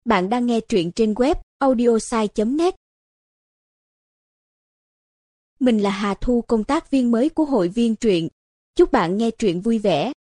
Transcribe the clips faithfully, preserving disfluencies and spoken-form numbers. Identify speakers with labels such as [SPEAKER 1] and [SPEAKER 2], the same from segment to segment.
[SPEAKER 1] Bạn đang nghe truyện trên web audiosai chấm net. Mình là Hà Thu, công tác viên mới của hội viên truyện. Chúc bạn nghe truyện vui vẻ.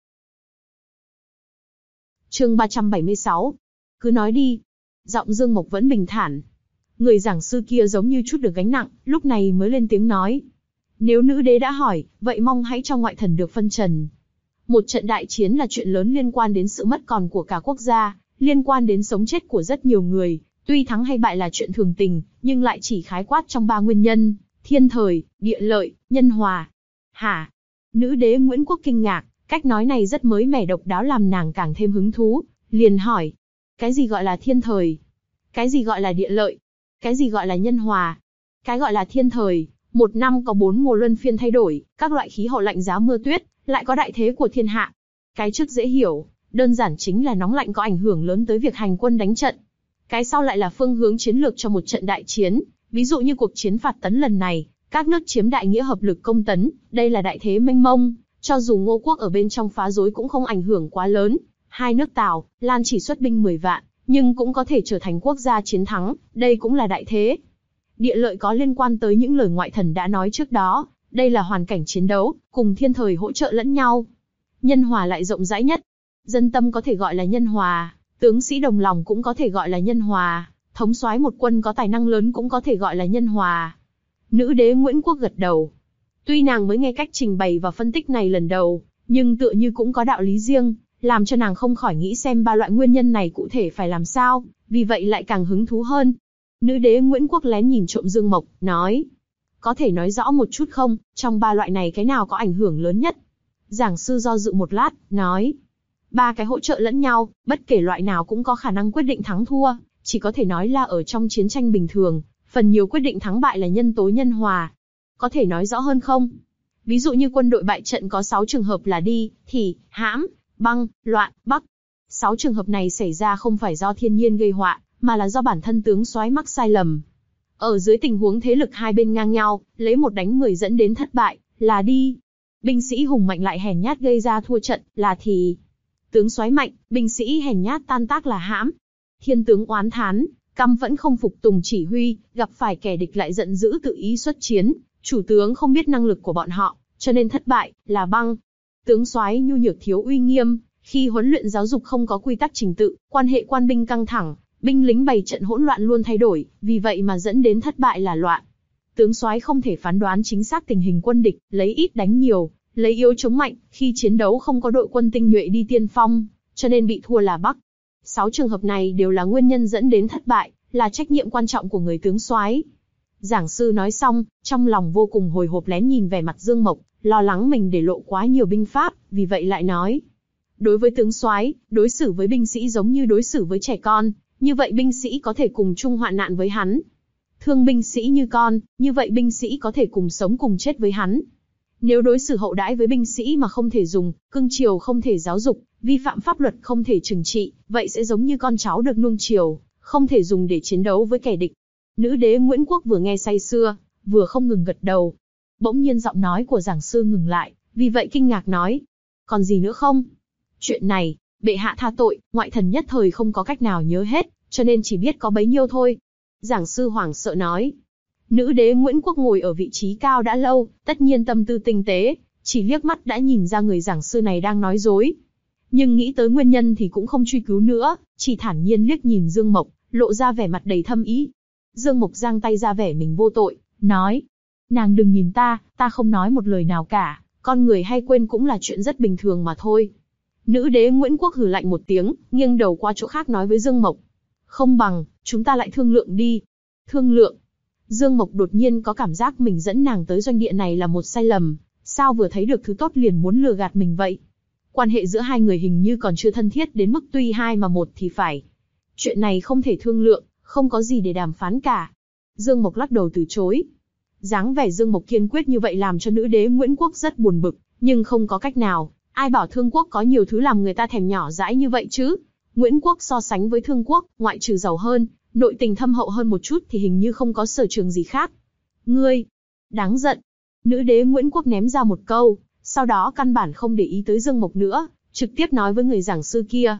[SPEAKER 2] Chương ba trăm bảy mươi sáu. Cứ nói đi. Giọng Dương Mộc vẫn bình thản. Người giảng sư kia giống như chút được gánh nặng, lúc này mới lên tiếng nói. Nếu nữ đế đã hỏi, vậy mong hãy cho ngoại thần được phân trần. Một trận đại chiến là chuyện lớn liên quan đến sự mất còn của cả quốc gia, liên quan đến sống chết của rất nhiều người. Tuy thắng hay bại là chuyện thường tình, nhưng lại chỉ khái quát trong ba nguyên nhân: thiên thời, địa lợi, nhân hòa. Hả? Nữ đế Nguyễn Quốc kinh ngạc, cách nói này rất mới mẻ độc đáo làm nàng càng thêm hứng thú, liền hỏi. Cái gì gọi là thiên thời? Cái gì gọi là địa lợi? Cái gì gọi là nhân hòa? Cái gọi là thiên thời, một năm có bốn mùa luân phiên thay đổi, các loại khí hậu lạnh giá mưa tuyết, lại có đại thế của thiên hạ. Cái trước dễ hiểu, đơn giản chính là nóng lạnh có ảnh hưởng lớn tới việc hành quân đánh trận. Cái sau lại là phương hướng chiến lược cho một trận đại chiến, ví dụ như cuộc chiến phạt tấn lần này, các nước chiếm đại nghĩa hợp lực công tấn, đây là đại thế mênh mông, cho dù Ngô quốc ở bên trong phá rối cũng không ảnh hưởng quá lớn. Hai nước Tào, Lan chỉ xuất binh mười vạn, nhưng cũng có thể trở thành quốc gia chiến thắng, đây cũng là đại thế. Địa lợi có liên quan tới những lời ngoại thần đã nói trước đó, đây là hoàn cảnh chiến đấu, cùng thiên thời hỗ trợ lẫn nhau. Nhân hòa lại rộng rãi nhất. Dân tâm có thể gọi là nhân hòa, tướng sĩ đồng lòng cũng có thể gọi là nhân hòa, thống soái một quân có tài năng lớn cũng có thể gọi là nhân hòa. Nữ đế Nguyễn Quốc gật đầu. Tuy nàng mới nghe cách trình bày và phân tích này lần đầu, nhưng tựa như cũng có đạo lý riêng, làm cho nàng không khỏi nghĩ xem ba loại nguyên nhân này cụ thể phải làm sao, vì vậy lại càng hứng thú hơn. Nữ đế Nguyễn Quốc lén nhìn trộm Dương Mộc, nói. Có thể nói rõ một chút không, trong ba loại này cái nào có ảnh hưởng lớn nhất? Giảng sư do dự một lát, nói. Ba cái hỗ trợ lẫn nhau, bất kể loại nào cũng có khả năng quyết định thắng thua, chỉ có thể nói là ở trong chiến tranh bình thường, phần nhiều quyết định thắng bại là nhân tố nhân hòa. Có thể nói rõ hơn không? Ví dụ như quân đội bại trận có sáu trường hợp là đi, thì, hãm, băng, loạn, bắc. Sáu trường hợp này xảy ra không phải do thiên nhiên gây họa, mà là do bản thân tướng soái mắc sai lầm. Ở dưới tình huống thế lực hai bên ngang nhau, lấy một đánh mười dẫn đến thất bại, là đi. Binh sĩ hùng mạnh lại hèn nhát gây ra thua trận, là thì. Tướng soái mạnh, binh sĩ hèn nhát tan tác là hãm. Thiên tướng oán thán, căm vẫn không phục tùng chỉ huy, gặp phải kẻ địch lại giận dữ tự ý xuất chiến, chủ tướng không biết năng lực của bọn họ, cho nên thất bại, là băng. Tướng soái nhu nhược thiếu uy nghiêm, khi huấn luyện giáo dục không có quy tắc trình tự, quan hệ quan binh căng thẳng, binh lính bày trận hỗn loạn luôn thay đổi, vì vậy mà dẫn đến thất bại là loạn. Tướng soái không thể phán đoán chính xác tình hình quân địch, lấy ít đánh nhiều, lấy yếu chống mạnh, khi chiến đấu không có đội quân tinh nhuệ đi tiên phong, cho nên bị thua là bắc. Sáu trường hợp này đều là nguyên nhân dẫn đến thất bại, là trách nhiệm quan trọng của người tướng soái. Giảng sư nói xong, trong lòng vô cùng hồi hộp lén nhìn vẻ mặt Dương Mộc, lo lắng mình để lộ quá nhiều binh pháp, vì vậy lại nói. Đối với tướng soái, đối xử với binh sĩ giống như đối xử với trẻ con, như vậy binh sĩ có thể cùng chung hoạn nạn với hắn. Thương binh sĩ như con, như vậy binh sĩ có thể cùng sống cùng chết với hắn. Nếu đối xử hậu đãi với binh sĩ mà không thể dùng, cưng chiều không thể giáo dục, vi phạm pháp luật không thể trừng trị, vậy sẽ giống như con cháu được nuông chiều, không thể dùng để chiến đấu với kẻ địch. Nữ đế Nguyễn Quốc vừa nghe say sưa, vừa không ngừng gật đầu. Bỗng nhiên giọng nói của giảng sư ngừng lại, vì vậy kinh ngạc nói. Còn gì nữa không? Chuyện này, bệ hạ tha tội, ngoại thần nhất thời không có cách nào nhớ hết, cho nên chỉ biết có bấy nhiêu thôi. Giảng sư hoảng sợ nói. Nữ đế Nguyễn Quốc ngồi ở vị trí cao đã lâu, tất nhiên tâm tư tinh tế, chỉ liếc mắt đã nhìn ra người giảng sư này đang nói dối. Nhưng nghĩ tới nguyên nhân thì cũng không truy cứu nữa, chỉ thản nhiên liếc nhìn Dương Mộc, lộ ra vẻ mặt đầy thâm ý. Dương Mộc giang tay ra vẻ mình vô tội, nói. Nàng đừng nhìn ta, ta không nói một lời nào cả, con người hay quên cũng là chuyện rất bình thường mà thôi. Nữ đế Nguyễn Quốc hừ lạnh một tiếng, nghiêng đầu qua chỗ khác nói với Dương Mộc. Không bằng, chúng ta lại thương lượng đi. Thương lượng. Dương Mộc đột nhiên có cảm giác mình dẫn nàng tới doanh địa này là một sai lầm, sao vừa thấy được thứ tốt liền muốn lừa gạt mình vậy? Quan hệ giữa hai người hình như còn chưa thân thiết đến mức tuy hai mà một thì phải. Chuyện này không thể thương lượng, không có gì để đàm phán cả. Dương Mộc lắc đầu từ chối. Dáng vẻ Dương Mộc kiên quyết như vậy làm cho nữ đế Nguyễn Quốc rất buồn bực, nhưng không có cách nào. Ai bảo Thương Quốc có nhiều thứ làm người ta thèm nhỏ dãi như vậy chứ? Nguyễn Quốc so sánh với Thương Quốc, ngoại trừ giàu hơn, nội tình thâm hậu hơn một chút thì hình như không có sở trường gì khác. Ngươi, đáng giận. Nữ đế Nguyễn Quốc ném ra một câu, sau đó căn bản không để ý tới Dương Mộc nữa, trực tiếp nói với người giảng sư kia.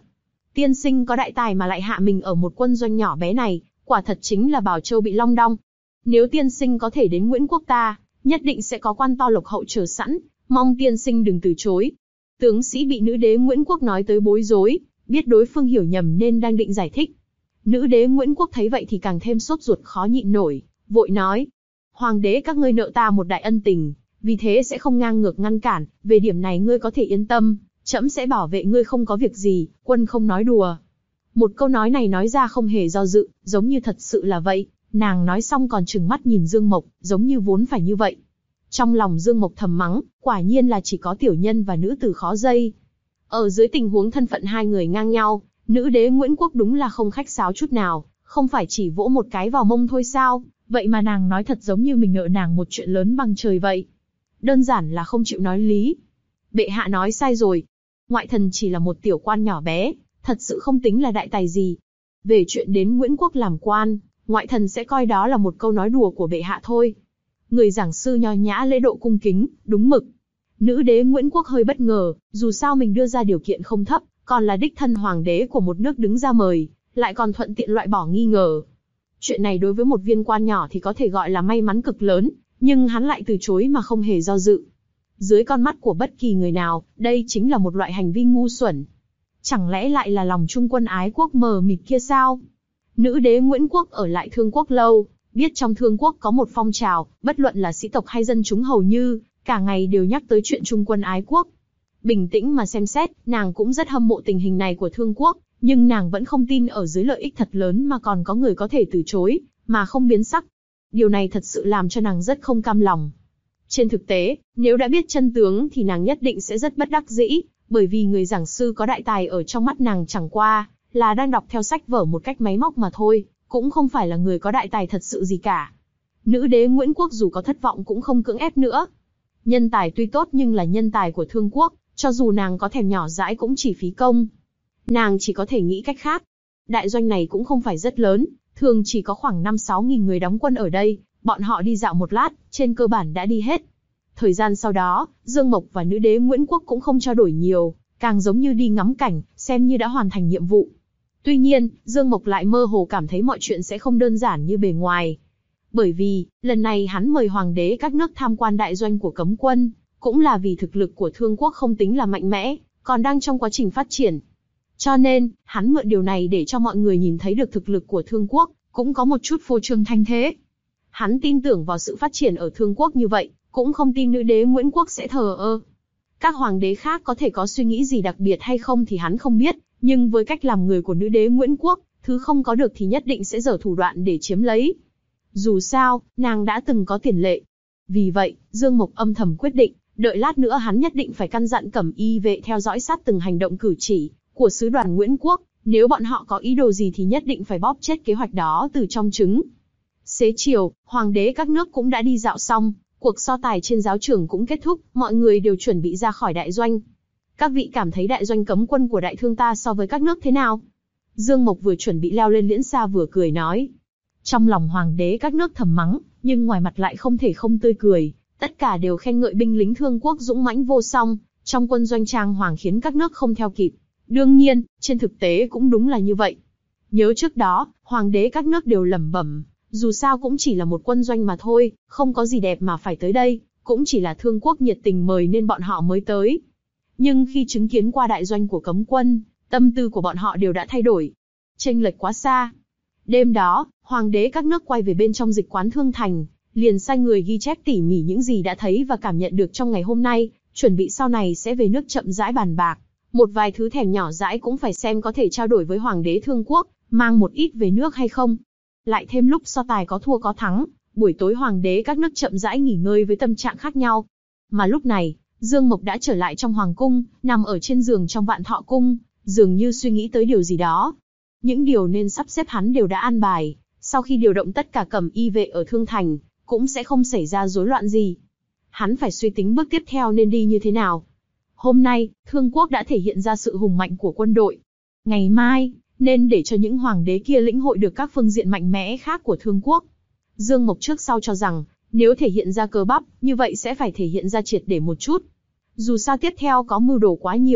[SPEAKER 2] Tiên sinh có đại tài mà lại hạ mình ở một quân doanh nhỏ bé này, quả thật chính là bảo châu bị long đong. Nếu tiên sinh có thể đến Nguyễn quốc ta, nhất định sẽ có quan to lộc hậu chờ sẵn, mong tiên sinh đừng từ chối. Tướng sĩ bị nữ đế Nguyễn quốc nói tới bối rối, biết đối phương hiểu nhầm nên đang định giải thích. Nữ đế Nguyễn quốc thấy vậy thì càng thêm sốt ruột khó nhịn nổi, vội nói: Hoàng đế các ngươi nợ ta một đại ân tình, vì thế sẽ không ngang ngược ngăn cản, về điểm này ngươi có thể yên tâm, trẫm sẽ bảo vệ ngươi không có việc gì, quân không nói đùa. Một câu nói này nói ra không hề do dự, giống như thật sự là vậy. Nàng nói xong còn trừng mắt nhìn Dương Mộc, giống như vốn phải như vậy. Trong lòng Dương Mộc thầm mắng, quả nhiên là chỉ có tiểu nhân và nữ tử khó dây. Ở dưới tình huống thân phận hai người ngang nhau, nữ đế Nguyễn quốc đúng là không khách sáo chút nào, không phải chỉ vỗ một cái vào mông thôi sao? Vậy mà nàng nói thật giống như mình nợ nàng một chuyện lớn bằng trời vậy. Đơn giản là không chịu nói lý. Bệ hạ nói sai rồi. Ngoại thần chỉ là một tiểu quan nhỏ bé, thật sự không tính là đại tài gì. Về chuyện đến Nguyễn quốc làm quan, ngoại thần sẽ coi đó là một câu nói đùa của bệ hạ thôi. Người giảng sư nho nhã lễ độ cung kính, đúng mực. Nữ đế Nguyễn quốc hơi bất ngờ, dù sao mình đưa ra điều kiện không thấp, còn là đích thân hoàng đế của một nước đứng ra mời, lại còn thuận tiện loại bỏ nghi ngờ. Chuyện này đối với một viên quan nhỏ thì có thể gọi là may mắn cực lớn, nhưng hắn lại từ chối mà không hề do dự. Dưới con mắt của bất kỳ người nào, đây chính là một loại hành vi ngu xuẩn. Chẳng lẽ lại là lòng trung quân ái quốc mờ mịt kia sao? Nữ đế Nguyễn quốc ở lại Thương quốc lâu, biết trong Thương quốc có một phong trào, bất luận là sĩ tộc hay dân chúng hầu như cả ngày đều nhắc tới chuyện trung quân ái quốc. Bình tĩnh mà xem xét, nàng cũng rất hâm mộ tình hình này của Thương quốc, nhưng nàng vẫn không tin ở dưới lợi ích thật lớn mà còn có người có thể từ chối, mà không biến sắc. Điều này thật sự làm cho nàng rất không cam lòng. Trên thực tế, nếu đã biết chân tướng thì nàng nhất định sẽ rất bất đắc dĩ, bởi vì người giảng sư có đại tài ở trong mắt nàng chẳng qua là đang đọc theo sách vở một cách máy móc mà thôi, cũng không phải là người có đại tài thật sự gì cả. Nữ đế Nguyễn quốc dù có thất vọng cũng không cưỡng ép nữa. Nhân tài tuy tốt nhưng là nhân tài của Thương quốc, cho dù nàng có thèm nhỏ dãi cũng chỉ phí công. Nàng chỉ có thể nghĩ cách khác. Đại doanh này cũng không phải rất lớn, thường chỉ có khoảng năm sáu nghìn người đóng quân ở đây, bọn họ đi dạo một lát, trên cơ bản đã đi hết. Thời gian sau đó, Dương Mộc và nữ đế Nguyễn quốc cũng không trao đổi nhiều, càng giống như đi ngắm cảnh, xem như đã hoàn thành nhiệm vụ. Tuy nhiên, Dương Mộc lại mơ hồ cảm thấy mọi chuyện sẽ không đơn giản như bề ngoài. Bởi vì, lần này hắn mời hoàng đế các nước tham quan đại doanh của cấm quân, cũng là vì thực lực của Thương quốc không tính là mạnh mẽ, còn đang trong quá trình phát triển. Cho nên, hắn mượn điều này để cho mọi người nhìn thấy được thực lực của Thương quốc, cũng có một chút phô trương thanh thế. Hắn tin tưởng vào sự phát triển ở Thương quốc như vậy, cũng không tin nữ đế Nguyễn quốc sẽ thờ ơ. Các hoàng đế khác có thể có suy nghĩ gì đặc biệt hay không thì hắn không biết, nhưng với cách làm người của nữ đế Nguyễn quốc, thứ không có được thì nhất định sẽ giở thủ đoạn để chiếm lấy. Dù sao, nàng đã từng có tiền lệ. Vì vậy, Dương Mộc âm thầm quyết định, đợi lát nữa hắn nhất định phải căn dặn cẩm y vệ theo dõi sát từng hành động cử chỉ của sứ đoàn Nguyễn quốc, nếu bọn họ có ý đồ gì thì nhất định phải bóp chết kế hoạch đó từ trong trứng. Xế chiều, hoàng đế các nước cũng đã đi dạo xong, cuộc so tài trên giáo trường cũng kết thúc, mọi người đều chuẩn bị ra khỏi đại doanh. Các vị cảm thấy đại doanh cấm quân của đại thương ta so với các nước thế nào? Dương Mộc vừa chuẩn bị leo lên liễn xa vừa cười nói. Trong lòng hoàng đế các nước thầm mắng, nhưng ngoài mặt lại không thể không tươi cười, tất cả đều khen ngợi binh lính Thương quốc dũng mãnh vô song, trong quân doanh trang hoàng khiến các nước không theo kịp. Đương nhiên, trên thực tế cũng đúng là như vậy. Nhớ trước đó, hoàng đế các nước đều lẩm bẩm, dù sao cũng chỉ là một quân doanh mà thôi, không có gì đẹp mà phải tới đây, cũng chỉ là Thương quốc nhiệt tình mời nên bọn họ mới tới. Nhưng khi chứng kiến qua đại doanh của cấm quân, tâm tư của bọn họ đều đã thay đổi. Chênh lệch quá xa. Đêm đó, hoàng đế các nước quay về bên trong dịch quán Thương Thành, liền sai người ghi chép tỉ mỉ những gì đã thấy và cảm nhận được trong ngày hôm nay, chuẩn bị sau này sẽ về nước chậm rãi bàn bạc. Một vài thứ thèm nhỏ dãi cũng phải xem có thể trao đổi với hoàng đế Thương quốc, mang một ít về nước hay không. Lại thêm lúc so tài có thua có thắng, buổi tối hoàng đế các nước chậm rãi nghỉ ngơi với tâm trạng khác nhau. Mà lúc này, Dương Mộc đã trở lại trong hoàng cung, nằm ở trên giường trong Vạn Thọ cung, dường như suy nghĩ tới điều gì đó. Những điều nên sắp xếp hắn đều đã an bài, sau khi điều động tất cả cẩm y vệ ở Thương Thành, cũng sẽ không xảy ra rối loạn gì. Hắn phải suy tính bước tiếp theo nên đi như thế nào. Hôm nay, Thương quốc đã thể hiện ra sự hùng mạnh của quân đội. Ngày mai, nên để cho những hoàng đế kia lĩnh hội được các phương diện mạnh mẽ khác của Thương quốc. Dương Mộc trước sau cho rằng, nếu thể hiện ra cơ bắp, như vậy sẽ phải thể hiện ra triệt để một chút. Dù sao tiếp theo có mưu đồ quá nhiều,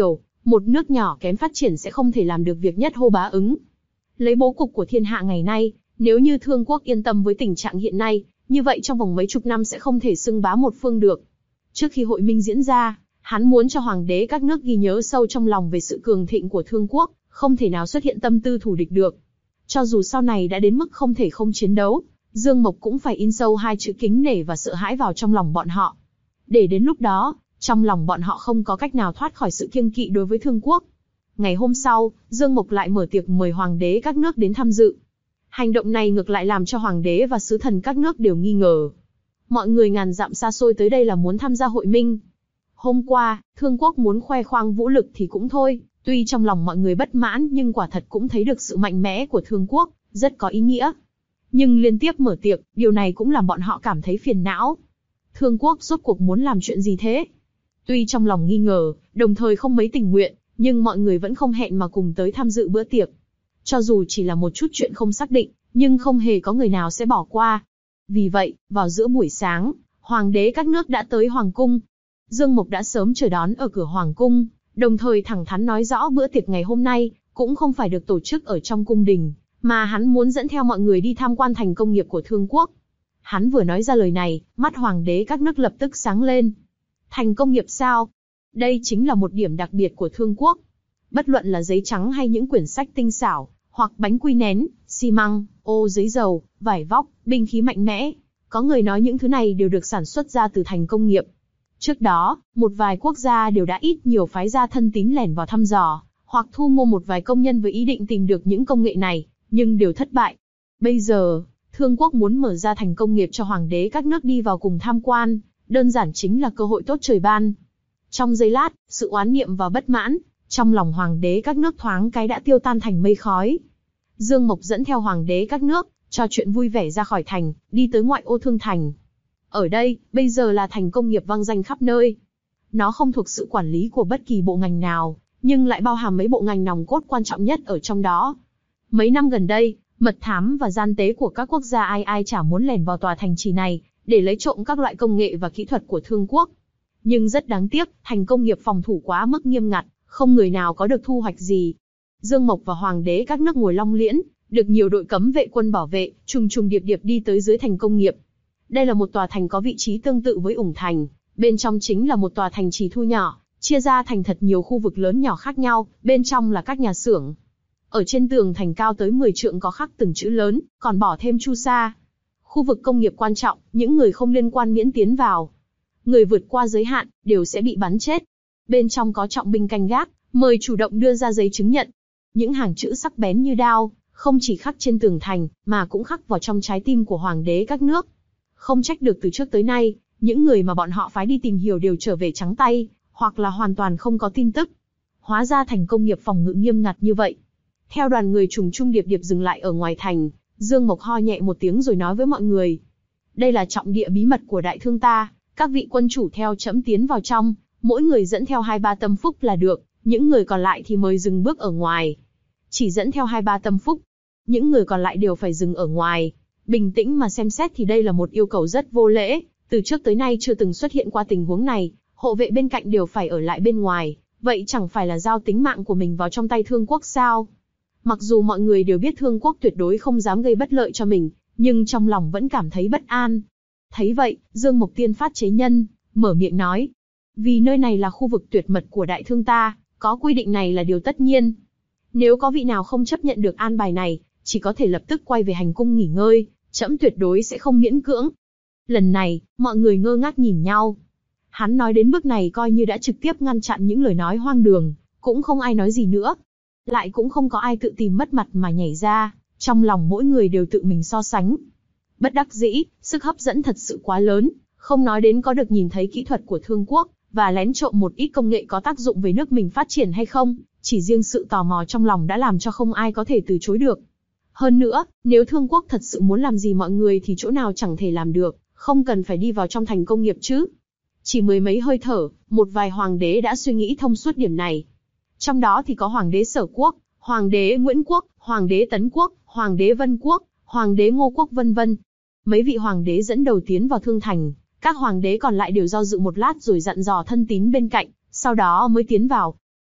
[SPEAKER 2] Một nước nhỏ kém phát triển sẽ không thể làm được việc nhất hô bá ứng. Lấy bố cục của thiên hạ ngày nay, nếu như Thương Quốc yên tâm với tình trạng hiện nay, như vậy trong vòng mấy chục năm sẽ không thể xưng bá một phương được. Trước khi hội minh diễn ra, hắn muốn cho hoàng đế các nước ghi nhớ sâu trong lòng về sự cường thịnh của Thương Quốc, không thể nào xuất hiện tâm tư thù địch được. Cho dù sau này đã đến mức không thể không chiến đấu, Dương Mộc cũng phải in sâu hai chữ kính nể và sợ hãi vào trong lòng bọn họ. Để đến lúc đó, trong lòng bọn họ không có cách nào thoát khỏi sự kiêng kỵ đối với Thương Quốc. Ngày hôm sau, Dương Mộc lại mở tiệc mời hoàng đế các nước đến tham dự. Hành động này ngược lại làm cho hoàng đế và sứ thần các nước đều nghi ngờ. Mọi người ngàn dặm xa xôi tới đây là muốn tham gia hội minh. Hôm qua, Thương Quốc muốn khoe khoang vũ lực thì cũng thôi, tuy trong lòng mọi người bất mãn nhưng quả thật cũng thấy được sự mạnh mẽ của Thương Quốc, rất có ý nghĩa. Nhưng liên tiếp mở tiệc, điều này cũng làm bọn họ cảm thấy phiền não. Thương Quốc rốt cuộc muốn làm chuyện gì thế? Tuy trong lòng nghi ngờ, đồng thời không mấy tình nguyện, nhưng mọi người vẫn không hẹn mà cùng tới tham dự bữa tiệc. Cho dù chỉ là một chút chuyện không xác định, nhưng không hề có người nào sẽ bỏ qua. Vì vậy, vào giữa buổi sáng, hoàng đế các nước đã tới hoàng cung. Dương Mộc đã sớm chờ đón ở cửa hoàng cung, đồng thời thẳng thắn nói rõ bữa tiệc ngày hôm nay cũng không phải được tổ chức ở trong cung đình, mà hắn muốn dẫn theo mọi người đi tham quan thành công nghiệp của Thương Quốc. Hắn vừa nói ra lời này, mắt hoàng đế các nước lập tức sáng lên. Thành công nghiệp sao? Đây chính là một điểm đặc biệt của Thương Quốc. Bất luận là giấy trắng hay những quyển sách tinh xảo, hoặc bánh quy nén, xi măng, ô giấy dầu, vải vóc, binh khí mạnh mẽ. Có người nói những thứ này đều được sản xuất ra từ thành công nghiệp. Trước đó, một vài quốc gia đều đã ít nhiều phái ra thân tín lẻn vào thăm dò, hoặc thu mua một vài công nhân với ý định tìm được những công nghệ này, nhưng đều thất bại. Bây giờ, Thương Quốc muốn mở ra thành công nghiệp cho hoàng đế các nước đi vào cùng tham quan, đơn giản chính là cơ hội tốt trời ban. Trong giây lát, sự oán niệm và bất mãn trong lòng hoàng đế các nước thoáng cái đã tiêu tan thành mây khói. Dương Mộc dẫn theo hoàng đế các nước, trò chuyện vui vẻ ra khỏi thành, đi tới ngoại ô Thương Thành. Ở đây, bây giờ là thành công nghiệp vang danh khắp nơi. Nó không thuộc sự quản lý của bất kỳ bộ ngành nào, nhưng lại bao hàm mấy bộ ngành nòng cốt quan trọng nhất ở trong đó. Mấy năm gần đây, mật thám và gian tế của các quốc gia ai ai chả muốn lẻn vào tòa thành trì này, để lấy trộm các loại công nghệ và kỹ thuật của Thương Quốc. Nhưng rất đáng tiếc, thành công nghiệp phòng thủ quá mức nghiêm ngặt, không người nào có được thu hoạch gì. Dương Mộc và hoàng đế các nước ngồi long liễn, được nhiều đội cấm vệ quân bảo vệ, trùng trùng điệp điệp đi tới dưới thành công nghiệp. Đây là một tòa thành có vị trí tương tự với Ủng Thành, bên trong chính là một tòa thành trì thu nhỏ, chia ra thành thật nhiều khu vực lớn nhỏ khác nhau, bên trong là các nhà xưởng. Ở trên tường thành cao tới mười trượng có khắc từng chữ lớn, còn bỏ thêm chu sa. Khu vực công nghiệp quan trọng, những người không liên quan miễn tiến vào. Người vượt qua giới hạn, đều sẽ bị bắn chết. Bên trong có trọng binh canh gác, mời chủ động đưa ra giấy chứng nhận. Những hàng chữ sắc bén như đao, không chỉ khắc trên tường thành, mà cũng khắc vào trong trái tim của hoàng đế các nước. Không trách được từ trước tới nay, những người mà bọn họ phái đi tìm hiểu đều trở về trắng tay, hoặc là hoàn toàn không có tin tức. Hóa ra thành công nghiệp phòng ngự nghiêm ngặt như vậy. Theo đoàn người trùng trùng điệp điệp dừng lại ở ngoài thành, Dương Mộc ho nhẹ một tiếng rồi nói với mọi người. Đây là trọng địa bí mật của đại thương ta, các vị quân chủ theo trẫm tiến vào trong, mỗi người dẫn theo hai ba tâm phúc là được, những người còn lại thì mời dừng bước ở ngoài. Chỉ dẫn theo hai ba tâm phúc, những người còn lại đều phải dừng ở ngoài. Bình tĩnh mà xem xét thì đây là một yêu cầu rất vô lễ, từ trước tới nay chưa từng xuất hiện qua tình huống này, hộ vệ bên cạnh đều phải ở lại bên ngoài, vậy chẳng phải là giao tính mạng của mình vào trong tay Thương Quốc sao? Mặc dù mọi người đều biết Thương Quốc tuyệt đối không dám gây bất lợi cho mình, nhưng trong lòng vẫn cảm thấy bất an. Thấy vậy, Dương Mộc tiên phát chế nhân, mở miệng nói. Vì nơi này là khu vực tuyệt mật của đại thương ta, có quy định này là điều tất nhiên. Nếu có vị nào không chấp nhận được an bài này, chỉ có thể lập tức quay về hành cung nghỉ ngơi, trẫm tuyệt đối sẽ không miễn cưỡng. Lần này, mọi người ngơ ngác nhìn nhau. Hắn nói đến bước này coi như đã trực tiếp ngăn chặn những lời nói hoang đường, cũng không ai nói gì nữa. Lại cũng không có ai tự tìm mất mặt mà nhảy ra, trong lòng mỗi người đều tự mình so sánh. Bất đắc dĩ, sức hấp dẫn thật sự quá lớn, không nói đến có được nhìn thấy kỹ thuật của Thương Quốc, và lén trộm một ít công nghệ có tác dụng với nước mình phát triển hay không, chỉ riêng sự tò mò trong lòng đã làm cho không ai có thể từ chối được. Hơn nữa, nếu Thương Quốc thật sự muốn làm gì mọi người thì chỗ nào chẳng thể làm được, không cần phải đi vào trong thành công nghiệp chứ. Chỉ mười mấy hơi thở, một vài hoàng đế đã suy nghĩ thông suốt điểm này. Trong đó thì có hoàng đế Sở Quốc, hoàng đế Nguyễn Quốc, hoàng đế Tấn Quốc, hoàng đế Vân Quốc, hoàng đế Ngô Quốc vân vân. Mấy vị hoàng đế dẫn đầu tiến vào Thương Thành, các hoàng đế còn lại đều do dự một lát rồi dặn dò thân tín bên cạnh, sau đó mới tiến vào.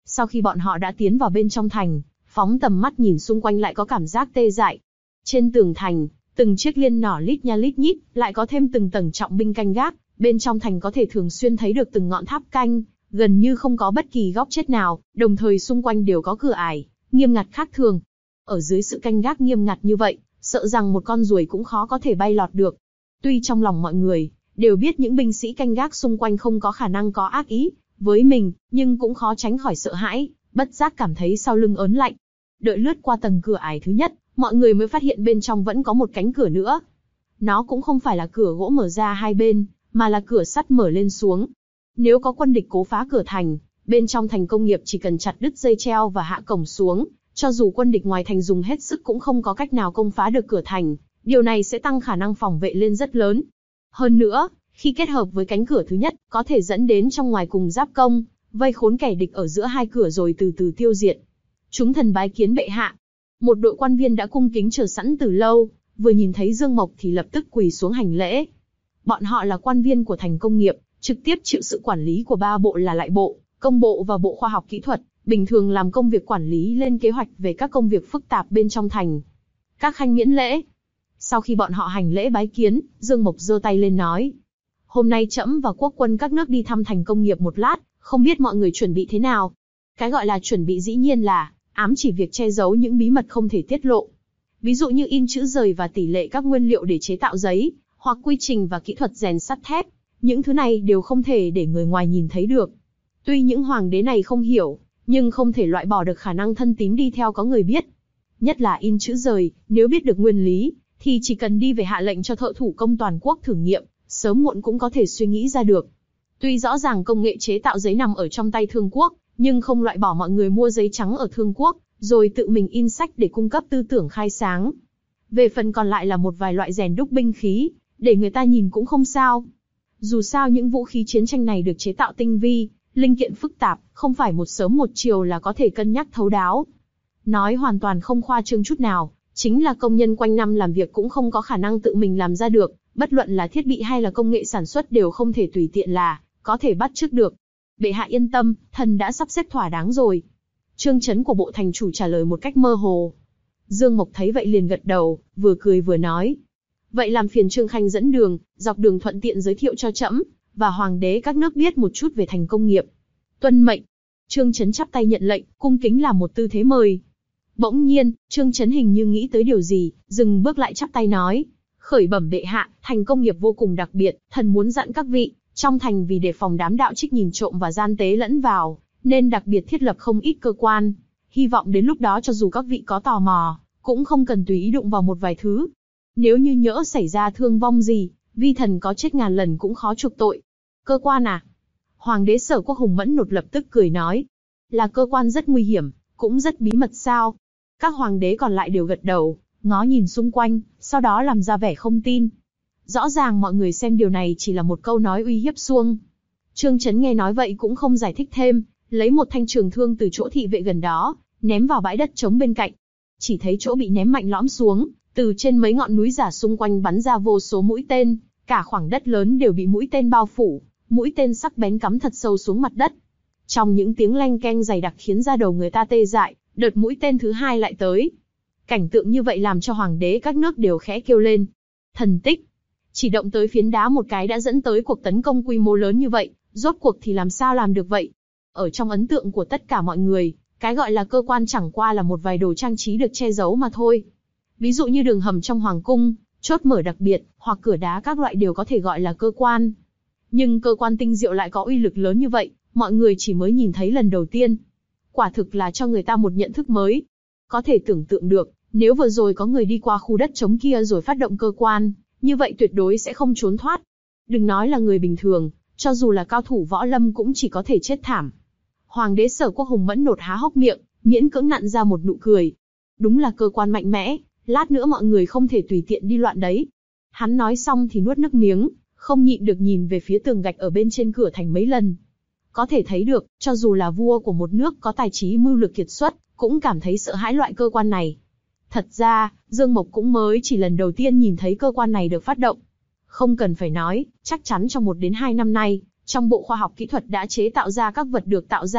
[SPEAKER 2] Sau khi bọn họ đã tiến vào bên trong thành, phóng tầm mắt nhìn xung quanh lại có cảm giác tê dại. Trên tường thành, từng chiếc liên nỏ lít nha lít nhít, lại có thêm từng tầng trọng binh canh gác. Bên trong thành có thể thường xuyên thấy được từng ngọn tháp canh, gần như không có bất kỳ góc chết nào, đồng thời xung quanh đều có cửa ải, nghiêm ngặt khác thường. Ở dưới sự canh gác nghiêm ngặt như vậy, sợ rằng một con ruồi cũng khó có thể bay lọt được. Tuy trong lòng mọi người đều biết những binh sĩ canh gác xung quanh không có khả năng có ác ý với mình, nhưng cũng khó tránh khỏi sợ hãi, bất giác cảm thấy sau lưng ớn lạnh. Đợi lướt qua tầng cửa ải thứ nhất, mọi người mới phát hiện bên trong vẫn có một cánh cửa nữa. Nó cũng không phải là cửa gỗ mở ra hai bên, mà là cửa sắt mở lên xuống. Nếu có quân địch cố phá cửa thành, bên trong thành công nghiệp chỉ cần chặt đứt dây treo và hạ cổng xuống, cho dù quân địch ngoài thành dùng hết sức cũng không có cách nào công phá được cửa thành. Điều này sẽ tăng khả năng phòng vệ lên rất lớn. Hơn nữa, khi kết hợp với cánh cửa thứ nhất, có thể dẫn đến trong ngoài cùng giáp công, vây khốn kẻ địch ở giữa hai cửa rồi từ từ tiêu diệt. Chúng thần bái kiến bệ hạ. Một đội quan viên đã cung kính chờ sẵn từ lâu, vừa nhìn thấy Dương Mộc thì lập tức quỳ xuống hành lễ. Bọn họ là quan viên của thành công nghiệp, trực tiếp chịu sự quản lý của ba bộ là Lại bộ, Công bộ và Bộ Khoa học Kỹ thuật, bình thường làm công việc quản lý lên kế hoạch về các công việc phức tạp bên trong thành. Các khanh miễn lễ. Sau khi bọn họ hành lễ bái kiến, Dương Mộc giơ tay lên nói: Hôm nay trẫm và quốc quân các nước đi thăm thành công nghiệp một lát, không biết mọi người chuẩn bị thế nào. Cái gọi là chuẩn bị dĩ nhiên là ám chỉ việc che giấu những bí mật không thể tiết lộ. Ví dụ như in chữ rời và tỷ lệ các nguyên liệu để chế tạo giấy, hoặc quy trình và kỹ thuật rèn sắt thép. Những thứ này đều không thể để người ngoài nhìn thấy được. Tuy những hoàng đế này không hiểu, nhưng không thể loại bỏ được khả năng thân tín đi theo có người biết. Nhất là in chữ rời, nếu biết được nguyên lý, thì chỉ cần đi về hạ lệnh cho thợ thủ công toàn quốc thử nghiệm, sớm muộn cũng có thể suy nghĩ ra được. Tuy rõ ràng công nghệ chế tạo giấy nằm ở trong tay Thương quốc, nhưng không loại bỏ mọi người mua giấy trắng ở Thương quốc, rồi tự mình in sách để cung cấp tư tưởng khai sáng. Về phần còn lại là một vài loại rèn đúc binh khí, để người ta nhìn cũng không sao. Dù sao những vũ khí chiến tranh này được chế tạo tinh vi, linh kiện phức tạp, không phải một sớm một chiều là có thể cân nhắc thấu đáo. Nói hoàn toàn không khoa trương chút nào, chính là công nhân quanh năm làm việc cũng không có khả năng tự mình làm ra được, bất luận là thiết bị hay là công nghệ sản xuất đều không thể tùy tiện là có thể bắt chước được. Bệ hạ yên tâm, thần đã sắp xếp thỏa đáng rồi. Trương Chấn của bộ thành chủ trả lời một cách mơ hồ. Dương Mộc thấy vậy liền gật đầu, vừa cười vừa nói: Vậy làm phiền Trương Khanh dẫn đường, dọc đường thuận tiện giới thiệu cho trẫm và hoàng đế các nước biết một chút về thành công nghiệp. Tuân mệnh. Trương Chấn chắp tay nhận lệnh, cung kính làm một tư thế mời. Bỗng nhiên, Trương Chấn hình như nghĩ tới điều gì, dừng bước lại chắp tay nói: Khởi bẩm bệ hạ, thành công nghiệp vô cùng đặc biệt, thần muốn dặn các vị, trong thành vì đề phòng đám đạo trích nhìn trộm và gian tế lẫn vào, nên đặc biệt thiết lập không ít cơ quan. Hy vọng đến lúc đó cho dù các vị có tò mò, cũng không cần tùy ý đụng vào một vài thứ. Nếu như nhỡ xảy ra thương vong gì, vi thần có chết ngàn lần cũng khó chuộc tội. Cơ quan à? Hoàng đế Sở Quốc Hùng Mẫn Nột lập tức cười nói: Là cơ quan rất nguy hiểm, cũng rất bí mật sao? Các hoàng đế còn lại đều gật đầu, ngó nhìn xung quanh, sau đó làm ra vẻ không tin. Rõ ràng mọi người xem điều này chỉ là một câu nói uy hiếp suông. Trương Chấn nghe nói vậy cũng không giải thích thêm, lấy một thanh trường thương từ chỗ thị vệ gần đó, ném vào bãi đất trống bên cạnh. Chỉ thấy chỗ bị ném mạnh lõm xuống, từ trên mấy ngọn núi giả xung quanh bắn ra vô số mũi tên, cả khoảng đất lớn đều bị mũi tên bao phủ, mũi tên sắc bén cắm thật sâu xuống mặt đất. Trong những tiếng leng keng dày đặc khiến da đầu người ta tê dại, đợt mũi tên thứ hai lại tới. Cảnh tượng như vậy làm cho hoàng đế các nước đều khẽ kêu lên. Thần tích! Chỉ động tới phiến đá một cái đã dẫn tới cuộc tấn công quy mô lớn như vậy, rốt cuộc thì làm sao làm được vậy? Ở trong ấn tượng của tất cả mọi người, cái gọi là cơ quan chẳng qua là một vài đồ trang trí được che giấu mà thôi. Ví dụ như đường hầm trong hoàng cung, chốt mở đặc biệt, hoặc cửa đá các loại đều có thể gọi là cơ quan. Nhưng cơ quan tinh diệu lại có uy lực lớn như vậy, mọi người chỉ mới nhìn thấy lần đầu tiên. Quả thực là cho người ta một nhận thức mới. Có thể tưởng tượng được, nếu vừa rồi có người đi qua khu đất trống kia rồi phát động cơ quan, như vậy tuyệt đối sẽ không trốn thoát. Đừng nói là người bình thường, cho dù là cao thủ võ lâm cũng chỉ có thể chết thảm. Hoàng đế Sở Quốc Hùng Mẫn Nột há hốc miệng, miễn cưỡng nặn ra một nụ cười. Đúng là cơ quan mạnh mẽ, lát nữa mọi người không thể tùy tiện đi loạn đấy. Hắn nói xong thì nuốt nước miếng, không nhịn được nhìn về phía tường gạch ở bên trên cửa thành mấy lần. Có thể thấy được, cho dù là vua của một nước có tài trí mưu lược kiệt xuất, cũng cảm thấy sợ hãi loại cơ quan này. Thật ra, Dương Mộc cũng mới chỉ lần đầu tiên nhìn thấy cơ quan này được phát động. Không cần phải nói, chắc chắn trong một đến hai năm nay, trong Bộ Khoa học Kỹ thuật đã chế tạo ra các vật được tạo ra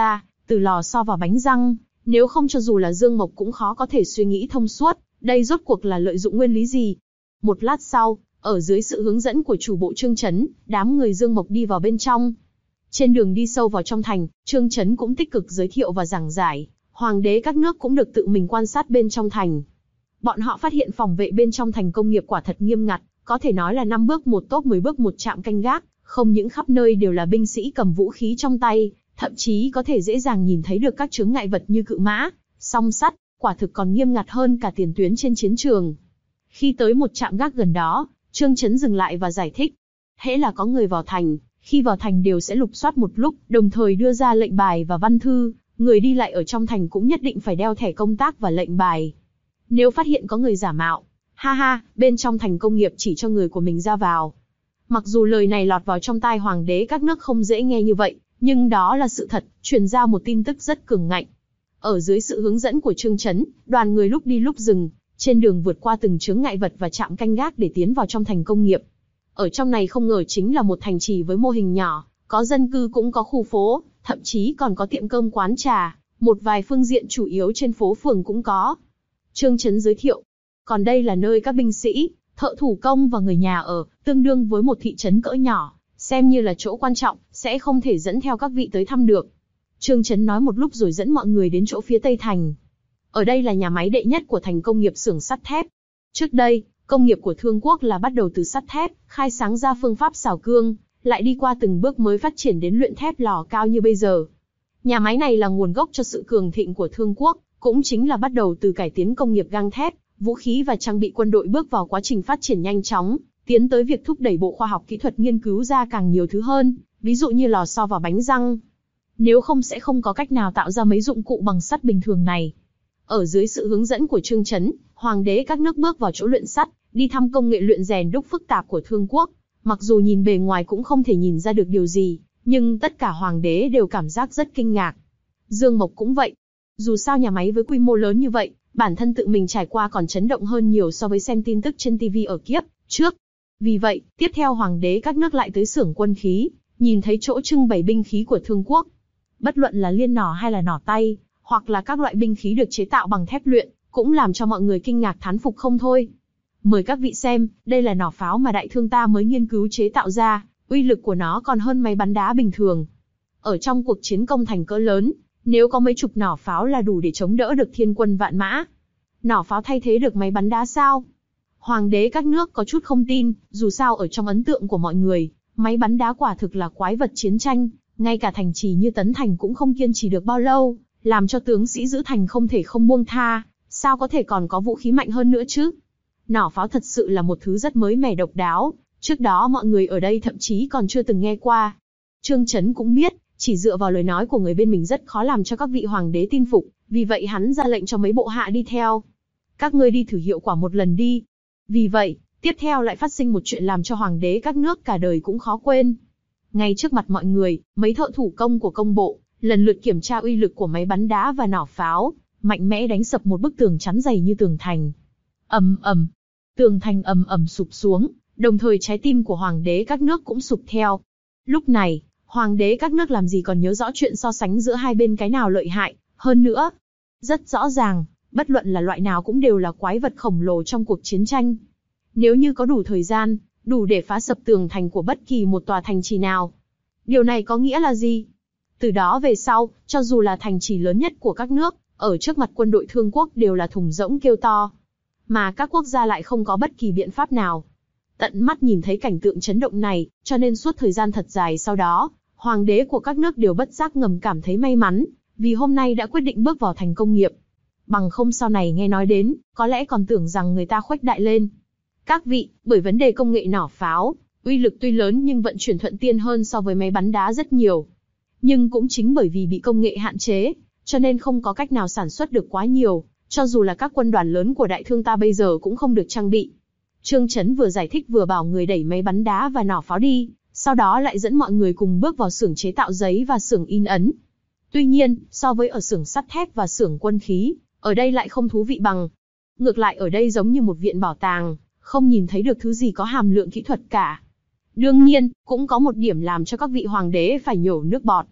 [SPEAKER 2] từ lò xo vào bánh răng, nếu không cho dù là Dương Mộc cũng khó có thể suy nghĩ thông suốt, đây rốt cuộc là lợi dụng nguyên lý gì. Một lát sau, ở dưới sự hướng dẫn của chủ bộ Trương Chấn, đám người Dương Mộc đi vào bên trong. Trên đường đi sâu vào trong thành, Trương Chấn cũng tích cực giới thiệu và giảng giải, hoàng đế các nước cũng được tự mình quan sát bên trong thành. Bọn họ phát hiện phòng vệ bên trong thành công nghiệp quả thật nghiêm ngặt, có thể nói là năm bước một tốp mười bước một trạm canh gác, không những khắp nơi đều là binh sĩ cầm vũ khí trong tay, thậm chí có thể dễ dàng nhìn thấy được các chướng ngại vật như cự mã, song sắt, quả thực còn nghiêm ngặt hơn cả tiền tuyến trên chiến trường. Khi tới một trạm gác gần đó, Trương Chấn dừng lại và giải thích. Hễ là có người vào thành, khi vào thành đều sẽ lục soát một lúc, đồng thời đưa ra lệnh bài và văn thư, người đi lại ở trong thành cũng nhất định phải đeo thẻ công tác và lệnh bài. Nếu phát hiện có người giả mạo, ha ha, bên trong thành công nghiệp chỉ cho người của mình ra vào. Mặc dù lời này lọt vào trong tai hoàng đế các nước không dễ nghe như vậy, nhưng đó là sự thật, truyền ra một tin tức rất cường ngạnh. Ở dưới sự hướng dẫn của Trương Chấn, đoàn người lúc đi lúc dừng, trên đường vượt qua từng chướng ngại vật và trạm canh gác để tiến vào trong thành công nghiệp. Ở trong này không ngờ chính là một thành trì với mô hình nhỏ, có dân cư cũng có khu phố, thậm chí còn có tiệm cơm quán trà, một vài phương diện chủ yếu trên phố phường cũng có. Trương Chấn giới thiệu, còn đây là nơi các binh sĩ, thợ thủ công và người nhà ở, tương đương với một thị trấn cỡ nhỏ, xem như là chỗ quan trọng, sẽ không thể dẫn theo các vị tới thăm được. Trương Chấn nói một lúc rồi dẫn mọi người đến chỗ phía tây thành. Ở đây là nhà máy đệ nhất của thành công nghiệp xưởng sắt thép. Trước đây, công nghiệp của Thương Quốc là bắt đầu từ sắt thép, khai sáng ra phương pháp xào cương, lại đi qua từng bước mới phát triển đến luyện thép lò cao như bây giờ. Nhà máy này là nguồn gốc cho sự cường thịnh của Thương Quốc, cũng chính là bắt đầu từ cải tiến công nghiệp gang thép, vũ khí và trang bị quân đội bước vào quá trình phát triển nhanh chóng, tiến tới việc thúc đẩy bộ khoa học kỹ thuật nghiên cứu ra càng nhiều thứ hơn, ví dụ như lò xo và bánh răng. Nếu không sẽ không có cách nào tạo ra mấy dụng cụ bằng sắt bình thường này. Ở dưới sự hướng dẫn của Trương Chấn, hoàng đế các nước bước vào chỗ luyện sắt, đi thăm công nghệ luyện rèn đúc phức tạp của Thương Quốc. Mặc dù nhìn bề ngoài cũng không thể nhìn ra được điều gì, nhưng tất cả hoàng đế đều cảm giác rất kinh ngạc. Dương Mộc cũng vậy. Dù sao nhà máy với quy mô lớn như vậy, bản thân tự mình trải qua còn chấn động hơn nhiều so với xem tin tức trên ti vi ở kiếp trước. Vì vậy, tiếp theo hoàng đế các nước lại tới xưởng quân khí, nhìn thấy chỗ trưng bày binh khí của Thương Quốc. Bất luận là liên nỏ hay là nỏ tay, hoặc là các loại binh khí được chế tạo bằng thép luyện, cũng làm cho mọi người kinh ngạc thán phục không thôi. Mời các vị xem, đây là nỏ pháo mà đại thương ta mới nghiên cứu chế tạo ra, uy lực của nó còn hơn máy bắn đá bình thường. Ở trong cuộc chiến công thành cỡ lớn, nếu có mấy chục nỏ pháo là đủ để chống đỡ được thiên quân vạn mã. Nỏ pháo thay thế được máy bắn đá sao? Hoàng đế các nước có chút không tin, dù sao ở trong ấn tượng của mọi người, máy bắn đá quả thực là quái vật chiến tranh, ngay cả thành trì như Tấn Thành cũng không kiên trì được bao lâu, làm cho tướng sĩ giữ thành không thể không buông tha, sao có thể còn có vũ khí mạnh hơn nữa chứ? Nỏ pháo thật sự là một thứ rất mới mẻ độc đáo, trước đó mọi người ở đây thậm chí còn chưa từng nghe qua. Trương Chấn cũng biết, chỉ dựa vào lời nói của người bên mình rất khó làm cho các vị hoàng đế tin phục, vì vậy hắn ra lệnh cho mấy bộ hạ đi theo. Các ngươi đi thử hiệu quả một lần đi. Vì vậy, tiếp theo lại phát sinh một chuyện làm cho hoàng đế các nước cả đời cũng khó quên. Ngay trước mặt mọi người, mấy thợ thủ công của công bộ, lần lượt kiểm tra uy lực của máy bắn đá và nỏ pháo, mạnh mẽ đánh sập một bức tường chắn dày như tường thành. Ầm ầm, tường thành ầm ầm sụp xuống, đồng thời trái tim của hoàng đế các nước cũng sụp theo. Lúc này, hoàng đế các nước làm gì còn nhớ rõ chuyện so sánh giữa hai bên cái nào lợi hại hơn nữa. Rất rõ ràng, bất luận là loại nào cũng đều là quái vật khổng lồ trong cuộc chiến tranh. Nếu như có đủ thời gian, đủ để phá sập tường thành của bất kỳ một tòa thành trì nào. Điều này có nghĩa là gì? Từ đó về sau, cho dù là thành trì lớn nhất của các nước, ở trước mặt quân đội Thương Quốc đều là thùng rỗng kêu to. Mà các quốc gia lại không có bất kỳ biện pháp nào. Tận mắt nhìn thấy cảnh tượng chấn động này, cho nên suốt thời gian thật dài sau đó, hoàng đế của các nước đều bất giác ngầm cảm thấy may mắn, vì hôm nay đã quyết định bước vào thành công nghiệp. Bằng không sau này nghe nói đến, có lẽ còn tưởng rằng người ta khuếch đại lên. Các vị, bởi vấn đề công nghệ nỏ pháo, uy lực tuy lớn nhưng vận chuyển thuận tiện hơn so với máy bắn đá rất nhiều. Nhưng cũng chính bởi vì bị công nghệ hạn chế, cho nên không có cách nào sản xuất được quá nhiều, cho dù là các quân đoàn lớn của đại thương ta bây giờ cũng không được trang bị. Trương Chấn vừa giải thích vừa bảo người đẩy máy bắn đá và nỏ pháo đi, sau đó lại dẫn mọi người cùng bước vào xưởng chế tạo giấy và xưởng in ấn. Tuy nhiên, so với ở xưởng sắt thép và xưởng quân khí, ở đây lại không thú vị bằng. Ngược lại ở đây giống như một viện bảo tàng, không nhìn thấy được thứ gì có hàm lượng kỹ thuật cả. Đương nhiên, cũng có một điểm làm cho các vị hoàng đế phải nhổ nước bọt.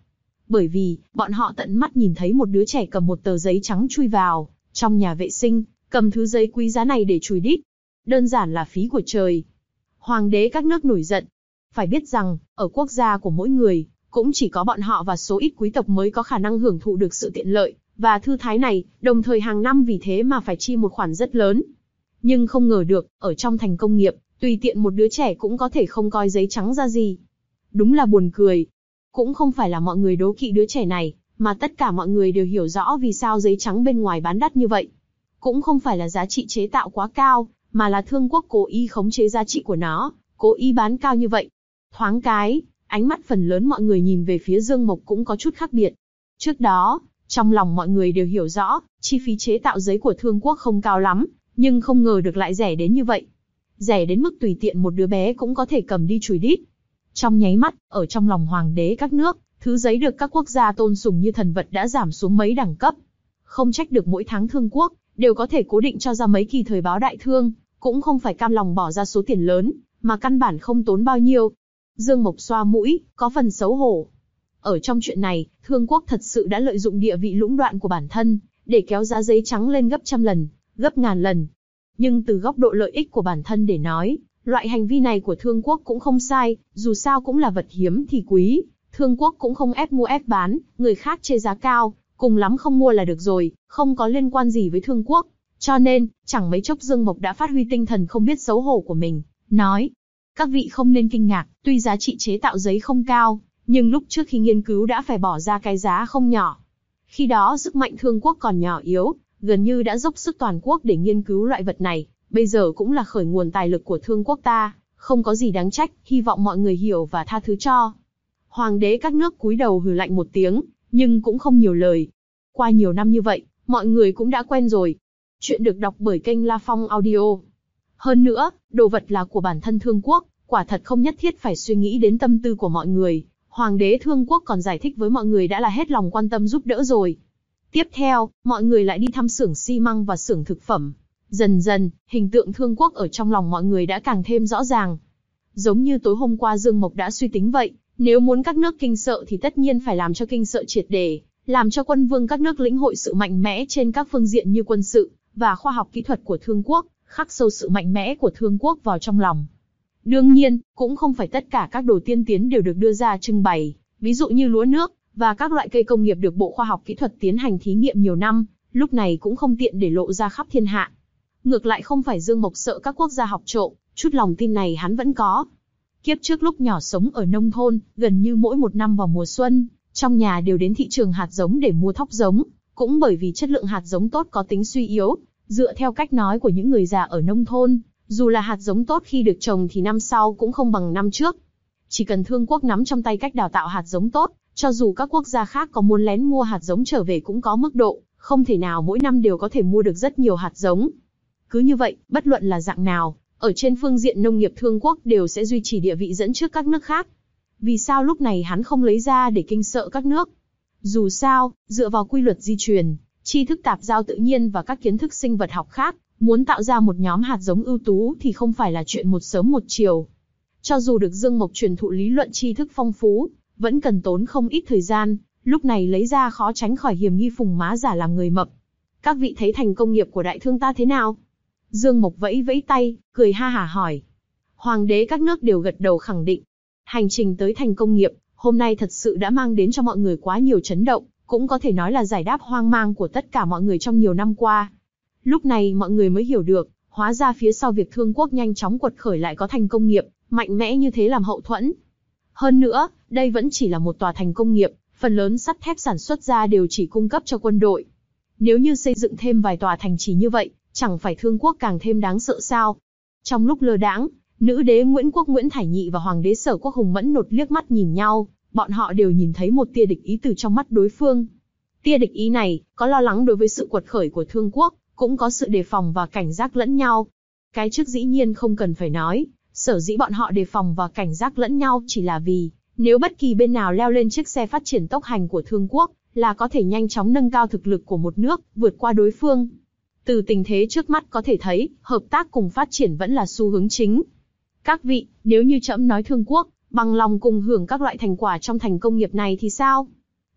[SPEAKER 2] Bởi vì, bọn họ tận mắt nhìn thấy một đứa trẻ cầm một tờ giấy trắng chui vào trong nhà vệ sinh, cầm thứ giấy quý giá này để chùi đít. Đơn giản là phí của trời. Hoàng đế các nước nổi giận. Phải biết rằng, ở quốc gia của mỗi người, cũng chỉ có bọn họ và số ít quý tộc mới có khả năng hưởng thụ được sự tiện lợi và thư thái này, đồng thời hàng năm vì thế mà phải chi một khoản rất lớn. Nhưng không ngờ được, ở trong thành công nghiệp, tùy tiện một đứa trẻ cũng có thể không coi giấy trắng ra gì. Đúng là buồn cười. Cũng không phải là mọi người đố kỵ đứa trẻ này, mà tất cả mọi người đều hiểu rõ vì sao giấy trắng bên ngoài bán đắt như vậy. Cũng không phải là giá trị chế tạo quá cao, mà là thương quốc cố ý khống chế giá trị của nó, cố ý bán cao như vậy. Thoáng cái, ánh mắt phần lớn mọi người nhìn về phía Dương Mộc cũng có chút khác biệt. Trước đó, trong lòng mọi người đều hiểu rõ, chi phí chế tạo giấy của thương quốc không cao lắm, nhưng không ngờ được lại rẻ đến như vậy. Rẻ đến mức tùy tiện một đứa bé cũng có thể cầm đi chùi đít. Trong nháy mắt, ở trong lòng hoàng đế các nước, thứ giấy được các quốc gia tôn sùng như thần vật đã giảm xuống mấy đẳng cấp. Không trách được mỗi tháng thương quốc, đều có thể cố định cho ra mấy kỳ thời báo đại thương, cũng không phải cam lòng bỏ ra số tiền lớn, mà căn bản không tốn bao nhiêu. Dương Mộc xoa mũi, có phần xấu hổ. Ở trong chuyện này, thương quốc thật sự đã lợi dụng địa vị lũng đoạn của bản thân, để kéo giá giấy trắng lên gấp trăm lần, gấp ngàn lần. Nhưng từ góc độ lợi ích của bản thân để nói, loại hành vi này của thương quốc cũng không sai, dù sao cũng là vật hiếm thì quý, thương quốc cũng không ép mua ép bán, người khác chê giá cao, cùng lắm không mua là được rồi, không có liên quan gì với thương quốc. Cho nên, chẳng mấy chốc Dương Mộc đã phát huy tinh thần không biết xấu hổ của mình, nói: các vị không nên kinh ngạc, tuy giá trị chế tạo giấy không cao, nhưng lúc trước khi nghiên cứu đã phải bỏ ra cái giá không nhỏ. Khi đó sức mạnh thương quốc còn nhỏ yếu, gần như đã dốc sức toàn quốc để nghiên cứu loại vật này, bây giờ cũng là khởi nguồn tài lực của thương quốc ta, không có gì đáng trách, hy vọng mọi người hiểu và tha thứ cho. Hoàng đế các nước cúi đầu hừ lạnh một tiếng, nhưng cũng không nhiều lời. Qua nhiều năm như vậy, mọi người cũng đã quen rồi. Chuyện được đọc bởi kênh La Phong Audio. Hơn nữa, đồ vật là của bản thân thương quốc, quả thật không nhất thiết phải suy nghĩ đến tâm tư của mọi người. Hoàng đế thương quốc còn giải thích với mọi người đã là hết lòng quan tâm giúp đỡ rồi. Tiếp theo, mọi người lại đi thăm xưởng xi măng và xưởng thực phẩm. Dần dần, hình tượng thương quốc ở trong lòng mọi người đã càng thêm rõ ràng. Giống như tối hôm qua Dương Mộc đã suy tính vậy, nếu muốn các nước kinh sợ thì tất nhiên phải làm cho kinh sợ triệt để, làm cho quân vương các nước lĩnh hội sự mạnh mẽ trên các phương diện như quân sự và khoa học kỹ thuật của thương quốc, khắc sâu sự mạnh mẽ của thương quốc vào trong lòng. Đương nhiên, cũng không phải tất cả các đồ tiên tiến đều được đưa ra trưng bày, ví dụ như lúa nước và các loại cây công nghiệp được Bộ Khoa học Kỹ thuật tiến hành thí nghiệm nhiều năm, lúc này cũng không tiện để lộ ra khắp thiên hạ. Ngược lại không phải Dương Mộc sợ các quốc gia học trộm, chút lòng tin này hắn vẫn có. Kiếp trước lúc nhỏ sống ở nông thôn, gần như mỗi một năm vào mùa xuân, trong nhà đều đến thị trường hạt giống để mua thóc giống, cũng bởi vì chất lượng hạt giống tốt có tính suy yếu, dựa theo cách nói của những người già ở nông thôn, dù là hạt giống tốt khi được trồng thì năm sau cũng không bằng năm trước. Chỉ cần thương quốc nắm trong tay cách đào tạo hạt giống tốt, cho dù các quốc gia khác có muốn lén mua hạt giống trở về cũng có mức độ, không thể nào mỗi năm đều có thể mua được rất nhiều hạt giống. Cứ như vậy, bất luận là dạng nào, ở trên phương diện nông nghiệp thương quốc đều sẽ duy trì địa vị dẫn trước các nước khác. Vì sao lúc này hắn không lấy ra để kinh sợ các nước? Dù sao, dựa vào quy luật di truyền, tri thức tạp giao tự nhiên và các kiến thức sinh vật học khác, muốn tạo ra một nhóm hạt giống ưu tú thì không phải là chuyện một sớm một chiều. Cho dù được Dương Mộc truyền thụ lý luận tri thức phong phú, vẫn cần tốn không ít thời gian, lúc này lấy ra khó tránh khỏi hiểm nghi phùng má giả làm người mập. Các vị thấy thành công nghiệp của đại thương ta thế nào? Dương Mộc vẫy vẫy tay, cười ha hả hỏi. Hoàng đế các nước đều gật đầu khẳng định. Hành trình tới thành công nghiệp, hôm nay thật sự đã mang đến cho mọi người quá nhiều chấn động, cũng có thể nói là giải đáp hoang mang của tất cả mọi người trong nhiều năm qua. Lúc này mọi người mới hiểu được, hóa ra phía sau việc thương quốc nhanh chóng quật khởi lại có thành công nghiệp, mạnh mẽ như thế làm hậu thuẫn. Hơn nữa, đây vẫn chỉ là một tòa thành công nghiệp, phần lớn sắt thép sản xuất ra đều chỉ cung cấp cho quân đội. Nếu như xây dựng thêm vài tòa thành trì như vậy, chẳng phải thương quốc càng thêm đáng sợ sao? Trong lúc lơ đãng, nữ đế Nguyễn Quốc Nguyễn Thải Nhị và hoàng đế Sở Quốc Hùng Mẫn Nột liếc mắt nhìn nhau, bọn họ đều nhìn thấy một tia địch ý từ trong mắt đối phương. Tia địch ý này, có lo lắng đối với sự quật khởi của thương quốc, cũng có sự đề phòng và cảnh giác lẫn nhau. Cái trước dĩ nhiên không cần phải nói, sở dĩ bọn họ đề phòng và cảnh giác lẫn nhau chỉ là vì, nếu bất kỳ bên nào leo lên chiếc xe phát triển tốc hành của thương quốc, là có thể nhanh chóng nâng cao thực lực của một nước, vượt qua đối phương. Từ tình thế trước mắt có thể thấy, hợp tác cùng phát triển vẫn là xu hướng chính. Các vị, nếu như trẫm nói thương quốc, bằng lòng cùng hưởng các loại thành quả trong thành công nghiệp này thì sao?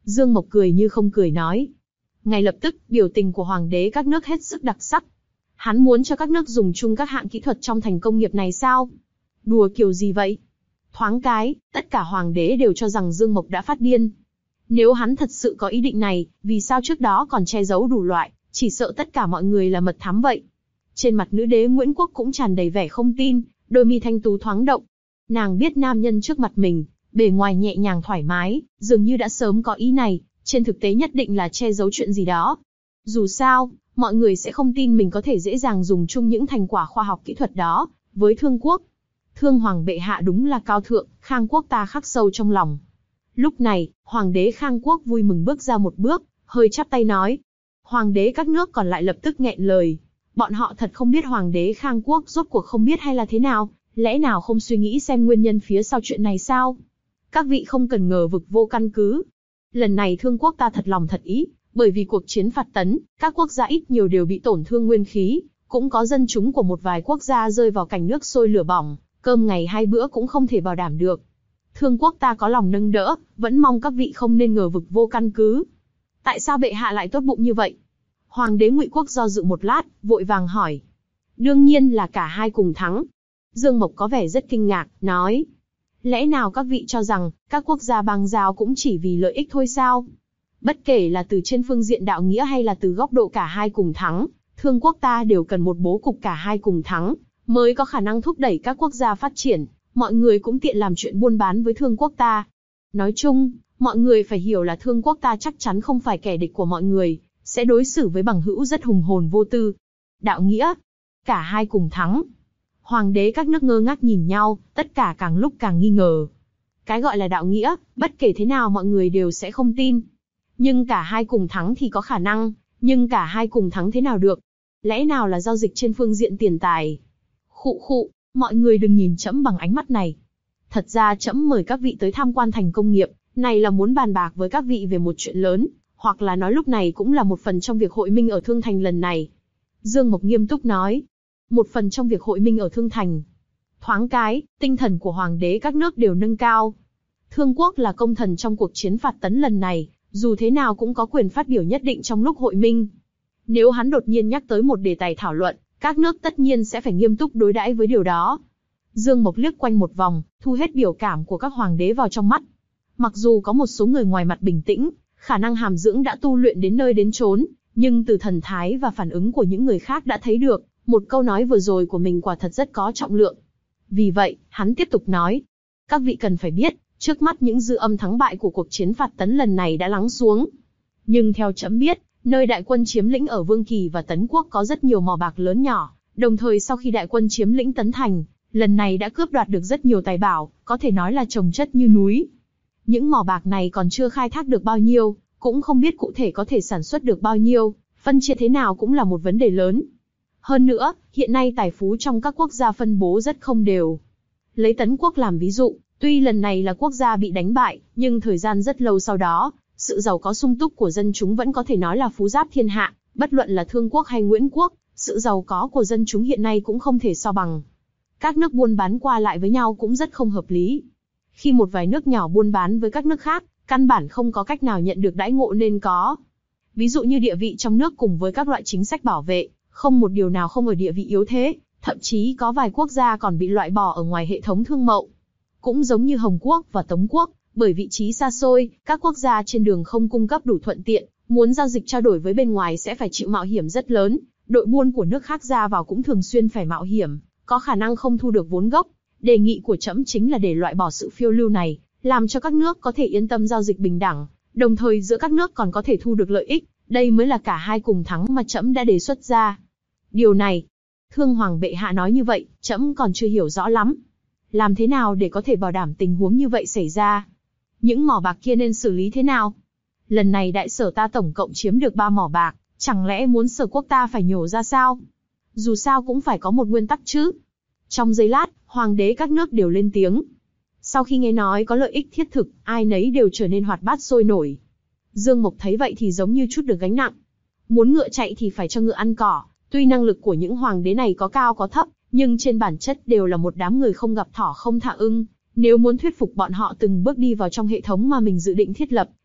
[SPEAKER 2] Dương Mộc cười như không cười nói. Ngay lập tức, biểu tình của hoàng đế các nước hết sức đặc sắc. Hắn muốn cho các nước dùng chung các hạng kỹ thuật trong thành công nghiệp này sao? Đùa kiểu gì vậy? Thoáng cái, tất cả hoàng đế đều cho rằng Dương Mộc đã phát điên. Nếu hắn thật sự có ý định này, vì sao trước đó còn che giấu đủ loại, chỉ sợ tất cả mọi người là mật thám vậy. Trên mặt nữ đế Nguyễn Quốc cũng tràn đầy vẻ không tin, đôi mi thanh tú thoáng động. Nàng biết nam nhân trước mặt mình, bề ngoài nhẹ nhàng thoải mái, dường như đã sớm có ý này, trên thực tế nhất định là che giấu chuyện gì đó. Dù sao, mọi người sẽ không tin mình có thể dễ dàng dùng chung những thành quả khoa học kỹ thuật đó với Thương Quốc. Thương Hoàng bệ hạ đúng là cao thượng, Khang Quốc ta khắc sâu trong lòng. Lúc này, Hoàng đế Khang Quốc vui mừng bước ra một bước, hơi chắp tay nói. Hoàng đế các nước còn lại lập tức nghẹn lời. Bọn họ thật không biết Hoàng đế Khang Quốc rốt cuộc không biết hay là thế nào, lẽ nào không suy nghĩ xem nguyên nhân phía sau chuyện này sao? Các vị không cần ngờ vực vô căn cứ. Lần này Thương Quốc ta thật lòng thật ý, bởi vì cuộc chiến phạt tấn, các quốc gia ít nhiều đều bị tổn thương nguyên khí, cũng có dân chúng của một vài quốc gia rơi vào cảnh nước sôi lửa bỏng, cơm ngày hai bữa cũng không thể bảo đảm được. Thương Quốc ta có lòng nâng đỡ, vẫn mong các vị không nên ngờ vực vô căn cứ. Tại sao bệ hạ lại tốt bụng như vậy? Hoàng đế Ngụy Quốc do dự một lát, vội vàng hỏi. Đương nhiên là cả hai cùng thắng. Dương Mộc có vẻ rất kinh ngạc, nói. Lẽ nào các vị cho rằng, các quốc gia bang giao cũng chỉ vì lợi ích thôi sao? Bất kể là từ trên phương diện đạo nghĩa hay là từ góc độ cả hai cùng thắng, Thương Quốc ta đều cần một bố cục cả hai cùng thắng, mới có khả năng thúc đẩy các quốc gia phát triển, mọi người cũng tiện làm chuyện buôn bán với Thương Quốc ta. Nói chung, mọi người phải hiểu là Thương Quốc ta chắc chắn không phải kẻ địch của mọi người, sẽ đối xử với bằng hữu rất hùng hồn vô tư. Đạo nghĩa, cả hai cùng thắng. Hoàng đế các nước ngơ ngác nhìn nhau, tất cả càng lúc càng nghi ngờ. Cái gọi là đạo nghĩa, bất kể thế nào mọi người đều sẽ không tin. Nhưng cả hai cùng thắng thì có khả năng, nhưng cả hai cùng thắng thế nào được? Lẽ nào là giao dịch trên phương diện tiền tài? Khụ khụ, mọi người đừng nhìn trẫm bằng ánh mắt này. Thật ra trẫm mời các vị tới tham quan thành công nghiệp, này là muốn bàn bạc với các vị về một chuyện lớn, hoặc là nói lúc này cũng là một phần trong việc hội minh ở Thương Thành lần này. Dương Mộc nghiêm túc nói. Một phần trong việc hội minh ở Thương Thành. Thoáng cái, tinh thần của hoàng đế các nước đều nâng cao. Thương Quốc là công thần trong cuộc chiến phạt tấn lần này, dù thế nào cũng có quyền phát biểu nhất định trong lúc hội minh. Nếu hắn đột nhiên nhắc tới một đề tài thảo luận, các nước tất nhiên sẽ phải nghiêm túc đối đãi với điều đó. Dương Mộc liếc quanh một vòng, thu hết biểu cảm của các hoàng đế vào trong mắt. Mặc dù có một số người ngoài mặt bình tĩnh, khả năng hàm dưỡng đã tu luyện đến nơi đến chốn, nhưng từ thần thái và phản ứng của những người khác đã thấy được, một câu nói vừa rồi của mình quả thật rất có trọng lượng. Vì vậy, hắn tiếp tục nói, các vị cần phải biết, trước mắt những dư âm thắng bại của cuộc chiến phạt tấn lần này đã lắng xuống. Nhưng theo trẫm biết, nơi đại quân chiếm lĩnh ở Vương Kỳ và Tấn Quốc có rất nhiều mỏ bạc lớn nhỏ, đồng thời sau khi đại quân chiếm lĩnh Tấn Thành, lần này đã cướp đoạt được rất nhiều tài bảo, có thể nói là chồng chất như núi. Những mỏ bạc này còn chưa khai thác được bao nhiêu, cũng không biết cụ thể có thể sản xuất được bao nhiêu, phân chia thế nào cũng là một vấn đề lớn. Hơn nữa, hiện nay tài phú trong các quốc gia phân bố rất không đều. Lấy Tấn Quốc làm ví dụ, tuy lần này là quốc gia bị đánh bại, nhưng thời gian rất lâu sau đó, sự giàu có sung túc của dân chúng vẫn có thể nói là phú giáp thiên hạ, bất luận là Thương Quốc hay Nguyễn Quốc, sự giàu có của dân chúng hiện nay cũng không thể so bằng. Các nước buôn bán qua lại với nhau cũng rất không hợp lý. Khi một vài nước nhỏ buôn bán với các nước khác, căn bản không có cách nào nhận được đãi ngộ nên có. Ví dụ như địa vị trong nước cùng với các loại chính sách bảo vệ, không một điều nào không ở địa vị yếu thế, thậm chí có vài quốc gia còn bị loại bỏ ở ngoài hệ thống thương mậu. Cũng giống như Hồng Quốc và Tống Quốc, bởi vị trí xa xôi, các quốc gia trên đường không cung cấp đủ thuận tiện, muốn giao dịch trao đổi với bên ngoài sẽ phải chịu mạo hiểm rất lớn, đội buôn của nước khác ra vào cũng thường xuyên phải mạo hiểm, có khả năng không thu được vốn gốc. Đề nghị của trẫm chính là để loại bỏ sự phiêu lưu này, làm cho các nước có thể yên tâm giao dịch bình đẳng, đồng thời giữa các nước còn có thể thu được lợi ích, đây mới là cả hai cùng thắng mà trẫm đã đề xuất ra. Điều này, Thương Hoàng bệ hạ nói như vậy, trẫm còn chưa hiểu rõ lắm. Làm thế nào để có thể bảo đảm tình huống như vậy xảy ra? Những mỏ bạc kia nên xử lý thế nào? Lần này đại sở ta tổng cộng chiếm được ba mỏ bạc, chẳng lẽ muốn sở quốc ta phải nhổ ra sao? Dù sao cũng phải có một nguyên tắc chứ. Trong giây lát, hoàng đế các nước đều lên tiếng. Sau khi nghe nói có lợi ích thiết thực, ai nấy đều trở nên hoạt bát sôi nổi. Dương Mộc thấy vậy thì giống như chút được gánh nặng. Muốn ngựa chạy thì phải cho ngựa ăn cỏ. Tuy năng lực của những hoàng đế này có cao có thấp, nhưng trên bản chất đều là một đám người không gặp thỏ không thả ưng. Nếu muốn thuyết phục bọn họ từng bước đi vào trong hệ thống mà mình dự định thiết lập,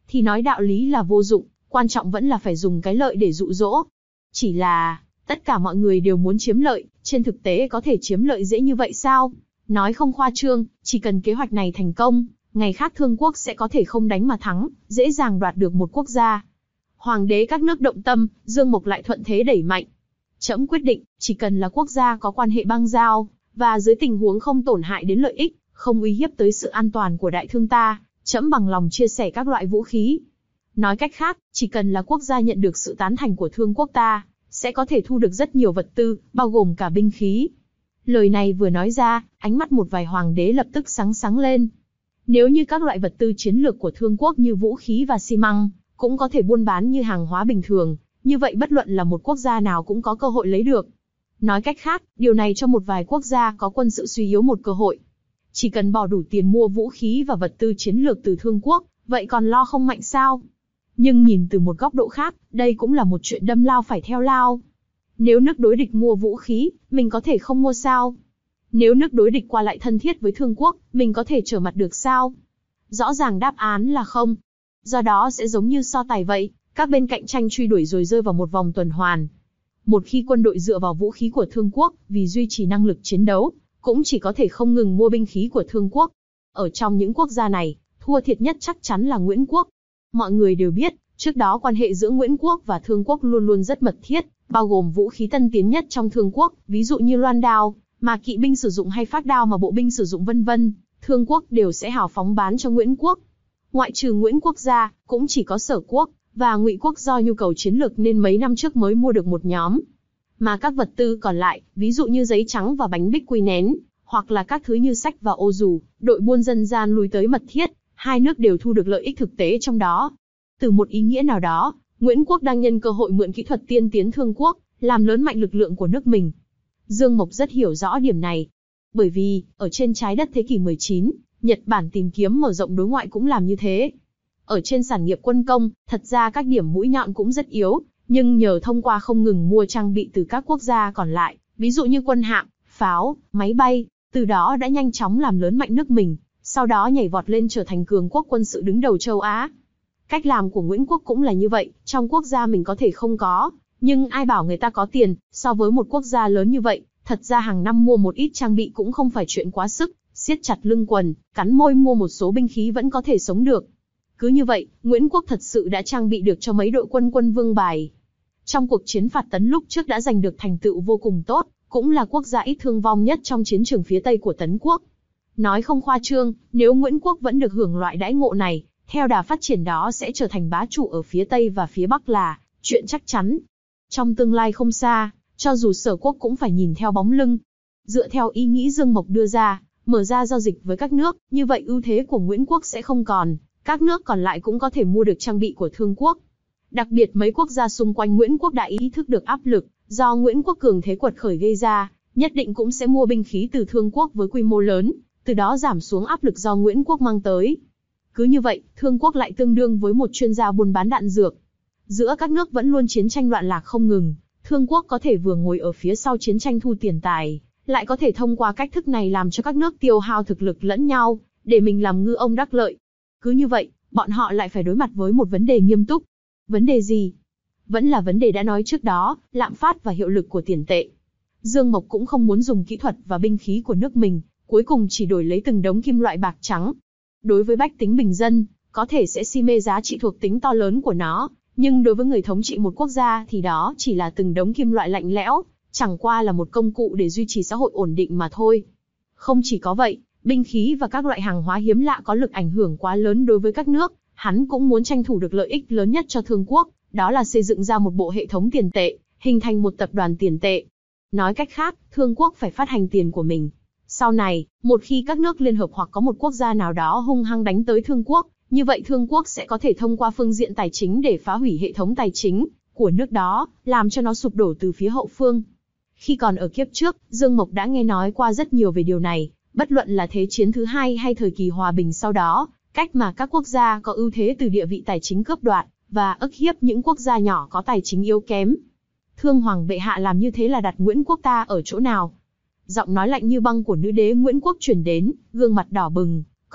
[SPEAKER 2] thì nói đạo lý là vô dụng, quan trọng vẫn là phải dùng cái lợi để dụ dỗ. Chỉ là, tất cả mọi người đều muốn chiếm lợi, trên thực tế có thể chiếm lợi dễ như vậy sao? Nói không khoa trương, chỉ cần kế hoạch này thành công, ngày khác Thương quốc sẽ có thể không đánh mà thắng, dễ dàng đoạt được một quốc gia. Hoàng đế các nước động tâm, Dương Mộc lại thuận thế đẩy mạnh. Trẫm quyết định, chỉ cần là quốc gia có quan hệ bang giao, và dưới tình huống không tổn hại đến lợi ích, không uy hiếp tới sự an toàn của đại thương ta, trẫm bằng lòng chia sẻ các loại vũ khí. Nói cách khác, chỉ cần là quốc gia nhận được sự tán thành của Thương quốc ta, sẽ có thể thu được rất nhiều vật tư, bao gồm cả binh khí. Lời này vừa nói ra, ánh mắt một vài hoàng đế lập tức sáng sáng lên. Nếu như các loại vật tư chiến lược của Thương quốc như vũ khí và xi măng, cũng có thể buôn bán như hàng hóa bình thường, như vậy bất luận là một quốc gia nào cũng có cơ hội lấy được. Nói cách khác, điều này cho một vài quốc gia có quân sự suy yếu một cơ hội. Chỉ cần bỏ đủ tiền mua vũ khí và vật tư chiến lược từ Thương quốc, vậy còn lo không mạnh sao? Nhưng nhìn từ một góc độ khác, đây cũng là một chuyện đâm lao phải theo lao. Nếu nước đối địch mua vũ khí, mình có thể không mua sao? Nếu nước đối địch qua lại thân thiết với Thương quốc, mình có thể trở mặt được sao? Rõ ràng đáp án là không. Do đó sẽ giống như so tài vậy, các bên cạnh tranh truy đuổi rồi rơi vào một vòng tuần hoàn. Một khi quân đội dựa vào vũ khí của Thương quốc, vì duy trì năng lực chiến đấu, cũng chỉ có thể không ngừng mua binh khí của Thương quốc. Ở trong những quốc gia này, thua thiệt nhất chắc chắn là Nguyễn quốc. Mọi người đều biết, trước đó quan hệ giữa Nguyễn quốc và Thương quốc luôn luôn rất mật thiết, bao gồm vũ khí tân tiến nhất trong Thương quốc, ví dụ như loan đao, mà kỵ binh sử dụng hay phác đao mà bộ binh sử dụng vân vân, Thương quốc đều sẽ hào phóng bán cho Nguyễn quốc. Ngoại trừ Nguyễn quốc ra, cũng chỉ có Sở quốc và Ngụy quốc do nhu cầu chiến lược nên mấy năm trước mới mua được một nhóm. Mà các vật tư còn lại, ví dụ như giấy trắng và bánh bích quy nén, hoặc là các thứ như sách và ô dù, đội buôn dân gian lui tới mật thiết, hai nước đều thu được lợi ích thực tế trong đó. Từ một ý nghĩa nào đó, Nguyễn quốc đang nhân cơ hội mượn kỹ thuật tiên tiến Thương quốc, làm lớn mạnh lực lượng của nước mình. Dương Mộc rất hiểu rõ điểm này. Bởi vì, ở trên trái đất thế kỷ mười chín, Nhật Bản tìm kiếm mở rộng đối ngoại cũng làm như thế. Ở trên sản nghiệp quân công, thật ra các điểm mũi nhọn cũng rất yếu, nhưng nhờ thông qua không ngừng mua trang bị từ các quốc gia còn lại, ví dụ như quân hạm, pháo, máy bay, từ đó đã nhanh chóng làm lớn mạnh nước mình, sau đó nhảy vọt lên trở thành cường quốc quân sự đứng đầu châu Á. Cách làm của Nguyễn quốc cũng là như vậy, trong quốc gia mình có thể không có, nhưng ai bảo người ta có tiền, so với một quốc gia lớn như vậy, thật ra hàng năm mua một ít trang bị cũng không phải chuyện quá sức, siết chặt lưng quần, cắn môi mua một số binh khí vẫn có thể sống được. Cứ như vậy, Nguyễn quốc thật sự đã trang bị được cho mấy đội quân quân vương bài. Trong cuộc chiến phạt Tấn lúc trước đã giành được thành tựu vô cùng tốt, cũng là quốc gia ít thương vong nhất trong chiến trường phía Tây của Tấn quốc. Nói không khoa trương, nếu Nguyễn quốc vẫn được hưởng loại đãi ngộ này, theo đà phát triển đó sẽ trở thành bá chủ ở phía Tây và phía Bắc là chuyện chắc chắn. Trong tương lai không xa, cho dù Sở quốc cũng phải nhìn theo bóng lưng. Dựa theo ý nghĩ Dương Mộc đưa ra, mở ra giao dịch với các nước, như vậy ưu thế của Nguyễn quốc sẽ không còn, các nước còn lại cũng có thể mua được trang bị của Thương quốc. Đặc biệt mấy quốc gia xung quanh Nguyễn quốc đã ý thức được áp lực do Nguyễn quốc cường thế quật khởi gây ra, nhất định cũng sẽ mua binh khí từ Thương quốc với quy mô lớn, từ đó giảm xuống áp lực do Nguyễn quốc mang tới. Cứ như vậy, Thương quốc lại tương đương với một chuyên gia buôn bán đạn dược. Giữa các nước vẫn luôn chiến tranh loạn lạc không ngừng, Thương quốc có thể vừa ngồi ở phía sau chiến tranh thu tiền tài, lại có thể thông qua cách thức này làm cho các nước tiêu hao thực lực lẫn nhau, để mình làm ngư ông đắc lợi. Cứ như vậy, bọn họ lại phải đối mặt với một vấn đề nghiêm túc. Vấn đề gì? Vẫn là vấn đề đã nói trước đó, lạm phát và hiệu lực của tiền tệ. Dương Mộc cũng không muốn dùng kỹ thuật và binh khí của nước mình, cuối cùng chỉ đổi lấy từng đống kim loại bạc trắng. Đối với bách tính bình dân, có thể sẽ si mê giá trị thuộc tính to lớn của nó, nhưng đối với người thống trị một quốc gia thì đó chỉ là từng đống kim loại lạnh lẽo, chẳng qua là một công cụ để duy trì xã hội ổn định mà thôi. Không chỉ có vậy, binh khí và các loại hàng hóa hiếm lạ có lực ảnh hưởng quá lớn đối với các nước, hắn cũng muốn tranh thủ được lợi ích lớn nhất cho Thương quốc, đó là xây dựng ra một bộ hệ thống tiền tệ, hình thành một tập đoàn tiền tệ. Nói cách khác, Thương quốc phải phát hành tiền của mình. Sau này, một khi các nước liên hợp hoặc có một quốc gia nào đó hung hăng đánh tới Thương quốc, như vậy Thương quốc sẽ có thể thông qua phương diện tài chính để phá hủy hệ thống tài chính của nước đó, làm cho nó sụp đổ từ phía hậu phương. Khi còn ở kiếp trước, Dương Mộc đã nghe nói qua rất nhiều về điều này, bất luận là Thế chiến thứ hai hay thời kỳ hòa bình sau đó, cách mà các quốc gia có ưu thế từ địa vị tài chính cướp đoạt, và ức hiếp những quốc gia nhỏ có tài chính yếu kém. Thương Hoàng bệ hạ làm như thế là đặt Nguyễn quốc ta ở chỗ nào? Giọng nói lạnh như băng của nữ đế Nguyễn quốc truyền đến, gương mặt đỏ bừng,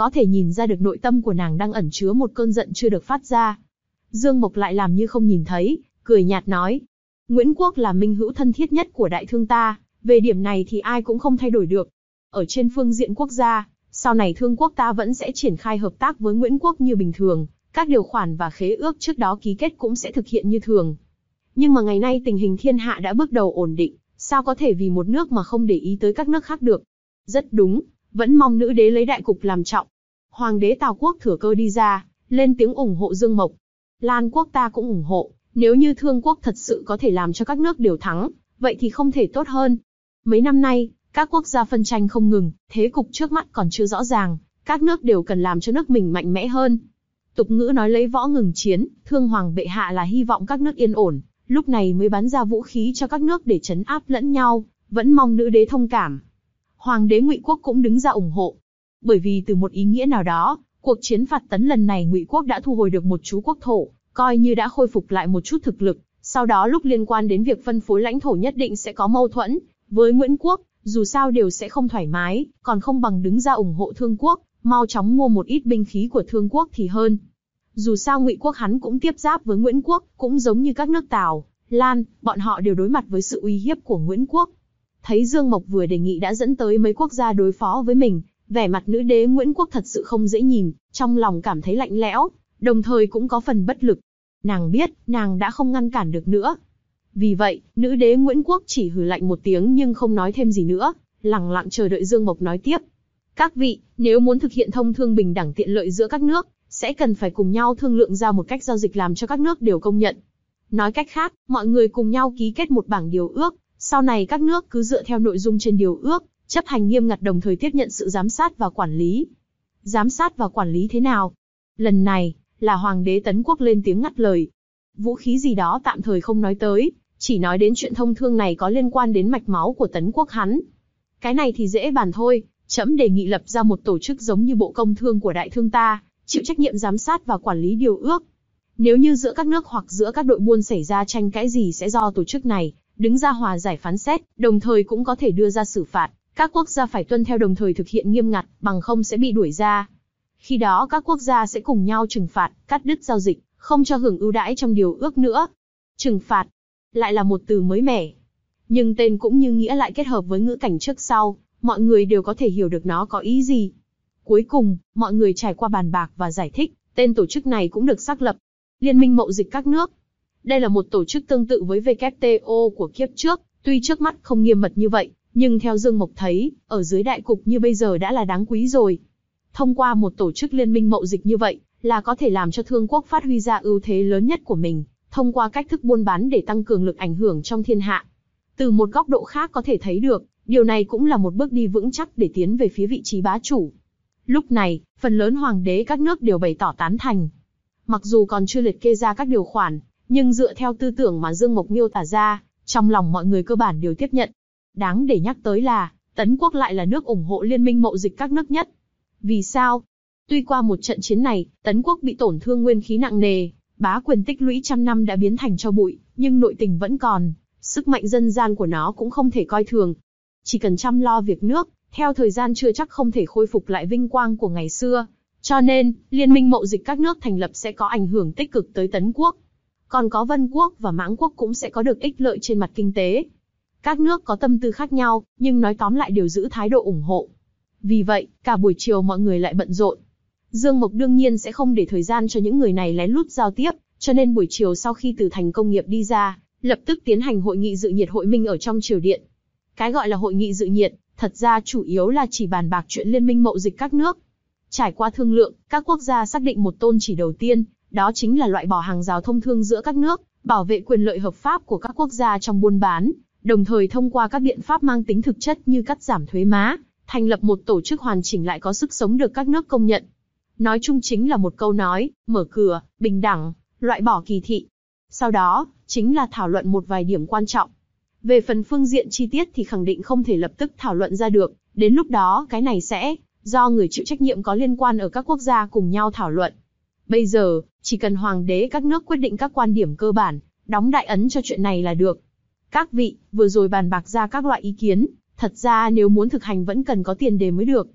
[SPEAKER 2] có thể nhìn ra được nội tâm của nàng đang ẩn chứa một cơn giận chưa được phát ra. Dương Mộc lại làm như không nhìn thấy, cười nhạt nói. Nguyễn Quốc là minh hữu thân thiết nhất của Đại Thương ta, về điểm này thì ai cũng không thay đổi được. Ở trên phương diện quốc gia, sau này Thương Quốc ta vẫn sẽ triển khai hợp tác với Nguyễn Quốc như bình thường, các điều khoản và khế ước trước đó ký kết cũng sẽ thực hiện như thường. Nhưng mà ngày nay tình hình thiên hạ đã bước đầu ổn định, sao có thể vì một nước mà không để ý tới các nước khác được. Rất đúng, vẫn mong nữ đế lấy đại cục làm trọng. Hoàng đế Tào Quốc thừa cơ đi ra, lên tiếng ủng hộ Dương Mộc. Lan Quốc ta cũng ủng hộ, nếu như Thương Quốc thật sự có thể làm cho các nước đều thắng, vậy thì không thể tốt hơn. Mấy năm nay, các quốc gia phân tranh không ngừng, thế cục trước mắt còn chưa rõ ràng, các nước đều cần làm cho nước mình mạnh mẽ hơn. Tục ngữ nói lấy võ ngừng chiến, Thương Hoàng bệ hạ là hy vọng các nước yên ổn, lúc này mới bắn ra vũ khí cho các nước để trấn áp lẫn nhau, vẫn mong nữ đế thông cảm. Hoàng đế Ngụy Quốc cũng đứng ra ủng hộ. Bởi vì từ một ý nghĩa nào đó, cuộc chiến phạt tấn lần này Ngụy Quốc đã thu hồi được một chú quốc thổ, coi như đã khôi phục lại một chút thực lực. Sau đó lúc liên quan đến việc phân phối lãnh thổ nhất định sẽ có mâu thuẫn với Nguyễn Quốc, dù sao đều sẽ không thoải mái, còn không bằng đứng ra ủng hộ Thương Quốc, mau chóng mua một ít binh khí của Thương Quốc thì hơn. Dù sao Ngụy Quốc hắn cũng tiếp giáp với Nguyễn Quốc, cũng giống như các nước Tào, Lan, bọn họ đều đối mặt với sự uy hiếp của Nguyễn Quốc. Thấy Dương Mộc vừa đề nghị đã dẫn tới mấy quốc gia đối phó với mình, vẻ mặt nữ đế Nguyễn Quốc thật sự không dễ nhìn, trong lòng cảm thấy lạnh lẽo, đồng thời cũng có phần bất lực. Nàng biết, nàng đã không ngăn cản được nữa. Vì vậy, nữ đế Nguyễn Quốc chỉ hừ lạnh một tiếng nhưng không nói thêm gì nữa, lặng lặng chờ đợi Dương Mộc nói tiếp. Các vị, nếu muốn thực hiện thông thương bình đẳng tiện lợi giữa các nước, sẽ cần phải cùng nhau thương lượng ra một cách giao dịch làm cho các nước đều công nhận. Nói cách khác, mọi người cùng nhau ký kết một bảng điều ước, sau này các nước cứ dựa theo nội dung trên điều ước, chấp hành nghiêm ngặt đồng thời tiếp nhận sự giám sát và quản lý. Giám sát và quản lý thế nào? Lần này, là Hoàng đế Tấn Quốc lên tiếng ngắt lời. Vũ khí gì đó tạm thời không nói tới, chỉ nói đến chuyện thông thương này có liên quan đến mạch máu của Tấn Quốc hắn. Cái này thì dễ bàn thôi, trẫm đề nghị lập ra một tổ chức giống như Bộ Công Thương của Đại Thương ta, chịu trách nhiệm giám sát và quản lý điều ước. Nếu như giữa các nước hoặc giữa các đội buôn xảy ra tranh cãi gì sẽ do tổ chức này đứng ra hòa giải phán xét, đồng thời cũng có thể đưa ra xử phạt. Các quốc gia phải tuân theo đồng thời thực hiện nghiêm ngặt, bằng không sẽ bị đuổi ra. Khi đó các quốc gia sẽ cùng nhau trừng phạt, cắt đứt giao dịch, không cho hưởng ưu đãi trong điều ước nữa. Trừng phạt, lại là một từ mới mẻ. Nhưng tên cũng như nghĩa lại kết hợp với ngữ cảnh trước sau, mọi người đều có thể hiểu được nó có ý gì. Cuối cùng, mọi người trải qua bàn bạc và giải thích, tên tổ chức này cũng được xác lập. Liên minh Mậu dịch các nước. Đây là một tổ chức tương tự với W T O của kiếp trước, tuy trước mắt không nghiêm mật như vậy, nhưng theo Dương Mộc thấy, ở dưới đại cục như bây giờ đã là đáng quý rồi. Thông qua một tổ chức liên minh mậu dịch như vậy, là có thể làm cho Thương Quốc phát huy ra ưu thế lớn nhất của mình, thông qua cách thức buôn bán để tăng cường lực ảnh hưởng trong thiên hạ. Từ một góc độ khác có thể thấy được, điều này cũng là một bước đi vững chắc để tiến về phía vị trí bá chủ. Lúc này, phần lớn hoàng đế các nước đều bày tỏ tán thành. Mặc dù còn chưa liệt kê ra các điều khoản, nhưng dựa theo tư tưởng mà Dương Mộc miêu tả ra, trong lòng mọi người cơ bản đều tiếp nhận. Đáng để nhắc tới là, Tấn Quốc lại là nước ủng hộ liên minh mậu dịch các nước nhất. Vì sao? Tuy qua một trận chiến này, Tấn Quốc bị tổn thương nguyên khí nặng nề, bá quyền tích lũy trăm năm đã biến thành tro bụi, nhưng nội tình vẫn còn, sức mạnh dân gian của nó cũng không thể coi thường. Chỉ cần chăm lo việc nước, theo thời gian chưa chắc không thể khôi phục lại vinh quang của ngày xưa. Cho nên, liên minh mậu dịch các nước thành lập sẽ có ảnh hưởng tích cực tới Tấn Quốc. Còn có Vân Quốc và Mãng Quốc cũng sẽ có được ích lợi trên mặt kinh tế. Các nước có tâm tư khác nhau, nhưng nói tóm lại đều giữ thái độ ủng hộ. Vì vậy, cả buổi chiều mọi người lại bận rộn. Dương Mộc đương nhiên sẽ không để thời gian cho những người này lén lút giao tiếp, cho nên buổi chiều sau khi từ thành công nghiệp đi ra, lập tức tiến hành hội nghị dự nhiệt hội minh ở trong triều điện. Cái gọi là hội nghị dự nhiệt, thật ra chủ yếu là chỉ bàn bạc chuyện liên minh mậu dịch các nước. Trải qua thương lượng, các quốc gia xác định một tôn chỉ đầu tiên, đó chính là loại bỏ hàng rào thông thương giữa các nước, bảo vệ quyền lợi hợp pháp của các quốc gia trong buôn bán, đồng thời thông qua các biện pháp mang tính thực chất như cắt giảm thuế má, thành lập một tổ chức hoàn chỉnh lại có sức sống được các nước công nhận. Nói chung chính là một câu nói, mở cửa, bình đẳng, loại bỏ kỳ thị. Sau đó, chính là thảo luận một vài điểm quan trọng. Về phần phương diện chi tiết thì khẳng định không thể lập tức thảo luận ra được, đến lúc đó cái này sẽ do người chịu trách nhiệm có liên quan ở các quốc gia cùng nhau thảo luận. Bây giờ, chỉ cần hoàng đế các nước quyết định các quan điểm cơ bản, đóng đại ấn cho chuyện này là được. Các vị, vừa rồi bàn bạc ra các loại ý kiến, thật ra nếu muốn thực hành vẫn cần có tiền đề mới được.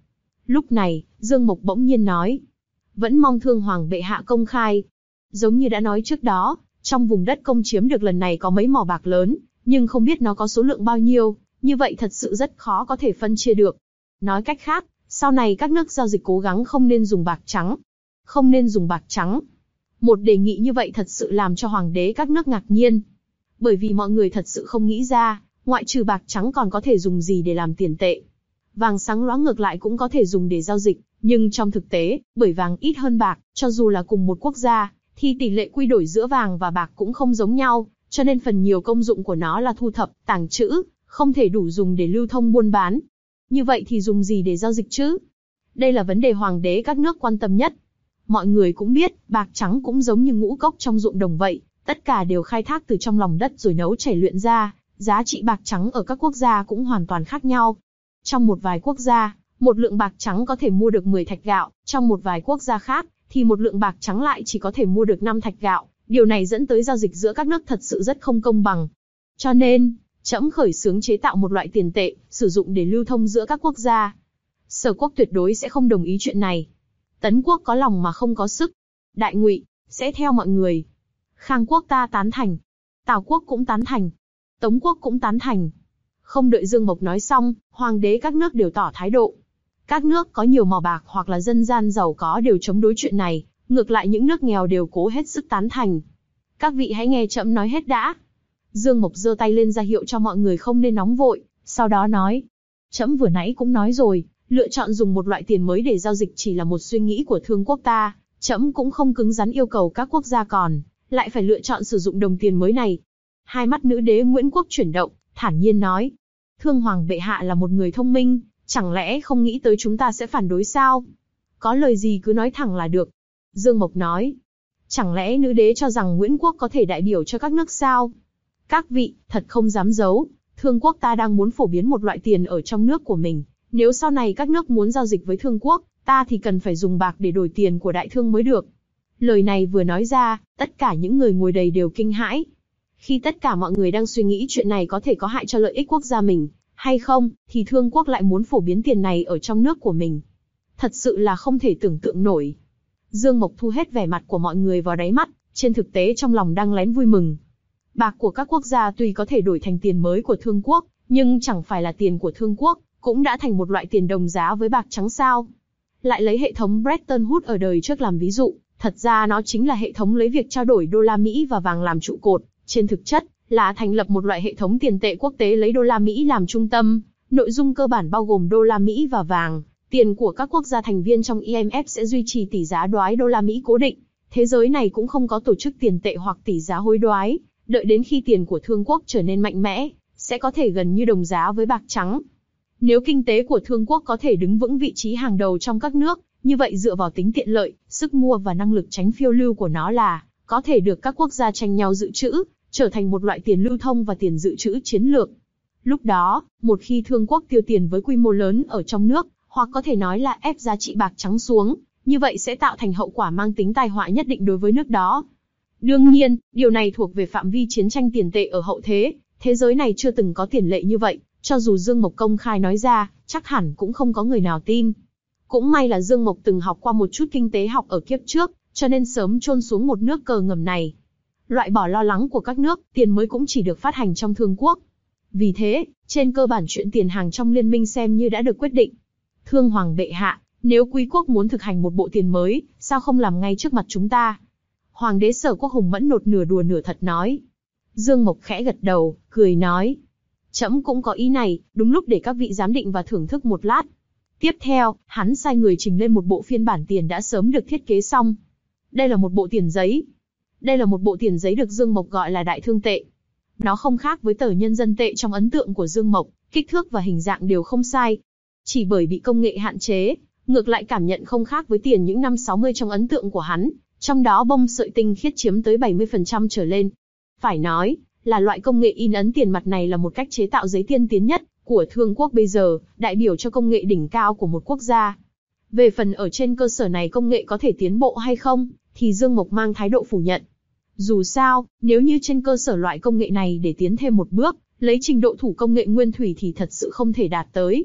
[SPEAKER 2] Lúc này, Dương Mộc bỗng nhiên nói. Vẫn mong Thương Hoàng bệ hạ công khai. Giống như đã nói trước đó, trong vùng đất công chiếm được lần này có mấy mỏ bạc lớn, nhưng không biết nó có số lượng bao nhiêu, như vậy thật sự rất khó có thể phân chia được. Nói cách khác, sau này các nước giao dịch cố gắng không nên dùng bạc trắng. Không nên dùng bạc trắng. Một đề nghị như vậy thật sự làm cho hoàng đế các nước ngạc nhiên. Bởi vì mọi người thật sự không nghĩ ra, ngoại trừ bạc trắng còn có thể dùng gì để làm tiền tệ. Vàng sáng loáng ngược lại cũng có thể dùng để giao dịch, nhưng trong thực tế, bởi vàng ít hơn bạc, cho dù là cùng một quốc gia, thì tỷ lệ quy đổi giữa vàng và bạc cũng không giống nhau, cho nên phần nhiều công dụng của nó là thu thập, tàng trữ, không thể đủ dùng để lưu thông buôn bán. Như vậy thì dùng gì để giao dịch chứ? Đây là vấn đề hoàng đế các nước quan tâm nhất. Mọi người cũng biết, bạc trắng cũng giống như ngũ cốc trong ruộng đồng vậy, tất cả đều khai thác từ trong lòng đất rồi nấu chảy luyện ra, giá trị bạc trắng ở các quốc gia cũng hoàn toàn khác nhau. Trong một vài quốc gia, một lượng bạc trắng có thể mua được mười thạch gạo, trong một vài quốc gia khác, thì một lượng bạc trắng lại chỉ có thể mua được năm thạch gạo, điều này dẫn tới giao dịch giữa các nước thật sự rất không công bằng. Cho nên, trẫm khởi xướng chế tạo một loại tiền tệ, sử dụng để lưu thông giữa các quốc gia. Sở Quốc tuyệt đối sẽ không đồng ý chuyện này. Tấn Quốc có lòng mà không có sức. Đại Ngụy sẽ theo mọi người. Khang Quốc ta tán thành. Tào Quốc cũng tán thành. Tống Quốc cũng tán thành. Không đợi Dương Mộc nói xong, hoàng đế các nước đều tỏ thái độ. Các nước có nhiều mỏ bạc hoặc là dân gian giàu có đều chống đối chuyện này, ngược lại những nước nghèo đều cố hết sức tán thành. Các vị hãy nghe trẫm nói hết đã. Dương Mộc giơ tay lên ra hiệu cho mọi người không nên nóng vội, sau đó nói. Trẫm vừa nãy cũng nói rồi, lựa chọn dùng một loại tiền mới để giao dịch chỉ là một suy nghĩ của Thương Quốc ta, trẫm cũng không cứng rắn yêu cầu các quốc gia còn lại phải lựa chọn sử dụng đồng tiền mới này. Hai mắt nữ đế Nguyễn Quốc chuyển động, thản nhiên nói. Thương Hoàng bệ hạ là một người thông minh, chẳng lẽ không nghĩ tới chúng ta sẽ phản đối sao? Có lời gì cứ nói thẳng là được. Dương Mộc nói. Chẳng lẽ nữ đế cho rằng Nguyễn Quốc có thể đại biểu cho các nước sao? Các vị, thật không dám giấu, Thương Quốc ta đang muốn phổ biến một loại tiền ở trong nước của mình. Nếu sau này các nước muốn giao dịch với Thương Quốc, ta thì cần phải dùng bạc để đổi tiền của đại thương mới được. Lời này vừa nói ra, tất cả những người ngồi đầy đều kinh hãi. Khi tất cả mọi người đang suy nghĩ chuyện này có thể có hại cho lợi ích quốc gia mình, hay không, thì Thương Quốc lại muốn phổ biến tiền này ở trong nước của mình. Thật sự là không thể tưởng tượng nổi. Dương Mộc thu hết vẻ mặt của mọi người vào đáy mắt, trên thực tế trong lòng đang lén vui mừng. Bạc của các quốc gia tuy có thể đổi thành tiền mới của Thương Quốc, nhưng chẳng phải là tiền của Thương Quốc, cũng đã thành một loại tiền đồng giá với bạc trắng sao. Lại lấy hệ thống Bretton Woods ở đời trước làm ví dụ, thật ra nó chính là hệ thống lấy việc trao đổi đô la Mỹ và vàng làm trụ cột, trên thực chất là thành lập một loại hệ thống tiền tệ quốc tế lấy đô la Mỹ làm trung tâm, nội dung cơ bản bao gồm đô la Mỹ và vàng, tiền của các quốc gia thành viên trong I M F sẽ duy trì tỷ giá đoái đô la Mỹ cố định. Thế giới này cũng không có tổ chức tiền tệ hoặc tỷ giá hối đoái, đợi đến khi tiền của Thương Quốc trở nên mạnh mẽ, sẽ có thể gần như đồng giá với bạc trắng. Nếu kinh tế của Thương Quốc có thể đứng vững vị trí hàng đầu trong các nước, như vậy dựa vào tính tiện lợi, sức mua và năng lực tránh phiêu lưu của nó là có thể được các quốc gia tranh nhau dự trữ, trở thành một loại tiền lưu thông và tiền dự trữ chiến lược. Lúc đó, một khi Thương Quốc tiêu tiền với quy mô lớn ở trong nước, hoặc có thể nói là ép giá trị bạc trắng xuống, như vậy sẽ tạo thành hậu quả mang tính tai họa nhất định đối với nước đó. Đương nhiên, điều này thuộc về phạm vi chiến tranh tiền tệ ở hậu thế, thế giới này chưa từng có tiền lệ như vậy, cho dù Dương Mộc công khai nói ra, chắc hẳn cũng không có người nào tin. Cũng may là Dương Mộc từng học qua một chút kinh tế học ở kiếp trước, cho nên sớm chôn xuống một nước cờ ngầm này. Loại bỏ lo lắng của các nước, tiền mới cũng chỉ được phát hành trong Thương Quốc. Vì thế, trên cơ bản chuyện tiền hàng trong liên minh xem như đã được quyết định. Thương Hoàng bệ hạ, nếu quý quốc muốn thực hành một bộ tiền mới, sao không làm ngay trước mặt chúng ta? Hoàng đế Sở Quốc hùng mẫn nột nửa đùa nửa thật nói. Dương Mộc khẽ gật đầu, cười nói. Trẫm cũng có ý này, đúng lúc để các vị giám định và thưởng thức một lát. Tiếp theo, hắn sai người trình lên một bộ phiên bản tiền đã sớm được thiết kế xong. Đây là một bộ tiền giấy. Đây là một bộ tiền giấy được Dương Mộc gọi là đại thương tệ. Nó không khác với tờ nhân dân tệ trong ấn tượng của Dương Mộc, kích thước và hình dạng đều không sai. Chỉ bởi bị công nghệ hạn chế, ngược lại cảm nhận không khác với tiền những năm sáu mươi trong ấn tượng của hắn, trong đó bông sợi tinh khiết chiếm tới bảy mươi phần trăm trở lên. Phải nói, là loại công nghệ in ấn tiền mặt này là một cách chế tạo giấy tiên tiến nhất của Thương Quốc bây giờ, đại biểu cho công nghệ đỉnh cao của một quốc gia. Về phần ở trên cơ sở này công nghệ có thể tiến bộ hay không, thì Dương Mộc mang thái độ phủ nhận. Dù sao, nếu như trên cơ sở loại công nghệ này để tiến thêm một bước, lấy trình độ thủ công nghệ nguyên thủy thì thật sự không thể đạt tới.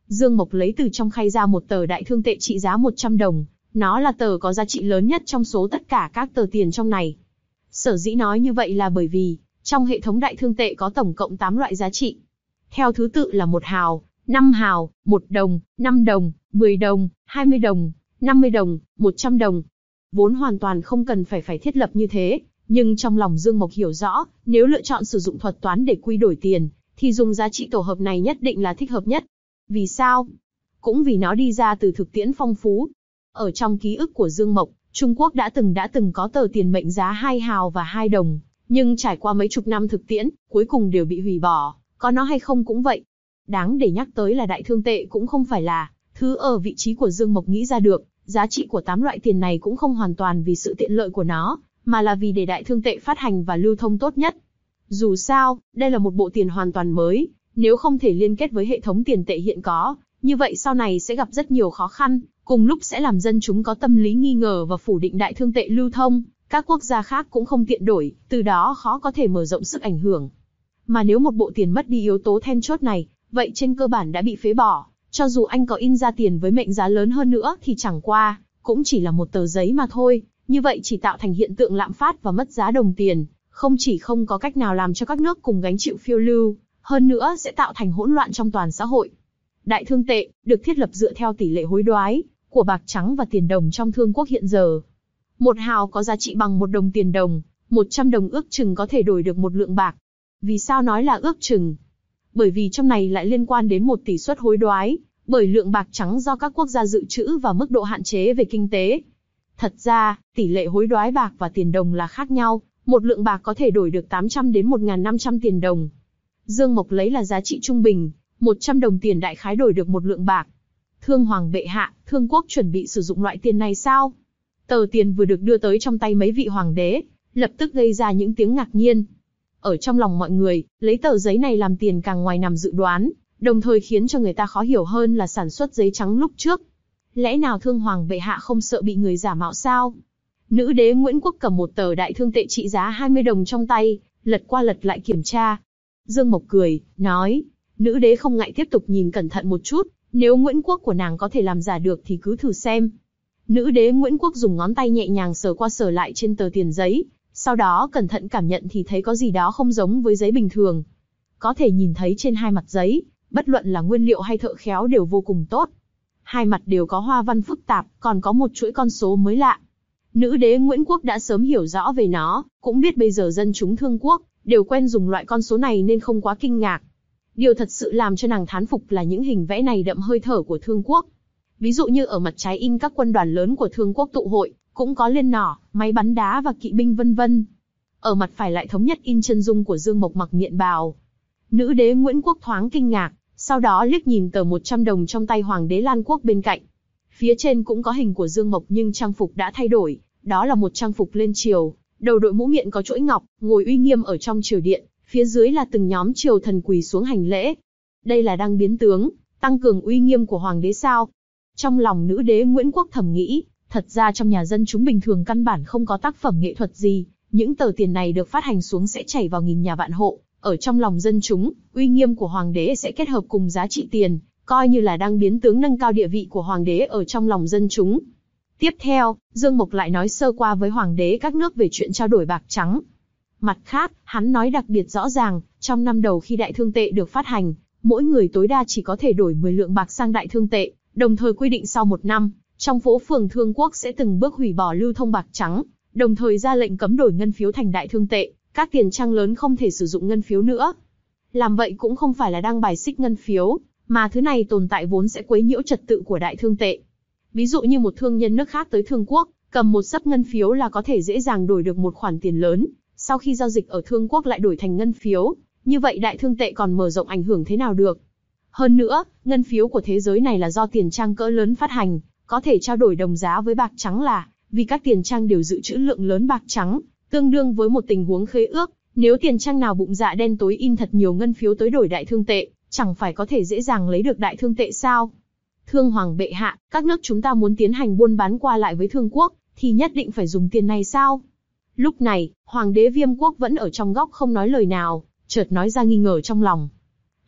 [SPEAKER 2] Dương Mộc lấy từ trong khay ra một tờ đại thương tệ trị giá một trăm đồng, nó là tờ có giá trị lớn nhất trong số tất cả các tờ tiền trong này. Sở dĩ nói như vậy là bởi vì, trong hệ thống đại thương tệ có tổng cộng tám loại giá trị. Theo thứ tự là một hào, năm hào, một đồng, năm đồng, mười đồng, hai mươi đồng, năm mươi đồng, một trăm đồng. Vốn hoàn toàn không cần phải phải thiết lập như thế, nhưng trong lòng Dương Mộc hiểu rõ, nếu lựa chọn sử dụng thuật toán để quy đổi tiền, thì dùng giá trị tổ hợp này nhất định là thích hợp nhất. Vì sao? Cũng vì nó đi ra từ thực tiễn phong phú. Ở trong ký ức của Dương Mộc, Trung Quốc đã từng đã từng có tờ tiền mệnh giá hai hào và hai đồng, nhưng trải qua mấy chục năm thực tiễn, cuối cùng đều bị hủy bỏ, có nó hay không cũng vậy. Đáng để nhắc tới là đại thương tệ cũng không phải là thứ ở vị trí của Dương Mộc nghĩ ra được, giá trị của tám loại tiền này cũng không hoàn toàn vì sự tiện lợi của nó, mà là vì để đại thương tệ phát hành và lưu thông tốt nhất. Dù sao, đây là một bộ tiền hoàn toàn mới, nếu không thể liên kết với hệ thống tiền tệ hiện có, như vậy sau này sẽ gặp rất nhiều khó khăn, cùng lúc sẽ làm dân chúng có tâm lý nghi ngờ và phủ định đại thương tệ lưu thông, các quốc gia khác cũng không tiện đổi, từ đó khó có thể mở rộng sức ảnh hưởng. Mà nếu một bộ tiền mất đi yếu tố then chốt này, vậy trên cơ bản đã bị phế bỏ, cho dù anh có in ra tiền với mệnh giá lớn hơn nữa thì chẳng qua, cũng chỉ là một tờ giấy mà thôi, như vậy chỉ tạo thành hiện tượng lạm phát và mất giá đồng tiền, không chỉ không có cách nào làm cho các nước cùng gánh chịu phiêu lưu, hơn nữa sẽ tạo thành hỗn loạn trong toàn xã hội. Đại thương tệ được thiết lập dựa theo tỷ lệ hối đoái của bạc trắng và tiền đồng trong thương quốc hiện giờ. Một hào có giá trị bằng một đồng tiền đồng, một trăm đồng ước chừng có thể đổi được một lượng bạc. Vì sao nói là ước chừng? Bởi vì trong này lại liên quan đến một tỷ suất hối đoái, bởi lượng bạc trắng do các quốc gia dự trữ và mức độ hạn chế về kinh tế. Thật ra, tỷ lệ hối đoái bạc và tiền đồng là khác nhau, một lượng bạc có thể đổi được tám trăm đến một nghìn năm trăm tiền đồng. Dương Mộc lấy là giá trị trung bình, một trăm đồng tiền đại khái đổi được một lượng bạc. Thương Hoàng bệ hạ, Thương quốc chuẩn bị sử dụng loại tiền này sao? Tờ tiền vừa được đưa tới trong tay mấy vị hoàng đế, lập tức gây ra những tiếng ngạc nhiên. Ở trong lòng mọi người, lấy tờ giấy này làm tiền càng ngoài nằm dự đoán, đồng thời khiến cho người ta khó hiểu hơn là sản xuất giấy trắng lúc trước. Lẽ nào Thương Hoàng bệ hạ không sợ bị người giả mạo sao? Nữ đế Nguyễn Quốc cầm một tờ đại thương tệ trị giá hai mươi đồng trong tay, lật qua lật lại kiểm tra. Dương Mộc cười, nói, nữ đế không ngại tiếp tục nhìn cẩn thận một chút, nếu Nguyễn Quốc của nàng có thể làm giả được thì cứ thử xem. Nữ đế Nguyễn Quốc dùng ngón tay nhẹ nhàng sờ qua sờ lại trên tờ tiền giấy, sau đó cẩn thận cảm nhận thì thấy có gì đó không giống với giấy bình thường. Có thể nhìn thấy trên hai mặt giấy, bất luận là nguyên liệu hay thợ khéo đều vô cùng tốt. Hai mặt đều có hoa văn phức tạp, còn có một chuỗi con số mới lạ. Nữ đế Nguyễn Quốc đã sớm hiểu rõ về nó, cũng biết bây giờ dân chúng Thương quốc đều quen dùng loại con số này nên không quá kinh ngạc. Điều thật sự làm cho nàng thán phục là những hình vẽ này đậm hơi thở của Thương quốc. Ví dụ như ở mặt trái in các quân đoàn lớn của Thương quốc tụ hội, cũng có liên nỏ, máy bắn đá và kỵ binh vân vân. Ở mặt phải lại thống nhất in chân dung của Dương Mộc mặc miện bào. Nữ đế Nguyễn Quốc thoáng kinh ngạc, sau đó liếc nhìn tờ một trăm đồng trong tay Hoàng đế Lan Quốc bên cạnh. Phía trên cũng có hình của Dương Mộc nhưng trang phục đã thay đổi, đó là một trang phục lên triều, đầu đội mũ miện có chuỗi ngọc, ngồi uy nghiêm ở trong triều điện, phía dưới là từng nhóm triều thần quỳ xuống hành lễ. Đây là đang biến tướng, tăng cường uy nghiêm của Hoàng đế sao? Trong lòng nữ đế Nguyễn Quốc thầm nghĩ, thật ra trong nhà dân chúng bình thường căn bản không có tác phẩm nghệ thuật gì, những tờ tiền này được phát hành xuống sẽ chảy vào nghìn nhà vạn hộ, ở trong lòng dân chúng, uy nghiêm của Hoàng đế sẽ kết hợp cùng giá trị tiền, coi như là đang biến tướng nâng cao địa vị của Hoàng đế ở trong lòng dân chúng. Tiếp theo, Dương Mộc lại nói sơ qua với Hoàng đế các nước về chuyện trao đổi bạc trắng. Mặt khác, hắn nói đặc biệt rõ ràng, trong năm đầu khi đại thương tệ được phát hành, mỗi người tối đa chỉ có thể đổi mười lượng bạc sang đại thương tệ, đồng thời quy định sau một năm, trong phố phường Thương quốc sẽ từng bước hủy bỏ lưu thông bạc trắng, đồng thời ra lệnh cấm đổi ngân phiếu thành đại thương tệ, các tiền trang lớn không thể sử dụng ngân phiếu nữa. Làm vậy cũng không phải là đang bài xích ngân phiếu, mà thứ này tồn tại vốn sẽ quấy nhiễu trật tự của đại thương tệ. Ví dụ như một thương nhân nước khác tới Thương quốc, cầm một xấp ngân phiếu là có thể dễ dàng đổi được một khoản tiền lớn, sau khi giao dịch ở Thương quốc lại đổi thành ngân phiếu, như vậy đại thương tệ còn mở rộng ảnh hưởng thế nào được? Hơn nữa, ngân phiếu của thế giới này là do tiền trang cỡ lớn phát hành, có thể trao đổi đồng giá với bạc trắng là vì các tiền trang đều dự trữ lượng lớn bạc trắng, tương đương với một tình huống khế ước, nếu tiền trang nào bụng dạ đen tối in thật nhiều ngân phiếu tới đổi đại thương tệ, chẳng phải có thể dễ dàng lấy được đại thương tệ sao? Thương Hoàng bệ hạ, các nước chúng ta muốn tiến hành buôn bán qua lại với Thương quốc, thì nhất định phải dùng tiền này sao? Lúc này, Hoàng đế Viêm quốc vẫn ở trong góc không nói lời nào, chợt nói ra nghi ngờ trong lòng.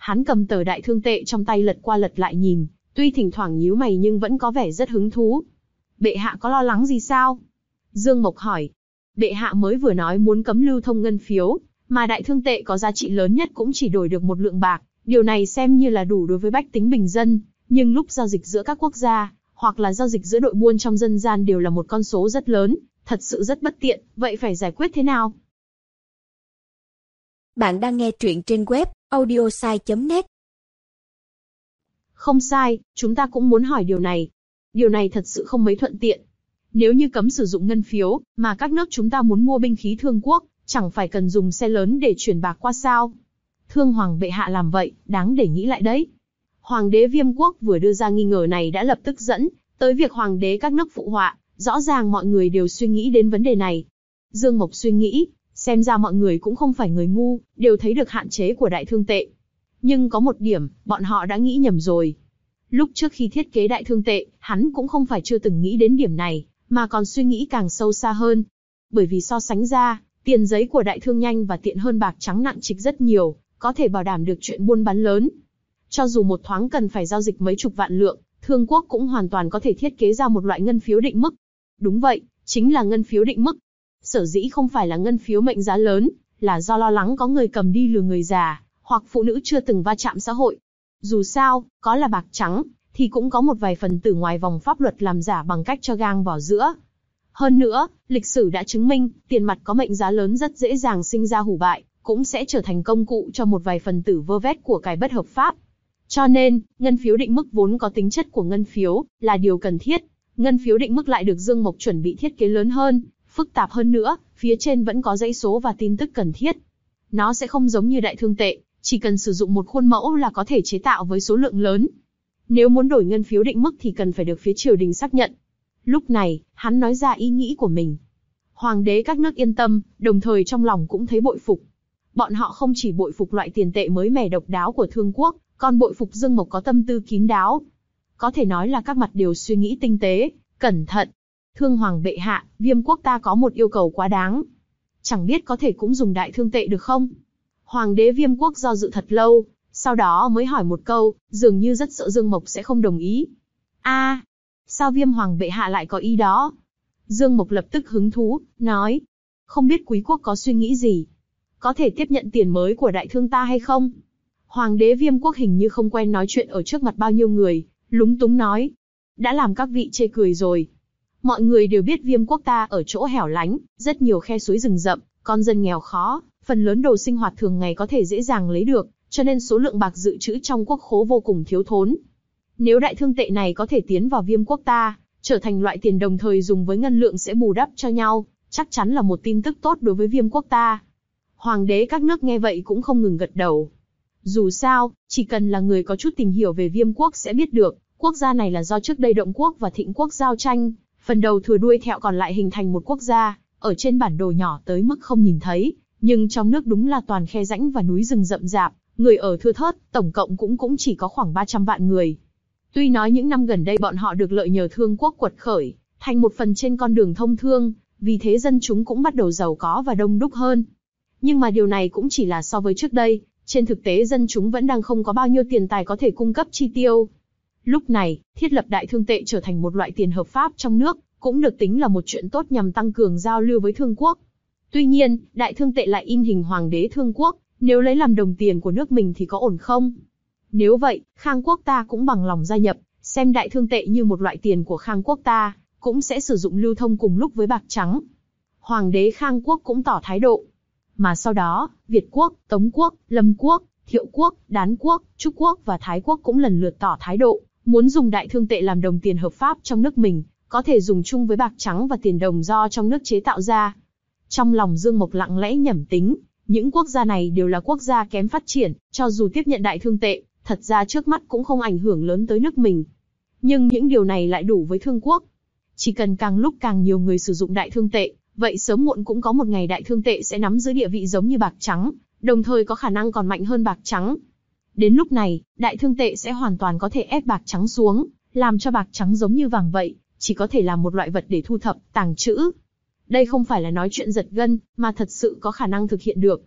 [SPEAKER 2] Hắn cầm tờ đại thương tệ trong tay lật qua lật lại nhìn, tuy thỉnh thoảng nhíu mày nhưng vẫn có vẻ rất hứng thú. Bệ hạ có lo lắng gì sao? Dương Mộc hỏi. Bệ hạ mới vừa nói muốn cấm lưu thông ngân phiếu, mà đại thương tệ có giá trị lớn nhất cũng chỉ đổi được một lượng bạc, điều này xem như là đủ đối với bách tính bình dân, nhưng lúc giao dịch giữa các quốc gia, hoặc là giao dịch giữa đội buôn trong dân gian đều là một con số rất lớn, thật sự rất bất tiện, vậy phải giải quyết thế nào?
[SPEAKER 1] Bạn đang nghe truyện trên web audiosai chấm net.
[SPEAKER 2] Không sai, chúng ta cũng muốn hỏi điều này. Điều này thật sự không mấy thuận tiện. Nếu như cấm sử dụng ngân phiếu, mà các nước chúng ta muốn mua binh khí thương quốc, chẳng phải cần dùng xe lớn để chuyển bạc qua sao? Thương hoàng bệ hạ làm vậy, đáng để nghĩ lại đấy. Hoàng đế Viêm Quốc vừa đưa ra nghi ngờ này đã lập tức dẫn tới việc hoàng đế các nước phụ họa, rõ ràng mọi người đều suy nghĩ đến vấn đề này. Dương Mộc suy nghĩ, xem ra mọi người cũng không phải người ngu, đều thấy được hạn chế của đại thương tệ. Nhưng có một điểm, bọn họ đã nghĩ nhầm rồi. Lúc trước khi thiết kế đại thương tệ, hắn cũng không phải chưa từng nghĩ đến điểm này, mà còn suy nghĩ càng sâu xa hơn. Bởi vì so sánh ra, tiền giấy của đại thương nhanh và tiện hơn bạc trắng nặng trịch rất nhiều, có thể bảo đảm được chuyện buôn bán lớn. Cho dù một thoáng cần phải giao dịch mấy chục vạn lượng, Thương quốc cũng hoàn toàn có thể thiết kế ra một loại ngân phiếu định mức. Đúng vậy, chính là ngân phiếu định mức. Sở dĩ không phải là ngân phiếu mệnh giá lớn, là do lo lắng có người cầm đi lừa người già, hoặc phụ nữ chưa từng va chạm xã hội. Dù sao, có là bạc trắng, thì cũng có một vài phần tử ngoài vòng pháp luật làm giả bằng cách cho gang vào giữa. Hơn nữa, lịch sử đã chứng minh, tiền mặt có mệnh giá lớn rất dễ dàng sinh ra hủ bại, cũng sẽ trở thành công cụ cho một vài phần tử vơ vét của cải bất hợp pháp. Cho nên, ngân phiếu định mức vốn có tính chất của ngân phiếu, là điều cần thiết. Ngân phiếu định mức lại được Dương Mộc chuẩn bị thiết kế lớn hơn, phức tạp hơn nữa, phía trên vẫn có dãy số và tin tức cần thiết. Nó sẽ không giống như đại thương tệ, chỉ cần sử dụng một khuôn mẫu là có thể chế tạo với số lượng lớn. Nếu muốn đổi ngân phiếu định mức thì cần phải được phía triều đình xác nhận. Lúc này, hắn nói ra ý nghĩ của mình. Hoàng đế các nước yên tâm, đồng thời trong lòng cũng thấy bội phục. Bọn họ không chỉ bội phục loại tiền tệ mới mẻ độc đáo của Thương quốc, còn bội phục Dương Mộc có tâm tư kín đáo. Có thể nói là các mặt đều suy nghĩ tinh tế, cẩn thận. Thương hoàng bệ hạ, Viêm quốc ta có một yêu cầu quá đáng. Chẳng biết có thể cũng dùng đại thương tệ được không? Hoàng đế Viêm quốc do dự thật lâu, sau đó mới hỏi một câu, dường như rất sợ Dương Mộc sẽ không đồng ý. A, à, sao Viêm hoàng bệ hạ lại có ý đó? Dương Mộc lập tức hứng thú, nói, không biết quý quốc có suy nghĩ gì? Có thể tiếp nhận tiền mới của đại thương ta hay không? Hoàng đế Viêm quốc hình như không quen nói chuyện ở trước mặt bao nhiêu người, lúng túng nói, đã làm các vị chê cười rồi. Mọi người đều biết Viêm quốc ta ở chỗ hẻo lánh, rất nhiều khe suối rừng rậm, con dân nghèo khó, phần lớn đồ sinh hoạt thường ngày có thể dễ dàng lấy được, cho nên số lượng bạc dự trữ trong quốc khố vô cùng thiếu thốn. Nếu đại thương tệ này có thể tiến vào Viêm quốc ta, trở thành loại tiền đồng thời dùng với ngân lượng sẽ bù đắp cho nhau, chắc chắn là một tin tức tốt đối với Viêm quốc ta. Hoàng đế các nước nghe vậy cũng không ngừng gật đầu. Dù sao, chỉ cần là người có chút tìm hiểu về Viêm quốc sẽ biết được, quốc gia này là do trước đây Động quốc và Thịnh quốc giao tranh, phần đầu thừa đuôi thẹo còn lại hình thành một quốc gia, ở trên bản đồ nhỏ tới mức không nhìn thấy, nhưng trong nước đúng là toàn khe rãnh và núi rừng rậm rạp, người ở thưa thớt, tổng cộng cũng cũng chỉ có khoảng ba trăm vạn người. Tuy nói những năm gần đây bọn họ được lợi nhờ Thương quốc quật khởi, thành một phần trên con đường thông thương, vì thế dân chúng cũng bắt đầu giàu có và đông đúc hơn. Nhưng mà điều này cũng chỉ là so với trước đây, trên thực tế dân chúng vẫn đang không có bao nhiêu tiền tài có thể cung cấp chi tiêu. Lúc này, thiết lập đại thương tệ trở thành một loại tiền hợp pháp trong nước, cũng được tính là một chuyện tốt nhằm tăng cường giao lưu với Thương quốc. Tuy nhiên, đại thương tệ lại in hình hoàng đế Thương quốc, nếu lấy làm đồng tiền của nước mình thì có ổn không? Nếu vậy, Khang quốc ta cũng bằng lòng gia nhập, xem đại thương tệ như một loại tiền của Khang quốc ta, cũng sẽ sử dụng lưu thông cùng lúc với bạc trắng. Hoàng đế Khang quốc cũng tỏ thái độ. Mà sau đó, Việt quốc, Tống quốc, Lâm quốc, Thiệu quốc, Đán quốc, Trúc quốc và Thái quốc cũng lần lượt tỏ thái độ, muốn dùng đại thương tệ làm đồng tiền hợp pháp trong nước mình, có thể dùng chung với bạc trắng và tiền đồng do trong nước chế tạo ra. Trong lòng Dương Mộc lặng lẽ nhẩm tính, những quốc gia này đều là quốc gia kém phát triển, cho dù tiếp nhận đại thương tệ, thật ra trước mắt cũng không ảnh hưởng lớn tới nước mình. Nhưng những điều này lại đủ với Thương quốc. Chỉ cần càng lúc càng nhiều người sử dụng đại thương tệ, vậy sớm muộn cũng có một ngày đại thương tệ sẽ nắm giữ địa vị giống như bạc trắng, đồng thời có khả năng còn mạnh hơn bạc trắng. Đến lúc này, đại thương tệ sẽ hoàn toàn có thể ép bạc trắng xuống, làm cho bạc trắng giống như vàng vậy, chỉ có thể là một loại vật để thu thập, tàng trữ. Đây không phải là nói chuyện giật gân, mà thật sự có khả năng thực hiện được.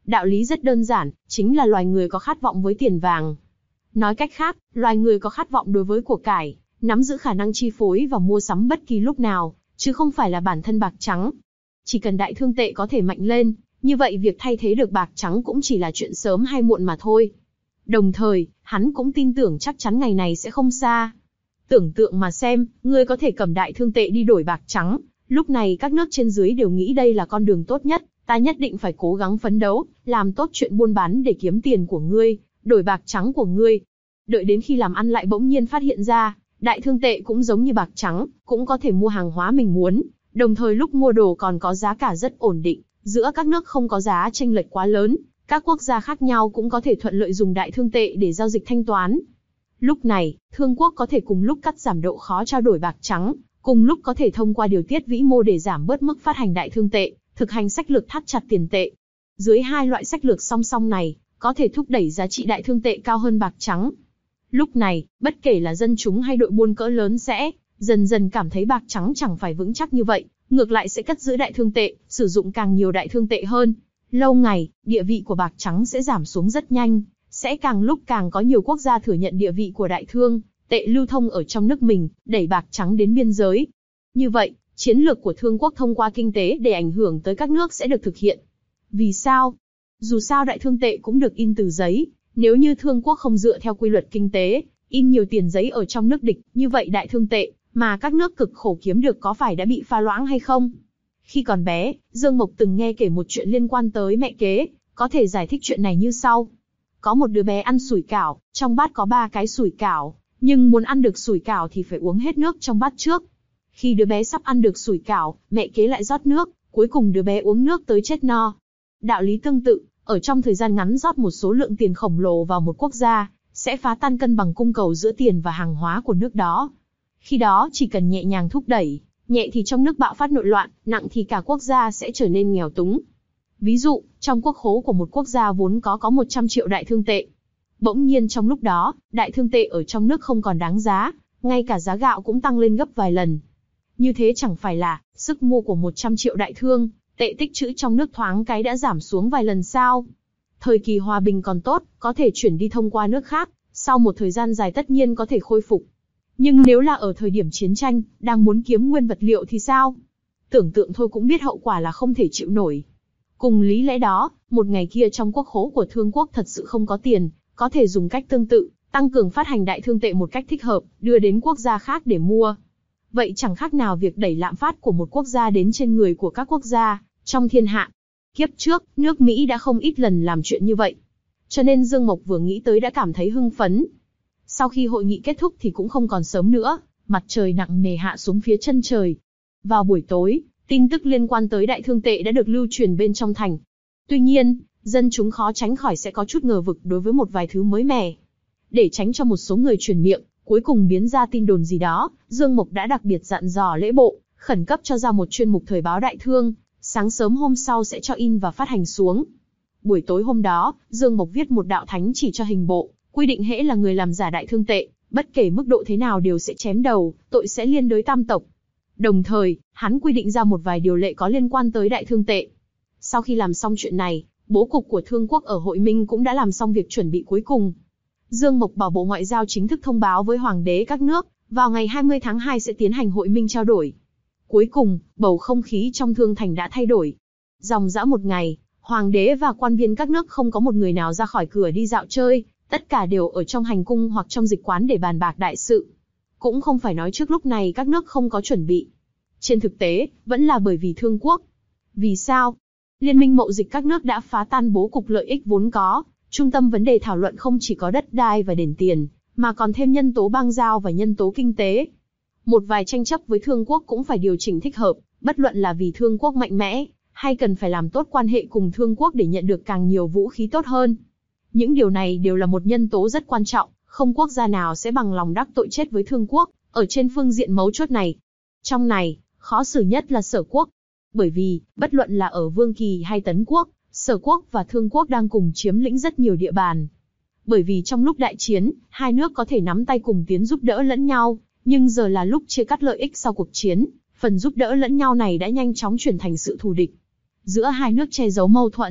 [SPEAKER 2] Đạo lý rất đơn giản, chính là loài người có khát vọng với tiền vàng. Nói cách khác, loài người có khát vọng đối với của cải, nắm giữ khả năng chi phối và mua sắm bất kỳ lúc nào, chứ không phải là bản thân bạc trắng. Chỉ cần đại thương tệ có thể mạnh lên, như vậy việc thay thế được bạc trắng cũng chỉ là chuyện sớm hay muộn mà thôi. Đồng thời, hắn cũng tin tưởng chắc chắn ngày này sẽ không xa. Tưởng tượng mà xem, ngươi có thể cầm đại thương tệ đi đổi bạc trắng, lúc này các nước trên dưới đều nghĩ đây là con đường tốt nhất, ta nhất định phải cố gắng phấn đấu, làm tốt chuyện buôn bán để kiếm tiền của ngươi, đổi bạc trắng của ngươi. Đợi đến khi làm ăn lại bỗng nhiên phát hiện ra, đại thương tệ cũng giống như bạc trắng, cũng có thể mua hàng hóa mình muốn, đồng thời lúc mua đồ còn có giá cả rất ổn định, giữa các nước không có giá chênh lệch quá lớn, các quốc gia khác nhau cũng có thể thuận lợi dùng đại thương tệ để giao dịch thanh toán. Lúc này, thương quốc có thể cùng lúc cắt giảm độ khó trao đổi bạc trắng, cùng lúc có thể thông qua điều tiết vĩ mô để giảm bớt mức phát hành đại thương tệ, thực hành sách lược thắt chặt tiền tệ. Dưới hai loại sách lược song song này, có thể thúc đẩy giá trị đại thương tệ cao hơn bạc trắng. Lúc này, bất kể là dân chúng hay đội buôn cỡ lớn sẽ dần dần cảm thấy bạc trắng chẳng phải vững chắc như vậy, ngược lại sẽ cất giữ đại thương tệ, sử dụng càng nhiều đại thương tệ hơn. Lâu ngày, địa vị của bạc trắng sẽ giảm xuống rất nhanh, sẽ càng lúc càng có nhiều quốc gia thừa nhận địa vị của đại thương tệ lưu thông ở trong nước mình, đẩy bạc trắng đến biên giới. Như vậy, chiến lược của thương quốc thông qua kinh tế để ảnh hưởng tới các nước sẽ được thực hiện. Vì sao? Dù sao đại thương tệ cũng được in từ giấy, nếu như thương quốc không dựa theo quy luật kinh tế, in nhiều tiền giấy ở trong nước địch, như vậy đại thương tệ mà các nước cực khổ kiếm được có phải đã bị pha loãng hay không? Khi còn bé, Dương Mộc từng nghe kể một chuyện liên quan tới mẹ kế, có thể giải thích chuyện này như sau. Có một đứa bé ăn sủi cảo, trong bát có ba cái sủi cảo, nhưng muốn ăn được sủi cảo thì phải uống hết nước trong bát trước. Khi đứa bé sắp ăn được sủi cảo, mẹ kế lại rót nước, cuối cùng đứa bé uống nước tới chết no. Đạo lý tương tự, ở trong thời gian ngắn rót một số lượng tiền khổng lồ vào một quốc gia, sẽ phá tan cân bằng cung cầu giữa tiền và hàng hóa của nước đó. Khi đó chỉ cần nhẹ nhàng thúc đẩy, nhẹ thì trong nước bạo phát nội loạn, nặng thì cả quốc gia sẽ trở nên nghèo túng. Ví dụ, trong quốc khố của một quốc gia vốn có có một trăm triệu đại thương tệ. Bỗng nhiên trong lúc đó, đại thương tệ ở trong nước không còn đáng giá, ngay cả giá gạo cũng tăng lên gấp vài lần. Như thế chẳng phải là, sức mua của một trăm triệu đại thương tệ tích trữ trong nước thoáng cái đã giảm xuống vài lần sao? Thời kỳ hòa bình còn tốt, có thể chuyển đi thông qua nước khác, sau một thời gian dài tất nhiên có thể khôi phục. Nhưng nếu là ở thời điểm chiến tranh, đang muốn kiếm nguyên vật liệu thì sao? Tưởng tượng thôi cũng biết hậu quả là không thể chịu nổi. Cùng lý lẽ đó, một ngày kia trong quốc khố của thương quốc thật sự không có tiền, có thể dùng cách tương tự, tăng cường phát hành đại thương tệ một cách thích hợp, đưa đến quốc gia khác để mua. Vậy chẳng khác nào việc đẩy lạm phát của một quốc gia đến trên người của các quốc gia trong thiên hạ. Kiếp trước, nước Mỹ đã không ít lần làm chuyện như vậy. Cho nên Dương Mộc vừa nghĩ tới đã cảm thấy hưng phấn. Sau khi hội nghị kết thúc thì cũng không còn sớm nữa, mặt trời nặng nề hạ xuống phía chân trời. Vào buổi tối, tin tức liên quan tới đại thương tệ đã được lưu truyền bên trong thành. Tuy nhiên, dân chúng khó tránh khỏi sẽ có chút ngờ vực đối với một vài thứ mới mẻ. Để tránh cho một số người truyền miệng, cuối cùng biến ra tin đồn gì đó, Dương Mộc đã đặc biệt dặn dò lễ bộ, khẩn cấp cho ra một chuyên mục thời báo đại thương, sáng sớm hôm sau sẽ cho in và phát hành xuống. Buổi tối hôm đó, Dương Mộc viết một đạo thánh chỉ cho hình bộ, quy định hễ là người làm giả đại thương tệ, bất kể mức độ thế nào đều sẽ chém đầu, tội sẽ liên đới tam tộc. Đồng thời, hắn quy định ra một vài điều lệ có liên quan tới đại thương tệ. Sau khi làm xong chuyện này, bố cục của thương quốc ở Hội Minh cũng đã làm xong việc chuẩn bị cuối cùng. Dương Mộc bảo Bộ Ngoại giao chính thức thông báo với hoàng đế các nước, vào ngày hai mươi tháng hai sẽ tiến hành Hội Minh trao đổi. Cuối cùng, bầu không khí trong thương thành đã thay đổi. Dòng dã một ngày, hoàng đế và quan viên các nước không có một người nào ra khỏi cửa đi dạo chơi, tất cả đều ở trong hành cung hoặc trong dịch quán để bàn bạc đại sự. Cũng không phải nói trước lúc này các nước không có chuẩn bị. Trên thực tế, vẫn là bởi vì thương quốc. Vì sao? Liên minh mậu dịch các nước đã phá tan bố cục lợi ích vốn có, trung tâm vấn đề thảo luận không chỉ có đất đai và đền tiền, mà còn thêm nhân tố bang giao và nhân tố kinh tế. Một vài tranh chấp với thương quốc cũng phải điều chỉnh thích hợp, bất luận là vì thương quốc mạnh mẽ, hay cần phải làm tốt quan hệ cùng thương quốc để nhận được càng nhiều vũ khí tốt hơn. Những điều này đều là một nhân tố rất quan trọng, không quốc gia nào sẽ bằng lòng đắc tội chết với thương quốc, ở trên phương diện mấu chốt này. Trong này, khó xử nhất là Sở quốc. Bởi vì, bất luận là ở Vương Kỳ hay Tấn quốc, Sở quốc và Thương quốc đang cùng chiếm lĩnh rất nhiều địa bàn. Bởi vì trong lúc đại chiến, hai nước có thể nắm tay cùng tiến giúp đỡ lẫn nhau, nhưng giờ là lúc chia cắt lợi ích sau cuộc chiến, phần giúp đỡ lẫn nhau này đã nhanh chóng chuyển thành sự thù địch. Giữa hai nước che giấu mâu thuẫn,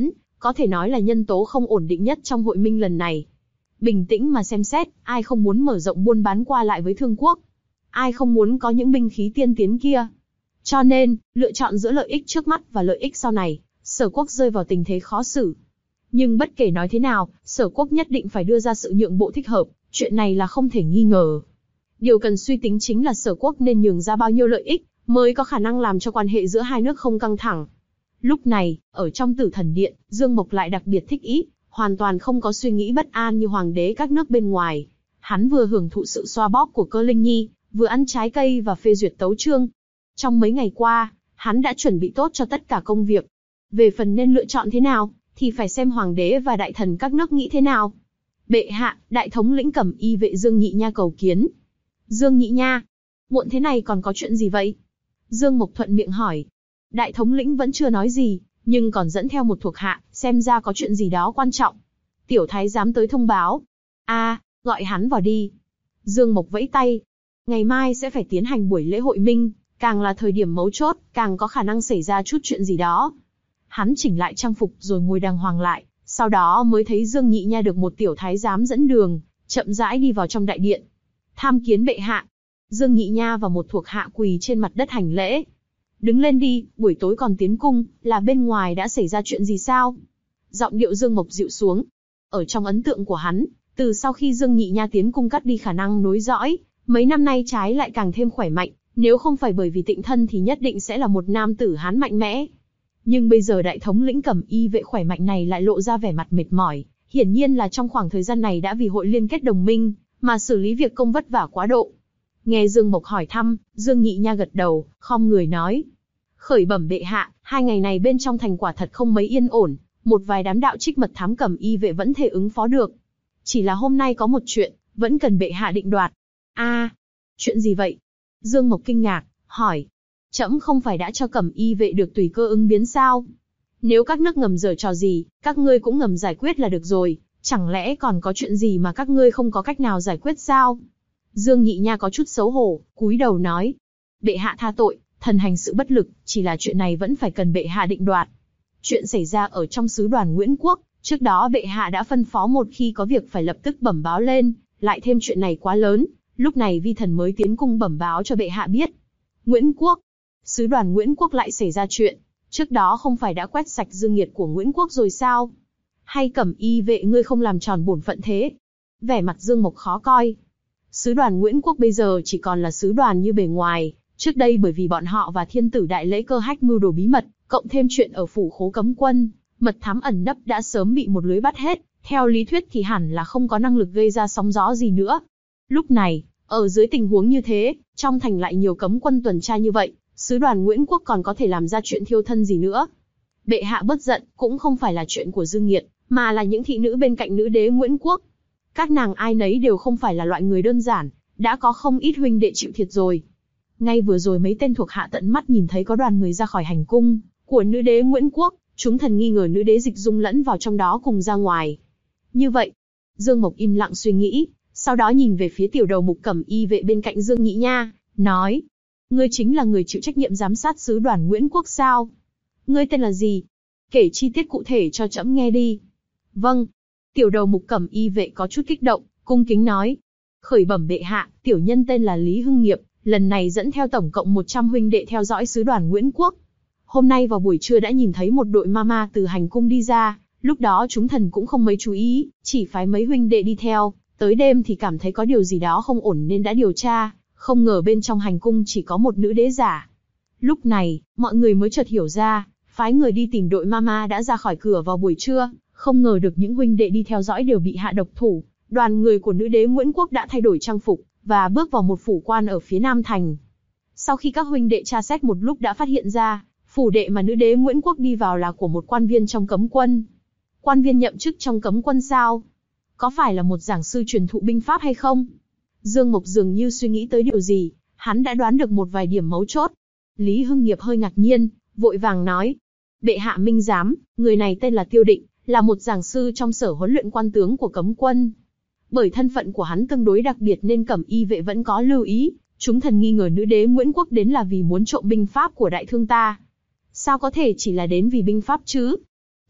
[SPEAKER 2] có thể nói là nhân tố không ổn định nhất trong hội minh lần này. Bình tĩnh mà xem xét, ai không muốn mở rộng buôn bán qua lại với Thương quốc? Ai không muốn có những binh khí tiên tiến kia? Cho nên, lựa chọn giữa lợi ích trước mắt và lợi ích sau này, Sở quốc rơi vào tình thế khó xử. Nhưng bất kể nói thế nào, Sở quốc nhất định phải đưa ra sự nhượng bộ thích hợp, chuyện này là không thể nghi ngờ. Điều cần suy tính chính là Sở quốc nên nhường ra bao nhiêu lợi ích, mới có khả năng làm cho quan hệ giữa hai nước không căng thẳng. Lúc này, ở trong Tử Thần Điện, Dương Mộc lại đặc biệt thích ý, hoàn toàn không có suy nghĩ bất an như hoàng đế các nước bên ngoài. Hắn vừa hưởng thụ sự xoa bóp của Cơ Linh Nhi, vừa ăn trái cây và phê duyệt tấu chương. Trong mấy ngày qua, hắn đã chuẩn bị tốt cho tất cả công việc. Về phần nên lựa chọn thế nào, thì phải xem hoàng đế và đại thần các nước nghĩ thế nào. Bệ hạ, đại thống lĩnh Cẩm Y vệ Dương Nhị Nha cầu kiến. Dương Nhị Nha, muộn thế này còn có chuyện gì vậy? Dương Mộc thuận miệng hỏi. Đại thống lĩnh vẫn chưa nói gì, nhưng còn dẫn theo một thuộc hạ, xem ra có chuyện gì đó quan trọng. Tiểu thái giám tới thông báo. A, à, gọi hắn vào đi. Dương Mộc vẫy tay. Ngày mai sẽ phải tiến hành buổi lễ hội minh, càng là thời điểm mấu chốt, càng có khả năng xảy ra chút chuyện gì đó. Hắn chỉnh lại trang phục rồi ngồi đàng hoàng lại, sau đó mới thấy Dương Nhị Nha được một tiểu thái giám dẫn đường, chậm rãi đi vào trong đại điện. Tham kiến bệ hạ. Dương Nhị Nha và một thuộc hạ quỳ trên mặt đất hành lễ. Đứng lên đi, buổi tối còn tiến cung, là bên ngoài đã xảy ra chuyện gì sao? Giọng điệu Dương Mộc dịu xuống. Ở trong ấn tượng của hắn, từ sau khi Dương Nhị Nha tiến cung cắt đi khả năng nối dõi, mấy năm nay trái lại càng thêm khỏe mạnh, nếu không phải bởi vì tịnh thân thì nhất định sẽ là một nam tử Hán mạnh mẽ. Nhưng bây giờ đại thống lĩnh Cẩm Y vệ khỏe mạnh này lại lộ ra vẻ mặt mệt mỏi, hiển nhiên là trong khoảng thời gian này đã vì hội liên kết đồng minh, mà xử lý việc công vất vả quá độ. Nghe Dương Mộc hỏi thăm, Dương Nhị Nha gật đầu, khom người nói. Khởi bẩm bệ hạ, hai ngày này bên trong thành quả thật không mấy yên ổn, một vài đám đạo trích mật thám Cẩm Y vệ vẫn thể ứng phó được. Chỉ là hôm nay có một chuyện, vẫn cần bệ hạ định đoạt. A, à, chuyện gì vậy? Dương Mộc kinh ngạc, hỏi. Trẫm không phải đã cho Cẩm Y vệ được tùy cơ ứng biến sao? Nếu các nước ngầm giở trò gì, các ngươi cũng ngầm giải quyết là được rồi, chẳng lẽ còn có chuyện gì mà các ngươi không có cách nào giải quyết sao? Dương Nhị Nha có chút xấu hổ, cúi đầu nói. Bệ hạ tha tội, thần hành sự bất lực, chỉ là chuyện này vẫn phải cần bệ hạ định đoạt. Chuyện xảy ra ở trong sứ đoàn Nguyễn Quốc, trước đó bệ hạ đã phân phó một khi có việc phải lập tức bẩm báo lên, lại thêm chuyện này quá lớn, lúc này vi thần mới tiến cung bẩm báo cho bệ hạ biết. Nguyễn Quốc, sứ đoàn Nguyễn Quốc lại xảy ra chuyện, trước đó không phải đã quét sạch dương nhiệt của Nguyễn Quốc rồi sao? Hay Cẩm Y vệ ngươi không làm tròn bổn phận thế? Vẻ mặt Dương Mộc khó coi. Sứ đoàn Nguyễn Quốc bây giờ chỉ còn là sứ đoàn như bề ngoài, trước đây bởi vì bọn họ và thiên tử đại lễ cơ hách mưu đồ bí mật, cộng thêm chuyện ở phủ khố cấm quân, mật thám ẩn nấp đã sớm bị một lưới bắt hết, theo lý thuyết thì hẳn là không có năng lực gây ra sóng gió gì nữa. Lúc này, ở dưới tình huống như thế, trong thành lại nhiều cấm quân tuần tra như vậy, sứ đoàn Nguyễn Quốc còn có thể làm ra chuyện thiêu thân gì nữa. Bệ hạ bất giận, cũng không phải là chuyện của Dương Nghiệt, mà là những thị nữ bên cạnh nữ đế Nguyễn Quốc. Các nàng ai nấy đều không phải là loại người đơn giản, đã có không ít huynh đệ chịu thiệt rồi. Ngay vừa rồi mấy tên thuộc hạ tận mắt nhìn thấy có đoàn người ra khỏi hành cung của nữ đế Nguyễn Quốc, chúng thần nghi ngờ nữ đế Dịch Dung lẫn vào trong đó cùng ra ngoài. Như vậy, Dương Mộc im lặng suy nghĩ, sau đó nhìn về phía tiểu đầu mục Cẩm Y vệ bên cạnh Dương Nhị Nha, nói: Ngươi chính là người chịu trách nhiệm giám sát sứ đoàn Nguyễn Quốc sao? Ngươi tên là gì? Kể chi tiết cụ thể cho trẫm nghe đi. Vâng. Tiểu đầu mục Cẩm Y vệ có chút kích động, cung kính nói: Khởi bẩm bệ hạ, tiểu nhân tên là Lý Hưng Nghiệp, lần này dẫn theo tổng cộng một trăm huynh đệ theo dõi sứ đoàn Nguyễn Quốc. Hôm nay vào buổi trưa đã nhìn thấy một đội ma ma từ hành cung đi ra, lúc đó chúng thần cũng không mấy chú ý, chỉ phái mấy huynh đệ đi theo, tới đêm thì cảm thấy có điều gì đó không ổn nên đã điều tra, không ngờ bên trong hành cung chỉ có một nữ đế giả. Lúc này, mọi người mới chợt hiểu ra, phái người đi tìm đội ma ma đã ra khỏi cửa vào buổi trưa, không ngờ được những huynh đệ đi theo dõi đều bị hạ độc thủ. Đoàn người của nữ đế Nguyễn Quốc đã thay đổi trang phục, và bước vào một phủ quan ở phía nam thành. Sau khi các huynh đệ tra xét một lúc đã phát hiện ra, phủ đệ mà nữ đế Nguyễn Quốc đi vào là của một quan viên trong cấm quân. Quan viên nhậm chức trong cấm quân sao? Có phải là một giảng sư truyền thụ binh pháp hay không? Dương Mộc dường như suy nghĩ tới điều gì, hắn đã đoán được một vài điểm mấu chốt. Lý Hưng Nghiệp hơi ngạc nhiên, vội vàng nói: Bệ hạ minh giám, người này tên là Tiêu Định, là một giảng sư trong sở huấn luyện quan tướng của cấm quân. Bởi thân phận của hắn tương đối đặc biệt nên Cẩm Y vệ vẫn có lưu ý, chúng thần nghi ngờ nữ đế Nguyễn Quốc đến là vì muốn trộm binh pháp của đại thương ta. Sao có thể chỉ là đến vì binh pháp chứ?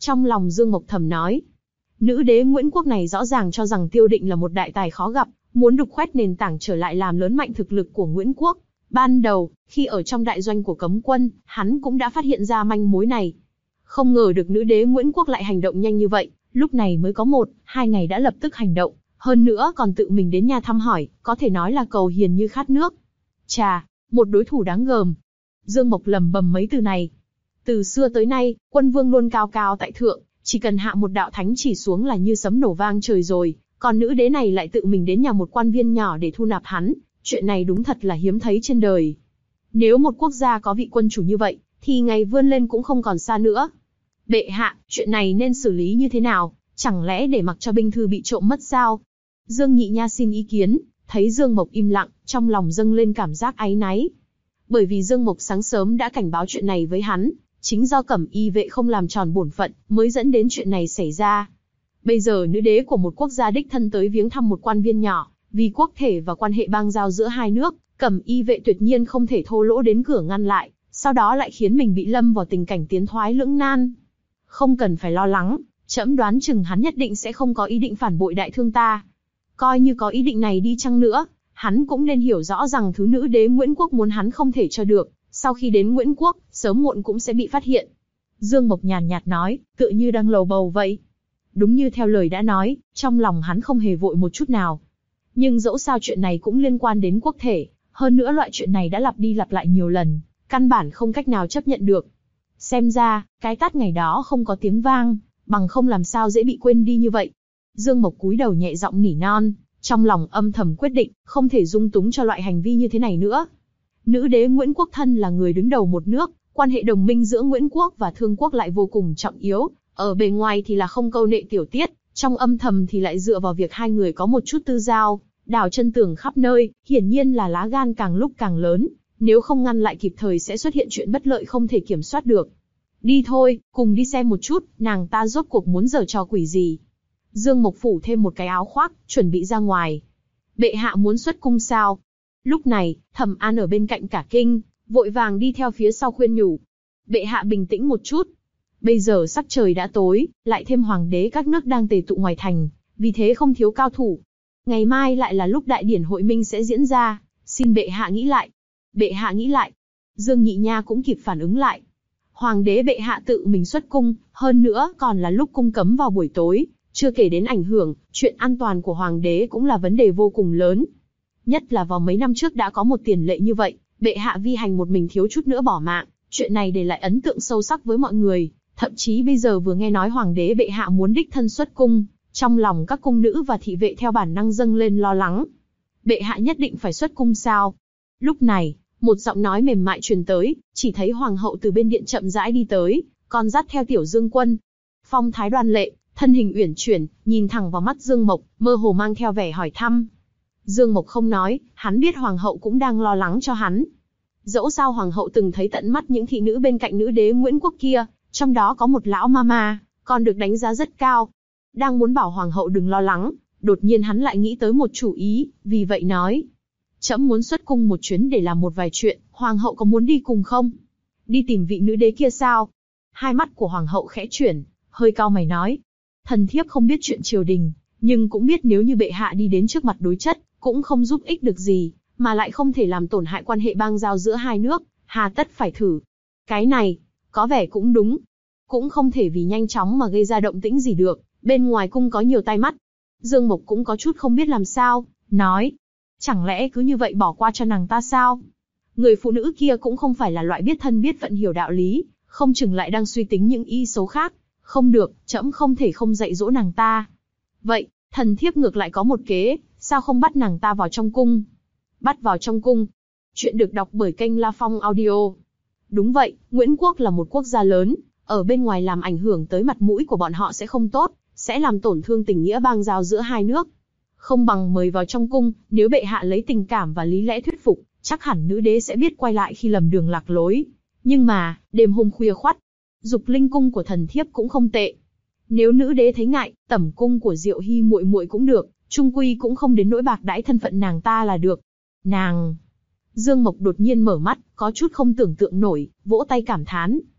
[SPEAKER 2] Trong lòng Dương Mộc thầm nói, nữ đế Nguyễn Quốc này rõ ràng cho rằng Tiêu Định là một đại tài khó gặp, muốn đục khoét nền tảng trở lại làm lớn mạnh thực lực của Nguyễn Quốc. Ban đầu, khi ở trong đại doanh của cấm quân, hắn cũng đã phát hiện ra manh mối này. Không ngờ được nữ đế Nguyễn Quốc lại hành động nhanh như vậy, lúc này mới có một, hai ngày đã lập tức hành động, hơn nữa còn tự mình đến nhà thăm hỏi, có thể nói là cầu hiền như khát nước. Chà, một đối thủ đáng gờm. Dương Mộc lầm bầm mấy từ này. Từ xưa tới nay, quân vương luôn cao cao tại thượng, chỉ cần hạ một đạo thánh chỉ xuống là như sấm nổ vang trời rồi, còn nữ đế này lại tự mình đến nhà một quan viên nhỏ để thu nạp hắn, chuyện này đúng thật là hiếm thấy trên đời. Nếu một quốc gia có vị quân chủ như vậy, thì ngày vươn lên cũng không còn xa nữa. Bệ hạ, chuyện này nên xử lý như thế nào, chẳng lẽ để mặc cho binh thư bị trộm mất sao? Dương Nhị Nha xin ý kiến, thấy Dương Mộc im lặng, trong lòng dâng lên cảm giác áy náy. Bởi vì Dương Mộc sáng sớm đã cảnh báo chuyện này với hắn, chính do Cẩm Y vệ không làm tròn bổn phận, mới dẫn đến chuyện này xảy ra. Bây giờ nữ đế của một quốc gia đích thân tới viếng thăm một quan viên nhỏ, vì quốc thể và quan hệ bang giao giữa hai nước, Cẩm Y vệ tuyệt nhiên không thể thô lỗ đến cửa ngăn lại, sau đó lại khiến mình bị lâm vào tình cảnh tiến thoái lưỡng nan. Không cần phải lo lắng, trẫm đoán chừng hắn nhất định sẽ không có ý định phản bội đại thương ta. Coi như có ý định này đi chăng nữa, hắn cũng nên hiểu rõ rằng thứ nữ đế Nguyễn Quốc muốn hắn không thể cho được, sau khi đến Nguyễn Quốc, sớm muộn cũng sẽ bị phát hiện. Dương Mộc nhàn nhạt nói, tựa như đang lầu bầu vậy. Đúng như theo lời đã nói, trong lòng hắn không hề vội một chút nào. Nhưng dẫu sao chuyện này cũng liên quan đến quốc thể, hơn nữa loại chuyện này đã lặp đi lặp lại nhiều lần, căn bản không cách nào chấp nhận được. Xem ra, cái tát ngày đó không có tiếng vang, bằng không làm sao dễ bị quên đi như vậy. Dương Mộc cúi đầu nhẹ giọng nỉ non, trong lòng âm thầm quyết định, không thể dung túng cho loại hành vi như thế này nữa. Nữ đế Nguyễn Quốc thân là người đứng đầu một nước, quan hệ đồng minh giữa Nguyễn Quốc và Thương Quốc lại vô cùng trọng yếu, ở bề ngoài thì là không câu nệ tiểu tiết, trong âm thầm thì lại dựa vào việc hai người có một chút tư giao, đào chân tường khắp nơi, hiển nhiên là lá gan càng lúc càng lớn, nếu không ngăn lại kịp thời sẽ xuất hiện chuyện bất lợi không thể kiểm soát được. Đi thôi, cùng đi xem một chút, nàng ta rốt cuộc muốn giở trò quỷ gì. Dương Mộc phủ thêm một cái áo khoác, chuẩn bị ra ngoài. Bệ hạ muốn xuất cung sao? Lúc này, Thẩm An ở bên cạnh cả kinh, vội vàng đi theo phía sau khuyên nhủ. Bệ hạ bình tĩnh một chút. Bây giờ sắc trời đã tối, lại thêm hoàng đế các nước đang tề tụ ngoài thành, vì thế không thiếu cao thủ. Ngày mai lại là lúc đại điển hội minh sẽ diễn ra, xin bệ hạ nghĩ lại. Bệ hạ nghĩ lại. Dương Nhị Nha cũng kịp phản ứng lại. Hoàng đế bệ hạ tự mình xuất cung, hơn nữa còn là lúc cung cấm vào buổi tối, chưa kể đến ảnh hưởng, chuyện an toàn của hoàng đế cũng là vấn đề vô cùng lớn. Nhất là vào mấy năm trước đã có một tiền lệ như vậy, bệ hạ vi hành một mình thiếu chút nữa bỏ mạng, chuyện này để lại ấn tượng sâu sắc với mọi người, thậm chí bây giờ vừa nghe nói hoàng đế bệ hạ muốn đích thân xuất cung, trong lòng các cung nữ và thị vệ theo bản năng dâng lên lo lắng. Bệ hạ nhất định phải xuất cung sao? Lúc này, một giọng nói mềm mại truyền tới, chỉ thấy hoàng hậu từ bên điện chậm rãi đi tới, còn dắt theo Tiểu Dương Quân. Phong thái đoan lệ, thân hình uyển chuyển, nhìn thẳng vào mắt Dương Mộc, mơ hồ mang theo vẻ hỏi thăm. Dương Mộc không nói, hắn biết hoàng hậu cũng đang lo lắng cho hắn. Dẫu sao hoàng hậu từng thấy tận mắt những thị nữ bên cạnh nữ đế Nguyễn Quốc kia, trong đó có một lão mama, còn được đánh giá rất cao. Đang muốn bảo hoàng hậu đừng lo lắng, đột nhiên hắn lại nghĩ tới một chủ ý, vì vậy nói. Trẫm muốn xuất cung một chuyến để làm một vài chuyện, hoàng hậu có muốn đi cùng không? Đi tìm vị nữ đế kia sao? Hai mắt của hoàng hậu khẽ chuyển, hơi cau mày nói. Thần thiếp không biết chuyện triều đình, nhưng cũng biết nếu như bệ hạ đi đến trước mặt đối chất, cũng không giúp ích được gì, mà lại không thể làm tổn hại quan hệ bang giao giữa hai nước, hà tất phải thử. Cái này, có vẻ cũng đúng. Cũng không thể vì nhanh chóng mà gây ra động tĩnh gì được, bên ngoài cung có nhiều tai mắt. Dương Mộc cũng có chút không biết làm sao, nói. Chẳng lẽ cứ như vậy bỏ qua cho nàng ta sao? Người phụ nữ kia cũng không phải là loại biết thân biết phận hiểu đạo lý, không chừng lại đang suy tính những ý xấu khác. Không được, trẫm không thể không dạy dỗ nàng ta. Vậy, thần thiếp ngược lại có một kế, sao không bắt nàng ta vào trong cung? Bắt vào trong cung. Chuyện được đọc bởi kênh La Phong Audio. Đúng vậy, Nguyễn Quốc là một quốc gia lớn, ở bên ngoài làm ảnh hưởng tới mặt mũi của bọn họ sẽ không tốt, sẽ làm tổn thương tình nghĩa bang giao giữa hai nước. Không bằng mời vào trong cung, nếu bệ hạ lấy tình cảm và lý lẽ thuyết phục, chắc hẳn nữ đế sẽ biết quay lại khi lầm đường lạc lối. Nhưng mà, đêm hôm khuya khoắt, Dục Linh cung của thần thiếp cũng không tệ. Nếu nữ đế thấy ngại, tẩm cung của Diệu Hy muội muội cũng được, chung quy cũng không đến nỗi bạc đãi thân phận nàng ta là được. Nàng. Dương Mộc đột nhiên mở mắt, có chút không tưởng tượng nổi, vỗ tay cảm thán.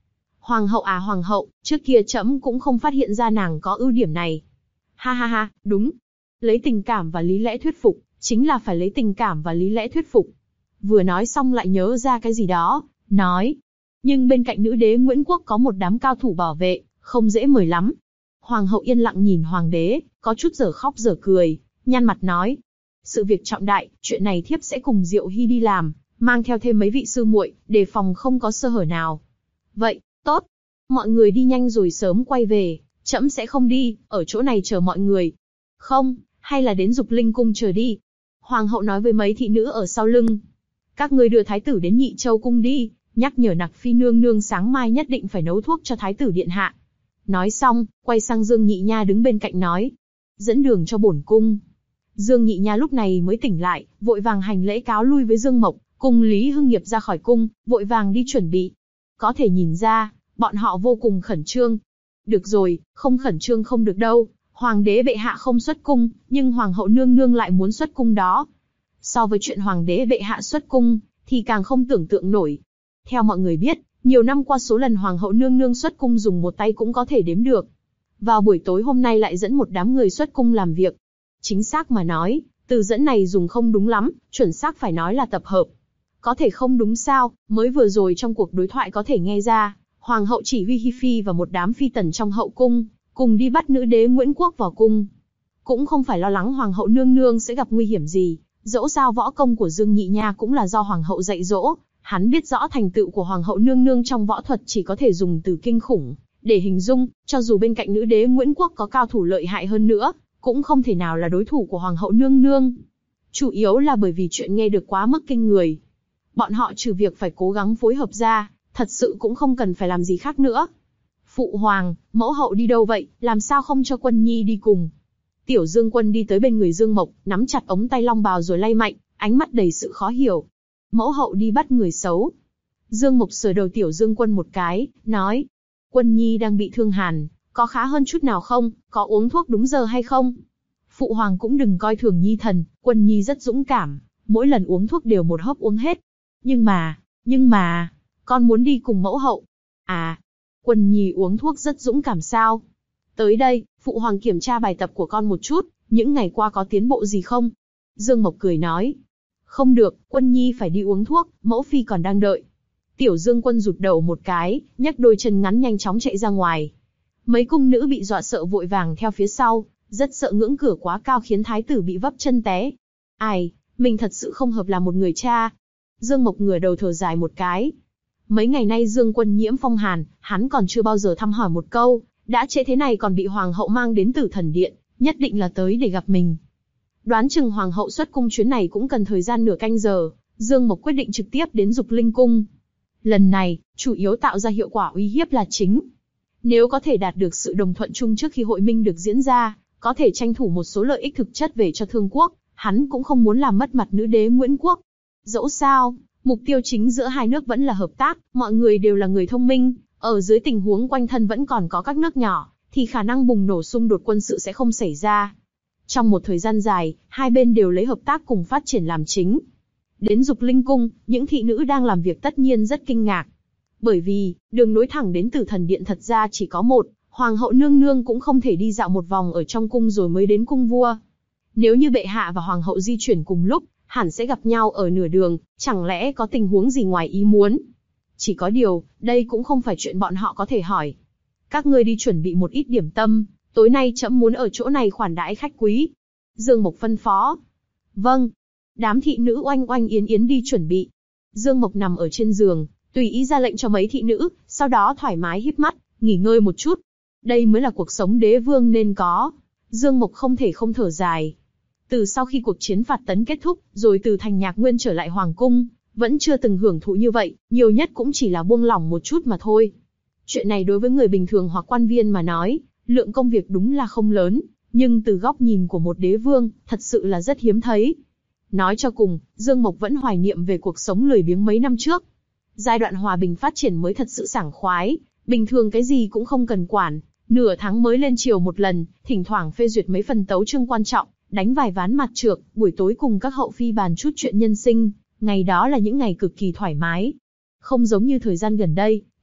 [SPEAKER 2] Hoàng hậu à hoàng hậu, trước kia trẫm cũng không phát hiện ra nàng có ưu điểm này. Ha ha ha, đúng. Lấy tình cảm và lý lẽ thuyết phục, chính là phải lấy tình cảm và lý lẽ thuyết phục. Vừa nói xong lại nhớ ra cái gì đó, nói. Nhưng bên cạnh nữ đế Nguyễn Quốc có một đám cao thủ bảo vệ, không dễ mời lắm. Hoàng hậu yên lặng nhìn hoàng đế, có chút dở khóc dở cười, nhăn mặt nói. Sự việc trọng đại, chuyện này thiếp sẽ cùng Diệu Hy đi làm, mang theo thêm mấy vị sư muội, đề phòng không có sơ hở nào. Vậy, tốt. Mọi người đi nhanh rồi sớm quay về, trẫm sẽ không đi, ở chỗ này chờ mọi người. Không, hay là đến Dục Linh cung chờ đi. Hoàng hậu nói với mấy thị nữ ở sau lưng. Các ngươi đưa thái tử đến Nhị Châu cung đi, nhắc nhở Nặc Phi nương nương sáng mai nhất định phải nấu thuốc cho thái tử điện hạ. Nói xong, quay sang Dương Nhị Nha đứng bên cạnh nói. Dẫn đường cho bổn cung. Dương Nhị Nha lúc này mới tỉnh lại, vội vàng hành lễ cáo lui với Dương Mộc, cùng Lý Hưng Nghiệp ra khỏi cung, vội vàng đi chuẩn bị. Có thể nhìn ra, bọn họ vô cùng khẩn trương. Được rồi, không khẩn trương không được đâu, hoàng đế bệ hạ không xuất cung, nhưng hoàng hậu nương nương lại muốn xuất cung đó. So với chuyện hoàng đế bệ hạ xuất cung, thì càng không tưởng tượng nổi. Theo mọi người biết, nhiều năm qua số lần hoàng hậu nương nương xuất cung dùng một tay cũng có thể đếm được. Vào buổi tối hôm nay lại dẫn một đám người xuất cung làm việc. Chính xác mà nói, từ dẫn này dùng không đúng lắm, chuẩn xác phải nói là tập hợp. Có thể không đúng sao, mới vừa rồi trong cuộc đối thoại có thể nghe ra, hoàng hậu chỉ huy Hi Phi và một đám phi tần trong hậu cung, cùng đi bắt nữ đế Nguyễn Quốc vào cung. Cũng không phải lo lắng hoàng hậu nương nương sẽ gặp nguy hiểm gì, dẫu sao võ công của Dương Nhị Nha cũng là do hoàng hậu dạy dỗ, hắn biết rõ thành tựu của hoàng hậu nương nương trong võ thuật chỉ có thể dùng từ kinh khủng để hình dung, cho dù bên cạnh nữ đế Nguyễn Quốc có cao thủ lợi hại hơn nữa, cũng không thể nào là đối thủ của hoàng hậu nương nương. Chủ yếu là bởi vì chuyện nghe được quá mức kinh người. Bọn họ trừ việc phải cố gắng phối hợp ra, thật sự cũng không cần phải làm gì khác nữa. Phụ hoàng, mẫu hậu đi đâu vậy, làm sao không cho Quân Nhi đi cùng? Tiểu Dương Quân đi tới bên người Dương Mộc, nắm chặt ống tay long bào rồi lay mạnh, ánh mắt đầy sự khó hiểu. Mẫu hậu đi bắt người xấu. Dương Mộc sờ đầu Tiểu Dương Quân một cái, nói. Quân Nhi đang bị thương hàn, có khá hơn chút nào không, có uống thuốc đúng giờ hay không? Phụ hoàng cũng đừng coi thường Nhi thần, Quân Nhi rất dũng cảm, mỗi lần uống thuốc đều một hớp uống hết. Nhưng mà, nhưng mà, con muốn đi cùng mẫu hậu. À, Quân Nhi uống thuốc rất dũng cảm sao? Tới đây, phụ hoàng kiểm tra bài tập của con một chút, những ngày qua có tiến bộ gì không? Dương Mộc cười nói. Không được, Quân Nhi phải đi uống thuốc, mẫu phi còn đang đợi. Tiểu Dương Quân rụt đầu một cái, nhấc đôi chân ngắn nhanh chóng chạy ra ngoài. Mấy cung nữ bị dọa sợ vội vàng theo phía sau, rất sợ ngưỡng cửa quá cao khiến thái tử bị vấp chân té. Ai, mình thật sự không hợp làm một người cha. Dương Mộc ngửa đầu thở dài một cái. Mấy ngày nay Dương Quân nhiễm phong hàn, hắn còn chưa bao giờ thăm hỏi một câu, đã trễ thế này còn bị hoàng hậu mang đến Tử Thần Điện, nhất định là tới để gặp mình. Đoán chừng hoàng hậu xuất cung chuyến này cũng cần thời gian nửa canh giờ, Dương Mộc quyết định trực tiếp đến Dục Linh cung. Lần này, chủ yếu tạo ra hiệu quả uy hiếp là chính. Nếu có thể đạt được sự đồng thuận chung trước khi hội minh được diễn ra, có thể tranh thủ một số lợi ích thực chất về cho Thương Quốc, hắn cũng không muốn làm mất mặt nữ đế Nguyễn Quốc. Dẫu sao, mục tiêu chính giữa hai nước vẫn là hợp tác, mọi người đều là người thông minh, ở dưới tình huống quanh thân vẫn còn có các nước nhỏ, thì khả năng bùng nổ xung đột quân sự sẽ không xảy ra. Trong một thời gian dài, hai bên đều lấy hợp tác cùng phát triển làm chính. Đến Dục Linh cung, những thị nữ đang làm việc tất nhiên rất kinh ngạc. Bởi vì, đường nối thẳng đến Tử Thần Điện thật ra chỉ có một, hoàng hậu nương nương cũng không thể đi dạo một vòng ở trong cung rồi mới đến cung vua. Nếu như bệ hạ và hoàng hậu di chuyển cùng lúc, hẳn sẽ gặp nhau ở nửa đường, chẳng lẽ có tình huống gì ngoài ý muốn? Chỉ có điều, đây cũng không phải chuyện bọn họ có thể hỏi. Các ngươi đi chuẩn bị một ít điểm tâm, tối nay trẫm muốn ở chỗ này khoản đãi khách quý. Dương Mộc phân phó. Vâng. Đám thị nữ oanh oanh yến yến đi chuẩn bị. Dương Mộc nằm ở trên giường, tùy ý ra lệnh cho mấy thị nữ, sau đó thoải mái híp mắt, nghỉ ngơi một chút. Đây mới là cuộc sống đế vương nên có. Dương Mộc không thể không thở dài. Từ sau khi cuộc chiến phạt tấn kết thúc, rồi từ thành Nhạc Nguyên trở lại hoàng cung, vẫn chưa từng hưởng thụ như vậy, nhiều nhất cũng chỉ là buông lỏng một chút mà thôi. Chuyện này đối với người bình thường hoặc quan viên mà nói, lượng công việc đúng là không lớn, nhưng từ góc nhìn của một đế vương, thật sự là rất hiếm thấy. Nói cho cùng, Dương Mộc vẫn hoài niệm về cuộc sống lười biếng mấy năm trước. Giai đoạn hòa bình phát triển mới thật sự sảng khoái, bình thường cái gì cũng không cần quản, nửa tháng mới lên triều một lần, thỉnh thoảng phê duyệt mấy phần tấu chương quan trọng, đánh vài ván mặt trược, buổi tối cùng các hậu phi bàn chút chuyện nhân sinh, ngày đó là những ngày cực kỳ thoải mái. Không giống như thời gian gần đây,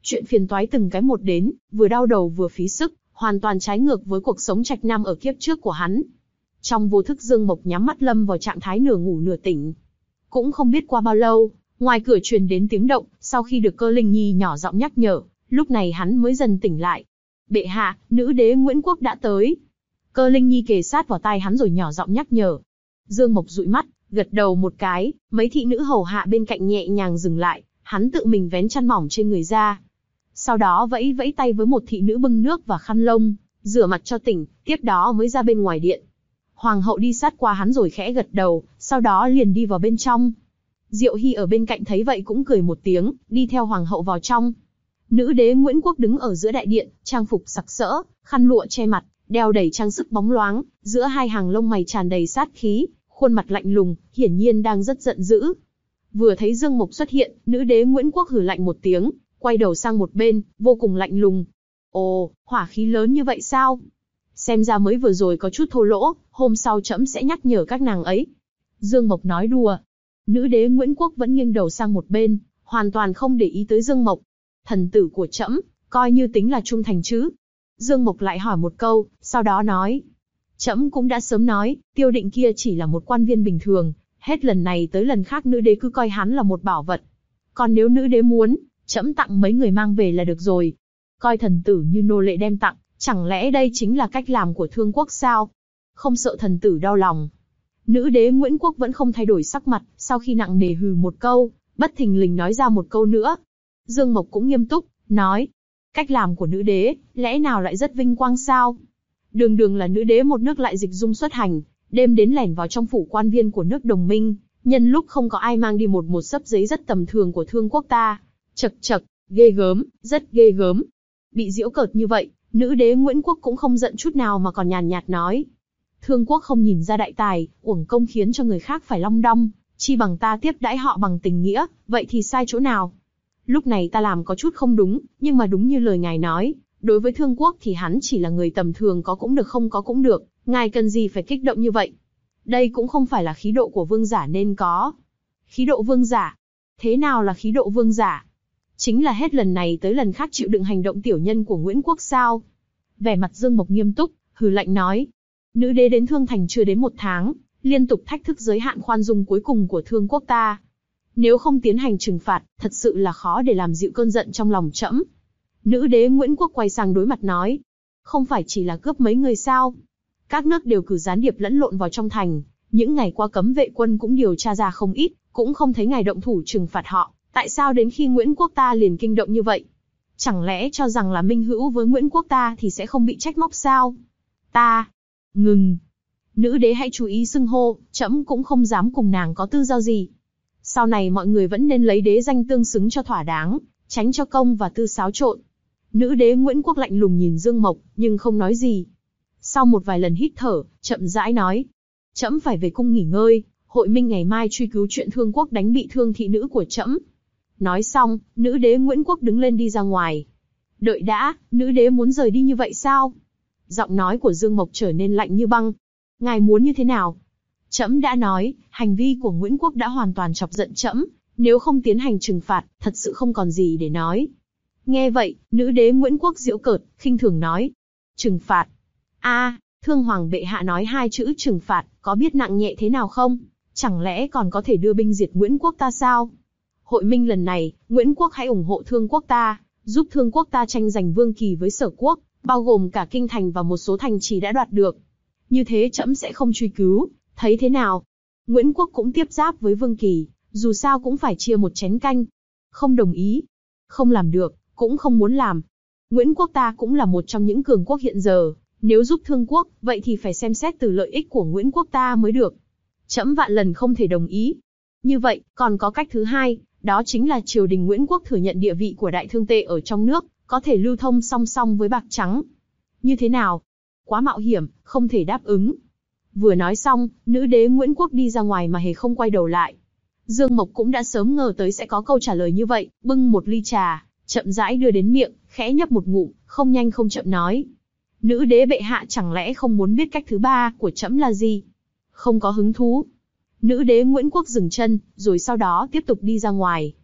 [SPEAKER 2] Chuyện phiền toái từng cái một đến, vừa đau đầu vừa phí sức, hoàn toàn trái ngược với cuộc sống trạch nam ở kiếp trước của hắn. Trong vô thức Dương Mộc nhắm mắt lâm vào trạng thái nửa ngủ nửa tỉnh. Cũng không biết qua bao lâu, ngoài cửa truyền đến tiếng động, sau khi được Cơ Linh Nhi nhỏ giọng nhắc nhở, lúc này hắn mới dần tỉnh lại. Bệ hạ, nữ đế Nguyễn Quốc đã tới. Cơ Linh Nhi kề sát vào tai hắn rồi nhỏ giọng nhắc nhở. Dương Mộc dụi mắt, gật đầu một cái, mấy thị nữ hầu hạ bên cạnh nhẹ nhàng dừng lại, hắn tự mình vén chăn mỏng trên người ra. Sau đó vẫy vẫy tay với một thị nữ bưng nước và khăn lông, rửa mặt cho tỉnh, tiếp đó mới ra bên ngoài điện. Hoàng hậu đi sát qua hắn rồi khẽ gật đầu, sau đó liền đi vào bên trong. Diệu Hy ở bên cạnh thấy vậy cũng cười một tiếng, đi theo hoàng hậu vào trong. Nữ đế Nguyễn Quốc đứng ở giữa đại điện, trang phục sặc sỡ, khăn lụa che mặt, đeo đầy trang sức bóng loáng, giữa hai hàng lông mày tràn đầy sát khí, khuôn mặt lạnh lùng, hiển nhiên đang rất giận dữ. Vừa thấy Dương Mộc xuất hiện, nữ đế Nguyễn Quốc hừ lạnh một tiếng, quay đầu sang một bên, vô cùng lạnh lùng. Ồ, hỏa khí lớn như vậy sao? Xem ra mới vừa rồi có chút thô lỗ, hôm sau trẫm sẽ nhắc nhở các nàng ấy. Dương Mộc nói đùa. Nữ đế Nguyễn Quốc vẫn nghiêng đầu sang một bên, hoàn toàn không để ý tới Dương Mộc. Thần tử của trẫm, coi như tính là trung thành chứ? Dương Mộc lại hỏi một câu, sau đó nói. Trẫm cũng đã sớm nói, Tiêu Định kia chỉ là một quan viên bình thường, hết lần này tới lần khác nữ đế cứ coi hắn là một bảo vật. Còn nếu nữ đế muốn, trẫm tặng mấy người mang về là được rồi. Coi thần tử như nô lệ đem tặng, chẳng lẽ đây chính là cách làm của Thương Quốc sao? Không sợ thần tử đau lòng. Nữ đế Nguyễn Quốc vẫn không thay đổi sắc mặt, sau khi nặng nề hừ một câu, bất thình lình nói ra một câu nữa. Dương Mộc cũng nghiêm túc, nói. Cách làm của nữ đế, lẽ nào lại rất vinh quang sao? Đường đường là nữ đế một nước lại dịch dung xuất hành, đêm đến lẻn vào trong phủ quan viên của nước đồng minh, nhân lúc không có ai mang đi một một xấp giấy rất tầm thường của Thương Quốc ta. Chậc chậc, ghê gớm, rất ghê gớm. Bị giễu cợt như vậy, nữ đế Nguyễn Quốc cũng không giận chút nào mà còn nhàn nhạt nói. Thương Quốc không nhìn ra đại tài, uổng công khiến cho người khác phải long đong, chi bằng ta tiếp đãi họ bằng tình nghĩa, vậy thì sai chỗ nào? Lúc này ta làm có chút không đúng, nhưng mà đúng như lời ngài nói, đối với Thương Quốc thì hắn chỉ là người tầm thường, có cũng được không có cũng được, ngài cần gì phải kích động như vậy? Đây cũng không phải là khí độ của vương giả nên có. Khí độ vương giả? Thế nào là khí độ vương giả? Chính là hết lần này tới lần khác chịu đựng hành động tiểu nhân của Nguyễn Quốc sao? Vẻ mặt Dương Mộc nghiêm túc, hừ lạnh nói. Nữ đế đến Thương Thành chưa đến một tháng, liên tục thách thức giới hạn khoan dung cuối cùng của Thương Quốc ta. Nếu không tiến hành trừng phạt, thật sự là khó để làm dịu cơn giận trong lòng trẫm. Nữ đế Nguyễn Quốc quay sang đối mặt nói. Không phải chỉ là cướp mấy người sao? Các nước đều cử gián điệp lẫn lộn vào trong thành, những ngày qua cấm vệ quân cũng điều tra ra không ít, cũng không thấy ngài động thủ trừng phạt họ. Tại sao đến khi Nguyễn Quốc ta liền kinh động như vậy? Chẳng lẽ cho rằng là minh hữu với Nguyễn Quốc ta thì sẽ không bị trách móc sao? Ta... Ngừng. Nữ đế hãy chú ý xưng hô, trẫm cũng không dám cùng nàng có tư giao gì. Sau này mọi người vẫn nên lấy đế danh tương xứng cho thỏa đáng, tránh cho công và tư xáo trộn. Nữ đế Nguyễn Quốc lạnh lùng nhìn Dương Mộc, nhưng không nói gì. Sau một vài lần hít thở, chậm rãi nói. Trẫm phải về cung nghỉ ngơi, hội minh ngày mai truy cứu chuyện Thương Quốc đánh bị thương thị nữ của trẫm. Nói xong, nữ đế Nguyễn Quốc đứng lên đi ra ngoài. Đợi đã, nữ đế muốn rời đi như vậy sao? Giọng nói của Dương Mộc trở nên lạnh như băng. Ngài muốn như thế nào? Trẫm đã nói, hành vi của Nguyễn Quốc đã hoàn toàn chọc giận trẫm, nếu không tiến hành trừng phạt, thật sự không còn gì để nói. Nghe vậy, nữ đế Nguyễn Quốc giễu cợt, khinh thường nói. Trừng phạt? A, Thương Hoàng bệ hạ nói hai chữ trừng phạt, có biết nặng nhẹ thế nào không? Chẳng lẽ còn có thể đưa binh diệt Nguyễn Quốc ta sao? Hội minh lần này, Nguyễn Quốc hãy ủng hộ Thương Quốc ta, giúp Thương Quốc ta tranh giành vương kỳ với Sở Quốc, bao gồm cả kinh thành và một số thành trì đã đoạt được. Như thế trẫm sẽ không truy cứu, thấy thế nào? Nguyễn Quốc cũng tiếp giáp với vương kỳ, dù sao cũng phải chia một chén canh. Không đồng ý, không làm được, cũng không muốn làm. Nguyễn Quốc ta cũng là một trong những cường quốc hiện giờ, nếu giúp Thương Quốc, vậy thì phải xem xét từ lợi ích của Nguyễn Quốc ta mới được. Trẫm vạn lần không thể đồng ý. Như vậy, còn có cách thứ hai, đó chính là triều đình Nguyễn Quốc thừa nhận địa vị của Đại Thương tệ ở trong nước, có thể lưu thông song song với bạc trắng. Như thế nào? Quá mạo hiểm, không thể đáp ứng. Vừa nói xong, nữ đế Nguyễn Quốc đi ra ngoài mà hề không quay đầu lại. Dương Mộc cũng đã sớm ngờ tới sẽ có câu trả lời như vậy, bưng một ly trà, chậm rãi đưa đến miệng, khẽ nhấp một ngụm, không nhanh không chậm nói. Nữ đế bệ hạ chẳng lẽ không muốn biết cách thứ ba của trẫm là gì? Không có hứng thú. Nữ đế Nguyễn Quốc dừng chân, rồi sau đó tiếp tục đi ra ngoài.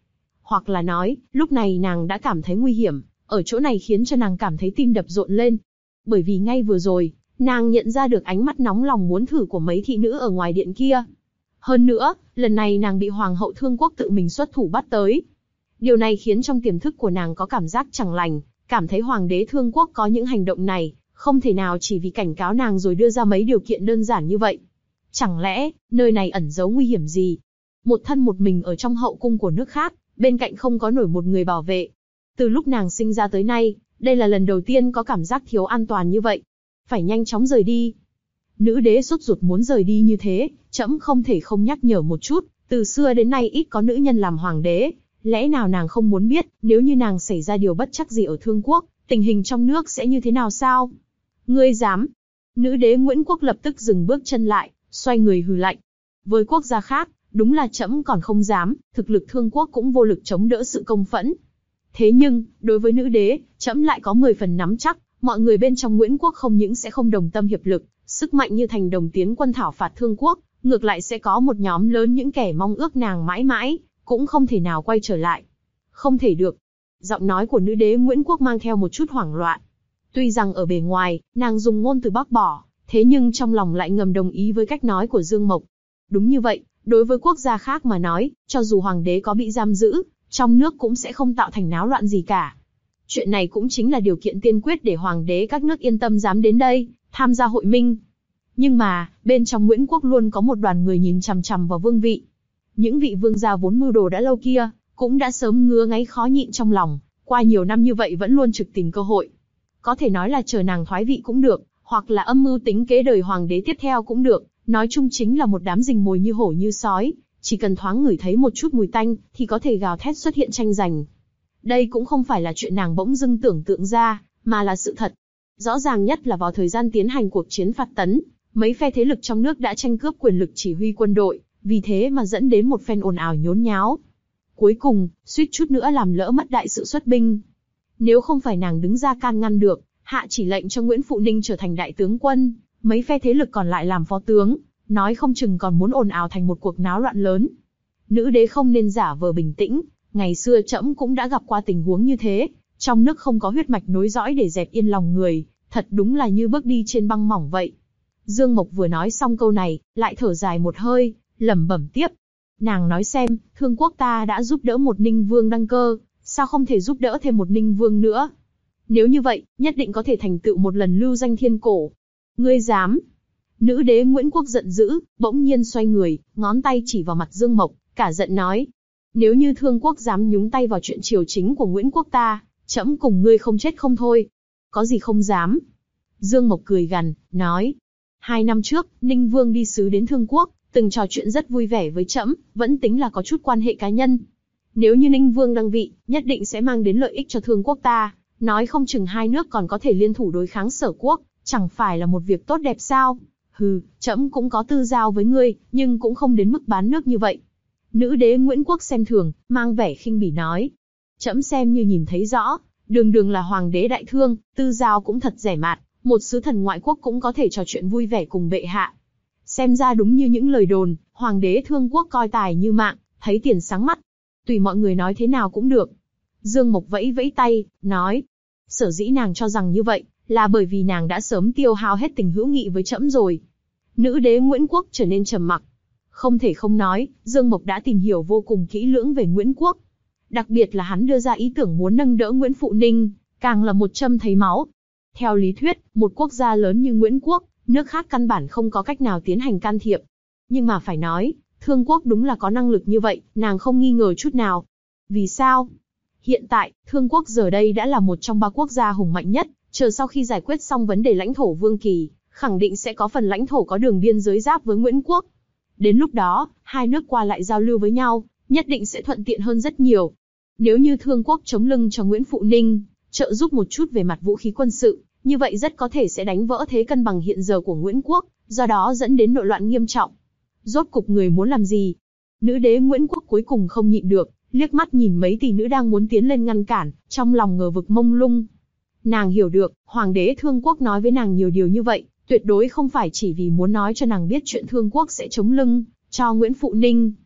[SPEAKER 2] Hoặc là nói, lúc này nàng đã cảm thấy nguy hiểm, ở chỗ này khiến cho nàng cảm thấy tim đập rộn lên. Bởi vì ngay vừa rồi, nàng nhận ra được ánh mắt nóng lòng muốn thử của mấy thị nữ ở ngoài điện kia. Hơn nữa, lần này nàng bị Hoàng hậu Thương Quốc tự mình xuất thủ bắt tới. Điều này khiến trong tiềm thức của nàng có cảm giác chẳng lành, cảm thấy Hoàng đế Thương Quốc có những hành động này, không thể nào chỉ vì cảnh cáo nàng rồi đưa ra mấy điều kiện đơn giản như vậy. Chẳng lẽ, nơi này ẩn giấu nguy hiểm gì? Một thân một mình ở trong hậu cung của nước khác, bên cạnh không có nổi một người bảo vệ. Từ lúc nàng sinh ra tới nay, đây là lần đầu tiên có cảm giác thiếu an toàn như vậy. Phải nhanh chóng rời đi. Nữ đế sốt ruột muốn rời đi như thế, trẫm không thể không nhắc nhở một chút, từ xưa đến nay ít có nữ nhân làm hoàng đế. Lẽ nào nàng không muốn biết, nếu như nàng xảy ra điều bất trắc gì ở Thương Quốc, tình hình trong nước sẽ như thế nào sao? Ngươi dám? Nữ đế Nguyễn Quốc lập tức dừng bước chân lại, xoay người hừ lạnh. Với quốc gia khác, đúng là trẫm còn không dám, thực lực Thương Quốc cũng vô lực chống đỡ sự công phẫn. Thế nhưng, đối với nữ đế, trẫm lại có mười phần nắm chắc, mọi người bên trong Nguyễn Quốc không những sẽ không đồng tâm hiệp lực, sức mạnh như thành đồng tiến quân thảo phạt Thương Quốc, ngược lại sẽ có một nhóm lớn những kẻ mong ước nàng mãi mãi, cũng không thể nào quay trở lại. Không thể được. Giọng nói của nữ đế Nguyễn Quốc mang theo một chút hoảng loạn. Tuy rằng ở bề ngoài, nàng dùng ngôn từ bác bỏ, thế nhưng trong lòng lại ngầm đồng ý với cách nói của Dương Mộc. Đúng như vậy, đối với quốc gia khác mà nói, cho dù hoàng đế có bị giam giữ, trong nước cũng sẽ không tạo thành náo loạn gì cả. Chuyện này cũng chính là điều kiện tiên quyết để hoàng đế các nước yên tâm dám đến đây, tham gia hội minh. Nhưng mà, bên trong Nguyễn Quốc luôn có một đoàn người nhìn chằm chằm vào vương vị. Những vị vương gia vốn mưu đồ đã lâu kia, cũng đã sớm ngứa ngáy khó nhịn trong lòng, qua nhiều năm như vậy vẫn luôn trực tìm cơ hội. Có thể nói là chờ nàng thoái vị cũng được, hoặc là âm mưu tính kế đời hoàng đế tiếp theo cũng được, nói chung chính là một đám rình mồi như hổ như sói, chỉ cần thoáng ngửi thấy một chút mùi tanh, thì có thể gào thét xuất hiện tranh giành. Đây cũng không phải là chuyện nàng bỗng dưng tưởng tượng ra, mà là sự thật. Rõ ràng nhất là vào thời gian tiến hành cuộc chiến phạt tấn, mấy phe thế lực trong nước đã tranh cướp quyền lực chỉ huy quân đội, vì thế mà dẫn đến một phen ồn ào nhốn nháo. Cuối cùng, suýt chút nữa làm lỡ mất đại sự xuất binh. Nếu không phải nàng đứng ra can ngăn được, hạ chỉ lệnh cho Nguyễn Phụ Ninh trở thành đại tướng quân, mấy phe thế lực còn lại làm phó tướng, nói không chừng còn muốn ồn ào thành một cuộc náo loạn lớn. Nữ đế không nên giả vờ bình tĩnh, ngày xưa trẫm cũng đã gặp qua tình huống như thế, trong nước không có huyết mạch nối dõi để dẹp yên lòng người, thật đúng là như bước đi trên băng mỏng vậy. Dương Mộc vừa nói xong câu này, lại thở dài một hơi, lẩm bẩm tiếp. Nàng nói xem, Thương Quốc ta đã giúp đỡ một Ninh Vương đăng cơ, sao không thể giúp đỡ thêm một Ninh Vương nữa? Nếu như vậy, nhất định có thể thành tựu một lần lưu danh thiên cổ. Ngươi dám? Nữ đế Nguyễn Quốc giận dữ, bỗng nhiên xoay người, ngón tay chỉ vào mặt Dương Mộc, cả giận nói. Nếu như Thương Quốc dám nhúng tay vào chuyện triều chính của Nguyễn Quốc ta, trẫm cùng ngươi không chết không thôi. Có gì không dám? Dương Mộc cười gằn, nói. Hai năm trước, Ninh Vương đi sứ đến Thương Quốc, từng trò chuyện rất vui vẻ với trẫm, vẫn tính là có chút quan hệ cá nhân. Nếu như Ninh Vương đăng vị, nhất định sẽ mang đến lợi ích cho Thương Quốc ta, nói không chừng hai nước còn có thể liên thủ đối kháng Sở Quốc, chẳng phải là một việc tốt đẹp sao? Hừ, trẫm cũng có tư giao với ngươi, nhưng cũng không đến mức bán nước như vậy. Nữ đế Nguyễn Quốc xem thường, mang vẻ khinh bỉ nói. Trẫm xem như nhìn thấy rõ, đường đường là hoàng đế đại thương, tư giao cũng thật rẻ mạt, một sứ thần ngoại quốc cũng có thể trò chuyện vui vẻ cùng bệ hạ. Xem ra đúng như những lời đồn, hoàng đế Thương Quốc coi tài như mạng, thấy tiền sáng mắt. Tùy mọi người nói thế nào cũng được. Dương Mộc vẫy vẫy tay, nói. Sở dĩ nàng cho rằng như vậy, là bởi vì nàng đã sớm tiêu hao hết tình hữu nghị với trẫm rồi. Nữ đế Nguyễn Quốc trở nên trầm mặc. Không thể không nói, Dương Mộc đã tìm hiểu vô cùng kỹ lưỡng về Nguyễn Quốc. Đặc biệt là hắn đưa ra ý tưởng muốn nâng đỡ Nguyễn Phụ Ninh, càng là một châm thấy máu. Theo lý thuyết, một quốc gia lớn như Nguyễn Quốc, nước khác căn bản không có cách nào tiến hành can thiệp. Nhưng mà phải nói, Thương Quốc đúng là có năng lực như vậy, nàng không nghi ngờ chút nào. Vì sao? Hiện tại, Thương Quốc giờ đây đã là một trong ba quốc gia hùng mạnh nhất, chờ sau khi giải quyết xong vấn đề lãnh thổ Vương Kỳ, khẳng định sẽ có phần lãnh thổ có đường biên giới giáp với Nguyễn Quốc. Đến lúc đó, hai nước qua lại giao lưu với nhau, nhất định sẽ thuận tiện hơn rất nhiều. Nếu như Thương Quốc chống lưng cho Nguyễn Phụ Ninh, trợ giúp một chút về mặt vũ khí quân sự, như vậy rất có thể sẽ đánh vỡ thế cân bằng hiện giờ của Nguyễn Quốc, do đó dẫn đến nội loạn nghiêm trọng. Rốt cục người muốn làm gì? Nữ đế Nguyễn Quốc cuối cùng không nhịn được, liếc mắt nhìn mấy tỷ nữ đang muốn tiến lên ngăn cản, trong lòng ngờ vực mông lung. Nàng hiểu được, hoàng đế Thương Quốc nói với nàng nhiều điều như vậy, tuyệt đối không phải chỉ vì muốn nói cho nàng biết chuyện Thương Quốc sẽ chống lưng cho Nguyễn Phụ Ninh.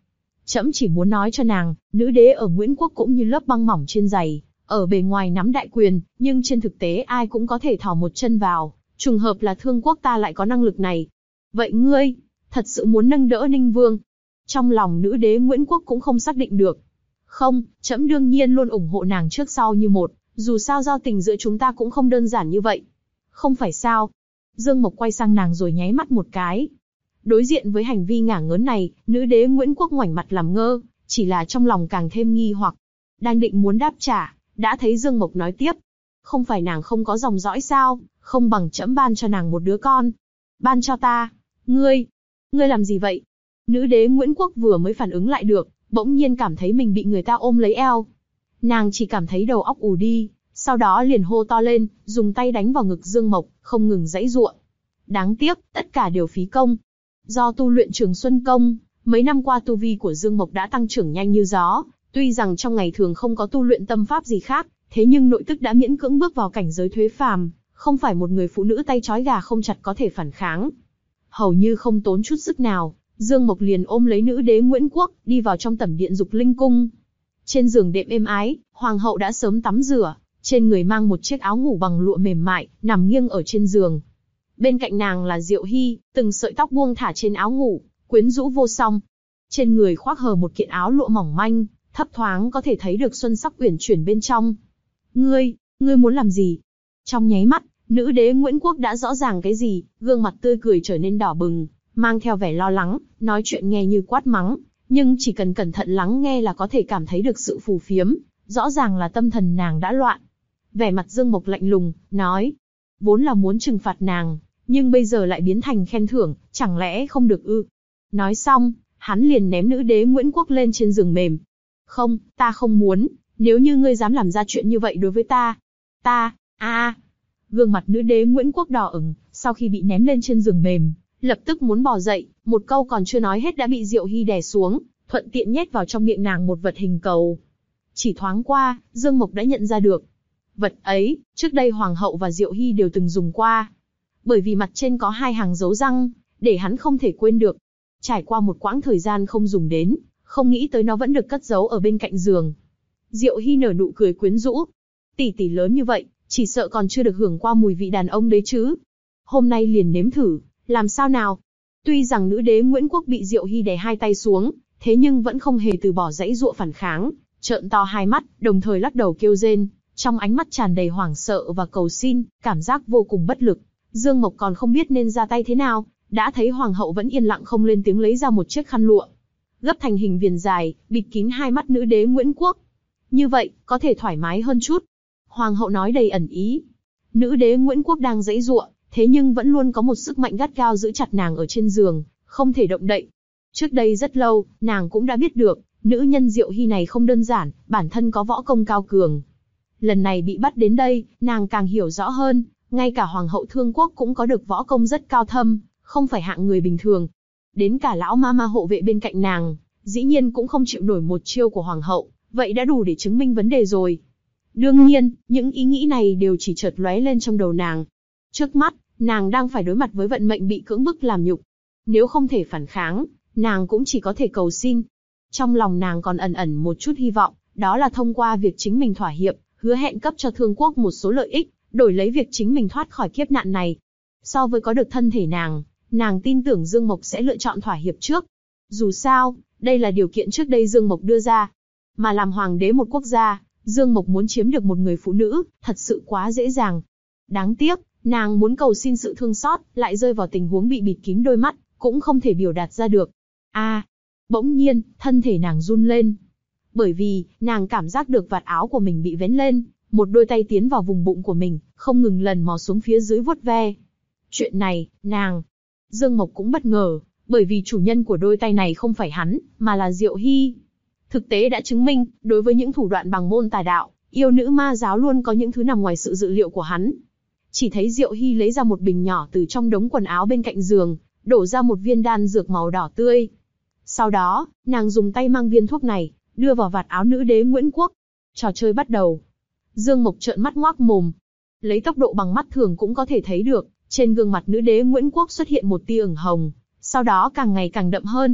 [SPEAKER 2] Trẫm chỉ muốn nói cho nàng, nữ đế ở Nguyễn Quốc cũng như lớp băng mỏng trên giày, ở bề ngoài nắm đại quyền, nhưng trên thực tế ai cũng có thể thò một chân vào, trùng hợp là Thương Quốc ta lại có năng lực này. Vậy ngươi, thật sự muốn nâng đỡ Ninh Vương? Trong lòng nữ đế Nguyễn Quốc cũng không xác định được. Không, trẫm đương nhiên luôn ủng hộ nàng trước sau như một, dù sao giao tình giữa chúng ta cũng không đơn giản như vậy. Không phải sao? Dương Mộc quay sang nàng rồi nháy mắt một cái. Đối diện với hành vi ngả ngớn này, nữ đế Nguyễn Quốc ngoảnh mặt làm ngơ, chỉ là trong lòng càng thêm nghi hoặc. Đang định muốn đáp trả, đã thấy Dương Mộc nói tiếp. Không phải nàng không có dòng dõi sao, không bằng trẫm ban cho nàng một đứa con. Ban cho ta? Ngươi, ngươi làm gì vậy? Nữ đế Nguyễn Quốc vừa mới phản ứng lại được, bỗng nhiên cảm thấy mình bị người ta ôm lấy eo. Nàng chỉ cảm thấy đầu óc ù đi, sau đó liền hô to lên, dùng tay đánh vào ngực Dương Mộc, không ngừng giãy giụa. Đáng tiếc, tất cả đều phí công. Do tu luyện Trường Xuân Công, mấy năm qua tu vi của Dương Mộc đã tăng trưởng nhanh như gió, tuy rằng trong ngày thường không có tu luyện tâm pháp gì khác, thế nhưng nội tức đã miễn cưỡng bước vào cảnh giới thuế phàm, không phải một người phụ nữ tay trói gà không chặt có thể phản kháng. Hầu như không tốn chút sức nào, Dương Mộc liền ôm lấy nữ đế Nguyễn Quốc, đi vào trong tẩm điện Dục Linh Cung. Trên giường đệm êm ái, hoàng hậu đã sớm tắm rửa, trên người mang một chiếc áo ngủ bằng lụa mềm mại, nằm nghiêng ở trên giường. Bên cạnh nàng là Diệu Hy, từng sợi tóc buông thả trên áo ngủ, quyến rũ vô song. Trên người khoác hờ một kiện áo lụa mỏng manh, thấp thoáng có thể thấy được xuân sắc uyển chuyển bên trong. Ngươi, ngươi muốn làm gì? Trong nháy mắt, nữ đế Nguyễn Quốc đã rõ ràng cái gì, gương mặt tươi cười trở nên đỏ bừng, mang theo vẻ lo lắng, nói chuyện nghe như quát mắng, nhưng chỉ cần cẩn thận lắng nghe là có thể cảm thấy được sự phù phiếm, rõ ràng là tâm thần nàng đã loạn. Vẻ mặt Dương Mộc lạnh lùng, nói, vốn là muốn trừng phạt nàng, nhưng bây giờ lại biến thành khen thưởng, chẳng lẽ không được ư? Nói xong, hắn liền ném nữ đế Nguyễn Quốc lên trên giường mềm. Không, ta không muốn, nếu như ngươi dám làm ra chuyện như vậy đối với ta, ta, a, à. Gương mặt nữ đế Nguyễn Quốc đỏ ửng, sau khi bị ném lên trên giường mềm, lập tức muốn bò dậy, một câu còn chưa nói hết đã bị Diệu Hy đè xuống, thuận tiện nhét vào trong miệng nàng một vật hình cầu. Chỉ thoáng qua, Dương Mộc đã nhận ra được. Vật ấy, trước đây Hoàng hậu và Diệu Hy đều từng dùng qua. Bởi vì mặt trên có hai hàng dấu răng, để hắn không thể quên được. Trải qua một quãng thời gian không dùng đến, không nghĩ tới nó vẫn được cất giấu ở bên cạnh giường. Diệu Hy nở nụ cười quyến rũ. Tỷ tỷ lớn như vậy, chỉ sợ còn chưa được hưởng qua mùi vị đàn ông đấy chứ. Hôm nay liền nếm thử, làm sao nào? Tuy rằng nữ đế Nguyễn Quốc bị Diệu Hy đè hai tay xuống, thế nhưng vẫn không hề từ bỏ dãy dụa phản kháng, trợn to hai mắt, đồng thời lắc đầu kêu rên, trong ánh mắt tràn đầy hoảng sợ và cầu xin, cảm giác vô cùng bất lực. Dương Mộc còn không biết nên ra tay thế nào, đã thấy Hoàng hậu vẫn yên lặng không lên tiếng lấy ra một chiếc khăn lụa, gấp thành hình viền dài, bịt kín hai mắt nữ đế Nguyễn Quốc. Như vậy, có thể thoải mái hơn chút. Hoàng hậu nói đầy ẩn ý. Nữ đế Nguyễn Quốc đang giãy giụa, thế nhưng vẫn luôn có một sức mạnh gắt gao giữ chặt nàng ở trên giường, không thể động đậy. Trước đây rất lâu, nàng cũng đã biết được, nữ nhân Diệu Hy này không đơn giản, bản thân có võ công cao cường. Lần này bị bắt đến đây, nàng càng hiểu rõ hơn, ngay cả Hoàng hậu Thương Quốc cũng có được võ công rất cao thâm, không phải hạng người bình thường. Đến cả lão ma ma hộ vệ bên cạnh nàng, dĩ nhiên cũng không chịu nổi một chiêu của Hoàng hậu, vậy đã đủ để chứng minh vấn đề rồi. Đương nhiên, những ý nghĩ này đều chỉ chợt lóe lên trong đầu nàng. Trước mắt, nàng đang phải đối mặt với vận mệnh bị cưỡng bức làm nhục. Nếu không thể phản kháng, nàng cũng chỉ có thể cầu xin. Trong lòng nàng còn ẩn ẩn một chút hy vọng, đó là thông qua việc chính mình thỏa hiệp, hứa hẹn cấp cho Thương Quốc một số lợi ích, đổi lấy việc chính mình thoát khỏi kiếp nạn này. So với có được thân thể nàng, nàng tin tưởng Dương Mộc sẽ lựa chọn thỏa hiệp trước. Dù sao, đây là điều kiện trước đây Dương Mộc đưa ra. Mà làm hoàng đế một quốc gia, Dương Mộc muốn chiếm được một người phụ nữ, thật sự quá dễ dàng. Đáng tiếc, nàng muốn cầu xin sự thương xót, lại rơi vào tình huống bị bịt kín đôi mắt, cũng không thể biểu đạt ra được. A, à, bỗng nhiên, thân thể nàng run lên. Bởi vì, nàng cảm giác được vạt áo của mình bị vén lên, một đôi tay tiến vào vùng bụng của mình, không ngừng lần mò xuống phía dưới vuốt ve. Chuyện này, nàng... Dương Mộc cũng bất ngờ, bởi vì chủ nhân của đôi tay này không phải hắn, mà là Diệu Hy. Thực tế đã chứng minh, đối với những thủ đoạn bằng môn tà đạo, yêu nữ ma giáo luôn có những thứ nằm ngoài sự dự liệu của hắn. Chỉ thấy Diệu Hy lấy ra một bình nhỏ từ trong đống quần áo bên cạnh giường, đổ ra một viên đan dược màu đỏ tươi. Sau đó, nàng dùng tay mang viên thuốc này, đưa vào vạt áo nữ đế Nguyễn Quốc. Trò chơi bắt đầu. Dương Mộc trợn mắt ngoác mồm. Lấy tốc độ bằng mắt thường cũng có thể thấy được, trên gương mặt nữ đế Nguyễn Quốc xuất hiện một tia ửng hồng, sau đó càng ngày càng đậm hơn.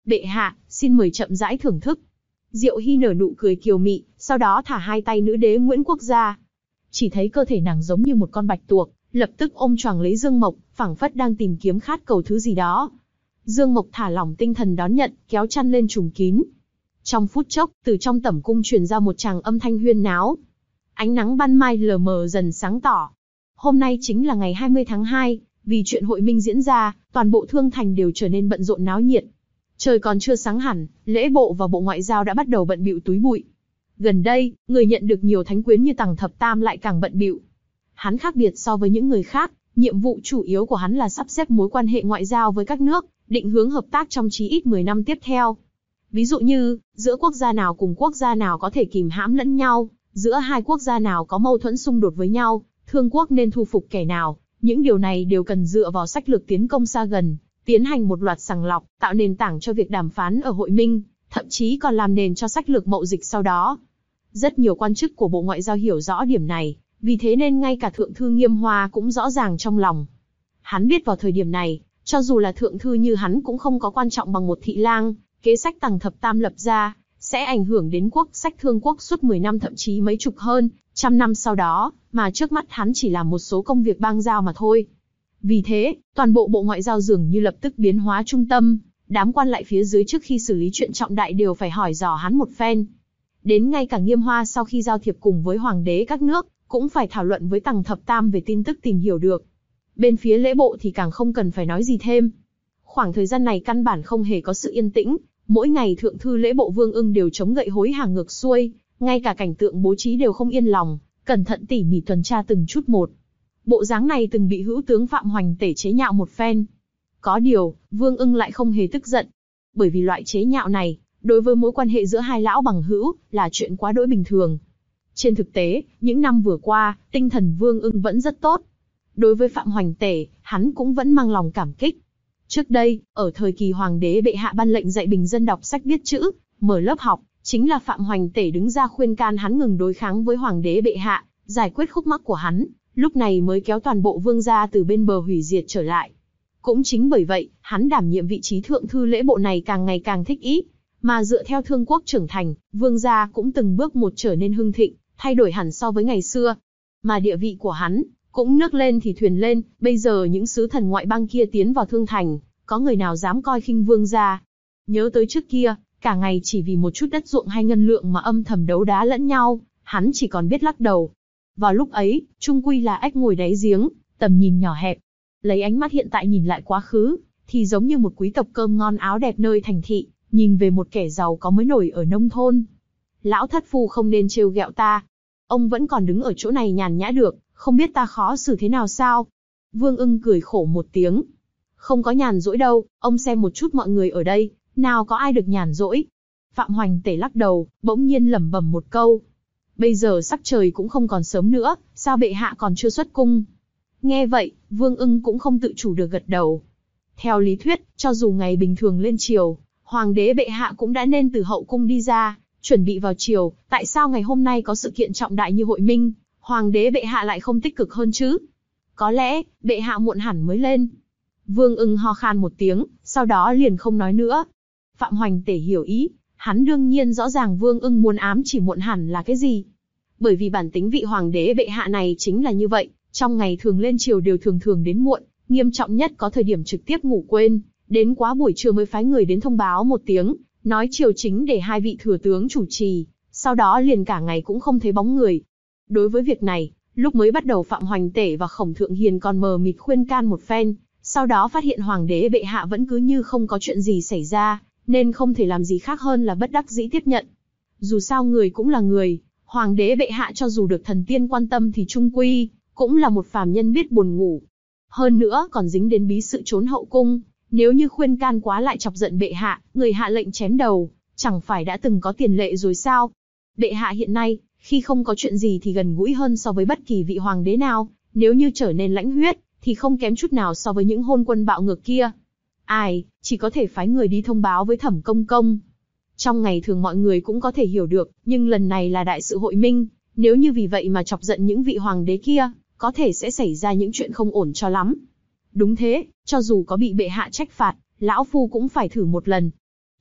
[SPEAKER 2] Bệ hạ, xin mời chậm rãi thưởng thức. Diệu Hy nở nụ cười kiều mị, sau đó thả hai tay nữ đế Nguyễn Quốc ra. Chỉ thấy cơ thể nàng giống như một con bạch tuộc, lập tức ôm choàng lấy Dương Mộc, phảng phất đang tìm kiếm khát cầu thứ gì đó. Dương Mộc thả lỏng tinh thần đón nhận, kéo chăn lên trùm kín. Trong phút chốc, từ trong tẩm cung truyền ra một tràng âm thanh huyên náo. Ánh nắng ban mai lờ mờ dần sáng tỏ. Hôm nay chính là ngày hai mươi tháng hai, vì chuyện hội minh diễn ra, toàn bộ Thương Thành đều trở nên bận rộn náo nhiệt. Trời còn chưa sáng hẳn, lễ bộ và bộ ngoại giao đã bắt đầu bận bịu túi bụi. Gần đây, người nhận được nhiều thánh quyến như Tằng Thập Tam lại càng bận bịu. Hắn khác biệt so với những người khác, nhiệm vụ chủ yếu của hắn là sắp xếp mối quan hệ ngoại giao với các nước, định hướng hợp tác trong chí ít mười năm tiếp theo. Ví dụ như, giữa quốc gia nào cùng quốc gia nào có thể kìm hãm lẫn nhau, giữa hai quốc gia nào có mâu thuẫn xung đột với nhau, thương quốc nên thu phục kẻ nào, những điều này đều cần dựa vào sách lược tiến công xa gần, tiến hành một loạt sàng lọc, tạo nền tảng cho việc đàm phán ở hội minh, thậm chí còn làm nền cho sách lược mậu dịch sau đó. Rất nhiều quan chức của Bộ Ngoại giao hiểu rõ điểm này, vì thế nên ngay cả Thượng thư Nghiêm Hoa cũng rõ ràng trong lòng. Hắn biết vào thời điểm này, cho dù là thượng thư như hắn cũng không có quan trọng bằng một thị lang, kế sách Tằng Thập Tam lập ra, sẽ ảnh hưởng đến quốc sách Thương quốc suốt mười năm thậm chí mấy chục hơn, trăm năm sau đó, mà trước mắt hắn chỉ làm một số công việc bang giao mà thôi. Vì thế, toàn bộ Bộ Ngoại giao dường như lập tức biến hóa trung tâm, đám quan lại phía dưới trước khi xử lý chuyện trọng đại đều phải hỏi dò hắn một phen. Đến ngay cả Nghiêm Hoa sau khi giao thiệp cùng với hoàng đế các nước, cũng phải thảo luận với Tằng Thập Tam về tin tức tìm hiểu được. Bên phía lễ bộ thì càng không cần phải nói gì thêm. Khoảng thời gian này căn bản không hề có sự yên tĩnh, mỗi ngày thượng thư lễ bộ Vương Ưng đều chống gậy hối hàng ngược xuôi, ngay cả cảnh tượng bố trí đều không yên lòng, cẩn thận tỉ mỉ tuần tra từng chút một. Bộ dáng này từng bị hữu tướng Phạm Hoành Tể chế nhạo một phen. Có điều, Vương Ưng lại không hề tức giận, bởi vì loại chế nhạo này, đối với mối quan hệ giữa hai lão bằng hữu, là chuyện quá đỗi bình thường. Trên thực tế, những năm vừa qua, tinh thần Vương Ưng vẫn rất tốt. Đối với Phạm Hoành Tể, hắn cũng vẫn mang lòng cảm kích. Trước đây, ở thời kỳ hoàng đế bệ hạ ban lệnh dạy bình dân đọc sách viết chữ, mở lớp học, chính là Phạm Hoành Tể đứng ra khuyên can hắn ngừng đối kháng với hoàng đế bệ hạ, giải quyết khúc mắc của hắn, lúc này mới kéo toàn bộ vương gia từ bên bờ hủy diệt trở lại. Cũng chính bởi vậy, hắn đảm nhiệm vị trí thượng thư lễ bộ này càng ngày càng thích ý, mà dựa theo Thương quốc trưởng thành, vương gia cũng từng bước một trở nên hưng thịnh, thay đổi hẳn so với ngày xưa. Mà địa vị của hắn cũng nước lên thì thuyền lên, bây giờ những sứ thần ngoại bang kia tiến vào Thương thành, có người nào dám coi khinh vương gia? Nhớ tới trước kia, cả ngày chỉ vì một chút đất ruộng hay ngân lượng mà âm thầm đấu đá lẫn nhau, hắn chỉ còn biết lắc đầu. Vào lúc ấy, chung quy là ếch ngồi đáy giếng, tầm nhìn nhỏ hẹp. Lấy ánh mắt hiện tại nhìn lại quá khứ, thì giống như một quý tộc cơm ngon áo đẹp nơi thành thị, nhìn về một kẻ giàu có mới nổi ở nông thôn. Lão thất phu không nên trêu ghẹo ta. Ông vẫn còn đứng ở chỗ này nhàn nhã được, không biết ta khó xử thế nào sao? Vương Ưng cười khổ một tiếng. Không có nhàn rỗi đâu, ông xem một chút mọi người ở đây, nào có ai được nhàn rỗi. Phạm Hoành Tể lắc đầu, bỗng nhiên lẩm bẩm một câu. Bây giờ sắc trời cũng không còn sớm nữa, sao bệ hạ còn chưa xuất cung? Nghe vậy, Vương Ưng cũng không tự chủ được gật đầu. Theo lý thuyết, cho dù ngày bình thường lên triều, hoàng đế bệ hạ cũng đã nên từ hậu cung đi ra, chuẩn bị vào triều, tại sao ngày hôm nay có sự kiện trọng đại như hội minh, hoàng đế bệ hạ lại không tích cực hơn chứ? Có lẽ, bệ hạ muộn hẳn mới lên. Vương Ưng ho khan một tiếng, sau đó liền không nói nữa. Phạm Hoành Tể hiểu ý, hắn đương nhiên rõ ràng Vương Ưng muốn ám chỉ muộn hẳn là cái gì. Bởi vì bản tính vị hoàng đế bệ hạ này chính là như vậy, trong ngày thường lên triều đều thường thường đến muộn, nghiêm trọng nhất có thời điểm trực tiếp ngủ quên, đến quá buổi trưa mới phái người đến thông báo một tiếng, nói triều chính để hai vị thừa tướng chủ trì, sau đó liền cả ngày cũng không thấy bóng người. Đối với việc này, lúc mới bắt đầu Phạm Hoành Tể và Khổng Thượng Hiền còn mờ mịt khuyên can một phen, sau đó phát hiện hoàng đế bệ hạ vẫn cứ như không có chuyện gì xảy ra, nên không thể làm gì khác hơn là bất đắc dĩ tiếp nhận. Dù sao người cũng là người, hoàng đế bệ hạ cho dù được thần tiên quan tâm thì chung quy cũng là một phàm nhân biết buồn ngủ. Hơn nữa còn dính đến bí sự trốn hậu cung, nếu như khuyên can quá lại chọc giận bệ hạ, người hạ lệnh chém đầu, chẳng phải đã từng có tiền lệ rồi sao? Bệ hạ hiện nay, khi không có chuyện gì thì gần gũi hơn so với bất kỳ vị hoàng đế nào, nếu như trở nên lãnh huyết, thì không kém chút nào so với những hôn quân bạo ngược kia. Ai, chỉ có thể phái người đi thông báo với Thẩm Công Công. Trong ngày thường mọi người cũng có thể hiểu được, nhưng lần này là đại sự hội minh, nếu như vì vậy mà chọc giận những vị hoàng đế kia, có thể sẽ xảy ra những chuyện không ổn cho lắm. Đúng thế, cho dù có bị bệ hạ trách phạt, lão phu cũng phải thử một lần.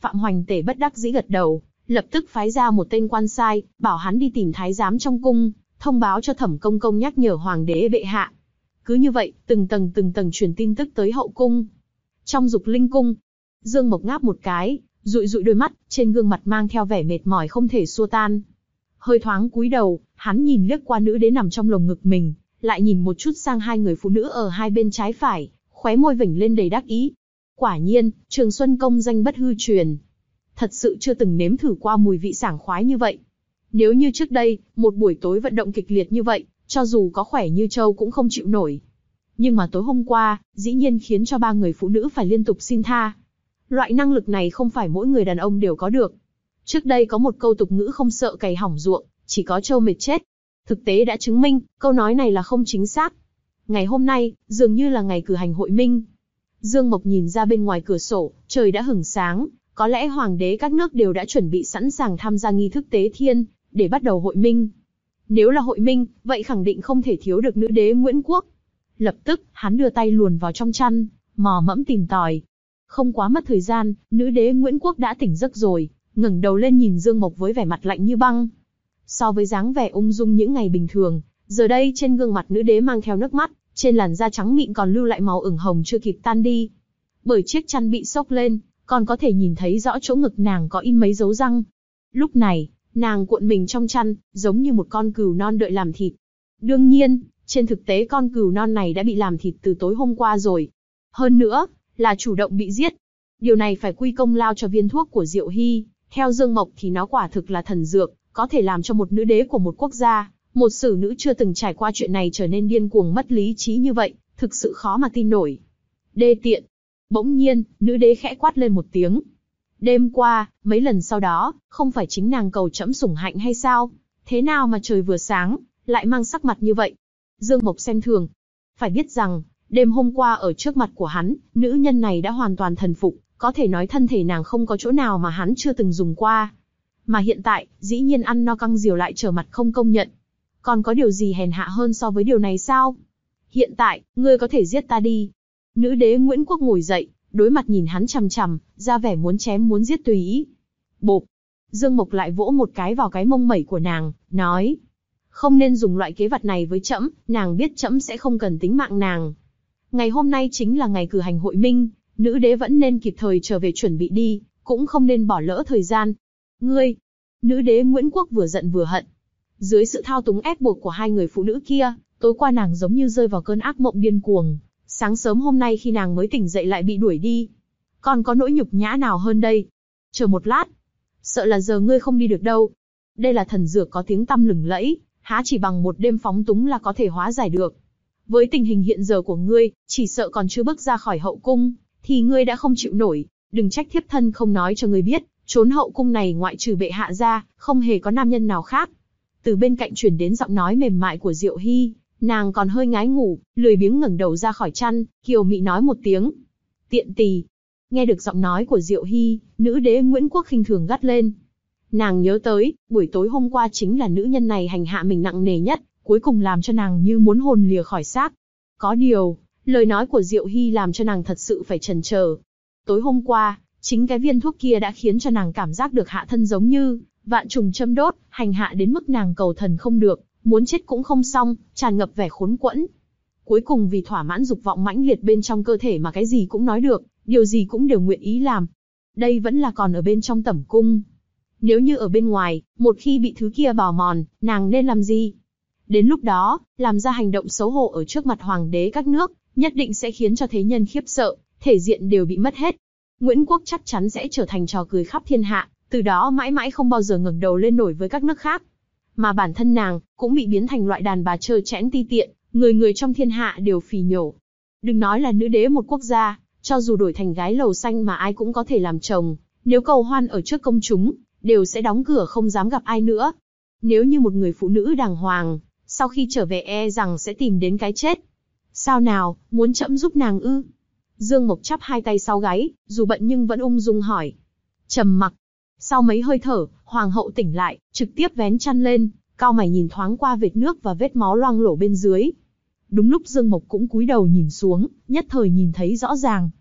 [SPEAKER 2] Phạm Hoành Tể bất đắc dĩ gật đầu, lập tức phái ra một tên quan sai, bảo hắn đi tìm thái giám trong cung, thông báo cho Thẩm Công Công nhắc nhở hoàng đế bệ hạ. Cứ như vậy, từng tầng từng tầng truyền tin tức tới hậu cung. Trong Dục Linh cung, Dương Mộc ngáp một cái, dụi dụi đôi mắt, trên gương mặt mang theo vẻ mệt mỏi không thể xua tan. Hơi thoáng cúi đầu, hắn nhìn liếc qua nữ đế nằm trong lồng ngực mình, lại nhìn một chút sang hai người phụ nữ ở hai bên trái phải, khóe môi vểnh lên đầy đắc ý. Quả nhiên, Trường Xuân công danh bất hư truyền. Thật sự chưa từng nếm thử qua mùi vị sảng khoái như vậy. Nếu như trước đây, một buổi tối vận động kịch liệt như vậy, cho dù có khỏe như trâu cũng không chịu nổi. Nhưng mà tối hôm qua, dĩ nhiên khiến cho ba người phụ nữ phải liên tục xin tha. Loại năng lực này không phải mỗi người đàn ông đều có được. Trước đây có một câu tục ngữ không sợ cày hỏng ruộng, chỉ có trâu mệt chết. Thực tế đã chứng minh, câu nói này là không chính xác. Ngày hôm nay, dường như là ngày cử hành hội minh. Dương Mộc nhìn ra bên ngoài cửa sổ, trời đã hửng sáng, có lẽ hoàng đế các nước đều đã chuẩn bị sẵn sàng tham gia nghi thức tế thiên, để bắt đầu hội minh. Nếu là hội minh, vậy khẳng định không thể thiếu được nữ đế Nguyễn Quốc. Lập tức, hắn đưa tay luồn vào trong chăn, mò mẫm tìm tòi. Không quá mất thời gian, nữ đế Nguyễn Quốc đã tỉnh giấc rồi, ngẩng đầu lên nhìn Dương Mộc với vẻ mặt lạnh như băng. So với dáng vẻ ung dung những ngày bình thường, giờ đây trên gương mặt nữ đế mang theo nước mắt, trên làn da trắng mịn còn lưu lại màu ửng hồng chưa kịp tan đi. Bởi chiếc chăn bị xốc lên, còn có thể nhìn thấy rõ chỗ ngực nàng có in mấy dấu răng. Lúc này, nàng cuộn mình trong chăn, giống như một con cừu non đợi làm thịt. Đương nhiên, trên thực tế con cừu non này đã bị làm thịt từ tối hôm qua rồi. Hơn nữa, là chủ động bị giết. Điều này phải quy công lao cho viên thuốc của Diệu Hy. Theo Dương Mộc thì nó quả thực là thần dược, có thể làm cho một nữ đế của một quốc gia, một sử nữ chưa từng trải qua chuyện này trở nên điên cuồng mất lý trí như vậy, thực sự khó mà tin nổi. Đê tiện. Bỗng nhiên, nữ đế khẽ quát lên một tiếng. Đêm qua, mấy lần sau đó, không phải chính nàng cầu trẫm sủng hạnh hay sao? Thế nào mà trời vừa sáng, lại mang sắc mặt như vậy? Dương Mộc xem thường. Phải biết rằng, đêm hôm qua ở trước mặt của hắn, nữ nhân này đã hoàn toàn thần phục, có thể nói thân thể nàng không có chỗ nào mà hắn chưa từng dùng qua. Mà hiện tại, dĩ nhiên ăn no căng diều lại trở mặt không công nhận. Còn có điều gì hèn hạ hơn so với điều này sao? Hiện tại, ngươi có thể giết ta đi. Nữ đế Nguyễn Quốc ngồi dậy, đối mặt nhìn hắn chằm chằm, ra vẻ muốn chém muốn giết tùy ý. Bộp. Dương Mộc lại vỗ một cái vào cái mông mẩy của nàng, nói. Không nên dùng loại kế vật này với trẫm, nàng biết trẫm sẽ không cần tính mạng nàng. Ngày hôm nay chính là ngày cử hành hội minh, nữ đế vẫn nên kịp thời trở về chuẩn bị đi, cũng không nên bỏ lỡ thời gian. Ngươi! Nữ đế Nguyễn Quốc vừa giận vừa hận. Dưới sự thao túng ép buộc của hai người phụ nữ kia, tối qua nàng giống như rơi vào cơn ác mộng điên cuồng. Sáng sớm hôm nay khi nàng mới tỉnh dậy lại bị đuổi đi. Còn có nỗi nhục nhã nào hơn đây? Chờ một lát. Sợ là giờ ngươi không đi được đâu. Đây là thần dược có tiếng tăm lừng lẫy, há chỉ bằng một đêm phóng túng là có thể hóa giải được. Với tình hình hiện giờ của ngươi, chỉ sợ còn chưa bước ra khỏi hậu cung, thì ngươi đã không chịu nổi. Đừng trách thiếp thân không nói cho ngươi biết, trốn hậu cung này ngoại trừ bệ hạ ra, không hề có nam nhân nào khác. Từ bên cạnh truyền đến giọng nói mềm mại của Diệu Hy, nàng còn hơi ngái ngủ, lười biếng ngẩng đầu ra khỏi chăn, kiều mị nói một tiếng. Tiện tỳ. Nghe được giọng nói của Diệu Hy, nữ đế Nguyễn Quốc khinh thường gắt lên. Nàng nhớ tới, buổi tối hôm qua chính là nữ nhân này hành hạ mình nặng nề nhất, cuối cùng làm cho nàng như muốn hồn lìa khỏi xác. Có điều, lời nói của Diệu Hy làm cho nàng thật sự phải chần chờ. Tối hôm qua, chính cái viên thuốc kia đã khiến cho nàng cảm giác được hạ thân giống như vạn trùng châm đốt, hành hạ đến mức nàng cầu thần không được, muốn chết cũng không xong, tràn ngập vẻ khốn quẫn. Cuối cùng vì thỏa mãn dục vọng mãnh liệt bên trong cơ thể mà cái gì cũng nói được, điều gì cũng đều nguyện ý làm. Đây vẫn là còn ở bên trong tẩm cung. Nếu như ở bên ngoài, một khi bị thứ kia bào mòn, nàng nên làm gì? Đến lúc đó, làm ra hành động xấu hổ ở trước mặt hoàng đế các nước, nhất định sẽ khiến cho thế nhân khiếp sợ, thể diện đều bị mất hết. Nguyễn Quốc chắc chắn sẽ trở thành trò cười khắp thiên hạ, từ đó mãi mãi không bao giờ ngẩng đầu lên nổi với các nước khác. Mà bản thân nàng, cũng bị biến thành loại đàn bà trơ trẽn ti tiện, người người trong thiên hạ đều phì nhổ. Đừng nói là nữ đế một quốc gia, cho dù đổi thành gái lầu xanh mà ai cũng có thể làm chồng, nếu cầu hoan ở trước công chúng, đều sẽ đóng cửa không dám gặp ai nữa. Nếu như một người phụ nữ đàng hoàng, sau khi trở về e rằng sẽ tìm đến cái chết. Sao nào, muốn trẫm giúp nàng ư? Dương Mộc chắp hai tay sau gáy, dù bận nhưng vẫn ung dung hỏi. Trầm mặc. Sau mấy hơi thở, hoàng hậu tỉnh lại, trực tiếp vén chăn lên, cau mày nhìn thoáng qua vệt nước và vết máu loang lổ bên dưới. Đúng lúc Dương Mộc cũng cúi đầu nhìn xuống, nhất thời nhìn thấy rõ ràng.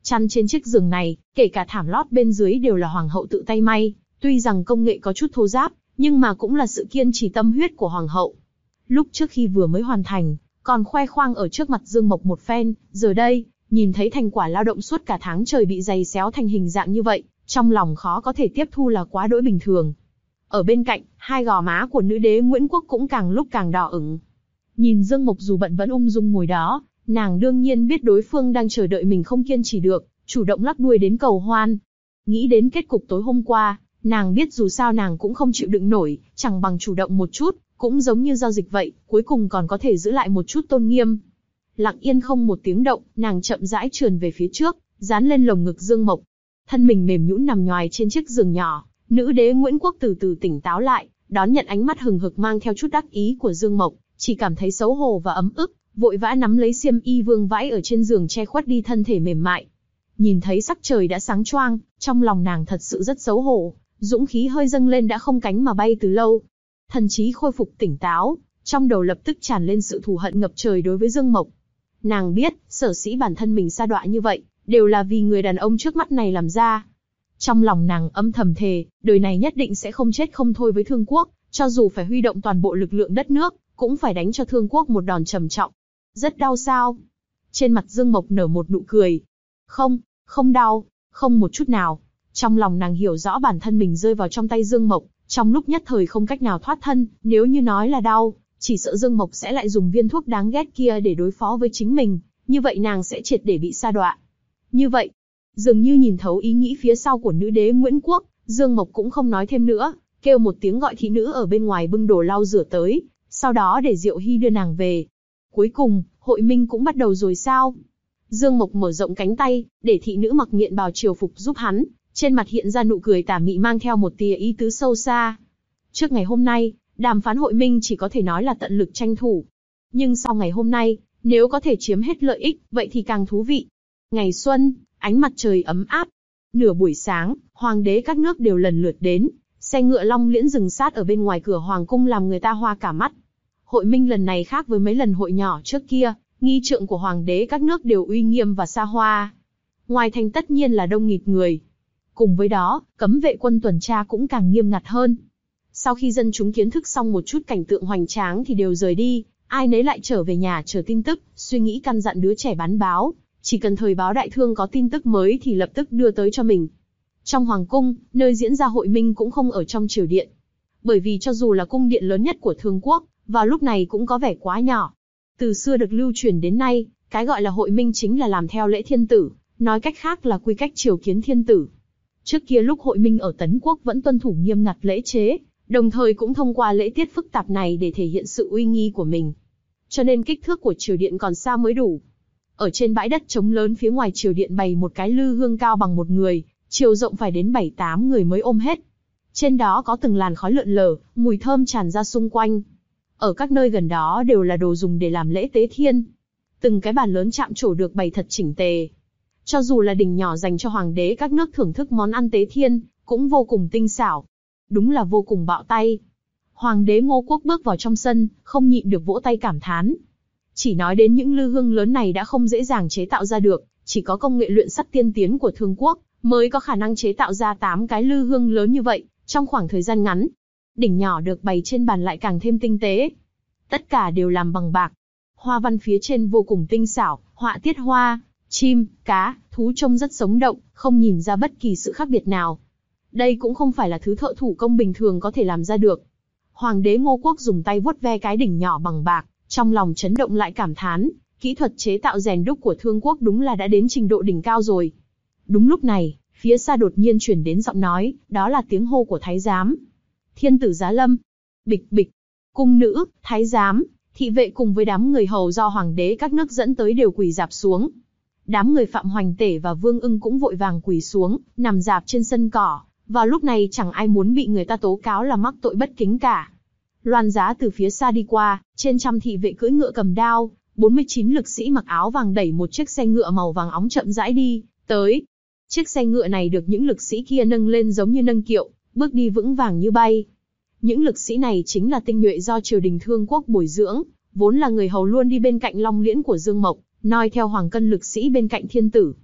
[SPEAKER 2] Chăn trên chiếc giường này, kể cả thảm lót bên dưới đều là hoàng hậu tự tay may, tuy rằng công nghệ có chút thô ráp, nhưng mà cũng là sự kiên trì tâm huyết của hoàng hậu. Lúc trước khi vừa mới hoàn thành, còn khoe khoang ở trước mặt Dương Mộc một phen, giờ đây, nhìn thấy thành quả lao động suốt cả tháng trời bị giày xéo thành hình dạng như vậy, trong lòng khó có thể tiếp thu là quá đỗi bình thường. Ở bên cạnh, hai gò má của nữ đế Nguyễn Quốc cũng càng lúc càng đỏ ửng. Nhìn Dương Mộc dù bận vẫn ung dung ngồi đó, nàng đương nhiên biết đối phương đang chờ đợi mình không kiên trì được, chủ động lắc đuôi đến cầu hoan. Nghĩ đến kết cục tối hôm qua, nàng biết dù sao nàng cũng không chịu đựng nổi, chẳng bằng chủ động một chút, cũng giống như giao dịch vậy, cuối cùng còn có thể giữ lại một chút tôn nghiêm. Lặng yên không một tiếng động, nàng chậm rãi trườn về phía trước, dán lên lồng ngực Dương Mộc. Thân mình mềm nhũn nằm nhoài trên chiếc giường nhỏ, nữ đế Nguyễn Quốc từ từ tỉnh táo lại, đón nhận ánh mắt hừng hực mang theo chút đắc ý của Dương Mộc, chỉ cảm thấy xấu hổ và ấm ức, vội vã nắm lấy xiêm y vương vãi ở trên giường che khuất đi thân thể mềm mại. Nhìn thấy sắc trời đã sáng choang, trong lòng nàng thật sự rất xấu hổ, dũng khí hơi dâng lên đã không cánh mà bay từ lâu. Thần trí khôi phục tỉnh táo, trong đầu lập tức tràn lên sự thù hận ngập trời đối với Dương Mộc. Nàng biết, sở dĩ bản thân mình sa đọa như vậy, đều là vì người đàn ông trước mắt này làm ra. Trong lòng nàng âm thầm thề, đời này nhất định sẽ không chết không thôi với Thương Quốc, cho dù phải huy động toàn bộ lực lượng đất nước, cũng phải đánh cho Thương Quốc một đòn trầm trọng. Rất đau sao? Trên mặt Dương Mộc nở một nụ cười. Không, không đau, không một chút nào. Trong lòng nàng hiểu rõ bản thân mình rơi vào trong tay Dương Mộc, trong lúc nhất thời không cách nào thoát thân, nếu như nói là đau, chỉ sợ Dương Mộc sẽ lại dùng viên thuốc đáng ghét kia để đối phó với chính mình, như vậy nàng sẽ triệt để bị sa đọa. Như vậy, dường như nhìn thấu ý nghĩ phía sau của nữ đế Nguyễn Quốc, Dương Mộc cũng không nói thêm nữa, kêu một tiếng gọi thị nữ ở bên ngoài bưng đồ lau rửa tới, sau đó để Diệu Hy đưa nàng về. Cuối cùng, hội minh cũng bắt đầu rồi sao? Dương Mộc mở rộng cánh tay, để thị nữ mặc nghiện bào triều phục giúp hắn, trên mặt hiện ra nụ cười tà mị mang theo một tia ý tứ sâu xa. Trước ngày hôm nay, đàm phán hội minh chỉ có thể nói là tận lực tranh thủ. Nhưng sau ngày hôm nay, nếu có thể chiếm hết lợi ích, vậy thì càng thú vị. Ngày xuân, ánh mặt trời ấm áp. Nửa buổi sáng, hoàng đế các nước đều lần lượt đến, xe ngựa long liễn dừng sát ở bên ngoài cửa hoàng cung làm người ta hoa cả mắt. Hội minh lần này khác với mấy lần hội nhỏ trước kia, nghi trượng của hoàng đế các nước đều uy nghiêm và xa hoa. Ngoài thành tất nhiên là đông nghịt người. Cùng với đó, cấm vệ quân tuần tra cũng càng nghiêm ngặt hơn. Sau khi dân chúng kiến thức xong một chút cảnh tượng hoành tráng thì đều rời đi, ai nấy lại trở về nhà chờ tin tức, suy nghĩ căn dặn đứa trẻ bán báo, chỉ cần thời báo đại thương có tin tức mới thì lập tức đưa tới cho mình. Trong hoàng cung, nơi diễn ra hội minh cũng không ở trong triều điện. Bởi vì cho dù là cung điện lớn nhất của Thương Quốc, vào lúc này cũng có vẻ quá nhỏ. Từ xưa được lưu truyền đến nay, cái gọi là hội minh chính là làm theo lễ thiên tử, nói cách khác là quy cách triều kiến thiên tử. Trước kia lúc hội minh ở Tấn Quốc vẫn tuân thủ nghiêm ngặt lễ chế, đồng thời cũng thông qua lễ tiết phức tạp này để thể hiện sự uy nghi của mình. Cho nên kích thước của triều điện còn xa mới đủ. Ở trên bãi đất trống lớn phía ngoài triều điện bày một cái lư hương cao bằng một người, chiều rộng phải đến bảy tám người mới ôm hết. Trên đó có từng làn khói lượn lờ, mùi thơm tràn ra xung quanh. Ở các nơi gần đó đều là đồ dùng để làm lễ tế thiên. Từng cái bàn lớn chạm trổ được bày thật chỉnh tề. Cho dù là đình nhỏ dành cho hoàng đế các nước thưởng thức món ăn tế thiên, cũng vô cùng tinh xảo. Đúng là vô cùng bạo tay. Hoàng đế Ngô Quốc bước vào trong sân, không nhịn được vỗ tay cảm thán. Chỉ nói đến những lư hương lớn này đã không dễ dàng chế tạo ra được, chỉ có công nghệ luyện sắt tiên tiến của Thương Quốc mới có khả năng chế tạo ra tám cái lư hương lớn như vậy trong khoảng thời gian ngắn. Đỉnh nhỏ được bày trên bàn lại càng thêm tinh tế. Tất cả đều làm bằng bạc. Hoa văn phía trên vô cùng tinh xảo, họa tiết hoa, chim, cá, thú trông rất sống động, không nhìn ra bất kỳ sự khác biệt nào. Đây cũng không phải là thứ thợ thủ công bình thường có thể làm ra được. Hoàng đế Ngô Quốc dùng tay vuốt ve cái đỉnh nhỏ bằng bạc, trong lòng chấn động lại cảm thán, kỹ thuật chế tạo rèn đúc của Thương Quốc đúng là đã đến trình độ đỉnh cao rồi. Đúng lúc này, phía xa đột nhiên truyền đến giọng nói, đó là tiếng hô của thái giám. Thiên tử giá lâm. Bịch bịch. Cung nữ, thái giám, thị vệ cùng với đám người hầu do hoàng đế các nước dẫn tới đều quỳ rạp xuống. Đám người Phạm Hoành Tể và Vương Ưng cũng vội vàng quỳ xuống, nằm rạp trên sân cỏ. Vào lúc này chẳng ai muốn bị người ta tố cáo là mắc tội bất kính cả. Loan Giá từ phía xa đi qua, trên trăm thị vệ cưỡi ngựa cầm đao, bốn mươi chín lực sĩ mặc áo vàng đẩy một chiếc xe ngựa màu vàng óng chậm rãi đi tới. Chiếc xe ngựa này được những lực sĩ kia nâng lên giống như nâng kiệu, bước đi vững vàng như bay. Những lực sĩ này chính là tinh nhuệ do triều đình Thương Quốc bồi dưỡng, vốn là người hầu luôn đi bên cạnh long liễn của Dương Mộc, noi theo hoàng cân lực sĩ bên cạnh thiên tử.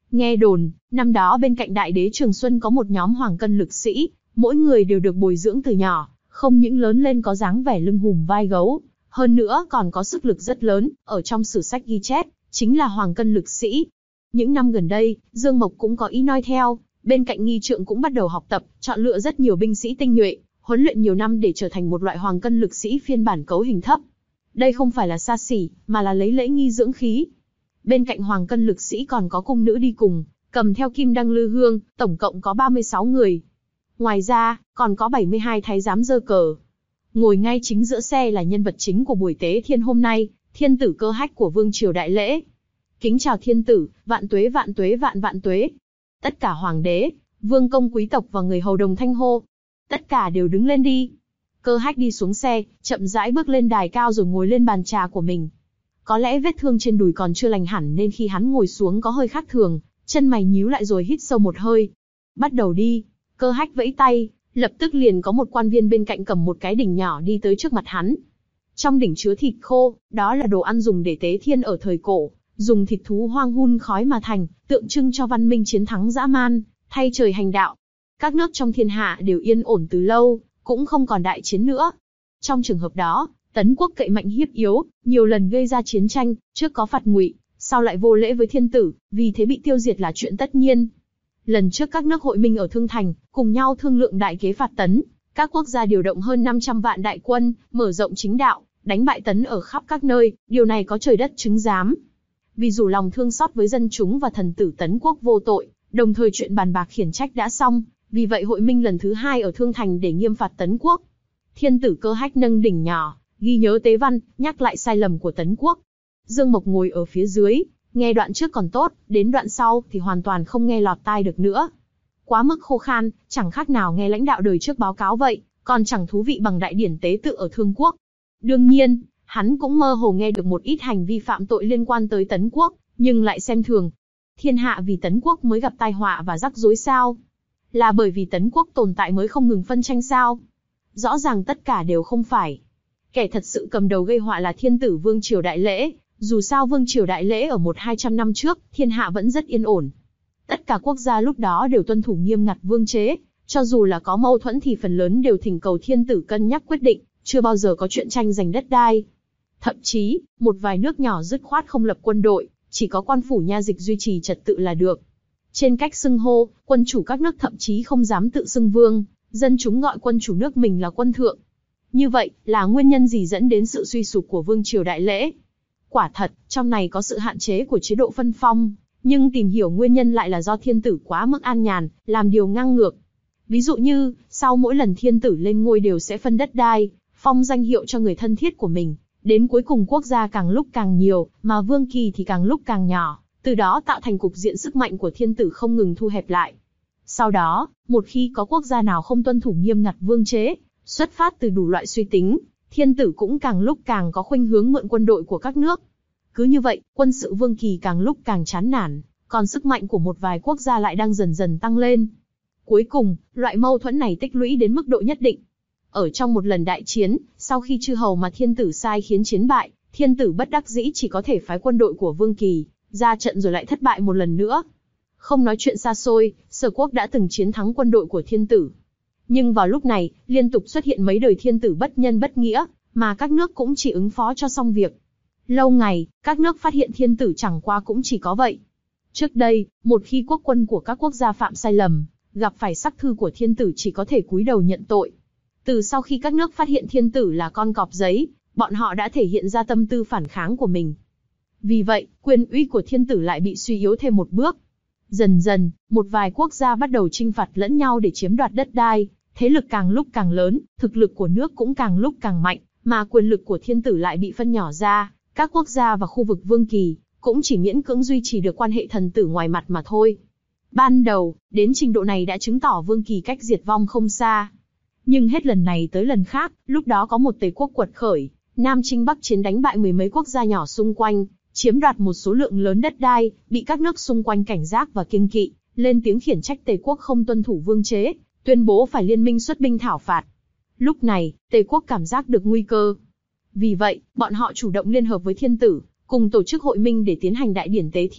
[SPEAKER 2] Nghe đồn, năm đó bên cạnh đại đế Trường Xuân có một nhóm hoàng cân lực sĩ, mỗi người đều được bồi dưỡng từ nhỏ, không những lớn lên có dáng vẻ lưng hùm vai gấu, hơn nữa còn có sức lực rất lớn, ở trong sử sách ghi chép, chính là hoàng cân lực sĩ. Những năm gần đây, Dương Mộc cũng có ý noi theo, bên cạnh nghi trượng cũng bắt đầu học tập, chọn lựa rất nhiều binh sĩ tinh nhuệ, huấn luyện nhiều năm để trở thành một loại hoàng cân lực sĩ phiên bản cấu hình thấp. Đây không phải là xa xỉ, mà là lấy lễ nghi dưỡng khí. Bên cạnh hoàng cân lực sĩ còn có cung nữ đi cùng, cầm theo kim đăng lư hương, tổng cộng có ba mươi sáu người. Ngoài ra, còn có bảy mươi hai thái giám giơ cờ. Ngồi ngay chính giữa xe là nhân vật chính của buổi tế thiên hôm nay, thiên tử Cơ Hách của vương triều đại lễ. Kính chào thiên tử, vạn tuế vạn tuế vạn vạn tuế. Tất cả hoàng đế, vương công quý tộc và người hầu đồng thanh hô. Tất cả đều đứng lên đi. Cơ Hách đi xuống xe, chậm rãi bước lên đài cao rồi ngồi lên bàn trà của mình. Có lẽ vết thương trên đùi còn chưa lành hẳn nên khi hắn ngồi xuống có hơi khác thường, chân mày nhíu lại rồi hít sâu một hơi. Bắt đầu đi. Cơ Hách vẫy tay, lập tức liền có một quan viên bên cạnh cầm một cái đỉnh nhỏ đi tới trước mặt hắn. Trong đỉnh chứa thịt khô, đó là đồ ăn dùng để tế thiên ở thời cổ, dùng thịt thú hoang hun khói mà thành, tượng trưng cho văn minh chiến thắng dã man, thay trời hành đạo. Các nước trong thiên hạ đều yên ổn từ lâu, cũng không còn đại chiến nữa. Trong trường hợp đó, Tấn quốc cậy mạnh hiếp yếu, nhiều lần gây ra chiến tranh, trước có phạt ngụy, sau lại vô lễ với thiên tử, vì thế bị tiêu diệt là chuyện tất nhiên. Lần trước các nước hội minh ở Thương Thành, cùng nhau thương lượng đại kế phạt Tấn, các quốc gia điều động hơn năm trăm vạn đại quân, mở rộng chính đạo, đánh bại Tấn ở khắp các nơi, điều này có trời đất chứng giám. Vì dù lòng thương xót với dân chúng và thần tử Tấn quốc vô tội, đồng thời chuyện bàn bạc khiển trách đã xong, vì vậy hội minh lần thứ hai ở Thương Thành để nghiêm phạt Tấn quốc. Thiên tử Cơ Hách nâng đỉnh nhỏ, ghi nhớ tế văn, nhắc lại sai lầm của Tấn quốc. Dương Mộc ngồi ở phía dưới, nghe đoạn trước còn tốt, đến đoạn sau thì hoàn toàn không nghe lọt tai được nữa. Quá mức khô khan, chẳng khác nào nghe lãnh đạo đời trước báo cáo vậy, còn chẳng thú vị bằng đại điển tế tự ở Thương quốc. Đương nhiên, hắn cũng mơ hồ nghe được một ít hành vi phạm tội liên quan tới Tấn quốc, nhưng lại xem thường. Thiên hạ vì Tấn quốc mới gặp tai họa và rắc rối sao? Là bởi vì Tấn quốc tồn tại mới không ngừng phân tranh sao? Rõ ràng tất cả đều không phải. Kẻ thật sự cầm đầu gây họa là thiên tử vương triều đại lễ. Dù sao vương triều đại lễ ở một hai trăm năm trước, thiên hạ vẫn rất yên ổn. Tất cả quốc gia lúc đó đều tuân thủ nghiêm ngặt vương chế, cho dù là có mâu thuẫn thì phần lớn đều thỉnh cầu thiên tử cân nhắc quyết định, chưa bao giờ có chuyện tranh giành đất đai. Thậm chí, một vài nước nhỏ dứt khoát không lập quân đội, chỉ có quan phủ nha dịch duy trì trật tự là được. Trên cách xưng hô, quân chủ các nước thậm chí không dám tự xưng vương, dân chúng gọi quân chủ nước mình là quân thượng. Như vậy, là nguyên nhân gì dẫn đến sự suy sụp của vương triều đại lễ? Quả thật, trong này có sự hạn chế của chế độ phân phong, nhưng tìm hiểu nguyên nhân lại là do thiên tử quá mức an nhàn, làm điều ngang ngược. Ví dụ như, sau mỗi lần thiên tử lên ngôi đều sẽ phân đất đai, phong danh hiệu cho người thân thiết của mình, đến cuối cùng quốc gia càng lúc càng nhiều, mà vương kỳ thì càng lúc càng nhỏ, từ đó tạo thành cục diện sức mạnh của thiên tử không ngừng thu hẹp lại. Sau đó, một khi có quốc gia nào không tuân thủ nghiêm ngặt vương chế, xuất phát từ đủ loại suy tính, thiên tử cũng càng lúc càng có khuynh hướng mượn quân đội của các nước. Cứ như vậy, quân sự vương kỳ càng lúc càng chán nản, còn sức mạnh của một vài quốc gia lại đang dần dần tăng lên. Cuối cùng, loại mâu thuẫn này tích lũy đến mức độ nhất định. Ở trong một lần đại chiến, sau khi chư hầu mà thiên tử sai khiến chiến bại, thiên tử bất đắc dĩ chỉ có thể phái quân đội của vương kỳ ra trận rồi lại thất bại một lần nữa. Không nói chuyện xa xôi, Sở quốc đã từng chiến thắng quân đội của thiên tử. Nhưng vào lúc này, liên tục xuất hiện mấy đời thiên tử bất nhân bất nghĩa, mà các nước cũng chỉ ứng phó cho xong việc. Lâu ngày, các nước phát hiện thiên tử chẳng qua cũng chỉ có vậy. Trước đây, một khi quốc quân của các quốc gia phạm sai lầm, gặp phải sắc thư của thiên tử chỉ có thể cúi đầu nhận tội. Từ sau khi các nước phát hiện thiên tử là con cọp giấy, bọn họ đã thể hiện ra tâm tư phản kháng của mình. Vì vậy, quyền uy của thiên tử lại bị suy yếu thêm một bước. Dần dần, một vài quốc gia bắt đầu chinh phạt lẫn nhau để chiếm đoạt đất đai, thế lực càng lúc càng lớn, thực lực của nước cũng càng lúc càng mạnh, mà quyền lực của thiên tử lại bị phân nhỏ ra. Các quốc gia và khu vực vương kỳ cũng chỉ miễn cưỡng duy trì được quan hệ thần tử ngoài mặt mà thôi. Ban đầu, đến trình độ này đã chứng tỏ vương kỳ cách diệt vong không xa. Nhưng hết lần này tới lần khác, lúc đó có một Tề quốc quật khởi, Nam chinh Bắc chiến đánh bại mười mấy quốc gia nhỏ xung quanh, chiếm đoạt một số lượng lớn đất đai, bị các nước xung quanh cảnh giác và kiêng kỵ, lên tiếng khiển trách Tề quốc không tuân thủ vương chế, tuyên bố phải liên minh xuất binh thảo phạt. Lúc này, Tề quốc cảm giác được nguy cơ. Vì vậy, bọn họ chủ động liên hợp với thiên tử, cùng tổ chức hội minh để tiến hành đại điển tế thiên,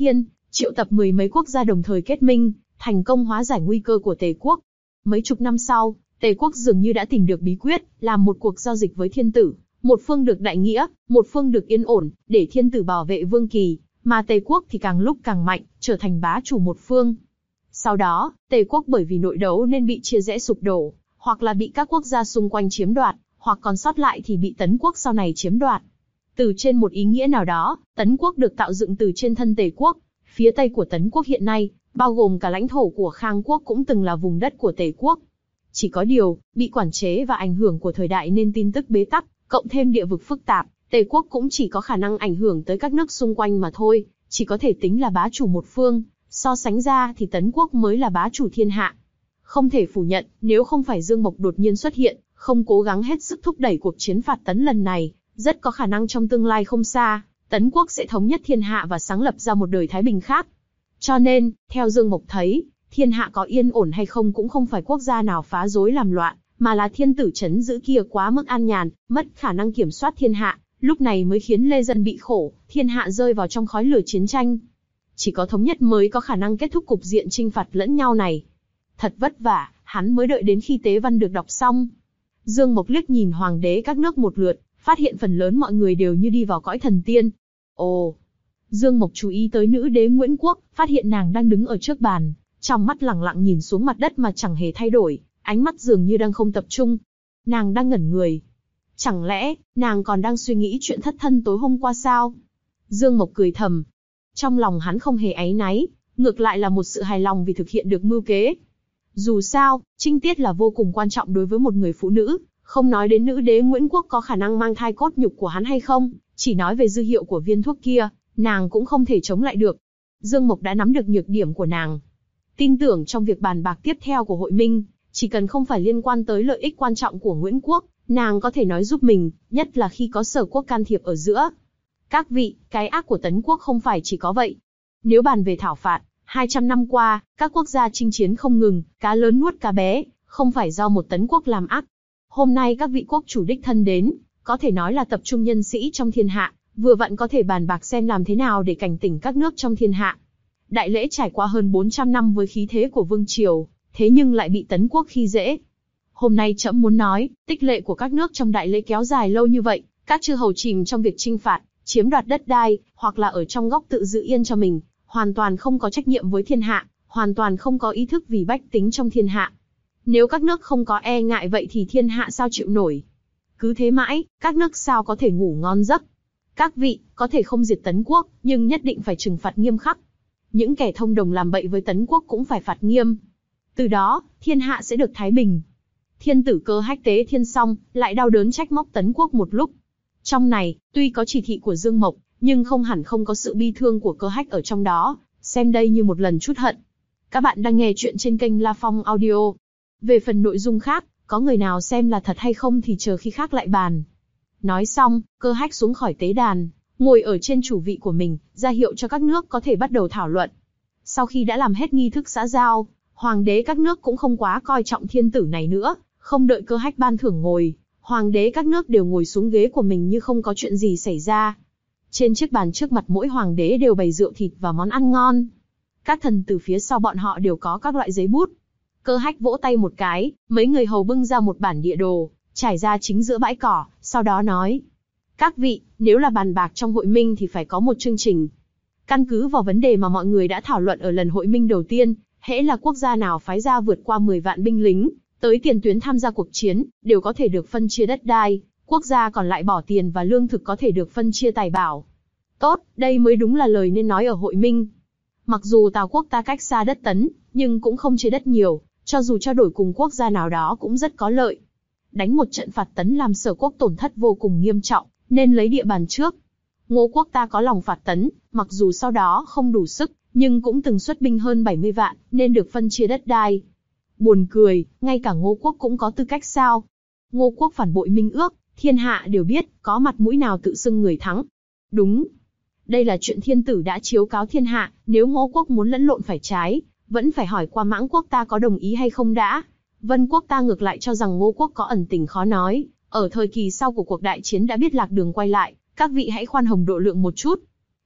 [SPEAKER 2] triệu tập mười mấy quốc gia đồng thời kết minh, thành công hóa giải nguy cơ của Tề quốc. Mấy chục năm sau, Tề quốc dường như đã tìm được bí quyết, làm một cuộc giao dịch với thiên tử, một phương được đại nghĩa, một phương được yên ổn, để thiên tử bảo vệ vương kỳ, mà Tề quốc thì càng lúc càng mạnh, trở thành bá chủ một phương. Sau đó, Tề quốc bởi vì nội đấu nên bị chia rẽ sụp đổ, hoặc là bị các quốc gia xung quanh chiếm đoạt, hoặc còn sót lại thì bị Tấn quốc sau này chiếm đoạt. Từ trên một ý nghĩa nào đó, Tấn quốc được tạo dựng từ trên thân Tề quốc. Phía tây của Tấn quốc hiện nay, bao gồm cả lãnh thổ của Khang quốc cũng từng là vùng đất của Tề quốc. Chỉ có điều, bị quản chế và ảnh hưởng của thời đại nên tin tức bế tắc, cộng thêm địa vực phức tạp, Tề quốc cũng chỉ có khả năng ảnh hưởng tới các nước xung quanh mà thôi, chỉ có thể tính là bá chủ một phương. So sánh ra thì Tấn quốc mới là bá chủ thiên hạ. Không thể phủ nhận, nếu không phải Dương Mộc đột nhiên xuất hiện, không cố gắng hết sức thúc đẩy cuộc chiến phạt Tấn lần này, rất có khả năng trong tương lai không xa, Tấn quốc sẽ thống nhất thiên hạ và sáng lập ra một đời thái bình khác. Cho nên, theo Dương Mộc thấy, thiên hạ có yên ổn hay không cũng không phải quốc gia nào phá rối làm loạn, mà là thiên tử trấn giữ kia quá mức an nhàn, mất khả năng kiểm soát thiên hạ, lúc này mới khiến lê dân bị khổ, thiên hạ rơi vào trong khói lửa chiến tranh. Chỉ có thống nhất mới có khả năng kết thúc cục diện chinh phạt lẫn nhau này. Thật vất vả, hắn mới đợi đến khi tế văn được đọc xong. Dương Mộc liếc nhìn hoàng đế các nước một lượt, phát hiện phần lớn mọi người đều như đi vào cõi thần tiên. Ồ! Dương Mộc chú ý tới nữ đế Nguyễn Quốc, phát hiện nàng đang đứng ở trước bàn, trong mắt lẳng lặng nhìn xuống mặt đất mà chẳng hề thay đổi, ánh mắt dường như đang không tập trung. Nàng đang ngẩn người. Chẳng lẽ, nàng còn đang suy nghĩ chuyện thất thân tối hôm qua sao? Dương Mộc cười thầm. Trong lòng hắn không hề áy náy, ngược lại là một sự hài lòng vì thực hiện được mưu kế. Dù sao, trinh tiết là vô cùng quan trọng đối với một người phụ nữ, không nói đến nữ đế Nguyễn Quốc có khả năng mang thai cốt nhục của hắn hay không, chỉ nói về dư hiệu của viên thuốc kia, nàng cũng không thể chống lại được. Dương Mộc đã nắm được nhược điểm của nàng. Tin tưởng trong việc bàn bạc tiếp theo của hội minh, chỉ cần không phải liên quan tới lợi ích quan trọng của Nguyễn Quốc, nàng có thể nói giúp mình, nhất là khi có Sở quốc can thiệp ở giữa. Các vị, cái ác của Tấn quốc không phải chỉ có vậy. Nếu bàn về thảo phạt, hai trăm năm qua, các quốc gia chinh chiến không ngừng, cá lớn nuốt cá bé, không phải do một Tấn quốc làm ác. Hôm nay các vị quốc chủ đích thân đến, có thể nói là tập trung nhân sĩ trong thiên hạ, vừa vặn có thể bàn bạc xem làm thế nào để cảnh tỉnh các nước trong thiên hạ. Đại lễ trải qua hơn bốn trăm năm với khí thế của vương triều, thế nhưng lại bị Tấn quốc khi dễ. Hôm nay trẫm muốn nói, tích lệ của các nước trong đại lễ kéo dài lâu như vậy, các chư hầu chìm trong việc chinh phạt, chiếm đoạt đất đai, hoặc là ở trong góc tự giữ yên cho mình, hoàn toàn không có trách nhiệm với thiên hạ, hoàn toàn không có ý thức vì bách tính trong thiên hạ. Nếu các nước không có e ngại vậy thì thiên hạ sao chịu nổi? Cứ thế mãi, các nước sao có thể ngủ ngon giấc? Các vị, có thể không diệt Tấn quốc, nhưng nhất định phải trừng phạt nghiêm khắc. Những kẻ thông đồng làm bậy với Tấn quốc cũng phải phạt nghiêm. Từ đó, thiên hạ sẽ được thái bình. Thiên tử Cơ Hách tế thiên xong, lại đau đớn trách móc Tấn quốc một lúc. Trong này, tuy có chỉ thị của Dương Mộc, nhưng không hẳn không có sự bi thương của Cơ Hách ở trong đó, xem đây như một lần trút hận. Các bạn đang nghe chuyện trên kênh La Phong Audio. Về phần nội dung khác, có người nào xem là thật hay không thì chờ khi khác lại bàn. Nói xong, Cơ Hách xuống khỏi tế đàn, ngồi ở trên chủ vị của mình, ra hiệu cho các nước có thể bắt đầu thảo luận. Sau khi đã làm hết nghi thức xã giao, hoàng đế các nước cũng không quá coi trọng thiên tử này nữa, không đợi Cơ Hách ban thưởng ngồi, hoàng đế các nước đều ngồi xuống ghế của mình như không có chuyện gì xảy ra. Trên chiếc bàn trước mặt mỗi hoàng đế đều bày rượu thịt và món ăn ngon. Các thần từ phía sau bọn họ đều có các loại giấy bút. Cơ Hách vỗ tay một cái, mấy người hầu bưng ra một bản địa đồ, trải ra chính giữa bãi cỏ, sau đó nói: các vị, nếu là bàn bạc trong hội minh thì phải có một chương trình. Căn cứ vào vấn đề mà mọi người đã thảo luận ở lần hội minh đầu tiên, hễ là quốc gia nào phái ra vượt qua mười vạn binh lính, tới tiền tuyến tham gia cuộc chiến, đều có thể được phân chia đất đai, quốc gia còn lại bỏ tiền và lương thực có thể được phân chia tài bảo. Tốt, đây mới đúng là lời nên nói ở hội minh. Mặc dù Tào quốc ta cách xa đất Tấn, nhưng cũng không chia đất nhiều, cho dù trao đổi cùng quốc gia nào đó cũng rất có lợi. Đánh một trận phạt Tấn làm Sở quốc tổn thất vô cùng nghiêm trọng, nên lấy địa bàn trước. Ngô quốc ta có lòng phạt Tấn, mặc dù sau đó không đủ sức, nhưng cũng từng xuất binh hơn bảy mươi vạn, nên được phân chia đất đai. Buồn cười, ngay cả Ngô quốc cũng có tư cách sao? Ngô quốc phản bội minh ước, thiên hạ đều biết, có mặt mũi nào tự xưng người thắng. Đúng. Đây là chuyện thiên tử đã chiếu cáo thiên hạ, nếu Ngô quốc muốn lẫn lộn phải trái, vẫn phải hỏi qua Mãng quốc ta có đồng ý hay không đã. Vân quốc ta ngược lại cho rằng Ngô quốc có ẩn tình khó nói, ở thời kỳ sau của cuộc đại chiến đã biết lạc đường quay lại, các vị hãy khoan hồng độ lượng một chút.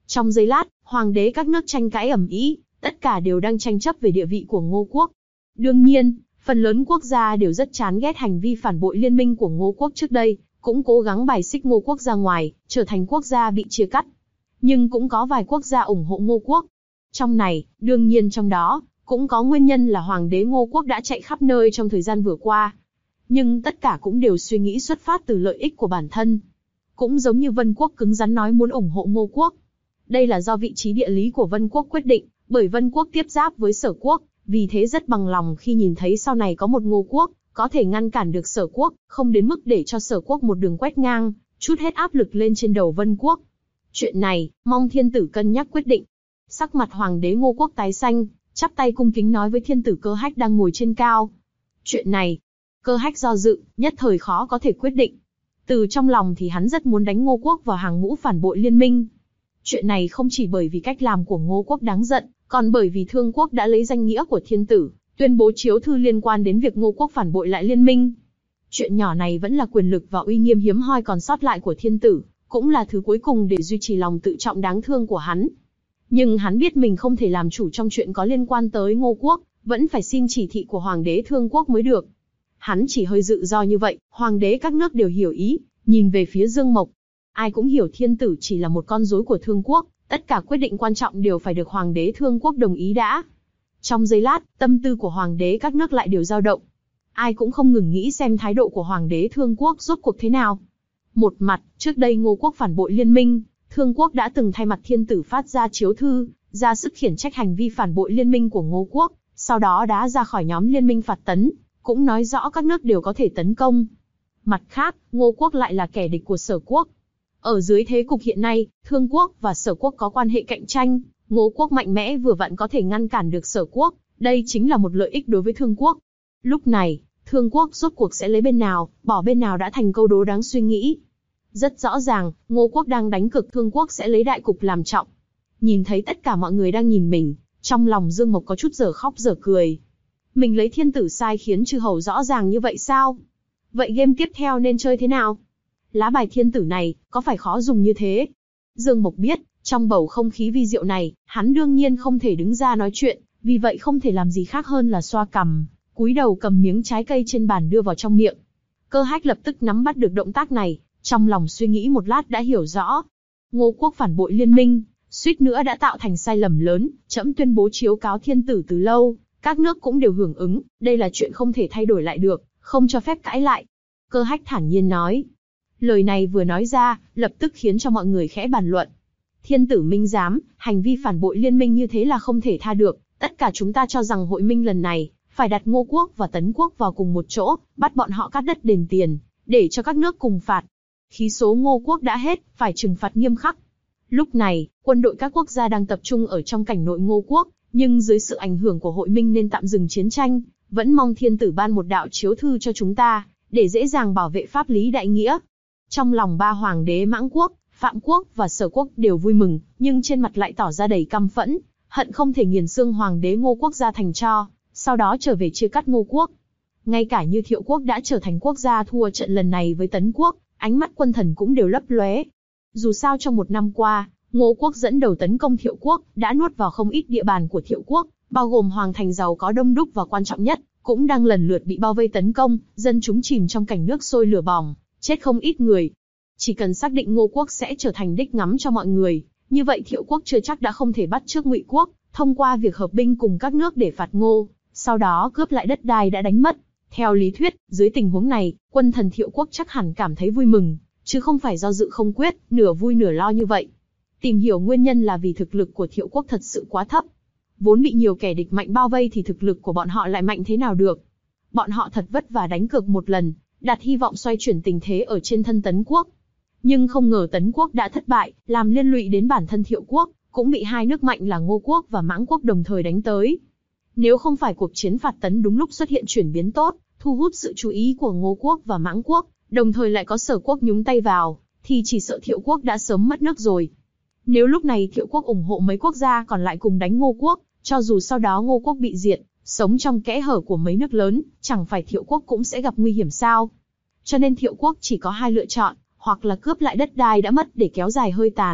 [SPEAKER 2] Trong giây lát, hoàng đế các nước tranh cãi ầm ĩ, tất cả đều đang tranh chấp về địa vị của Ngô quốc. Đương nhiên, phần lớn quốc gia đều rất chán ghét hành vi phản bội liên minh của Ngô quốc trước đây, cũng cố gắng bài xích Ngô quốc ra ngoài, trở thành quốc gia bị chia cắt. Nhưng cũng có vài quốc gia ủng hộ Ngô quốc. Trong này, đương nhiên trong đó, cũng có nguyên nhân là hoàng đế Ngô quốc đã chạy khắp nơi trong thời gian vừa qua. Nhưng tất cả cũng đều suy nghĩ xuất phát từ lợi ích của bản thân. Cũng giống như Vân quốc cứng rắn nói muốn ủng hộ Ngô quốc. Đây là do vị trí địa lý của Vân quốc quyết định, bởi Vân quốc tiếp giáp với Sở quốc, vì thế rất bằng lòng khi nhìn thấy sau này có một Ngô quốc, có thể ngăn cản được Sở quốc, không đến mức để cho Sở quốc một đường quét ngang, trút hết áp lực lên trên đầu Vân quốc. Chuyện này, mong thiên tử cân nhắc quyết định. Sắc mặt hoàng đế Ngô quốc tái xanh, chắp tay cung kính nói với thiên tử Cơ Hách đang ngồi trên cao. Chuyện này, Cơ Hách do dự, nhất thời khó có thể quyết định. Từ trong lòng thì hắn rất muốn đánh Ngô quốc vào hàng ngũ phản bội liên minh. Chuyện này không chỉ bởi vì cách làm của Ngô quốc đáng giận, còn bởi vì Thương quốc đã lấy danh nghĩa của thiên tử, tuyên bố chiếu thư liên quan đến việc Ngô quốc phản bội lại liên minh. Chuyện nhỏ này vẫn là quyền lực và uy nghiêm hiếm hoi còn sót lại của thiên tử, cũng là thứ cuối cùng để duy trì lòng tự trọng đáng thương của hắn. Nhưng hắn biết mình không thể làm chủ trong chuyện có liên quan tới Ngô quốc, vẫn phải xin chỉ thị của hoàng đế Thương quốc mới được. Hắn chỉ hơi dự do như vậy, hoàng đế các nước đều hiểu ý, nhìn về phía Dương Mộc. Ai cũng hiểu thiên tử chỉ là một con rối của Thương quốc, tất cả quyết định quan trọng đều phải được hoàng đế Thương quốc đồng ý đã. Trong giây lát, tâm tư của hoàng đế các nước lại đều dao động. Ai cũng không ngừng nghĩ xem thái độ của hoàng đế Thương quốc rốt cuộc thế nào. Một mặt, trước đây Ngô quốc phản bội liên minh, Thương quốc đã từng thay mặt thiên tử phát ra chiếu thư, ra sức khiển trách hành vi phản bội liên minh của Ngô quốc, sau đó đã ra khỏi nhóm liên minh phạt tấn, cũng nói rõ các nước đều có thể tấn công. Mặt khác, Ngô quốc lại là kẻ địch của Sở quốc. Ở dưới thế cục hiện nay, Thương quốc và Sở quốc có quan hệ cạnh tranh, Ngô quốc mạnh mẽ vừa vặn có thể ngăn cản được Sở quốc, đây chính là một lợi ích đối với Thương quốc. Lúc này, Thương quốc rốt cuộc sẽ lấy bên nào, bỏ bên nào đã thành câu đố đáng suy nghĩ. Rất rõ ràng, Ngô quốc đang đánh cực Thương quốc sẽ lấy đại cục làm trọng. Nhìn thấy tất cả mọi người đang nhìn mình, trong lòng Dương Mộc có chút dở khóc dở cười. Mình lấy thiên tử sai khiến chư hầu rõ ràng như vậy sao? Vậy game tiếp theo nên chơi thế nào? Lá bài thiên tử này, có phải khó dùng như thế? Dương Mộc biết, trong bầu không khí vi diệu này, hắn đương nhiên không thể đứng ra nói chuyện, vì vậy không thể làm gì khác hơn là xoa cằm, cúi đầu cầm miếng trái cây trên bàn đưa vào trong miệng. Cơ Hách lập tức nắm bắt được động tác này, trong lòng suy nghĩ một lát đã hiểu rõ. Ngô quốc phản bội liên minh, suýt nữa đã tạo thành sai lầm lớn, trẫm tuyên bố chiếu cáo thiên tử từ lâu, các nước cũng đều hưởng ứng, đây là chuyện không thể thay đổi lại được, không cho phép cãi lại. Cơ Hách thản nhiên nói. Lời này vừa nói ra, lập tức khiến cho mọi người khẽ bàn luận. Thiên tử minh giám, hành vi phản bội liên minh như thế là không thể tha được, tất cả chúng ta cho rằng hội minh lần này, phải đặt Ngô quốc và Tấn quốc vào cùng một chỗ, bắt bọn họ cắt đất đền tiền, để cho các nước cùng phạt. Khí số Ngô quốc đã hết, phải trừng phạt nghiêm khắc. Lúc này, quân đội các quốc gia đang tập trung ở trong cảnh nội Ngô quốc, nhưng dưới sự ảnh hưởng của hội minh nên tạm dừng chiến tranh, vẫn mong thiên tử ban một đạo chiếu thư cho chúng ta, để dễ dàng bảo vệ pháp lý đại nghĩa. Trong lòng ba hoàng đế Mãng quốc, Phạm quốc và Sở quốc đều vui mừng, nhưng trên mặt lại tỏ ra đầy căm phẫn, hận không thể nghiền xương hoàng đế Ngô quốc ra thành tro, sau đó trở về chia cắt Ngô quốc. Ngay cả như Thiệu quốc đã trở thành quốc gia thua trận lần này với Tấn quốc, ánh mắt quân thần cũng đều lấp lóe. Dù sao trong một năm qua, Ngô quốc dẫn đầu tấn công Thiệu quốc, đã nuốt vào không ít địa bàn của Thiệu quốc, bao gồm hoàng thành giàu có đông đúc và quan trọng nhất, cũng đang lần lượt bị bao vây tấn công, dân chúng chìm trong cảnh nước sôi lửa bỏng, chết không ít người. Chỉ cần xác định Ngô quốc sẽ trở thành đích ngắm cho mọi người, như vậy Thiệu quốc chưa chắc đã không thể bắt chước Ngụy quốc, thông qua việc hợp binh cùng các nước để phạt Ngô, sau đó cướp lại đất đai đã đánh mất. Theo lý thuyết, dưới tình huống này, quân thần Thiệu quốc chắc hẳn cảm thấy vui mừng, chứ không phải do dự không quyết, nửa vui nửa lo như vậy. Tìm hiểu nguyên nhân là vì thực lực của Thiệu quốc thật sự quá thấp. Vốn bị nhiều kẻ địch mạnh bao vây thì thực lực của bọn họ lại mạnh thế nào được. Bọn họ thật vất vả đánh cược một lần, đặt hy vọng xoay chuyển tình thế ở trên thân Tấn quốc. Nhưng không ngờ Tấn quốc đã thất bại, làm liên lụy đến bản thân Thiệu quốc, cũng bị hai nước mạnh là Ngô quốc và Mãng quốc đồng thời đánh tới. Nếu không phải cuộc chiến phạt Tấn đúng lúc xuất hiện chuyển biến tốt, thu hút sự chú ý của Ngô quốc và Mãng quốc, đồng thời lại có Sở quốc nhúng tay vào, thì chỉ sợ Thiệu quốc đã sớm mất nước rồi. Nếu lúc này Thiệu quốc ủng hộ mấy quốc gia còn lại cùng đánh Ngô quốc, cho dù sau đó Ngô quốc bị diệt, sống trong kẽ hở của mấy nước lớn, chẳng phải Thiệu quốc cũng sẽ gặp nguy hiểm sao? Cho nên Thiệu quốc chỉ có hai lựa chọn, hoặc là cướp lại đất đai đã mất để kéo dài hơi tàn,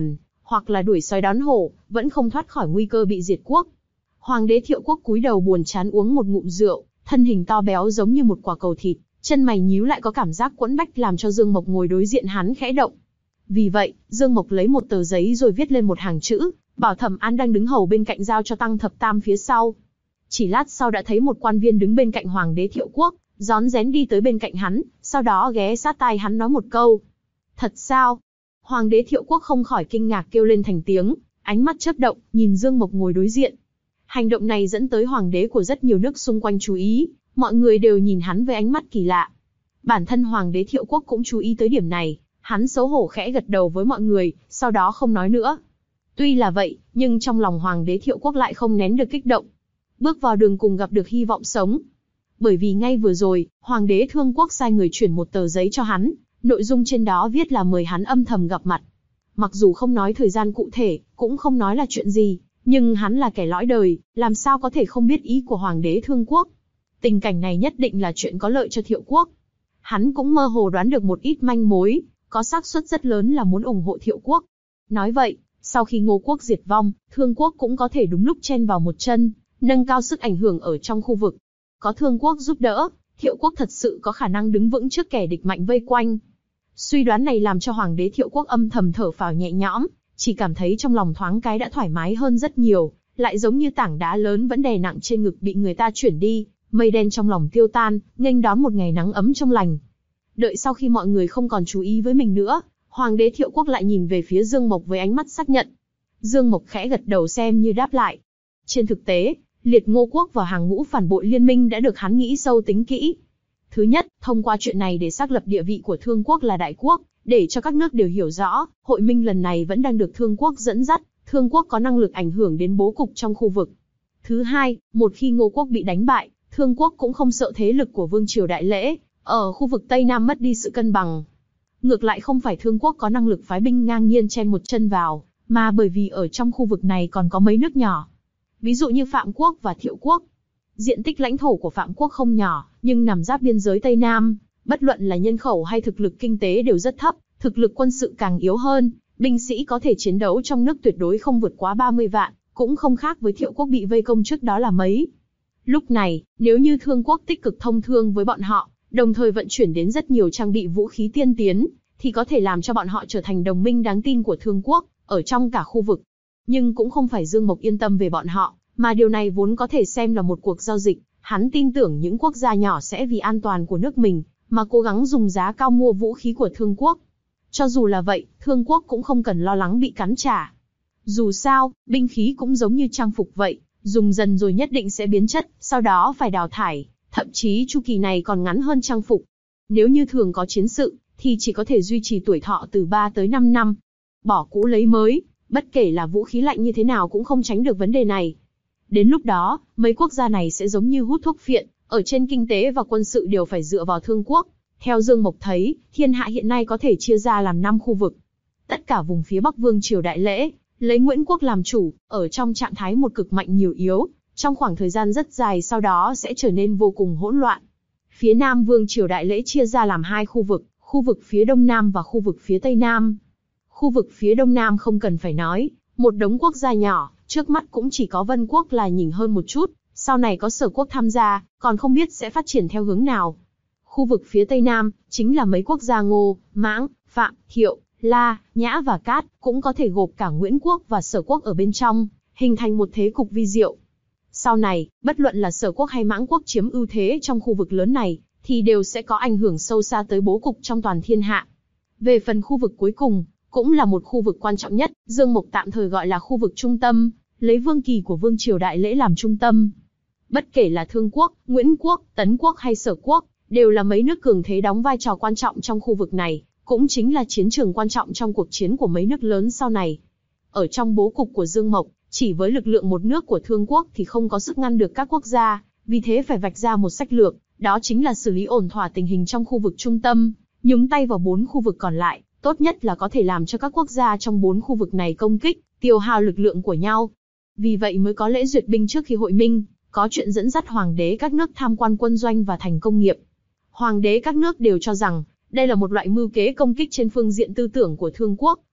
[SPEAKER 2] hoặc là đuổi sói đón hổ, vẫn không thoát khỏi nguy cơ bị diệt quốc. Hoàng đế Thiệu Quốc cúi đầu buồn chán uống một ngụm rượu, thân hình to béo giống như một quả cầu thịt, chân mày nhíu lại có cảm giác quẫn bách làm cho Dương Mộc ngồi đối diện hắn khẽ động. Vì vậy, Dương Mộc lấy một tờ giấy rồi viết lên một hàng chữ, bảo Thẩm An đang đứng hầu bên cạnh giao cho Tăng Thập Tam phía sau. Chỉ lát sau đã thấy một quan viên đứng bên cạnh Hoàng đế Thiệu Quốc, rón rén đi tới bên cạnh hắn, sau đó ghé sát tai hắn nói một câu. Thật sao? Hoàng đế Thiệu Quốc không khỏi kinh ngạc kêu lên thành tiếng, ánh mắt chớp động, nhìn Dương Mộc ngồi đối diện. Hành động này dẫn tới hoàng đế của rất nhiều nước xung quanh chú ý, mọi người đều nhìn hắn với ánh mắt kỳ lạ. Bản thân Hoàng đế Thiệu Quốc cũng chú ý tới điểm này, hắn xấu hổ khẽ gật đầu với mọi người, sau đó không nói nữa. Tuy là vậy, nhưng trong lòng Hoàng đế Thiệu Quốc lại không nén được kích động. Bước vào đường cùng gặp được hy vọng sống. Bởi vì ngay vừa rồi, Hoàng đế Thương Quốc sai người chuyển một tờ giấy cho hắn, nội dung trên đó viết là mời hắn âm thầm gặp mặt. Mặc dù không nói thời gian cụ thể, cũng không nói là chuyện gì, nhưng hắn là kẻ lõi đời, làm sao có thể không biết ý của Hoàng đế Thương Quốc. Tình cảnh này nhất định là chuyện có lợi cho Thiệu Quốc. Hắn cũng mơ hồ đoán được một ít manh mối, có xác suất rất lớn là muốn ủng hộ Thiệu Quốc. Nói vậy, sau khi Ngô Quốc diệt vong, Thương Quốc cũng có thể đúng lúc chen vào một chân, nâng cao sức ảnh hưởng ở trong khu vực. Có Thương Quốc giúp đỡ, Thiệu Quốc thật sự có khả năng đứng vững trước kẻ địch mạnh vây quanh. Suy đoán này làm cho Hoàng đế Thiệu Quốc âm thầm thở phào nhẹ nhõm, chỉ cảm thấy trong lòng thoáng cái đã thoải mái hơn rất nhiều, lại giống như tảng đá lớn vẫn đè nặng trên ngực bị người ta chuyển đi, mây đen trong lòng tiêu tan, nghênh đón một ngày nắng ấm trong lành. Đợi sau khi mọi người không còn chú ý với mình nữa, Hoàng đế Thiệu Quốc lại nhìn về phía Dương Mộc với ánh mắt xác nhận. Dương Mộc khẽ gật đầu xem như đáp lại. Trên thực tế, liệt Ngô Quốc vào hàng ngũ phản bội liên minh đã được hắn nghĩ sâu tính kỹ. Thứ nhất, thông qua chuyện này để xác lập địa vị của Thương Quốc là đại quốc, để cho các nước đều hiểu rõ, hội minh lần này vẫn đang được Thương Quốc dẫn dắt, Thương Quốc có năng lực ảnh hưởng đến bố cục trong khu vực. Thứ hai, một khi Ngô Quốc bị đánh bại, Thương Quốc cũng không sợ thế lực của Vương triều Đại Lễ, ở khu vực Tây Nam mất đi sự cân bằng. Ngược lại không phải Thương Quốc có năng lực phái binh ngang nhiên chen một chân vào, mà bởi vì ở trong khu vực này còn có mấy nước nhỏ. Ví dụ như Phạm Quốc và Thiệu Quốc. Diện tích lãnh thổ của Phạm Quốc không nhỏ, nhưng nằm giáp biên giới Tây Nam, bất luận là nhân khẩu hay thực lực kinh tế đều rất thấp, thực lực quân sự càng yếu hơn, binh sĩ có thể chiến đấu trong nước tuyệt đối không vượt quá ba mươi vạn, cũng không khác với Thiệu Quốc bị vây công trước đó là mấy. Lúc này, nếu như Thương Quốc tích cực thông thương với bọn họ, đồng thời vận chuyển đến rất nhiều trang bị vũ khí tiên tiến, thì có thể làm cho bọn họ trở thành đồng minh đáng tin của Thương Quốc, ở trong cả khu vực. Nhưng cũng không phải Dương Mộc yên tâm về bọn họ, mà điều này vốn có thể xem là một cuộc giao dịch, hắn tin tưởng những quốc gia nhỏ sẽ vì an toàn của nước mình, mà cố gắng dùng giá cao mua vũ khí của Thương Quốc. Cho dù là vậy, Thương Quốc cũng không cần lo lắng bị cắn trả. Dù sao, binh khí cũng giống như trang phục vậy, dùng dần rồi nhất định sẽ biến chất, sau đó phải đào thải, thậm chí chu kỳ này còn ngắn hơn trang phục. Nếu như thường có chiến sự, thì chỉ có thể duy trì tuổi thọ từ ba tới năm năm. Bỏ cũ lấy mới, bất kể là vũ khí lạnh như thế nào cũng không tránh được vấn đề này. Đến lúc đó, mấy quốc gia này sẽ giống như hút thuốc phiện, ở trên kinh tế và quân sự đều phải dựa vào Thương Quốc. Theo Dương Mộc thấy, thiên hạ hiện nay có thể chia ra làm năm khu vực. Tất cả vùng phía Bắc Vương triều Đại Lễ, lấy Nguyễn Quốc làm chủ, ở trong trạng thái một cực mạnh nhiều yếu, trong khoảng thời gian rất dài sau đó sẽ trở nên vô cùng hỗn loạn. Phía Nam Vương triều Đại Lễ chia ra làm hai khu vực, khu vực phía Đông Nam và khu vực phía Tây Nam. Khu vực phía Đông Nam không cần phải nói, một đống quốc gia nhỏ, trước mắt cũng chỉ có Vân Quốc là nhỉnh hơn một chút, sau này có Sở Quốc tham gia, còn không biết sẽ phát triển theo hướng nào. Khu vực phía Tây Nam, chính là mấy quốc gia Ngô, Mãng, Phạm, Thiệu, La, Nhã và Cát, cũng có thể gộp cả Nguyễn Quốc và Sở Quốc ở bên trong, hình thành một thế cục vi diệu. Sau này, bất luận là Sở Quốc hay Mãng Quốc chiếm ưu thế trong khu vực lớn này, thì đều sẽ có ảnh hưởng sâu xa tới bố cục trong toàn thiên hạ. Về phần khu vực cuối cùng, cũng là một khu vực quan trọng nhất, Dương Mộc tạm thời gọi là khu vực trung tâm, lấy vương kỳ của Vương triều Đại Lễ làm trung tâm. Bất kể là Thương Quốc, Nguyễn Quốc, Tấn Quốc hay Sở Quốc, đều là mấy nước cường thế đóng vai trò quan trọng trong khu vực này, cũng chính là chiến trường quan trọng trong cuộc chiến của mấy nước lớn sau này. Ở trong bố cục của Dương Mộc, chỉ với lực lượng một nước của Thương Quốc thì không có sức ngăn được các quốc gia, vì thế phải vạch ra một sách lược, đó chính là xử lý ổn thỏa tình hình trong khu vực trung tâm, nhúng tay vào bốn khu vực còn lại, tốt nhất là có thể làm cho các quốc gia trong bốn khu vực này công kích, tiêu hao lực lượng của nhau. Vì vậy mới có lễ duyệt binh trước khi hội minh, có chuyện dẫn dắt hoàng đế các nước tham quan quân doanh và thành công nghiệp. Hoàng đế các nước đều cho rằng, đây là một loại mưu kế công kích trên phương diện tư tưởng của Thương Quốc,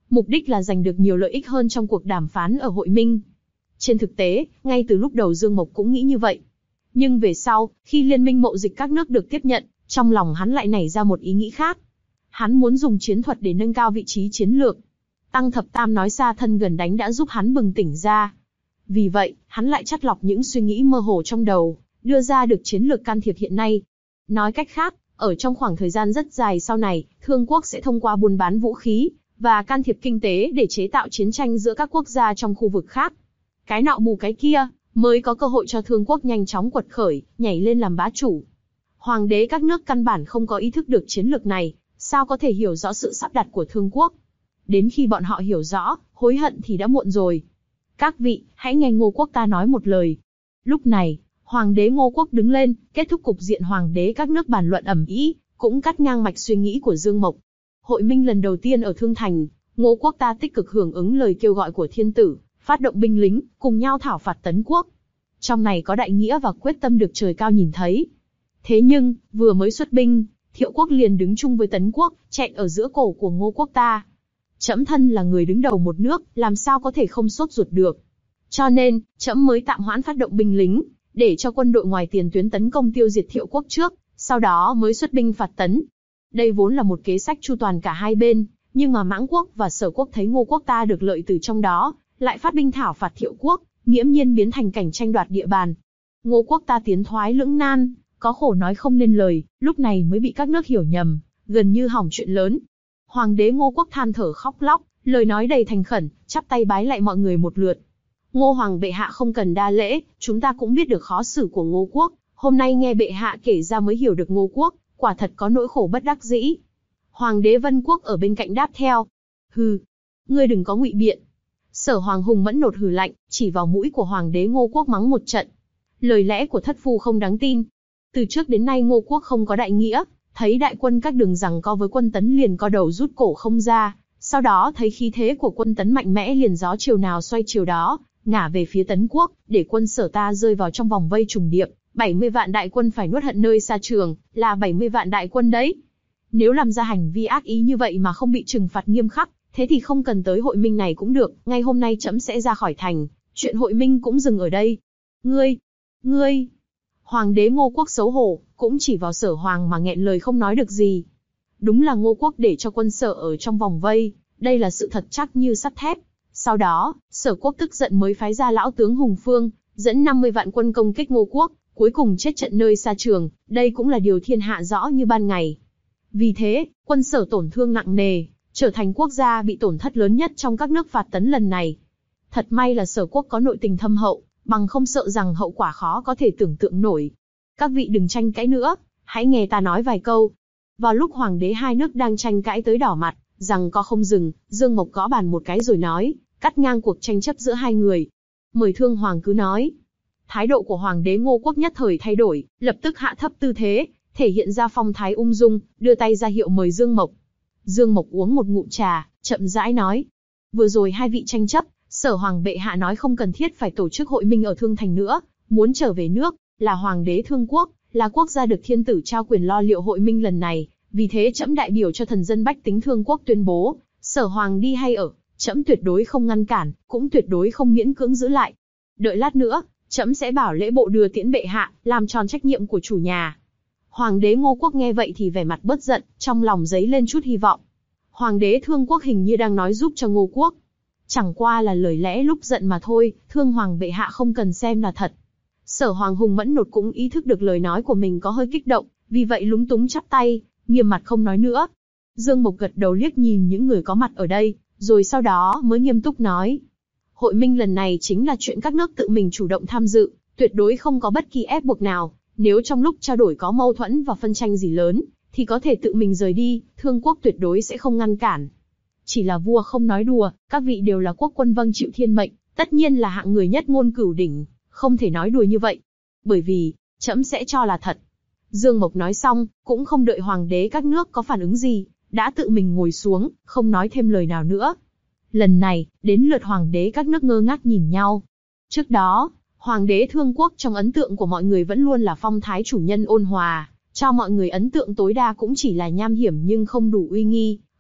[SPEAKER 2] mục đích là giành được nhiều lợi ích hơn trong cuộc đàm phán ở hội minh. Trên thực tế, ngay từ lúc đầu Dương Mộc cũng nghĩ như vậy. Nhưng về sau, khi liên minh mậu dịch các nước được tiếp nhận, trong lòng hắn lại nảy ra một ý nghĩ khác. Hắn muốn dùng chiến thuật để nâng cao vị trí chiến lược. Tăng Thập Tam nói xa thân gần đánh đã giúp hắn bừng tỉnh ra. Vì vậy, hắn lại chắt lọc những suy nghĩ mơ hồ trong đầu, đưa ra được chiến lược can thiệp hiện nay. Nói cách khác, ở trong khoảng thời gian rất dài sau này, Thương quốc sẽ thông qua buôn bán vũ khí và can thiệp kinh tế để chế tạo chiến tranh giữa các quốc gia trong khu vực khác. Cái nọ bù cái kia, mới có cơ hội cho Thương quốc nhanh chóng quật khởi, nhảy lên làm bá chủ. Hoàng đế các nước căn bản không có ý thức được chiến lược này, sao có thể hiểu rõ sự sắp đặt của Thương quốc. Đến khi bọn họ hiểu rõ, hối hận thì đã muộn rồi. Các vị, hãy nghe Ngô Quốc ta nói một lời. Lúc này, Hoàng đế Ngô Quốc đứng lên, kết thúc cục diện Hoàng đế các nước bàn luận ầm ĩ, cũng cắt ngang mạch suy nghĩ của Dương Mộc. Hội minh lần đầu tiên ở Thương Thành, Ngô Quốc ta tích cực hưởng ứng lời kêu gọi của thiên tử, phát động binh lính, cùng nhau thảo phạt Tấn quốc. Trong này có đại nghĩa và quyết tâm được trời cao nhìn thấy. Thế nhưng, vừa mới xuất binh, Thiệu quốc liền đứng chung với Tấn quốc, chạy ở giữa cổ của Ngô Quốc ta. Trẫm thân là người đứng đầu một nước, làm sao có thể không sốt ruột được. Cho nên, trẫm mới tạm hoãn phát động binh lính, để cho quân đội ngoài tiền tuyến tấn công tiêu diệt Thiệu quốc trước, sau đó mới xuất binh phạt Tấn. Đây vốn là một kế sách chu toàn cả hai bên, nhưng mà Mãng quốc và Sở quốc thấy Ngô Quốc ta được lợi từ trong đó, lại phát binh thảo phạt Thiệu quốc, nghiễm nhiên biến thành cảnh tranh đoạt địa bàn. Ngô Quốc ta tiến thoái lưỡng nan, có khổ nói không nên lời, lúc này mới bị các nước hiểu nhầm, gần như hỏng chuyện lớn. Hoàng đế Ngô Quốc than thở khóc lóc, lời nói đầy thành khẩn, chắp tay bái lại mọi người một lượt. Ngô Hoàng bệ hạ không cần đa lễ, chúng ta cũng biết được khó xử của Ngô Quốc, hôm nay nghe bệ hạ kể ra mới hiểu được Ngô Quốc, quả thật có nỗi khổ bất đắc dĩ. Hoàng đế Vân Quốc ở bên cạnh đáp theo. Hừ, ngươi đừng có ngụy biện. Sở Hoàng Hùng Mẫn nột hừ lạnh, chỉ vào mũi của Hoàng đế Ngô Quốc mắng một trận. Lời lẽ của thất phu không đáng tin. Từ trước đến nay Ngô Quốc không có đại nghĩa, thấy đại quân các đường giằng co với quân Tấn liền co đầu rút cổ không ra, sau đó thấy khí thế của quân Tấn mạnh mẽ liền gió chiều nào xoay chiều đó, ngả về phía Tấn quốc, để quân Sở ta rơi vào trong vòng vây trùng điệp, bảy mươi vạn đại quân phải nuốt hận nơi xa trường, là bảy mươi vạn đại quân đấy. Nếu làm ra hành vi ác ý như vậy mà không bị trừng phạt nghiêm khắc, thế thì không cần tới hội minh này cũng được, ngay hôm nay trẫm sẽ ra khỏi thành, chuyện hội minh cũng dừng ở đây. Ngươi, ngươi, Hoàng đế Ngô Quốc xấu hổ, cũng chỉ vào Sở Hoàng mà nghẹn lời không nói được gì. Đúng là Ngô Quốc để cho quân Sở ở trong vòng vây, đây là sự thật chắc như sắt thép. Sau đó, Sở Quốc tức giận mới phái ra lão tướng Hùng Phương, dẫn năm mươi vạn quân công kích Ngô Quốc, cuối cùng chết trận nơi xa trường, đây cũng là điều thiên hạ rõ như ban ngày. Vì thế, quân Sở tổn thương nặng nề, trở thành quốc gia bị tổn thất lớn nhất trong các nước phạt Tấn lần này. Thật may là Sở Quốc có nội tình thâm hậu, bằng không sợ rằng hậu quả khó có thể tưởng tượng nổi. Các vị đừng tranh cãi nữa, hãy nghe ta nói vài câu. Vào lúc hoàng đế hai nước đang tranh cãi tới đỏ mặt, rằng có không dừng, Dương Mộc gõ bàn một cái rồi nói, cắt ngang cuộc tranh chấp giữa hai người. Mời Thương Hoàng cứ nói. Thái độ của Hoàng đế Ngô Quốc nhất thời thay đổi, lập tức hạ thấp tư thế, thể hiện ra phong thái ung dung, đưa tay ra hiệu mời Dương Mộc. Dương Mộc uống một ngụm trà, chậm rãi nói. Vừa rồi hai vị tranh chấp, Sở Hoàng bệ hạ nói không cần thiết phải tổ chức hội minh ở Thương Thành nữa, muốn trở về nước, là Hoàng đế Thương Quốc, là quốc gia được thiên tử trao quyền lo liệu hội minh lần này, vì thế trẫm đại biểu cho thần dân bách tính Thương Quốc tuyên bố, Sở Hoàng đi hay ở, trẫm tuyệt đối không ngăn cản, cũng tuyệt đối không miễn cưỡng giữ lại. Đợi lát nữa, trẫm sẽ bảo lễ bộ đưa tiễn bệ hạ, làm tròn trách nhiệm của chủ nhà. Hoàng đế Ngô Quốc nghe vậy thì vẻ mặt bớt giận, trong lòng dấy lên chút hy vọng. Hoàng đế Thương Quốc hình như đang nói giúp cho Ngô Quốc. Chẳng qua là lời lẽ lúc giận mà thôi, Thương Hoàng bệ hạ không cần xem là thật. Sở Hoàng Hùng Mẫn nột cũng ý thức được lời nói của mình có hơi kích động, vì vậy lúng túng chắp tay, nghiêm mặt không nói nữa. Dương Mộc gật đầu liếc nhìn những người có mặt ở đây, rồi sau đó mới nghiêm túc nói. Hội minh lần này chính là chuyện các nước tự mình chủ động tham dự, tuyệt đối không có bất kỳ ép buộc nào. Nếu trong lúc trao đổi có mâu thuẫn và phân tranh gì lớn, thì có thể tự mình rời đi, Thương Quốc tuyệt đối sẽ không ngăn cản. Chỉ là vua không nói đùa, các vị đều là quốc quân vâng chịu thiên mệnh, tất nhiên là hạng người nhất ngôn cửu đỉnh, không thể nói đùa như vậy. Bởi vì, trẫm sẽ cho là thật. Dương Mộc nói xong, cũng không đợi hoàng đế các nước có phản ứng gì, đã tự mình ngồi xuống, không nói thêm lời nào nữa. Lần này, đến lượt hoàng đế các nước ngơ ngác nhìn nhau. Trước đó, Hoàng đế Thương Quốc trong ấn tượng của mọi người vẫn luôn là phong thái chủ nhân ôn hòa, cho mọi người ấn tượng tối đa cũng chỉ là nham hiểm nhưng không đủ uy nghi,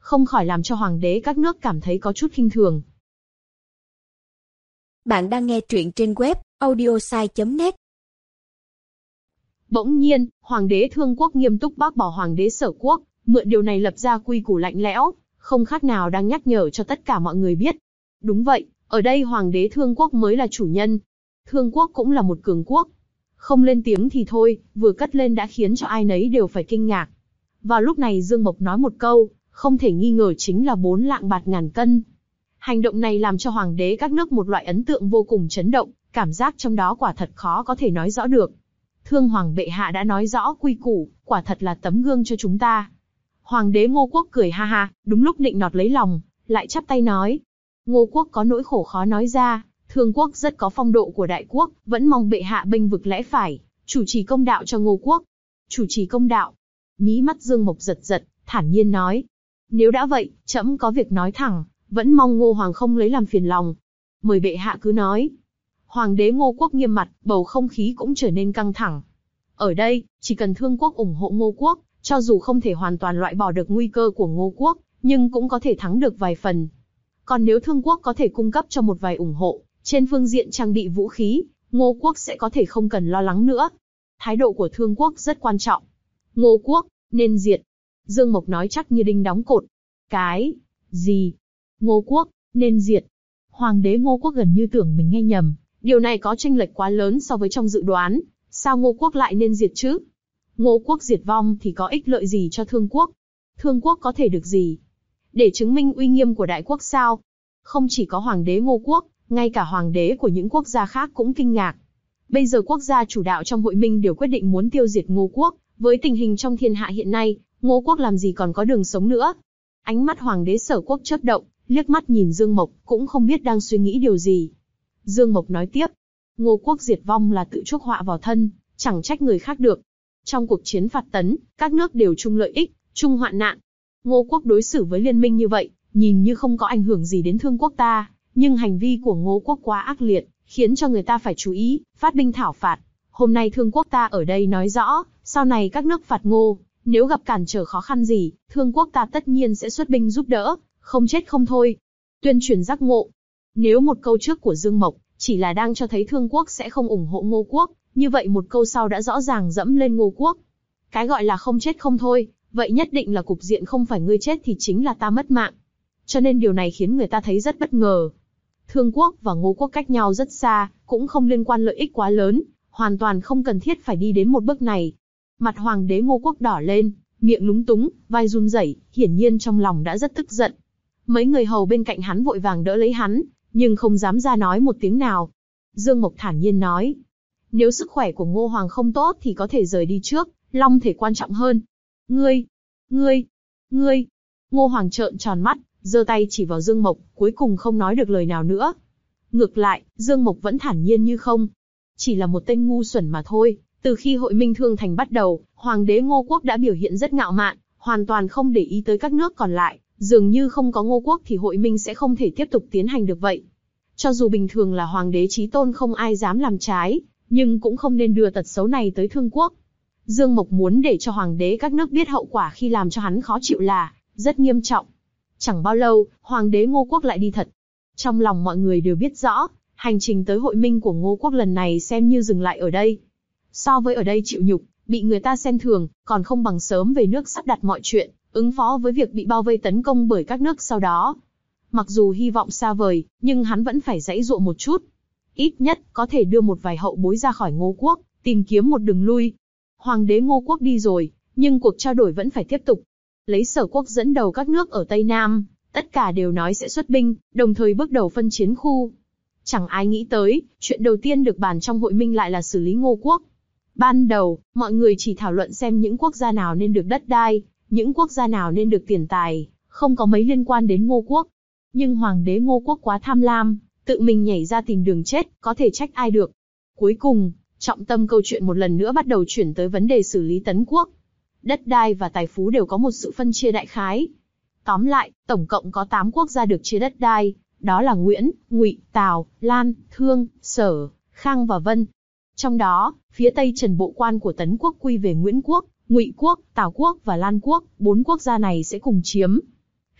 [SPEAKER 2] không khỏi làm cho hoàng đế các nước cảm thấy có chút khinh thường.
[SPEAKER 1] Bạn đang nghe truyện trên web audiosai chấm net.
[SPEAKER 2] Bỗng nhiên, hoàng đế Thương Quốc nghiêm túc bác bỏ hoàng đế Sở Quốc, mượn điều này lập ra quy củ lạnh lẽo, không khác nào đang nhắc nhở cho tất cả mọi người biết. Đúng vậy, ở đây hoàng đế Thương Quốc mới là chủ nhân. Thương Quốc cũng là một cường quốc. Không lên tiếng thì thôi, vừa cất lên đã khiến cho ai nấy đều phải kinh ngạc. Vào lúc này Dương Mộc nói một câu, không thể nghi ngờ chính là bốn lạng bạc ngàn cân. Hành động này làm cho hoàng đế các nước một loại ấn tượng vô cùng chấn động, cảm giác trong đó quả thật khó có thể nói rõ được. Thương hoàng bệ hạ đã nói rõ quy củ, quả thật là tấm gương cho chúng ta. Hoàng đế Ngô Quốc cười ha ha, đúng lúc nịnh nọt lấy lòng, lại chắp tay nói. Ngô Quốc có nỗi khổ khó nói ra, Thương Quốc rất có phong độ của đại quốc, vẫn mong bệ hạ bênh vực lẽ phải, chủ trì công đạo cho Ngô Quốc. Chủ trì công đạo. Mí mắt Dương Mộc giật giật, thản nhiên nói. Nếu đã vậy, trẫm có việc nói thẳng, vẫn mong Ngô Hoàng không lấy làm phiền lòng. Mời bệ hạ cứ nói. Hoàng đế Ngô Quốc nghiêm mặt, bầu không khí cũng trở nên căng thẳng. Ở đây, chỉ cần Thương Quốc ủng hộ Ngô Quốc, cho dù không thể hoàn toàn loại bỏ được nguy cơ của Ngô Quốc, nhưng cũng có thể thắng được vài phần. Còn nếu Thương Quốc có thể cung cấp cho một vài ủng hộ, trên phương diện trang bị vũ khí, Ngô Quốc sẽ có thể không cần lo lắng nữa. Thái độ của Thương Quốc rất quan trọng. Ngô Quốc, nên diệt. Dương Mộc nói chắc như đinh đóng cột. Cái gì? Ngô Quốc, nên diệt. Hoàng đế Ngô Quốc gần như tưởng mình nghe nhầm, điều này có chênh lệch quá lớn so với trong dự đoán. Sao Ngô Quốc lại nên diệt chứ? Ngô Quốc diệt vong thì có ích lợi gì cho Thương Quốc? Thương Quốc có thể được gì? Để chứng minh uy nghiêm của đại quốc sao? Không chỉ có hoàng đế Ngô Quốc, ngay cả hoàng đế của những quốc gia khác cũng kinh ngạc. Bây giờ quốc gia chủ đạo trong hội minh đều quyết định muốn tiêu diệt Ngô Quốc, với tình hình trong thiên hạ hiện nay, Ngô Quốc làm gì còn có đường sống nữa? Ánh mắt hoàng đế Sở Quốc chớp động, liếc mắt nhìn Dương Mộc, cũng không biết đang suy nghĩ điều gì. Dương Mộc nói tiếp, Ngô Quốc diệt vong là tự chuốc họa vào thân, chẳng trách người khác được. Trong cuộc chiến phạt tấn, các nước đều chung lợi ích, chung hoạn nạn. Ngô Quốc đối xử với liên minh như vậy, nhìn như không có ảnh hưởng gì đến Thương Quốc ta, nhưng hành vi của Ngô Quốc quá ác liệt, khiến cho người ta phải chú ý, phát binh thảo phạt. Hôm nay Thương Quốc ta ở đây nói rõ, sau này các nước phạt Ngô, nếu gặp cản trở khó khăn gì, Thương Quốc ta tất nhiên sẽ xuất binh giúp đỡ, không chết không thôi. Tuyên truyền giác ngộ. Nếu một câu trước của Dương Mộc chỉ là đang cho thấy Thương Quốc sẽ không ủng hộ Ngô Quốc, như vậy một câu sau đã rõ ràng dẫm lên Ngô Quốc. Cái gọi là không chết không thôi, vậy nhất định là cục diện không phải ngươi chết thì chính là ta mất mạng. Cho nên điều này khiến người ta thấy rất bất ngờ. Thương Quốc và Ngô Quốc cách nhau rất xa, cũng không liên quan lợi ích quá lớn, hoàn toàn không cần thiết phải đi đến một bước này. Mặt hoàng đế Ngô Quốc đỏ lên, miệng lúng túng, vai run rẩy, hiển nhiên trong lòng đã rất tức giận. Mấy người hầu bên cạnh hắn vội vàng đỡ lấy hắn, nhưng không dám ra nói một tiếng nào. Dương Mộc thản nhiên nói, nếu sức khỏe của Ngô Hoàng không tốt thì có thể rời đi trước, long thể quan trọng hơn. Ngươi, ngươi, ngươi. Ngô Hoàng trợn tròn mắt, giơ tay chỉ vào Dương Mộc, cuối cùng không nói được lời nào nữa. Ngược lại, Dương Mộc vẫn thản nhiên như không. Chỉ là một tên ngu xuẩn mà thôi. Từ khi hội minh Thương Thành bắt đầu, Hoàng đế Ngô Quốc đã biểu hiện rất ngạo mạn, hoàn toàn không để ý tới các nước còn lại. Dường như không có Ngô Quốc thì hội minh sẽ không thể tiếp tục tiến hành được vậy. Cho dù bình thường là Hoàng đế chí tôn không ai dám làm trái, nhưng cũng không nên đưa tật xấu này tới Thương Quốc. Dương Mộc muốn để cho Hoàng đế các nước biết hậu quả khi làm cho hắn khó chịu là rất nghiêm trọng. Chẳng bao lâu, Hoàng đế Ngô Quốc lại đi thật. Trong lòng mọi người đều biết rõ, hành trình tới hội minh của Ngô Quốc lần này xem như dừng lại ở đây. So với ở đây chịu nhục, bị người ta xem thường, còn không bằng sớm về nước sắp đặt mọi chuyện, ứng phó với việc bị bao vây tấn công bởi các nước sau đó. Mặc dù hy vọng xa vời, nhưng hắn vẫn phải giãy giụa một chút. Ít nhất, có thể đưa một vài hậu bối ra khỏi Ngô Quốc, tìm kiếm một đường lui. Hoàng đế Ngô Quốc đi rồi, nhưng cuộc trao đổi vẫn phải tiếp tục. Lấy Sở Quốc dẫn đầu các nước ở Tây Nam, tất cả đều nói sẽ xuất binh, đồng thời bước đầu phân chiến khu. Chẳng ai nghĩ tới, chuyện đầu tiên được bàn trong hội minh lại là xử lý Ngô Quốc. Ban đầu, mọi người chỉ thảo luận xem những quốc gia nào nên được đất đai, những quốc gia nào nên được tiền tài, không có mấy liên quan đến Ngô Quốc. Nhưng Hoàng đế Ngô Quốc quá tham lam, tự mình nhảy ra tìm đường chết, có thể trách ai được. Cuối cùng, trọng tâm câu chuyện một lần nữa bắt đầu chuyển tới vấn đề xử lý Tấn Quốc. Đất đai và tài phú đều có một sự phân chia đại khái. Tóm lại, tổng cộng có tám quốc gia được chia đất đai, đó là Nguyễn, Ngụy, Tào, Lan, Thương, Sở, Khang và Vân. Trong đó, phía Tây Trần bộ quan của Tấn Quốc quy về Nguyễn Quốc, Ngụy Quốc, Tào Quốc và Lan Quốc, bốn quốc gia này sẽ cùng chiếm.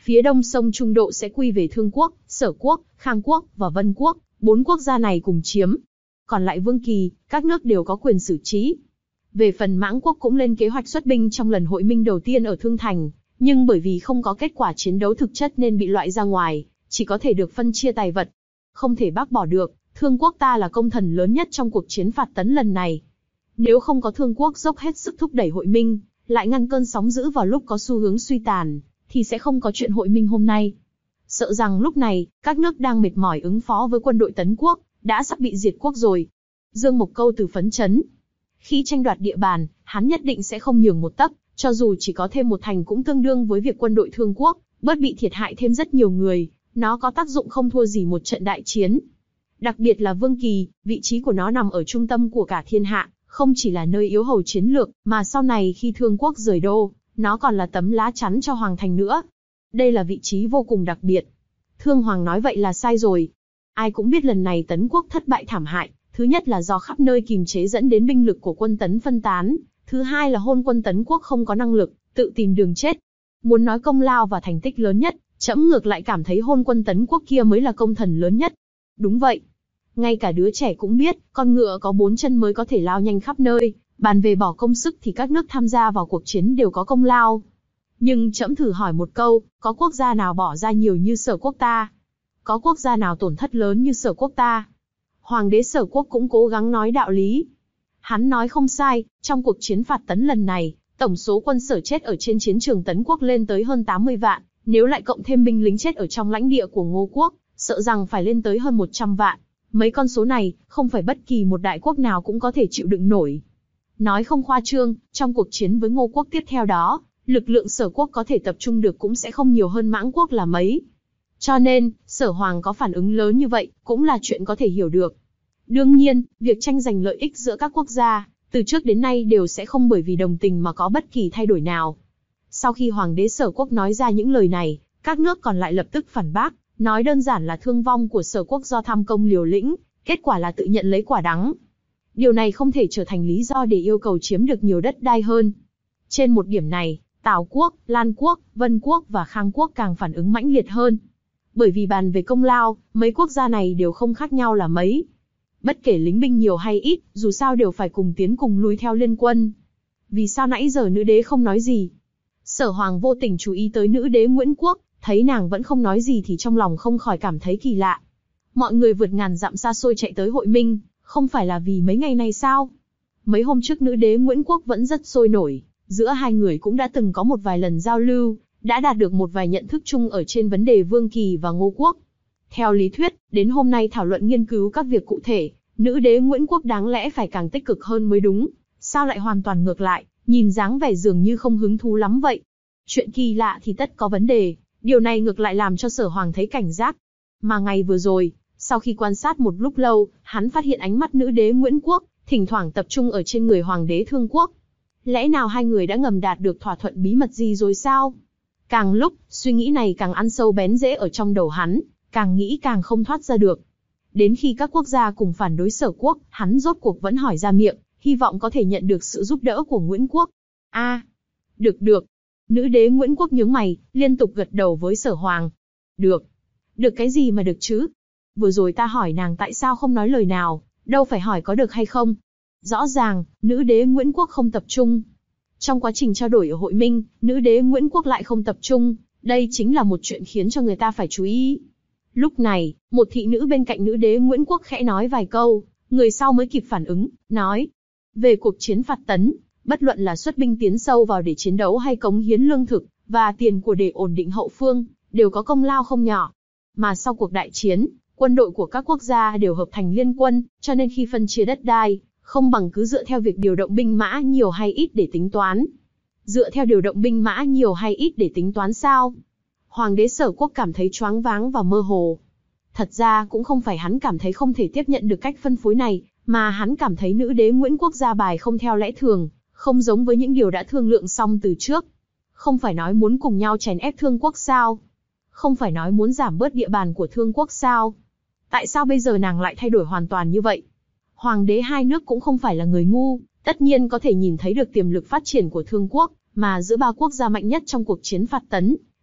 [SPEAKER 2] Phía đông sông Trung Độ sẽ quy về Thương quốc, Sở quốc, Khang quốc và Vân quốc, bốn quốc gia này cùng chiếm. Còn lại Vương Kỳ, các nước đều có quyền xử trí. Về phần Mãng quốc cũng lên kế hoạch xuất binh trong lần hội minh đầu tiên ở Thương Thành, nhưng bởi vì không có kết quả chiến đấu thực chất nên bị loại ra ngoài, chỉ có thể được phân chia tài vật. Không thể bác bỏ được, Thương quốc ta là công thần lớn nhất trong cuộc chiến phạt tấn lần này. Nếu không có Thương quốc dốc hết sức thúc đẩy hội minh, lại ngăn cơn sóng dữ vào lúc có xu hướng suy tàn, thì sẽ không có chuyện hội minh hôm nay. Sợ rằng lúc này, các nước đang mệt mỏi ứng phó với quân đội tấn quốc, đã sắp bị diệt quốc rồi. Dương Mộc Câu từ phấn chấn. Khi tranh đoạt địa bàn, hắn nhất định sẽ không nhường một tấc, cho dù chỉ có thêm một thành cũng tương đương với việc quân đội Thương quốc, bớt bị thiệt hại thêm rất nhiều người, nó có tác dụng không thua gì một trận đại chiến. Đặc biệt là Vương Kỳ, vị trí của nó nằm ở trung tâm của cả thiên hạ, không chỉ là nơi yếu hầu chiến lược, mà sau này khi Thương quốc rời đô, nó còn là tấm lá chắn cho Hoàng thành nữa. Đây là vị trí vô cùng đặc biệt. Thương Hoàng nói vậy là sai rồi. Ai cũng biết lần này tấn quốc thất bại thảm hại, thứ nhất là do khắp nơi kìm chế dẫn đến binh lực của quân tấn phân tán, thứ hai là hôn quân tấn quốc không có năng lực, tự tìm đường chết. Muốn nói công lao và thành tích lớn nhất, trẫm ngược lại cảm thấy hôn quân tấn quốc kia mới là công thần lớn nhất. Đúng vậy. Ngay cả đứa trẻ cũng biết, con ngựa có bốn chân mới có thể lao nhanh khắp nơi, bàn về bỏ công sức thì các nước tham gia vào cuộc chiến đều có công lao. Nhưng trẫm thử hỏi một câu, có quốc gia nào bỏ ra nhiều như Sở quốc ta? Có quốc gia nào tổn thất lớn như Sở quốc ta? Hoàng đế Sở quốc cũng cố gắng nói đạo lý. Hắn nói không sai, trong cuộc chiến phạt tấn lần này, tổng số quân Sở chết ở trên chiến trường tấn quốc lên tới hơn tám mươi vạn, nếu lại cộng thêm binh lính chết ở trong lãnh địa của Ngô quốc, sợ rằng phải lên tới hơn một trăm vạn. Mấy con số này, không phải bất kỳ một đại quốc nào cũng có thể chịu đựng nổi. Nói không khoa trương, trong cuộc chiến với Ngô quốc tiếp theo đó, lực lượng Sở quốc có thể tập trung được cũng sẽ không nhiều hơn Mãng quốc là mấy. Cho nên, Sở Hoàng có phản ứng lớn như vậy, cũng là chuyện có thể hiểu được. Đương nhiên, việc tranh giành lợi ích giữa các quốc gia, từ trước đến nay đều sẽ không bởi vì đồng tình mà có bất kỳ thay đổi nào. Sau khi Hoàng đế Sở quốc nói ra những lời này, các nước còn lại lập tức phản bác, nói đơn giản là thương vong của Sở quốc do tham công liều lĩnh, kết quả là tự nhận lấy quả đắng. Điều này không thể trở thành lý do để yêu cầu chiếm được nhiều đất đai hơn. Trên một điểm này, Tào quốc, Lan quốc, Vân quốc và Khang quốc càng phản ứng mãnh liệt hơn. Bởi vì bàn về công lao, mấy quốc gia này đều không khác nhau là mấy. Bất kể lính binh nhiều hay ít, dù sao đều phải cùng tiến cùng lui theo liên quân. Vì sao nãy giờ nữ đế không nói gì? Sở Hoàng vô tình chú ý tới nữ đế Nguyễn Quốc, thấy nàng vẫn không nói gì thì trong lòng không khỏi cảm thấy kỳ lạ. Mọi người vượt ngàn dặm xa xôi chạy tới hội minh, không phải là vì mấy ngày này sao? Mấy hôm trước nữ đế Nguyễn Quốc vẫn rất sôi nổi, giữa hai người cũng đã từng có một vài lần giao lưu, đã đạt được một vài nhận thức chung ở trên vấn đề Vương Kỳ và Ngô quốc. Theo lý thuyết, đến hôm nay thảo luận nghiên cứu các việc cụ thể, nữ đế Nguyễn Quốc đáng lẽ phải càng tích cực hơn mới đúng, sao lại hoàn toàn ngược lại, nhìn dáng vẻ dường như không hứng thú lắm vậy. Chuyện kỳ lạ thì tất có vấn đề, điều này ngược lại làm cho Sở Hoàng thấy cảnh giác. Mà ngày vừa rồi, sau khi quan sát một lúc lâu, hắn phát hiện ánh mắt nữ đế Nguyễn Quốc, thỉnh thoảng tập trung ở trên người Hoàng đế Thương quốc. Lẽ nào hai người đã ngầm đạt được thỏa thuận bí mật gì rồi sao? Càng lúc, suy nghĩ này càng ăn sâu bén rễ ở trong đầu hắn, càng nghĩ càng không thoát ra được. Đến khi các quốc gia cùng phản đối Sở quốc, hắn rốt cuộc vẫn hỏi ra miệng, hy vọng có thể nhận được sự giúp đỡ của Nguyễn Quốc. A, à, được được. Nữ đế Nguyễn Quốc nhướng mày, liên tục gật đầu với Sở Hoàng. Được. Được cái gì mà được chứ? Vừa rồi ta hỏi nàng tại sao không nói lời nào, đâu phải hỏi có được hay không. Rõ ràng, nữ đế Nguyễn Quốc không tập trung. Trong quá trình trao đổi ở hội minh, nữ đế Nguyễn Quốc lại không tập trung, đây chính là một chuyện khiến cho người ta phải chú ý. Lúc này, một thị nữ bên cạnh nữ đế Nguyễn Quốc khẽ nói vài câu, người sau mới kịp phản ứng, nói. Về cuộc chiến phạt tấn, bất luận là xuất binh tiến sâu vào để chiến đấu hay cống hiến lương thực, và tiền của để ổn định hậu phương, đều có công lao không nhỏ. Mà sau cuộc đại chiến, quân đội của các quốc gia đều hợp thành liên quân, cho nên khi phân chia đất đai, không bằng cứ dựa theo việc điều động binh mã nhiều hay ít để tính toán. Dựa theo điều động binh mã nhiều hay ít để tính toán sao? Hoàng đế Sở quốc cảm thấy choáng váng và mơ hồ. Thật ra cũng không phải hắn cảm thấy không thể tiếp nhận được cách phân phối này, mà hắn cảm thấy nữ đế Nguyễn Quốc ra bài không theo lẽ thường, không giống với những điều đã thương lượng xong từ trước. Không phải nói muốn cùng nhau chèn ép Thương quốc sao? Không phải nói muốn giảm bớt địa bàn của Thương quốc sao? Tại sao bây giờ nàng lại thay đổi hoàn toàn như vậy? Hoàng đế hai nước cũng không phải là người ngu, tất nhiên có thể nhìn thấy được tiềm lực phát triển của Thương quốc, mà giữa ba quốc gia mạnh nhất trong cuộc chiến phạt tấn,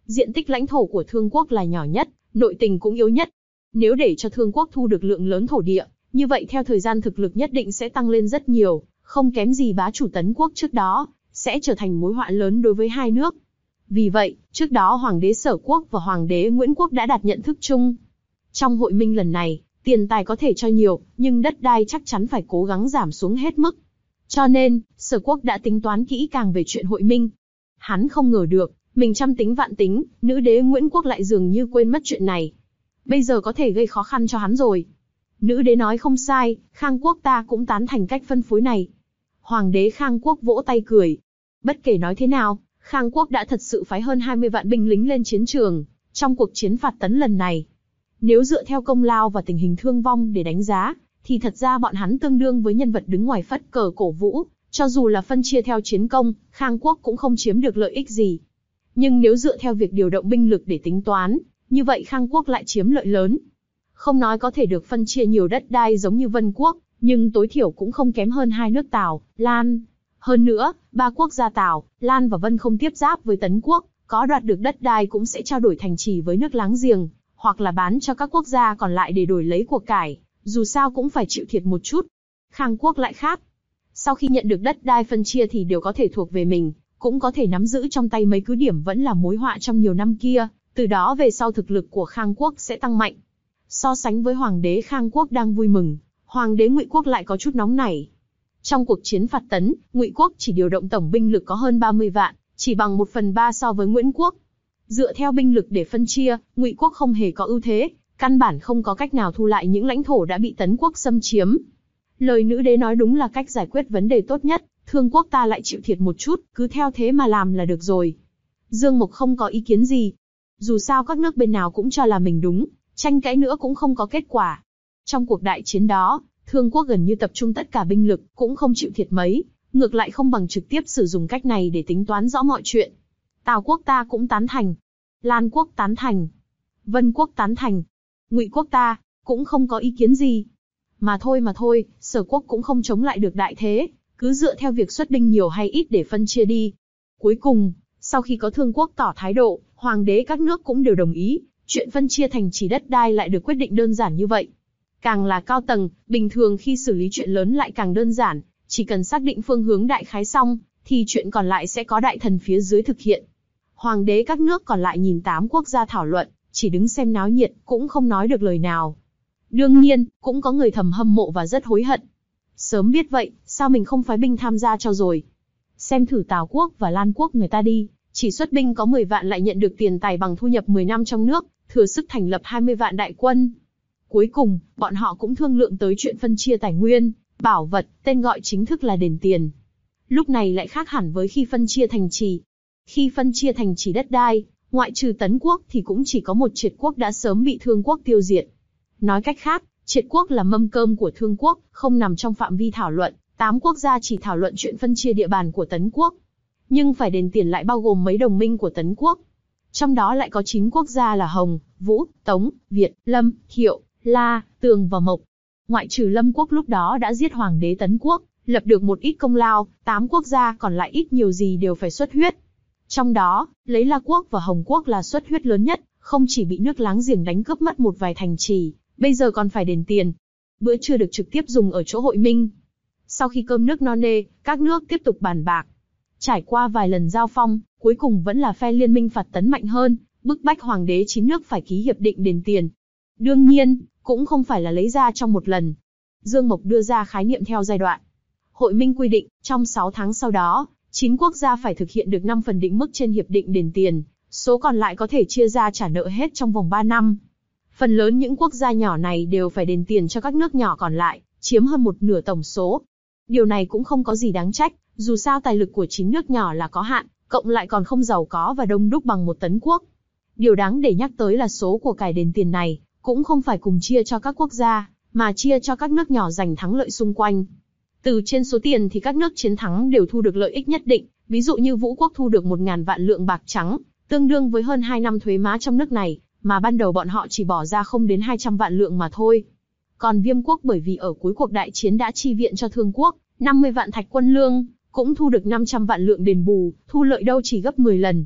[SPEAKER 2] Diện tích lãnh thổ của Thương quốc là nhỏ nhất, nội tình cũng yếu nhất. Nếu để cho Thương quốc thu được lượng lớn thổ địa, như vậy theo thời gian thực lực nhất định sẽ tăng lên rất nhiều, không kém gì bá chủ Tấn quốc trước đó, sẽ trở thành mối họa lớn đối với hai nước. Vì vậy, trước đó Hoàng đế Sở quốc và Hoàng đế Nguyễn quốc đã đạt nhận thức chung. Trong hội minh lần này, tiền tài có thể cho nhiều, nhưng đất đai chắc chắn phải cố gắng giảm xuống hết mức. Cho nên, Sở quốc đã tính toán kỹ càng về chuyện hội minh. Hắn không ngờ được, mình trăm tính vạn tính, nữ đế Nguyễn quốc lại dường như quên mất chuyện này. Bây giờ có thể gây khó khăn cho hắn rồi. Nữ đế nói không sai, Khang quốc ta cũng tán thành cách phân phối này. Hoàng đế Khang quốc vỗ tay cười. Bất kể nói thế nào, Khang quốc đã thật sự phái hơn hai mươi vạn binh lính lên chiến trường, trong cuộc chiến phạt Tấn lần này. Nếu dựa theo công lao và tình hình thương vong để đánh giá, thì thật ra bọn hắn tương đương với nhân vật đứng ngoài phất cờ cổ vũ, cho dù là phân chia theo chiến công, Khang quốc cũng không chiếm được lợi ích gì. Nhưng nếu dựa theo việc điều động binh lực để tính toán, như vậy Khang quốc lại chiếm lợi lớn. Không nói có thể được phân chia nhiều đất đai giống như Vân quốc, nhưng tối thiểu cũng không kém hơn hai nước Tào, Lan. Hơn nữa, ba quốc gia Tào, Lan và Vân không tiếp giáp với Tấn quốc, có đoạt được đất đai cũng sẽ trao đổi thành trì với nước láng giềng, hoặc là bán cho các quốc gia còn lại để đổi lấy của cải, dù sao cũng phải chịu thiệt một chút. Khang quốc lại khác. Sau khi nhận được đất đai phân chia thì đều có thể thuộc về mình, cũng có thể nắm giữ trong tay mấy cứ điểm vẫn là mối họa trong nhiều năm kia, từ đó về sau thực lực của Khang quốc sẽ tăng mạnh. So sánh với Hoàng đế Khang quốc đang vui mừng, Hoàng đế Ngụy quốc lại có chút nóng nảy. Trong cuộc chiến phạt Tấn, Ngụy quốc chỉ điều động tổng binh lực có hơn ba mươi vạn, chỉ bằng một phần ba so với Nguyễn quốc. Dựa theo binh lực để phân chia, Ngụy quốc không hề có ưu thế, căn bản không có cách nào thu lại những lãnh thổ đã bị Tấn quốc xâm chiếm. Lời nữ đế nói đúng là cách giải quyết vấn đề tốt nhất, Thương quốc ta lại chịu thiệt một chút, cứ theo thế mà làm là được rồi. Dương Mộc không có ý kiến gì. Dù sao các nước bên nào cũng cho là mình đúng, tranh cãi nữa cũng không có kết quả. Trong cuộc đại chiến đó, Thương quốc gần như tập trung tất cả binh lực, cũng không chịu thiệt mấy, ngược lại không bằng trực tiếp sử dụng cách này để tính toán rõ mọi chuyện. Tào quốc ta cũng tán thành. Lan quốc tán thành. Vân quốc tán thành. Ngụy quốc ta cũng không có ý kiến gì. Mà thôi mà thôi, Sở quốc cũng không chống lại được đại thế, cứ dựa theo việc xuất binh nhiều hay ít để phân chia đi. Cuối cùng, sau khi có Thương quốc tỏ thái độ, hoàng đế các nước cũng đều đồng ý, chuyện phân chia thành trì đất đai lại được quyết định đơn giản như vậy. Càng là cao tầng, bình thường khi xử lý chuyện lớn lại càng đơn giản, chỉ cần xác định phương hướng đại khái xong, thì chuyện còn lại sẽ có đại thần phía dưới thực hiện. Hoàng đế các nước còn lại nhìn tám quốc gia thảo luận, chỉ đứng xem náo nhiệt, cũng không nói được lời nào. Đương nhiên, cũng có người thầm hâm mộ và rất hối hận. Sớm biết vậy, sao mình không phái binh tham gia cho rồi. Xem thử Tào quốc và Lan quốc người ta đi, chỉ xuất binh có mười vạn lại nhận được tiền tài bằng thu nhập mười năm trong nước, thừa sức thành lập hai mươi vạn đại quân. Cuối cùng, bọn họ cũng thương lượng tới chuyện phân chia tài nguyên, bảo vật, tên gọi chính thức là đền tiền. Lúc này lại khác hẳn với khi phân chia thành trì. Khi phân chia thành trì đất đai, ngoại trừ Tấn quốc thì cũng chỉ có một Triệt quốc đã sớm bị Thương quốc tiêu diệt. Nói cách khác, Triệt quốc là mâm cơm của Thương quốc, không nằm trong phạm vi thảo luận, tám quốc gia chỉ thảo luận chuyện phân chia địa bàn của Tấn quốc. Nhưng phải đền tiền lại bao gồm mấy đồng minh của Tấn quốc. Trong đó lại có chín quốc gia là Hồng, Vũ, Tống, Việt, Lâm, Thiệu, La, Tường và Mộc. Ngoại trừ Lâm quốc lúc đó đã giết hoàng đế Tấn quốc, lập được một ít công lao, tám quốc gia còn lại ít nhiều gì đều phải xuất huyết. Trong đó, lấy La quốc và Hồng quốc là xuất huyết lớn nhất, không chỉ bị nước láng giềng đánh cướp mất một vài thành trì, bây giờ còn phải đền tiền. Bữa trưa được trực tiếp dùng ở chỗ hội minh. Sau khi cơm nước no nê, các nước tiếp tục bàn bạc. Trải qua vài lần giao phong, cuối cùng vẫn là phe liên minh phạt Tấn mạnh hơn, bức bách hoàng đế chín nước phải ký hiệp định đền tiền. Đương nhiên, cũng không phải là lấy ra trong một lần. Dương Mộc đưa ra khái niệm theo giai đoạn. Hội minh quy định, trong sáu tháng sau đó, chín quốc gia phải thực hiện được năm phần định mức trên hiệp định đền tiền, số còn lại có thể chia ra trả nợ hết trong vòng ba năm. Phần lớn những quốc gia nhỏ này đều phải đền tiền cho các nước nhỏ còn lại, chiếm hơn một nửa tổng số. Điều này cũng không có gì đáng trách, dù sao tài lực của chín nước nhỏ là có hạn, cộng lại còn không giàu có và đông đúc bằng một Tấn quốc. Điều đáng để nhắc tới là số của cải đền tiền này, cũng không phải cùng chia cho các quốc gia, mà chia cho các nước nhỏ giành thắng lợi xung quanh. Từ trên số tiền thì các nước chiến thắng đều thu được lợi ích nhất định, ví dụ như Vũ quốc thu được một nghìn vạn lượng bạc trắng, tương đương với hơn hai năm thuế má trong nước này, mà ban đầu bọn họ chỉ bỏ ra không đến hai trăm vạn lượng mà thôi. Còn Viêm quốc bởi vì ở cuối cuộc đại chiến đã chi viện cho Thương quốc, năm mươi vạn thạch quân lương, cũng thu được năm trăm vạn lượng đền bù, thu lợi đâu chỉ gấp mười lần.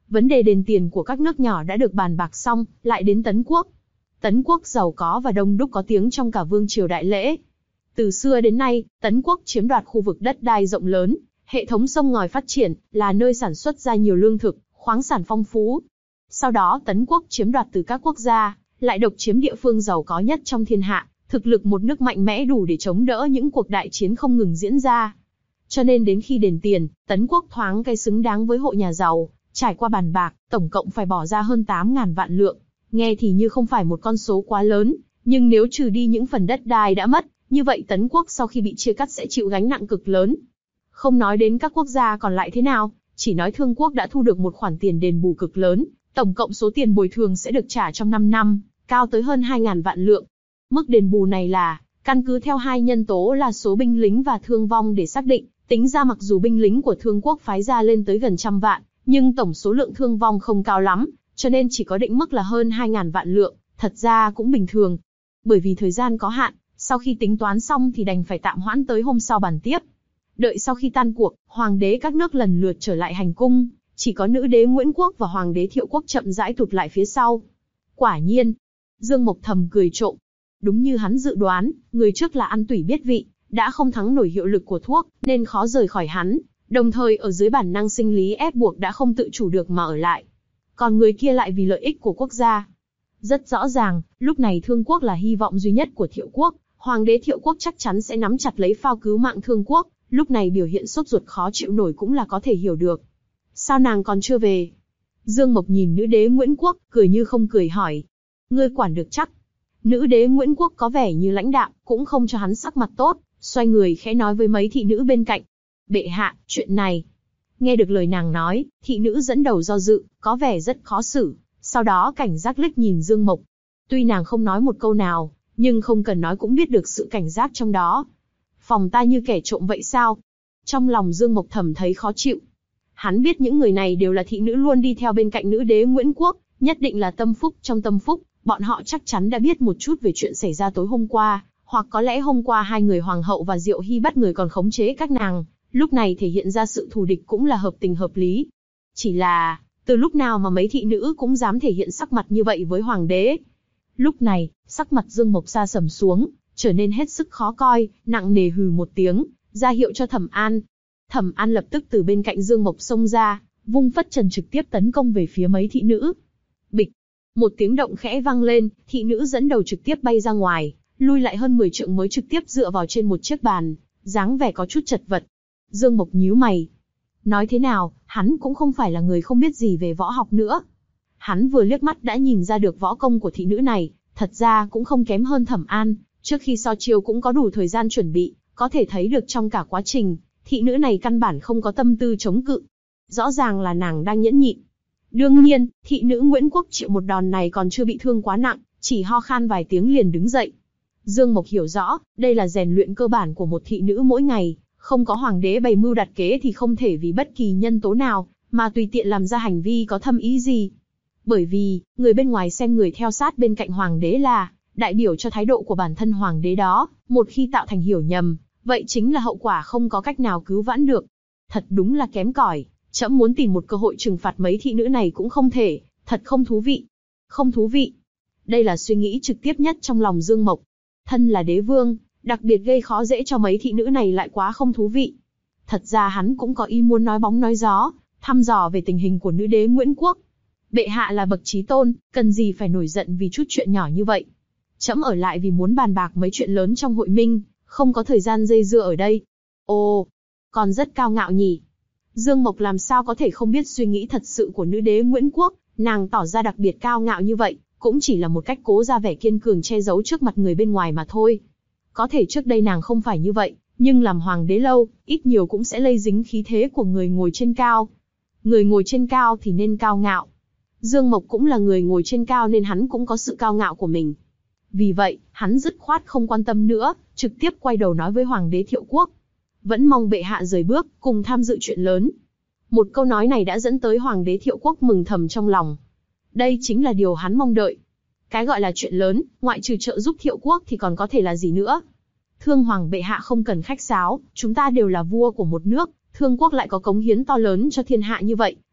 [SPEAKER 2] Vấn đề đền tiền của các nước nhỏ đã được bàn bạc xong, lại đến Tấn quốc. Tấn quốc giàu có và đông đúc có tiếng trong cả vương triều đại lễ. Từ xưa đến nay, Tấn quốc chiếm đoạt khu vực đất đai rộng lớn, hệ thống sông ngòi phát triển, là nơi sản xuất ra nhiều lương thực, khoáng sản phong phú. Sau đó Tấn quốc chiếm đoạt từ các quốc gia, lại độc chiếm địa phương giàu có nhất trong thiên hạ, thực lực một nước mạnh mẽ đủ để chống đỡ những cuộc đại chiến không ngừng diễn ra. Cho nên đến khi đền tiền, Tấn quốc thoáng cái xứng đáng với hộ nhà giàu, trải qua bàn bạc, tổng cộng phải bỏ ra hơn tám ngàn vạn lượng. Nghe thì như không phải một con số quá lớn, nhưng nếu trừ đi những phần đất đai đã mất, như vậy Tấn quốc sau khi bị chia cắt sẽ chịu gánh nặng cực lớn. Không nói đến các quốc gia còn lại thế nào, chỉ nói Thương quốc đã thu được một khoản tiền đền bù cực lớn, tổng cộng số tiền bồi thường sẽ được trả trong năm năm, cao tới hơn hai ngàn vạn lượng. Mức đền bù này là căn cứ theo hai nhân tố là số binh lính và thương vong để xác định, tính ra mặc dù binh lính của Thương quốc phái ra lên tới gần trăm vạn, nhưng tổng số lượng thương vong không cao lắm, cho nên chỉ có định mức là hơn hai ngàn vạn lượng, thật ra cũng bình thường. Bởi vì thời gian có hạn, sau khi tính toán xong thì đành phải tạm hoãn tới hôm sau bàn tiếp. Đợi sau khi tan cuộc, hoàng đế các nước lần lượt trở lại hành cung, chỉ có nữ đế Nguyễn Quốc và hoàng đế Thiệu Quốc chậm rãi tụt lại phía sau. Quả nhiên, Dương Mộc thầm cười trộm. Đúng như hắn dự đoán, người trước là ăn tủy biết vị, đã không thắng nổi hiệu lực của thuốc, nên khó rời khỏi hắn, đồng thời ở dưới bản năng sinh lý ép buộc đã không tự chủ được mà ở lại. Còn người kia lại vì lợi ích của quốc gia. Rất rõ ràng, lúc này Thương quốc là hy vọng duy nhất của Thiệu Quốc, hoàng đế Thiệu Quốc chắc chắn sẽ nắm chặt lấy phao cứu mạng Thương quốc, lúc này biểu hiện sốt ruột khó chịu nổi cũng là có thể hiểu được. Sao nàng còn chưa về? Dương Mộc nhìn nữ đế Nguyễn Quốc, cười như không cười hỏi. Ngươi quản được chắc. Nữ đế Nguyễn Quốc có vẻ như lãnh đạm, cũng không cho hắn sắc mặt tốt, xoay người khẽ nói với mấy thị nữ bên cạnh. Bệ hạ, chuyện này. Nghe được lời nàng nói, thị nữ dẫn đầu do dự, có vẻ rất khó xử, sau đó cảnh giác liếc nhìn Dương Mộc. Tuy nàng không nói một câu nào, nhưng không cần nói cũng biết được sự cảnh giác trong đó. Phòng ta như kẻ trộm vậy sao? Trong lòng Dương Mộc thầm thấy khó chịu. Hắn biết những người này đều là thị nữ luôn đi theo bên cạnh nữ đế Nguyễn Quốc, nhất định là tâm phúc trong tâm phúc, bọn họ chắc chắn đã biết một chút về chuyện xảy ra tối hôm qua, hoặc có lẽ hôm qua hai người hoàng hậu và Diệu Hy bắt người còn khống chế các nàng, lúc này thể hiện ra sự thù địch cũng là hợp tình hợp lý. Chỉ là, từ lúc nào mà mấy thị nữ cũng dám thể hiện sắc mặt như vậy với hoàng đế? Lúc này, sắc mặt Dương Mộc sa sầm xuống, trở nên hết sức khó coi, nặng nề hừ một tiếng, ra hiệu cho Thẩm An. Thẩm An lập tức từ bên cạnh Dương Mộc xông ra, vung phất trần trực tiếp tấn công về phía mấy thị nữ. Bịch, một tiếng động khẽ vang lên, thị nữ dẫn đầu trực tiếp bay ra ngoài, lui lại hơn mười trượng mới trực tiếp dựa vào trên một chiếc bàn, dáng vẻ có chút chật vật. Dương Mộc nhíu mày. Nói thế nào, hắn cũng không phải là người không biết gì về võ học nữa. Hắn vừa liếc mắt đã nhìn ra được võ công của thị nữ này, thật ra cũng không kém hơn Thẩm An, trước khi so chiêu cũng có đủ thời gian chuẩn bị, có thể thấy được trong cả quá trình, thị nữ này căn bản không có tâm tư chống cự. Rõ ràng là nàng đang nhẫn nhịn. Đương nhiên, thị nữ Nguyễn Quốc chịu một đòn này còn chưa bị thương quá nặng, chỉ ho khan vài tiếng liền đứng dậy. Dương Mộc hiểu rõ, đây là rèn luyện cơ bản của một thị nữ mỗi ngày, không có hoàng đế bày mưu đặt kế thì không thể vì bất kỳ nhân tố nào, mà tùy tiện làm ra hành vi có thâm ý gì. Bởi vì, người bên ngoài xem người theo sát bên cạnh hoàng đế là, đại biểu cho thái độ của bản thân hoàng đế đó, một khi tạo thành hiểu nhầm, vậy chính là hậu quả không có cách nào cứu vãn được. Thật đúng là kém cỏi, trẫm muốn tìm một cơ hội trừng phạt mấy thị nữ này cũng không thể, thật không thú vị. Không thú vị. Đây là suy nghĩ trực tiếp nhất trong lòng Dương Mộc. Thân là đế vương, đặc biệt gây khó dễ cho mấy thị nữ này lại quá không thú vị. Thật ra hắn cũng có ý muốn nói bóng nói gió, thăm dò về tình hình của nữ đế Nguyễn Quốc. Bệ hạ là bậc trí tôn, cần gì phải nổi giận vì chút chuyện nhỏ như vậy. Trẫm ở lại vì muốn bàn bạc mấy chuyện lớn trong hội minh, không có thời gian dây dưa ở đây. Ồ, còn rất cao ngạo nhỉ. Dương Mộc làm sao có thể không biết suy nghĩ thật sự của nữ đế Nguyễn Quốc, nàng tỏ ra đặc biệt cao ngạo như vậy, cũng chỉ là một cách cố ra vẻ kiên cường che giấu trước mặt người bên ngoài mà thôi. Có thể trước đây nàng không phải như vậy, nhưng làm hoàng đế lâu, ít nhiều cũng sẽ lây dính khí thế của người ngồi trên cao. Người ngồi trên cao thì nên cao ngạo. Dương Mộc cũng là người ngồi trên cao nên hắn cũng có sự cao ngạo của mình. Vì vậy, hắn dứt khoát không quan tâm nữa, trực tiếp quay đầu nói với hoàng đế Thiệu Quốc. Vẫn mong bệ hạ rời bước, cùng tham dự chuyện lớn. Một câu nói này đã dẫn tới hoàng đế Thiệu Quốc mừng thầm trong lòng. Đây chính là điều hắn mong đợi. Cái gọi là chuyện lớn, ngoại trừ trợ giúp Thiệu Quốc thì còn có thể là gì nữa? Thương hoàng bệ hạ không cần khách sáo, chúng ta đều là vua của một nước, Thương quốc lại có cống hiến to lớn cho thiên hạ như vậy,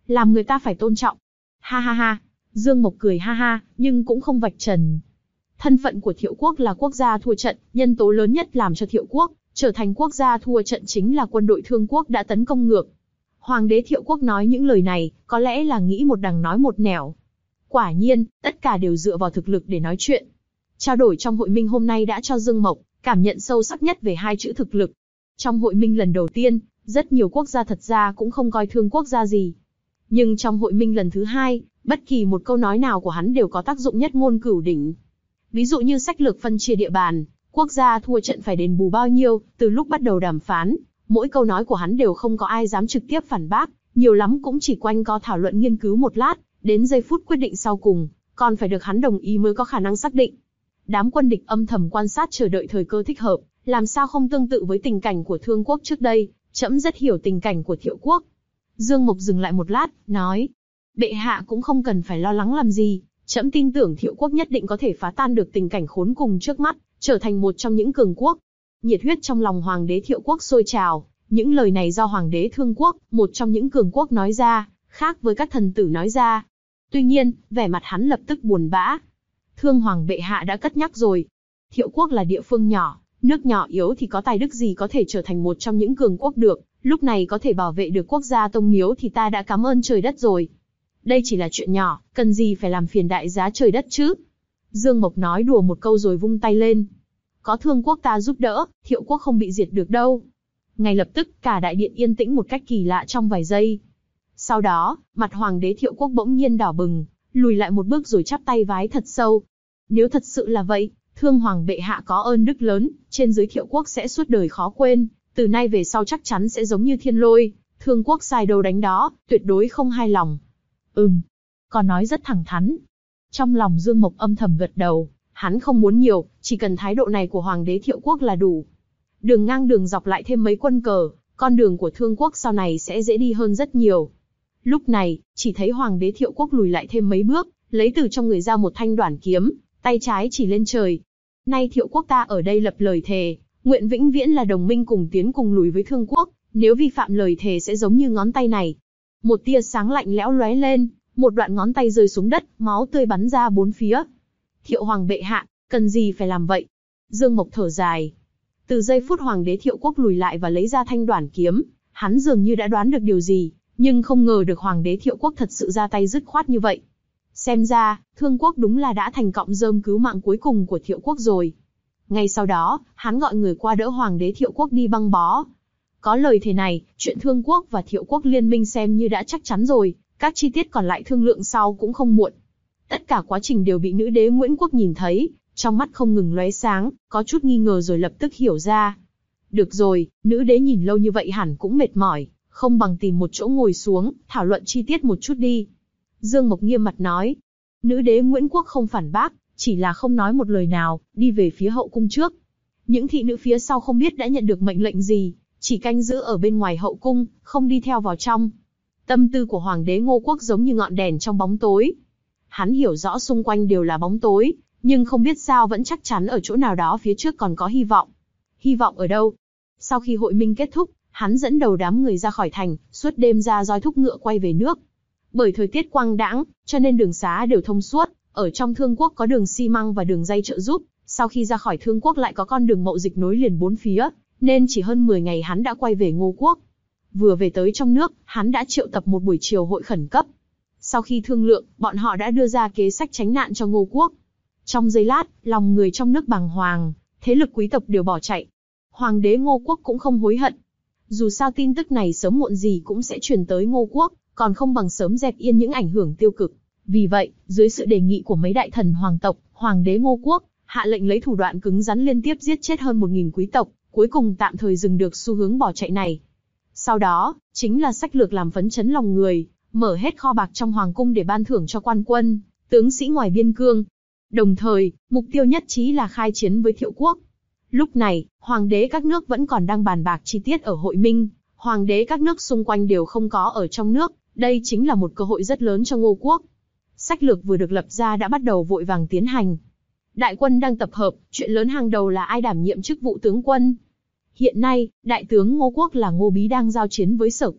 [SPEAKER 2] làm người ta phải tôn trọng. Ha ha ha, Dương Mộc cười ha ha, nhưng cũng không vạch trần. Thân phận của Thiệu quốc là quốc gia thua trận, nhân tố lớn nhất làm cho Thiệu quốc trở thành quốc gia thua trận chính là quân đội Thương quốc đã tấn công ngược. Hoàng đế Thiệu quốc nói những lời này, có lẽ là nghĩ một đằng nói một nẻo. Quả nhiên, tất cả đều dựa vào thực lực để nói chuyện. Trao đổi trong hội minh hôm nay đã cho Dương Mộc cảm nhận sâu sắc nhất về hai chữ thực lực. Trong hội minh lần đầu tiên, rất nhiều quốc gia thật ra cũng không coi Thương quốc ra gì. Nhưng trong hội minh lần thứ hai, bất kỳ một câu nói nào của hắn đều có tác dụng nhất ngôn cửu đỉnh. Ví dụ như sách lược phân chia địa bàn, quốc gia thua trận phải đền bù bao nhiêu, từ lúc bắt đầu đàm phán, mỗi câu nói của hắn đều không có ai dám trực tiếp phản bác, nhiều lắm cũng chỉ quanh co thảo luận nghiên cứu một lát, đến giây phút quyết định sau cùng, còn phải được hắn đồng ý mới có khả năng xác định. Đám quân địch âm thầm quan sát chờ đợi thời cơ thích hợp, làm sao không tương tự với tình cảnh của Thương quốc trước đây, trẫm rất hiểu tình cảnh của Thiệu quốc. Dương Mộc dừng lại một lát, nói, bệ hạ cũng không cần phải lo lắng làm gì, trẫm tin tưởng Thiệu quốc nhất định có thể phá tan được tình cảnh khốn cùng trước mắt, trở thành một trong những cường quốc. Nhiệt huyết trong lòng Hoàng đế Thiệu quốc sôi trào, những lời này do Hoàng đế Thương quốc, một trong những cường quốc nói ra, khác với các thần tử nói ra. Tuy nhiên, vẻ mặt hắn lập tức buồn bã. Thương Hoàng bệ hạ đã cất nhắc rồi. Thiệu quốc là địa phương nhỏ, nước nhỏ yếu thì có tài đức gì có thể trở thành một trong những cường quốc được, lúc này có thể bảo vệ được quốc gia tông miếu thì ta đã cảm ơn trời đất rồi. Đây chỉ là chuyện nhỏ, cần gì phải làm phiền đại giá trời đất chứ. Dương Mộc nói đùa một câu rồi vung tay lên. Có Thương quốc ta giúp đỡ, Thiệu quốc không bị diệt được đâu. Ngay lập tức, cả đại điện yên tĩnh một cách kỳ lạ trong vài giây. Sau đó, mặt Hoàng đế Thiệu quốc bỗng nhiên đỏ bừng, lùi lại một bước rồi chắp tay vái thật sâu. Nếu thật sự là vậy, Thương Hoàng bệ hạ có ơn đức lớn, trên dưới Thiệu quốc sẽ suốt đời khó quên, từ nay về sau chắc chắn sẽ giống như thiên lôi, Thương quốc sai đâu đánh đó, tuyệt đối không hai lòng. Ừm, còn nói rất thẳng thắn. Trong lòng Dương Mộc âm thầm gật đầu, hắn không muốn nhiều, chỉ cần thái độ này của Hoàng đế Thiệu quốc là đủ. Đường ngang đường dọc lại thêm mấy quân cờ, con đường của Thương quốc sau này sẽ dễ đi hơn rất nhiều. Lúc này, chỉ thấy Hoàng đế Thiệu quốc lùi lại thêm mấy bước, lấy từ trong người ra một thanh đoản kiếm, tay trái chỉ lên trời. Nay Thiệu quốc ta ở đây lập lời thề, nguyện vĩnh viễn là đồng minh cùng tiến cùng lùi với Thương quốc, nếu vi phạm lời thề sẽ giống như ngón tay này. Một tia sáng lạnh lẽo lóe lên, một đoạn ngón tay rơi xuống đất, máu tươi bắn ra bốn phía. Thiệu Hoàng bệ hạ, cần gì phải làm vậy? Dương Mộc thở dài. Từ giây phút Hoàng đế Thiệu quốc lùi lại và lấy ra thanh đoản kiếm, hắn dường như đã đoán được điều gì, nhưng không ngờ được Hoàng đế Thiệu quốc thật sự ra tay dứt khoát như vậy. Xem ra, Thương quốc đúng là đã thành cọng rơm cứu mạng cuối cùng của Thiệu quốc rồi. Ngay sau đó, hắn gọi người qua đỡ Hoàng đế Thiệu quốc đi băng bó. Có lời thề này, chuyện Thương quốc và Thiệu quốc liên minh xem như đã chắc chắn rồi, các chi tiết còn lại thương lượng sau cũng không muộn. Tất cả quá trình đều bị nữ đế Nguyễn Quốc nhìn thấy, trong mắt không ngừng lóe sáng, có chút nghi ngờ rồi lập tức hiểu ra. Được rồi, nữ đế nhìn lâu như vậy hẳn cũng mệt mỏi, không bằng tìm một chỗ ngồi xuống, thảo luận chi tiết một chút đi. Dương Mộc nghiêm mặt nói. Nữ đế Nguyễn Quốc không phản bác, chỉ là không nói một lời nào, đi về phía hậu cung trước. Những thị nữ phía sau không biết đã nhận được mệnh lệnh gì, chỉ canh giữ ở bên ngoài hậu cung, không đi theo vào trong. Tâm tư của Hoàng đế Ngô Quốc giống như ngọn đèn trong bóng tối. Hắn hiểu rõ xung quanh đều là bóng tối, nhưng không biết sao vẫn chắc chắn ở chỗ nào đó phía trước còn có hy vọng. Hy vọng ở đâu? Sau khi hội minh kết thúc, hắn dẫn đầu đám người ra khỏi thành, suốt đêm ra roi thúc ngựa quay về nước. Bởi thời tiết quang đãng, cho nên đường xá đều thông suốt, ở trong Thương quốc có đường xi măng và đường ray trợ giúp, sau khi ra khỏi Thương quốc lại có con đường mậu dịch nối liền bốn phía, nên chỉ hơn mười ngày hắn đã quay về Ngô quốc. Vừa về tới trong nước, hắn đã triệu tập một buổi chiều hội khẩn cấp. Sau khi thương lượng, bọn họ đã đưa ra kế sách tránh nạn cho Ngô quốc. Trong giây lát, lòng người trong nước bàng hoàng, thế lực quý tộc đều bỏ chạy. Hoàng đế Ngô quốc cũng không hối hận. Dù sao tin tức này sớm muộn gì cũng sẽ truyền tới Ngô quốc, còn không bằng sớm dẹp yên những ảnh hưởng tiêu cực. Vì vậy, dưới sự đề nghị của mấy đại thần hoàng tộc, Hoàng đế Ngô quốc hạ lệnh lấy thủ đoạn cứng rắn liên tiếp giết chết hơn một nghìn quý tộc, cuối cùng tạm thời dừng được xu hướng bỏ chạy này. Sau đó, chính là sách lược làm phấn chấn lòng người, mở hết kho bạc trong hoàng cung để ban thưởng cho quan quân, tướng sĩ ngoài biên cương. Đồng thời, mục tiêu nhất trí là khai chiến với Thiệu quốc. Lúc này, hoàng đế các nước vẫn còn đang bàn bạc chi tiết ở hội minh, hoàng đế các nước xung quanh đều không có ở trong nước, đây chính là một cơ hội rất lớn cho Ngô quốc. Sách lược vừa được lập ra đã bắt đầu vội vàng tiến hành. Đại quân đang tập hợp, chuyện lớn hàng đầu là ai đảm nhiệm chức vụ tướng quân. Hiện nay, đại tướng Ngô quốc là Ngô Bí đang giao chiến với Sở quốc,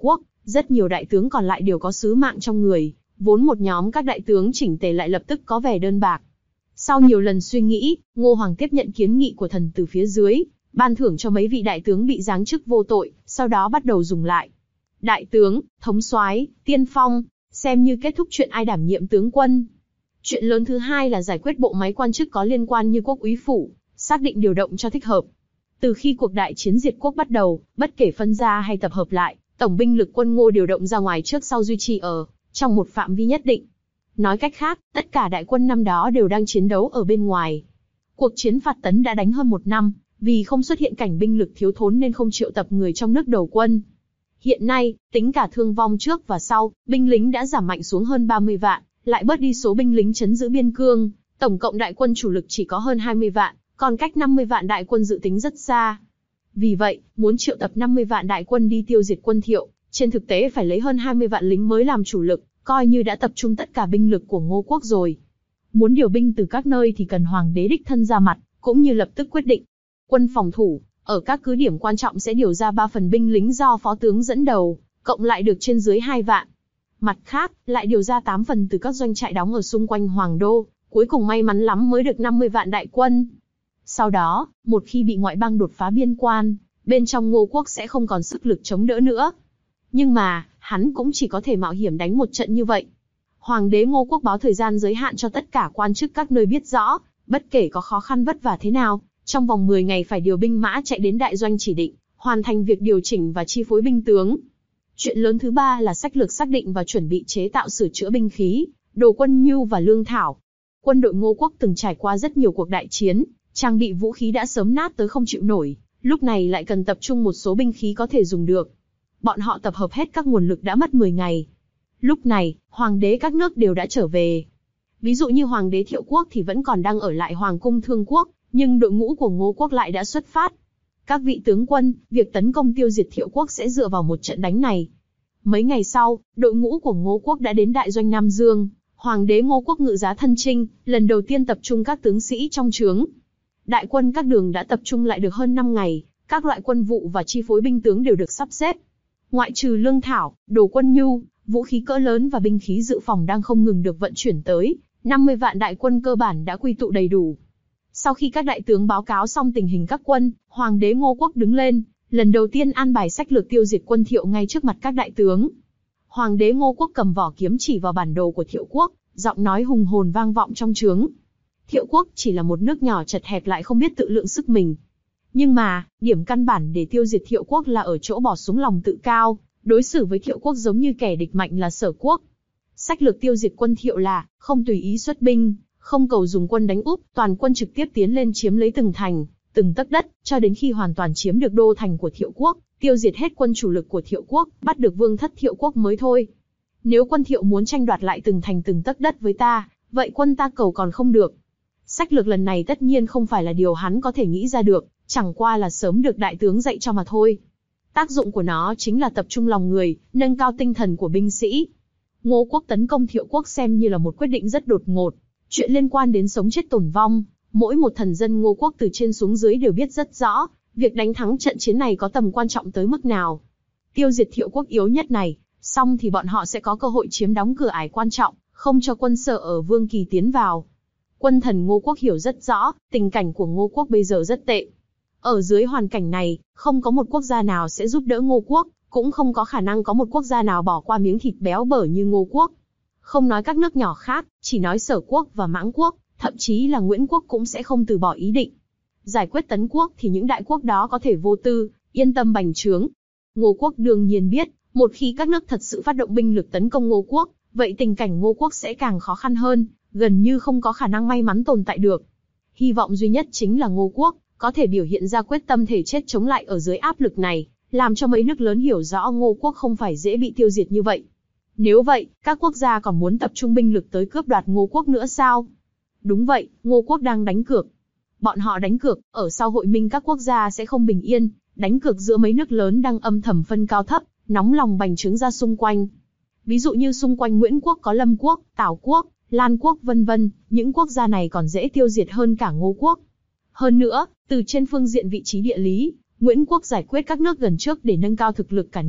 [SPEAKER 2] rất nhiều đại tướng còn lại đều có sứ mạng trong người, vốn một nhóm các đại tướng chỉnh tề lại lập tức có vẻ đơn bạc. Sau nhiều lần suy nghĩ, Ngô Hoàng tiếp nhận kiến nghị của thần từ phía dưới, ban thưởng cho mấy vị đại tướng bị giáng chức vô tội, sau đó bắt đầu dùng lại. Đại tướng, thống soái, tiên phong, xem như kết thúc chuyện ai đảm nhiệm tướng quân. Chuyện lớn thứ hai là giải quyết bộ máy quan chức có liên quan như quốc úy phủ, xác định điều động cho thích hợp. Từ khi cuộc đại chiến diệt quốc bắt đầu, bất kể phân ra hay tập hợp lại, tổng binh lực quân Ngô điều động ra ngoài trước sau duy trì ở trong một phạm vi nhất định. Nói cách khác, tất cả đại quân năm đó đều đang chiến đấu ở bên ngoài. Cuộc chiến phạt Tấn đã đánh hơn một năm, vì không xuất hiện cảnh binh lực thiếu thốn nên không triệu tập người trong nước đầu quân. Hiện nay, tính cả thương vong trước và sau, binh lính đã giảm mạnh xuống hơn ba mươi vạn, lại bớt đi số binh lính trấn giữ biên cương, tổng cộng đại quân chủ lực chỉ có hơn hai mươi vạn, còn cách năm mươi vạn đại quân dự tính rất xa. Vì vậy, muốn triệu tập năm mươi vạn đại quân đi tiêu diệt quân Thiệu, trên thực tế phải lấy hơn hai mươi vạn lính mới làm chủ lực, coi như đã tập trung tất cả binh lực của Ngô quốc rồi. Muốn điều binh từ các nơi thì cần hoàng đế đích thân ra mặt, cũng như lập tức quyết định. Quân phòng thủ, ở các cứ điểm quan trọng sẽ điều ra ba phần binh lính do phó tướng dẫn đầu, cộng lại được trên dưới hai vạn. Mặt khác, lại điều ra tám phần từ các doanh trại đóng ở xung quanh Hoàng Đô, cuối cùng may mắn lắm mới được năm mươi vạn đại quân. Sau đó, một khi bị ngoại bang đột phá biên quan, bên trong Ngô quốc sẽ không còn sức lực chống đỡ nữa. Nhưng mà, hắn cũng chỉ có thể mạo hiểm đánh một trận như vậy. Hoàng đế Ngô quốc báo thời gian giới hạn cho tất cả quan chức các nơi biết rõ, bất kể có khó khăn vất vả thế nào, trong vòng mười ngày phải điều binh mã chạy đến đại doanh chỉ định, hoàn thành việc điều chỉnh và chi phối binh tướng. Chuyện lớn thứ ba là sách lược xác định và chuẩn bị chế tạo sửa chữa binh khí, đồ quân nhu và lương thảo. Quân đội Ngô quốc từng trải qua rất nhiều cuộc đại chiến, trang bị vũ khí đã sớm nát tới không chịu nổi, lúc này lại cần tập trung một số binh khí có thể dùng được. Bọn họ tập hợp hết các nguồn lực đã mất mười ngày. Lúc này, hoàng đế các nước đều đã trở về. Ví dụ như hoàng đế Thiệu quốc thì vẫn còn đang ở lại hoàng cung Thương quốc, nhưng đội ngũ của Ngô quốc lại đã xuất phát. Các vị tướng quân, việc tấn công tiêu diệt Thiệu quốc sẽ dựa vào một trận đánh này. Mấy ngày sau, đội ngũ của Ngô quốc đã đến đại doanh Nam Dương. Hoàng đế Ngô quốc ngự giá thân chinh, lần đầu tiên tập trung các tướng sĩ trong trướng. Đại quân các đường đã tập trung lại được hơn năm ngày, các loại quân vụ và chi phối binh tướng đều được sắp xếp. Ngoại trừ lương thảo, đồ quân nhu, vũ khí cỡ lớn và binh khí dự phòng đang không ngừng được vận chuyển tới, năm mươi vạn đại quân cơ bản đã quy tụ đầy đủ. Sau khi các đại tướng báo cáo xong tình hình các quân, Hoàng đế Ngô quốc đứng lên, lần đầu tiên an bài sách lược tiêu diệt quân Thiệu ngay trước mặt các đại tướng. Hoàng đế Ngô quốc cầm vỏ kiếm chỉ vào bản đồ của Thiệu quốc, giọng nói hùng hồn vang vọng trong trướng. Thiệu quốc chỉ là một nước nhỏ chật hẹp lại không biết tự lượng sức mình. Nhưng mà, điểm căn bản để tiêu diệt Thiệu quốc là ở chỗ bỏ xuống lòng tự cao, đối xử với Thiệu quốc giống như kẻ địch mạnh là Sở quốc. Sách lược tiêu diệt quân Thiệu là, không tùy ý xuất binh, không cầu dùng quân đánh úp, toàn quân trực tiếp tiến lên chiếm lấy từng thành, từng tấc đất, cho đến khi hoàn toàn chiếm được đô thành của Thiệu quốc, tiêu diệt hết quân chủ lực của Thiệu quốc, bắt được vương thất Thiệu quốc mới thôi. Nếu quân Thiệu muốn tranh đoạt lại từng thành từng tấc đất với ta, vậy quân ta cầu còn không được. Sách lược lần này tất nhiên không phải là điều hắn có thể nghĩ ra được, chẳng qua là sớm được đại tướng dạy cho mà thôi. Tác dụng của nó chính là tập trung lòng người, nâng cao tinh thần của binh sĩ. Ngô quốc tấn công Thiệu quốc xem như là một quyết định rất đột ngột. Chuyện liên quan đến sống chết tổn vong, mỗi một thần dân Ngô quốc từ trên xuống dưới đều biết rất rõ, việc đánh thắng trận chiến này có tầm quan trọng tới mức nào. Tiêu diệt Thiệu quốc yếu nhất này, xong thì bọn họ sẽ có cơ hội chiếm đóng cửa ải quan trọng, không cho quân Sở ở Vương Kỳ tiến vào. Quân thần Ngô quốc hiểu rất rõ, tình cảnh của Ngô quốc bây giờ rất tệ. Ở dưới hoàn cảnh này, không có một quốc gia nào sẽ giúp đỡ Ngô quốc, cũng không có khả năng có một quốc gia nào bỏ qua miếng thịt béo bở như Ngô quốc. Không nói các nước nhỏ khác, chỉ nói Sở quốc và Mãng quốc, thậm chí là Nguyễn quốc cũng sẽ không từ bỏ ý định. Giải quyết Tấn quốc thì những đại quốc đó có thể vô tư, yên tâm bành trướng. Ngô quốc đương nhiên biết, một khi các nước thật sự phát động binh lực tấn công Ngô quốc, vậy tình cảnh Ngô quốc sẽ càng khó khăn hơn, gần như không có khả năng may mắn tồn tại được. Hy vọng duy nhất chính là Ngô quốc có thể biểu hiện ra quyết tâm thể chết chống lại ở dưới áp lực này, làm cho mấy nước lớn hiểu rõ Ngô quốc không phải dễ bị tiêu diệt như vậy. Nếu vậy, các quốc gia còn muốn tập trung binh lực tới cướp đoạt Ngô quốc nữa sao? Đúng vậy, Ngô quốc đang đánh cược. Bọn họ đánh cược, ở sau hội minh các quốc gia sẽ không bình yên, đánh cược giữa mấy nước lớn đang âm thầm phân cao thấp, nóng lòng bành trướng ra xung quanh. Ví dụ như xung quanh Nguyễn quốc có Lâm quốc, Tào quốc, Lan quốc vân vân, những quốc gia này còn dễ tiêu diệt hơn cả Ngô quốc. Hơn nữa, từ trên phương diện vị trí địa lý, Nguyễn quốc giải quyết các nước gần trước để nâng cao thực lực cả nước,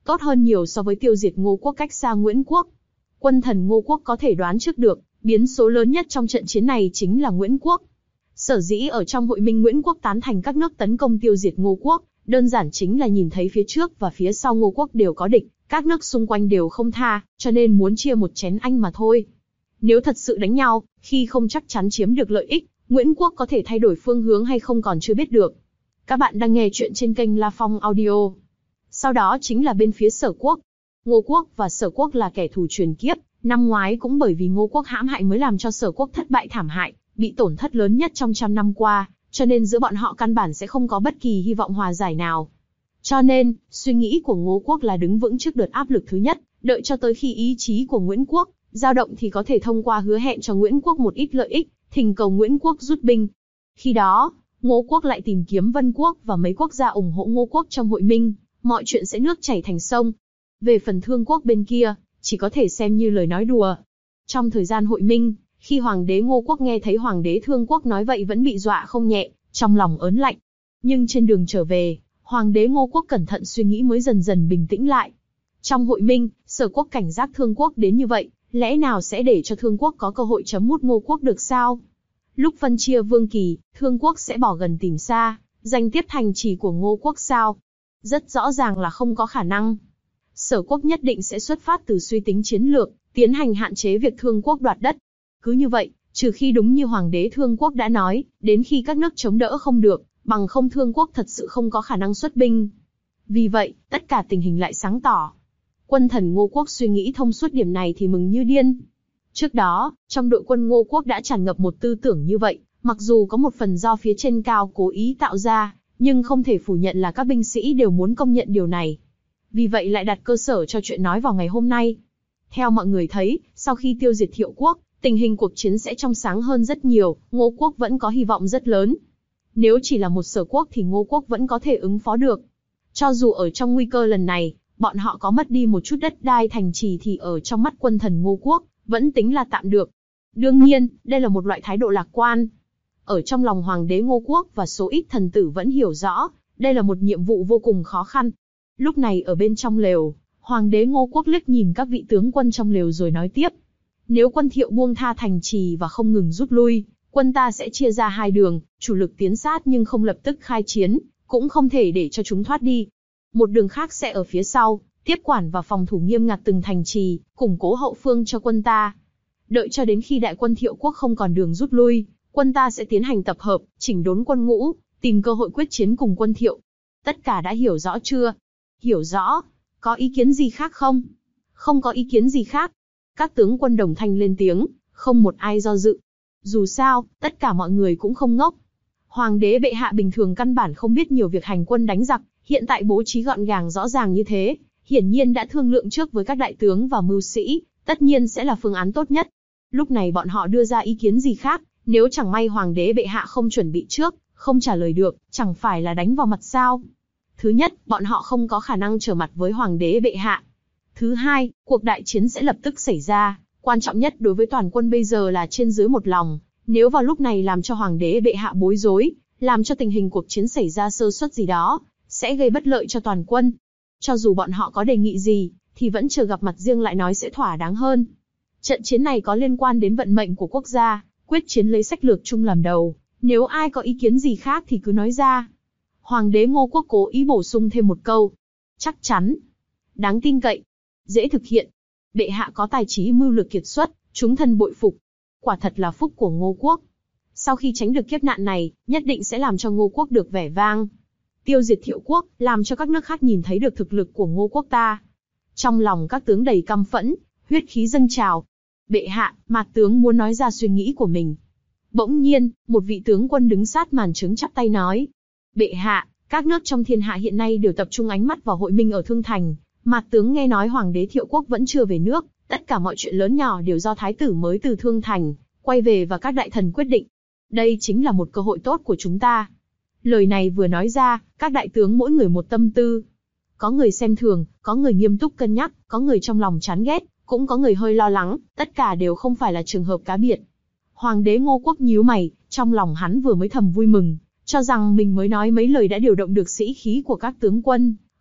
[SPEAKER 2] tốt hơn nhiều so với tiêu diệt Ngô quốc cách xa Nguyễn quốc. Quân thần Ngô quốc có thể đoán trước được, biến số lớn nhất trong trận chiến này chính là Nguyễn quốc. Sở dĩ ở trong hội minh Nguyễn quốc tán thành các nước tấn công tiêu diệt Ngô quốc, đơn giản chính là nhìn thấy phía trước và phía sau Ngô quốc đều có địch, các nước xung quanh đều không tha, cho nên muốn chia một chén Anh mà thôi. Nếu thật sự đánh nhau, khi không chắc chắn chiếm được lợi ích, Nguyễn quốc có thể thay đổi phương hướng hay không còn chưa biết được. Các bạn đang nghe chuyện trên kênh La Phong Audio. Sau đó chính là bên phía Sở quốc. Ngô quốc và Sở quốc là kẻ thù truyền kiếp, năm ngoái cũng bởi vì Ngô quốc hãm hại mới làm cho Sở quốc thất bại thảm hại, bị tổn thất lớn nhất trong trăm năm qua, cho nên giữa bọn họ căn bản sẽ không có bất kỳ hy vọng hòa giải nào. Cho nên, suy nghĩ của Ngô quốc là đứng vững trước đợt áp lực thứ nhất, đợi cho tới khi ý chí của Nguyễn quốc dao động thì có thể thông qua hứa hẹn cho Nguyễn quốc một ít lợi ích, thỉnh cầu Nguyễn quốc rút binh. Khi đó, Ngô quốc lại tìm kiếm Vân quốc và mấy quốc gia ủng hộ Ngô quốc trong hội minh, mọi chuyện sẽ nước chảy thành sông. Về phần Thương quốc bên kia, chỉ có thể xem như lời nói đùa. Trong thời gian hội minh, khi Hoàng đế Ngô quốc nghe thấy Hoàng đế Thương quốc nói vậy vẫn bị dọa không nhẹ, trong lòng ớn lạnh. Nhưng trên đường trở về, Hoàng đế Ngô quốc cẩn thận suy nghĩ mới dần dần bình tĩnh lại. Trong hội minh, Sở quốc cảnh giác Thương quốc đến như vậy, lẽ nào sẽ để cho Thương quốc có cơ hội chấm mút Ngô quốc được sao? Lúc phân chia vương kỳ, Thương quốc sẽ bỏ gần tìm xa, giành tiếp thành trì của Ngô quốc sao? Rất rõ ràng là không có khả năng. Sở quốc nhất định sẽ xuất phát từ suy tính chiến lược, tiến hành hạn chế việc Thương quốc đoạt đất. Cứ như vậy, trừ khi đúng như Hoàng đế Thương quốc đã nói, đến khi các nước chống đỡ không được, bằng không Thương quốc thật sự không có khả năng xuất binh. Vì vậy, tất cả tình hình lại sáng tỏ. Quân thần Ngô quốc suy nghĩ thông suốt điểm này thì mừng như điên. Trước đó, trong đội quân Ngô quốc đã tràn ngập một tư tưởng như vậy, mặc dù có một phần do phía trên cao cố ý tạo ra, nhưng không thể phủ nhận là các binh sĩ đều muốn công nhận điều này. Vì vậy lại đặt cơ sở cho chuyện nói vào ngày hôm nay. Theo mọi người thấy, sau khi tiêu diệt Thiệu quốc, tình hình cuộc chiến sẽ trong sáng hơn rất nhiều, Ngô quốc vẫn có hy vọng rất lớn. Nếu chỉ là một Sở quốc thì Ngô quốc vẫn có thể ứng phó được. Cho dù ở trong nguy cơ lần này, bọn họ có mất đi một chút đất đai thành trì thì ở trong mắt quân thần Ngô quốc, vẫn tính là tạm được. Đương nhiên, đây là một loại thái độ lạc quan. Ở trong lòng Hoàng đế Ngô quốc và số ít thần tử vẫn hiểu rõ, đây là một nhiệm vụ vô cùng khó khăn. Lúc này ở bên trong lều, Hoàng đế Ngô quốc liếc nhìn các vị tướng quân trong lều rồi nói tiếp. Nếu quân Thiệu buông tha thành trì và không ngừng rút lui, quân ta sẽ chia ra hai đường, chủ lực tiến sát nhưng không lập tức khai chiến, cũng không thể để cho chúng thoát đi. Một đường khác sẽ ở phía sau, tiếp quản và phòng thủ nghiêm ngặt từng thành trì, củng cố hậu phương cho quân ta. Đợi cho đến khi đại quân Thiệu quốc không còn đường rút lui, quân ta sẽ tiến hành tập hợp, chỉnh đốn quân ngũ, tìm cơ hội quyết chiến cùng quân Thiệu. Tất cả đã hiểu rõ chưa? Hiểu rõ. Có ý kiến gì khác không? Không có ý kiến gì khác. Các tướng quân đồng thanh lên tiếng, không một ai do dự. Dù sao, tất cả mọi người cũng không ngốc. Hoàng đế bệ hạ bình thường căn bản không biết nhiều việc hành quân đánh giặc, hiện tại bố trí gọn gàng rõ ràng như thế, hiển nhiên đã thương lượng trước với các đại tướng và mưu sĩ, tất nhiên sẽ là phương án tốt nhất. Lúc này bọn họ đưa ra ý kiến gì khác, nếu chẳng may Hoàng đế bệ hạ không chuẩn bị trước, không trả lời được, chẳng phải là đánh vào mặt sao? Thứ nhất, bọn họ không có khả năng trở mặt với Hoàng đế bệ hạ. Thứ hai, cuộc đại chiến sẽ lập tức xảy ra, quan trọng nhất đối với toàn quân bây giờ là trên dưới một lòng. Nếu vào lúc này làm cho Hoàng đế bệ hạ bối rối, làm cho tình hình cuộc chiến xảy ra sơ suất gì đó, sẽ gây bất lợi cho toàn quân. Cho dù bọn họ có đề nghị gì, thì vẫn chờ gặp mặt riêng lại nói sẽ thỏa đáng hơn. Trận chiến này có liên quan đến vận mệnh của quốc gia, quyết chiến lấy sách lược chung làm đầu. Nếu ai có ý kiến gì khác thì cứ nói ra. Hoàng đế Ngô quốc cố ý bổ sung thêm một câu. Chắc chắn. Đáng tin cậy. Dễ thực hiện. Bệ hạ có tài trí mưu lược kiệt xuất, chúng thần bội phục. Quả thật là phúc của Ngô quốc. Sau khi tránh được kiếp nạn này, nhất định sẽ làm cho Ngô quốc được vẻ vang. Tiêu diệt Thiệu quốc, làm cho các nước khác nhìn thấy được thực lực của Ngô quốc ta. Trong lòng các tướng đầy căm phẫn, huyết khí dâng trào. Bệ hạ, Mạt tướng muốn nói ra suy nghĩ của mình. Bỗng nhiên, một vị tướng quân đứng sát màn trướng chắp tay nói. Bệ hạ, các nước trong thiên hạ hiện nay đều tập trung ánh mắt vào hội minh ở Thương Thành. Mạt tướng nghe nói Hoàng đế Thiệu quốc vẫn chưa về nước, tất cả mọi chuyện lớn nhỏ đều do thái tử mới từ Thương Thành quay về và các đại thần quyết định. Đây chính là một cơ hội tốt của chúng ta. Lời này vừa nói ra, các đại tướng mỗi người một tâm tư. Có người xem thường, có người nghiêm túc cân nhắc, có người trong lòng chán ghét, cũng có người hơi lo lắng, tất cả đều không phải là trường hợp cá biệt. Hoàng đế Ngô quốc nhíu mày, trong lòng hắn vừa mới thầm vui mừng, cho rằng mình mới nói mấy lời đã điều động được sĩ khí của các tướng quân,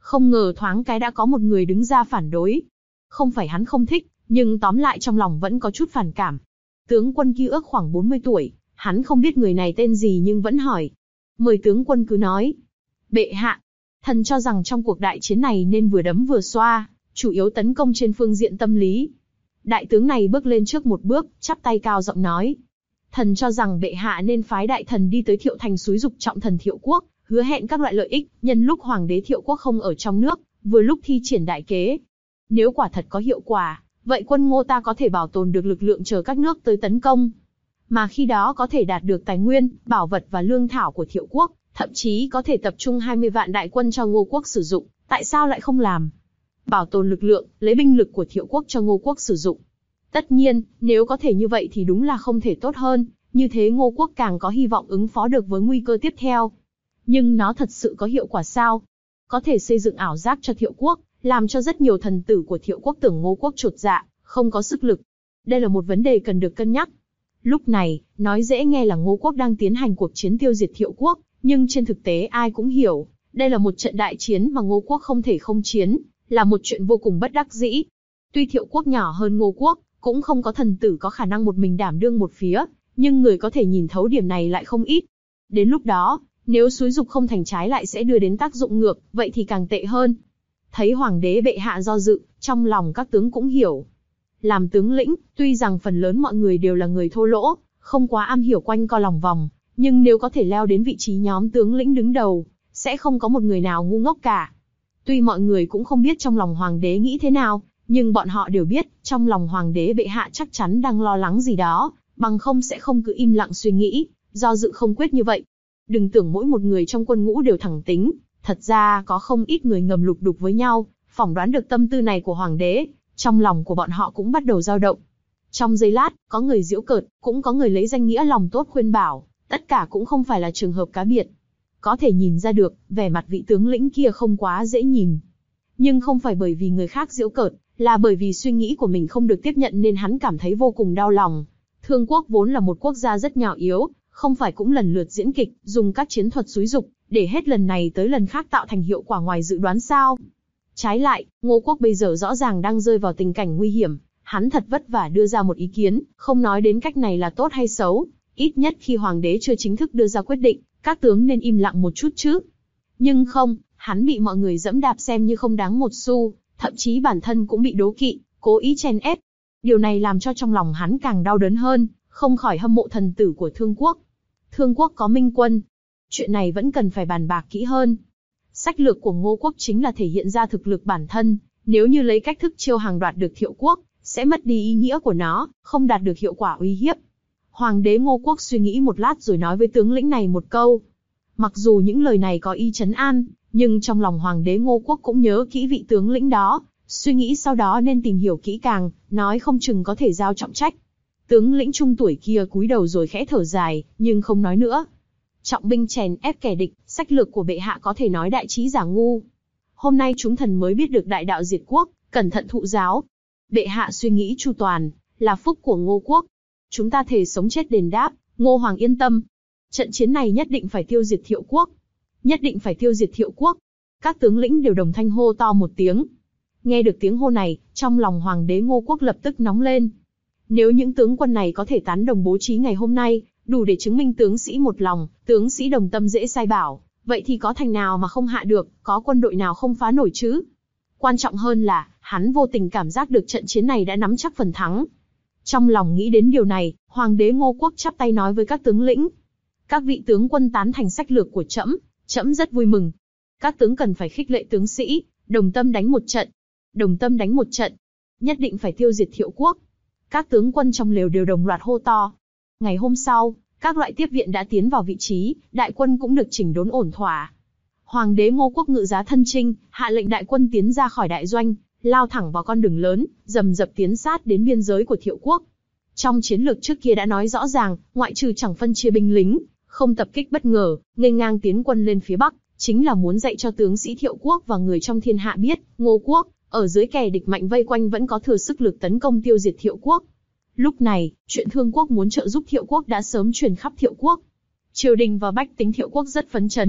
[SPEAKER 2] Không ngờ thoáng cái đã có một người đứng ra phản đối. Không phải hắn không thích, nhưng tóm lại trong lòng vẫn có chút phản cảm. Tướng quân kia ước khoảng bốn mươi tuổi, hắn không biết người này tên gì nhưng vẫn hỏi. Mời tướng quân cứ nói. Bệ hạ, thần cho rằng trong cuộc đại chiến này nên vừa đấm vừa xoa, chủ yếu tấn công trên phương diện tâm lý. Đại tướng này bước lên trước một bước, chắp tay cao giọng nói. Thần cho rằng bệ hạ nên phái đại thần đi tới Thiệu Thành xúi giục trọng thần Thiệu Quốc, hứa hẹn các loại lợi ích, nhân lúc hoàng đế Thiệu Quốc không ở trong nước, vừa lúc thi triển đại kế. Nếu quả thật có hiệu quả, vậy quân Ngô ta có thể bảo tồn được lực lượng chờ các nước tới tấn công. Mà khi đó có thể đạt được tài nguyên, bảo vật và lương thảo của Thiệu Quốc, thậm chí có thể tập trung hai mươi vạn đại quân cho Ngô Quốc sử dụng, tại sao lại không làm? Bảo tồn lực lượng, lấy binh lực của Thiệu Quốc cho Ngô Quốc sử dụng. Tất nhiên, nếu có thể như vậy thì đúng là không thể tốt hơn, như thế Ngô Quốc càng có hy vọng ứng phó được với nguy cơ tiếp theo. Nhưng nó thật sự có hiệu quả sao? Có thể xây dựng ảo giác cho Thiệu Quốc, làm cho rất nhiều thần tử của Thiệu Quốc tưởng Ngô Quốc chột dạ, không có sức lực. Đây là một vấn đề cần được cân nhắc. Lúc này, nói dễ nghe là Ngô Quốc đang tiến hành cuộc chiến tiêu diệt Thiệu Quốc, nhưng trên thực tế ai cũng hiểu, đây là một trận đại chiến mà Ngô Quốc không thể không chiến, là một chuyện vô cùng bất đắc dĩ. Tuy Thiệu Quốc nhỏ hơn Ngô Quốc, cũng không có thần tử có khả năng một mình đảm đương một phía, nhưng người có thể nhìn thấu điểm này lại không ít. Đến lúc đó, nếu xúi dục không thành trái lại sẽ đưa đến tác dụng ngược, vậy thì càng tệ hơn. Thấy hoàng đế bệ hạ do dự, trong lòng các tướng cũng hiểu. Làm tướng lĩnh, tuy rằng phần lớn mọi người đều là người thô lỗ, không quá am hiểu quanh co lòng vòng, nhưng nếu có thể leo đến vị trí nhóm tướng lĩnh đứng đầu, sẽ không có một người nào ngu ngốc cả. Tuy mọi người cũng không biết trong lòng hoàng đế nghĩ thế nào, nhưng bọn họ đều biết, trong lòng hoàng đế bệ hạ chắc chắn đang lo lắng gì đó, bằng không sẽ không cứ im lặng suy nghĩ, do dự không quyết như vậy. Đừng tưởng mỗi một người trong quân ngũ đều thẳng tính, thật ra có không ít người ngầm lục đục với nhau, phỏng đoán được tâm tư này của hoàng đế, trong lòng của bọn họ cũng bắt đầu dao động. Trong giây lát, có người giễu cợt, cũng có người lấy danh nghĩa lòng tốt khuyên bảo, tất cả cũng không phải là trường hợp cá biệt. Có thể nhìn ra được, vẻ mặt vị tướng lĩnh kia không quá dễ nhìn. Nhưng không phải bởi vì người khác giễu cợt, là bởi vì suy nghĩ của mình không được tiếp nhận nên hắn cảm thấy vô cùng đau lòng. Thương Quốc vốn là một quốc gia rất nhỏ yếu, không phải cũng lần lượt diễn kịch, dùng các chiến thuật xúi dục, để hết lần này tới lần khác tạo thành hiệu quả ngoài dự đoán sao. Trái lại, Ngô Quốc bây giờ rõ ràng đang rơi vào tình cảnh nguy hiểm, hắn thật vất vả đưa ra một ý kiến, không nói đến cách này là tốt hay xấu, ít nhất khi hoàng đế chưa chính thức đưa ra quyết định, các tướng nên im lặng một chút chứ. Nhưng không, hắn bị mọi người dẫm đạp xem như không đáng một xu, thậm chí bản thân cũng bị đố kỵ, cố ý chen ép. Điều này làm cho trong lòng hắn càng đau đớn hơn, không khỏi hâm mộ thần tử của Thương Quốc. Thương Quốc có minh quân. Chuyện này vẫn cần phải bàn bạc kỹ hơn. Sách lược của Ngô Quốc chính là thể hiện ra thực lực bản thân, nếu như lấy cách thức chiêu hàng đoạt được Thiệu Quốc, sẽ mất đi ý nghĩa của nó, không đạt được hiệu quả uy hiếp. Hoàng đế Ngô Quốc suy nghĩ một lát rồi nói với tướng lĩnh này một câu. Mặc dù những lời này có ý trấn an, nhưng trong lòng hoàng đế Ngô Quốc cũng nhớ kỹ vị tướng lĩnh đó, suy nghĩ sau đó nên tìm hiểu kỹ càng, nói không chừng có thể giao trọng trách. Tướng lĩnh trung tuổi kia cúi đầu rồi khẽ thở dài, nhưng không nói nữa. Trọng binh chèn ép kẻ địch, sách lược của bệ hạ có thể nói đại trí giả ngu. Hôm nay chúng thần mới biết được đại đạo diệt quốc, cẩn thận thụ giáo. Bệ hạ suy nghĩ chu toàn, là phúc của Ngô Quốc. Chúng ta thề sống chết đền đáp, Ngô Hoàng yên tâm. Trận chiến này nhất định phải tiêu diệt Thiệu Quốc. Nhất định phải tiêu diệt Thiệu Quốc. Các tướng lĩnh đều đồng thanh hô to một tiếng. Nghe được tiếng hô này, trong lòng hoàng đế Ngô Quốc lập tức nóng lên. Nếu những tướng quân này có thể tán đồng bố trí ngày hôm nay, đủ để chứng minh tướng sĩ một lòng, tướng sĩ đồng tâm dễ sai bảo, vậy thì có thành nào mà không hạ được, có quân đội nào không phá nổi chứ? Quan trọng hơn là, hắn vô tình cảm giác được trận chiến này đã nắm chắc phần thắng. Trong lòng nghĩ đến điều này, hoàng đế Ngô Quốc chắp tay nói với các tướng lĩnh. Các vị tướng quân tán thành sách lược của trẫm, trẫm rất vui mừng. Các tướng cần phải khích lệ tướng sĩ, đồng tâm đánh một trận. Đồng tâm đánh một trận. Nhất định phải tiêu diệt Thiệu Quốc. Các tướng quân trong lều đều đồng loạt hô to. Ngày hôm sau, các loại tiếp viện đã tiến vào vị trí, đại quân cũng được chỉnh đốn ổn thỏa. Hoàng đế Ngô Quốc ngự giá thân chinh, hạ lệnh đại quân tiến ra khỏi đại doanh, lao thẳng vào con đường lớn, rầm rập tiến sát đến biên giới của Thiệu Quốc. Trong chiến lược trước kia đã nói rõ ràng, ngoại trừ chẳng phân chia binh lính, không tập kích bất ngờ, nghênh ngang tiến quân lên phía Bắc, chính là muốn dạy cho tướng sĩ Thiệu Quốc và người trong thiên hạ biết, Ngô Quốc, ở dưới kẻ địch mạnh vây quanh vẫn có thừa sức lực tấn công tiêu diệt Thiệu Quốc. Lúc này, chuyện Thương Quốc muốn trợ giúp Thiệu Quốc đã sớm truyền khắp Thiệu Quốc. Triều đình và bách tính Thiệu Quốc rất phấn chấn,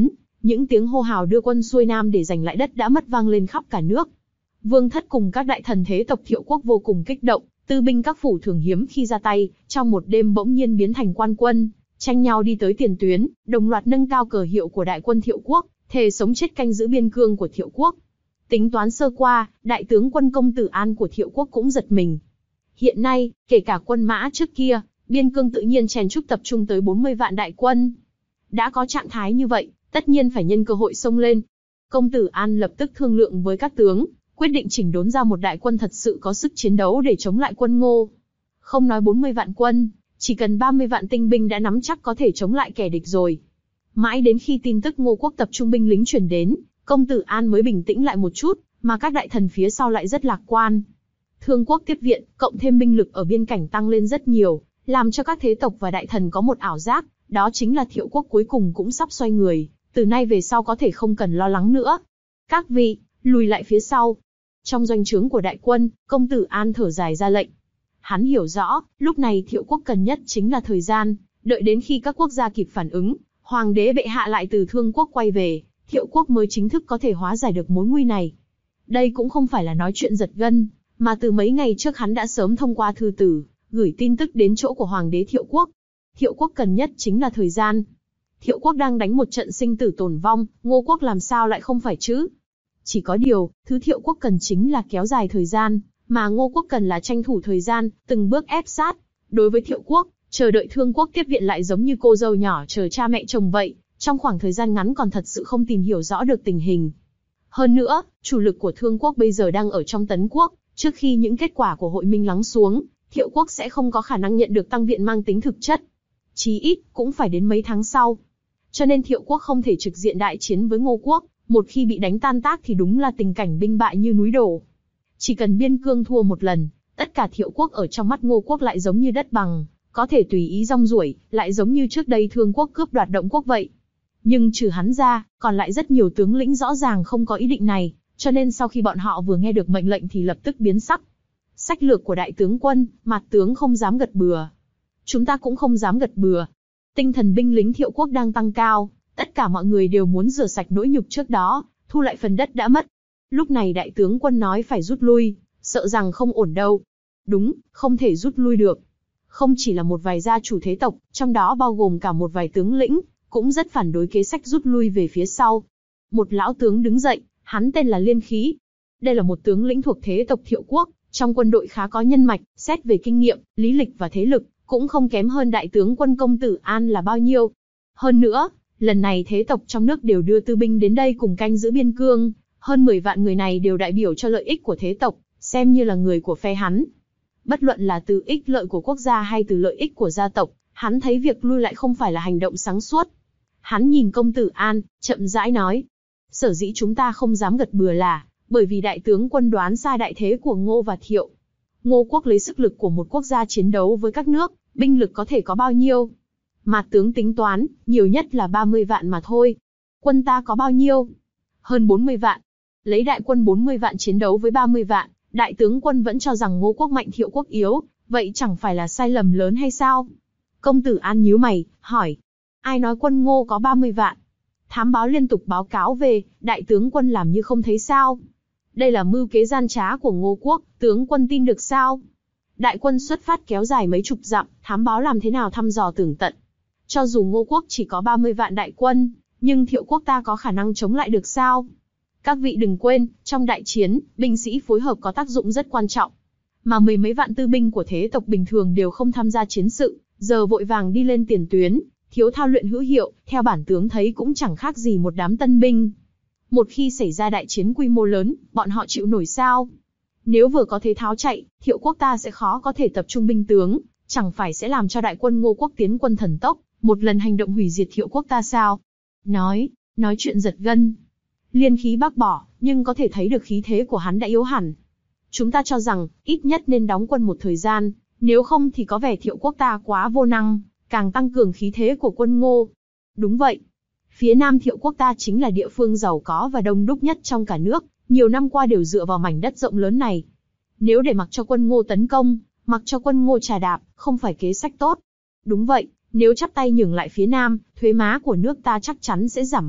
[SPEAKER 2] Những tiếng hô hào đưa quân xuôi nam để giành lại đất đã mất vang lên khắp cả nước. Vương Thất cùng các đại thần thế tộc Thiệu quốc vô cùng kích động, tư binh các phủ thường hiếm khi ra tay, trong một đêm bỗng nhiên biến thành quan quân, tranh nhau đi tới tiền tuyến, đồng loạt nâng cao cờ hiệu của đại quân Thiệu quốc, thề sống chết canh giữ biên cương của Thiệu quốc. Tính toán sơ qua, đại tướng quân Công Tử An của Thiệu quốc cũng giật mình. Hiện nay, kể cả quân mã trước kia, biên cương tự nhiên chen chúc tập trung tới bốn mươi vạn đại quân. Đã có trạng thái như vậy, tất nhiên phải nhân cơ hội xông lên. Công Tử An lập tức thương lượng với các tướng, quyết định chỉnh đốn ra một đại quân thật sự có sức chiến đấu để chống lại quân Ngô. Không nói bốn mươi vạn quân, chỉ cần ba mươi vạn tinh binh đã nắm chắc có thể chống lại kẻ địch rồi. Mãi đến khi tin tức Ngô quốc tập trung binh lính truyền đến, Công Tử An mới bình tĩnh lại một chút, mà các đại thần phía sau lại rất lạc quan. Thương quốc tiếp viện, cộng thêm binh lực ở biên cảnh tăng lên rất nhiều, làm cho các thế tộc và đại thần có một ảo giác, đó chính là Thiệu quốc cuối cùng cũng sắp xoay người, từ nay về sau có thể không cần lo lắng nữa. Các vị, lùi lại phía sau. Trong doanh trướng của đại quân, Công Tử An thở dài ra lệnh. Hắn hiểu rõ, lúc này Thiệu quốc cần nhất chính là thời gian, đợi đến khi các quốc gia kịp phản ứng, Hoàng đế bệ hạ lại từ Thương quốc quay về, Thiệu quốc mới chính thức có thể hóa giải được mối nguy này. Đây cũng không phải là nói chuyện giật gân, mà từ mấy ngày trước hắn đã sớm thông qua thư tử, gửi tin tức đến chỗ của Hoàng đế Thiệu quốc. Thiệu quốc cần nhất chính là thời gian. Thiệu quốc đang đánh một trận sinh tử tồn vong, Ngô quốc làm sao lại không phải chứ? Chỉ có điều, thứ Thiệu quốc cần chính là kéo dài thời gian, mà Ngô quốc cần là tranh thủ thời gian, từng bước ép sát. Đối với Thiệu quốc, chờ đợi Thương quốc tiếp viện lại giống như cô dâu nhỏ chờ cha mẹ chồng vậy, trong khoảng thời gian ngắn còn thật sự không tìm hiểu rõ được tình hình. Hơn nữa, chủ lực của Thương quốc bây giờ đang ở trong Tấn quốc, trước khi những kết quả của hội minh lắng xuống, Thiệu quốc sẽ không có khả năng nhận được tăng viện mang tính thực chất. Chí ít, cũng phải đến mấy tháng sau. Cho nên Thiệu quốc không thể trực diện đại chiến với Ngô quốc, một khi bị đánh tan tác thì đúng là tình cảnh binh bại như núi đổ. Chỉ cần biên cương thua một lần, tất cả Thiệu quốc ở trong mắt Ngô quốc lại giống như đất bằng, có thể tùy ý rong ruổi, lại giống như trước đây Thương quốc cướp đoạt Động quốc vậy. Nhưng trừ hắn ra, còn lại rất nhiều tướng lĩnh rõ ràng không có ý định này, cho nên sau khi bọn họ vừa nghe được mệnh lệnh thì lập tức biến sắc. Sách lược của đại tướng quân, Mạt tướng không dám gật bừa. Chúng ta cũng không dám gật bừa. Tinh thần binh lính Thiệu quốc đang tăng cao, tất cả mọi người đều muốn rửa sạch nỗi nhục trước đó, thu lại phần đất đã mất. Lúc này đại tướng quân nói phải rút lui, sợ rằng không ổn đâu. Đúng, không thể rút lui được. Không chỉ là một vài gia chủ thế tộc, trong đó bao gồm cả một vài tướng lĩnh, cũng rất phản đối kế sách rút lui về phía sau. Một lão tướng đứng dậy, hắn tên là Liên Khí. Đây là một tướng lĩnh thuộc thế tộc Thiệu quốc, trong quân đội khá có nhân mạch, xét về kinh nghiệm, lý lịch và thế lực, cũng không kém hơn đại tướng quân Công Tử An là bao nhiêu. Hơn nữa, lần này thế tộc trong nước đều đưa tư binh đến đây cùng canh giữ biên cương, hơn mười vạn người này đều đại biểu cho lợi ích của thế tộc, xem như là người của phe hắn. Bất luận là từ ích lợi của quốc gia hay từ lợi ích của gia tộc, hắn thấy việc lui lại không phải là hành động sáng suốt. Hắn nhìn Công Tử An, chậm rãi nói. Sở dĩ chúng ta không dám gật bừa là, bởi vì đại tướng quân đoán sai đại thế của Ngô và Thiệu. Ngô quốc lấy sức lực của một quốc gia chiến đấu với các nước, binh lực có thể có bao nhiêu? Mạt tướng tính toán, nhiều nhất là ba mươi vạn mà thôi. Quân ta có bao nhiêu? Hơn bốn mươi vạn. Lấy đại quân bốn mươi vạn chiến đấu với ba mươi vạn, đại tướng quân vẫn cho rằng Ngô quốc mạnh Thiệu quốc yếu, vậy chẳng phải là sai lầm lớn hay sao? Công Tử An nhíu mày, hỏi. Ai nói quân Ngô có ba mươi vạn? Thám báo liên tục báo cáo về, đại tướng quân làm như không thấy sao? Đây là mưu kế gian trá của Ngô quốc, tướng quân tin được sao? Đại quân xuất phát kéo dài mấy chục dặm, thám báo làm thế nào thăm dò tường tận? Cho dù Ngô quốc chỉ có ba mươi vạn đại quân, nhưng Thiệu quốc ta có khả năng chống lại được sao? Các vị đừng quên, trong đại chiến, binh sĩ phối hợp có tác dụng rất quan trọng. Mà mười mấy vạn tư binh của thế tộc bình thường đều không tham gia chiến sự, giờ vội vàng đi lên tiền tuyến, thiếu thao luyện hữu hiệu, theo bản tướng thấy cũng chẳng khác gì một đám tân binh. Một khi xảy ra đại chiến quy mô lớn, bọn họ chịu nổi sao? Nếu vừa có thế tháo chạy, Thiệu quốc ta sẽ khó có thể tập trung binh tướng, chẳng phải sẽ làm cho đại quân Ngô quốc tiến quân thần tốc, một lần hành động hủy diệt Thiệu quốc ta sao? Nói, nói chuyện giật gân. Liên Khí bác bỏ, nhưng có thể thấy được khí thế của hắn đã yếu hẳn. Chúng ta cho rằng, ít nhất nên đóng quân một thời gian, nếu không thì có vẻ Thiệu quốc ta quá vô năng, càng tăng cường khí thế của quân Ngô. Đúng vậy. Phía Nam Thiệu quốc ta chính là địa phương giàu có và đông đúc nhất trong cả nước, nhiều năm qua đều dựa vào mảnh đất rộng lớn này. Nếu để mặc cho quân Ngô tấn công, mặc cho quân Ngô trà đạp, không phải kế sách tốt. Đúng vậy, nếu chắp tay nhường lại phía Nam, thuế má của nước ta chắc chắn sẽ giảm mạnh,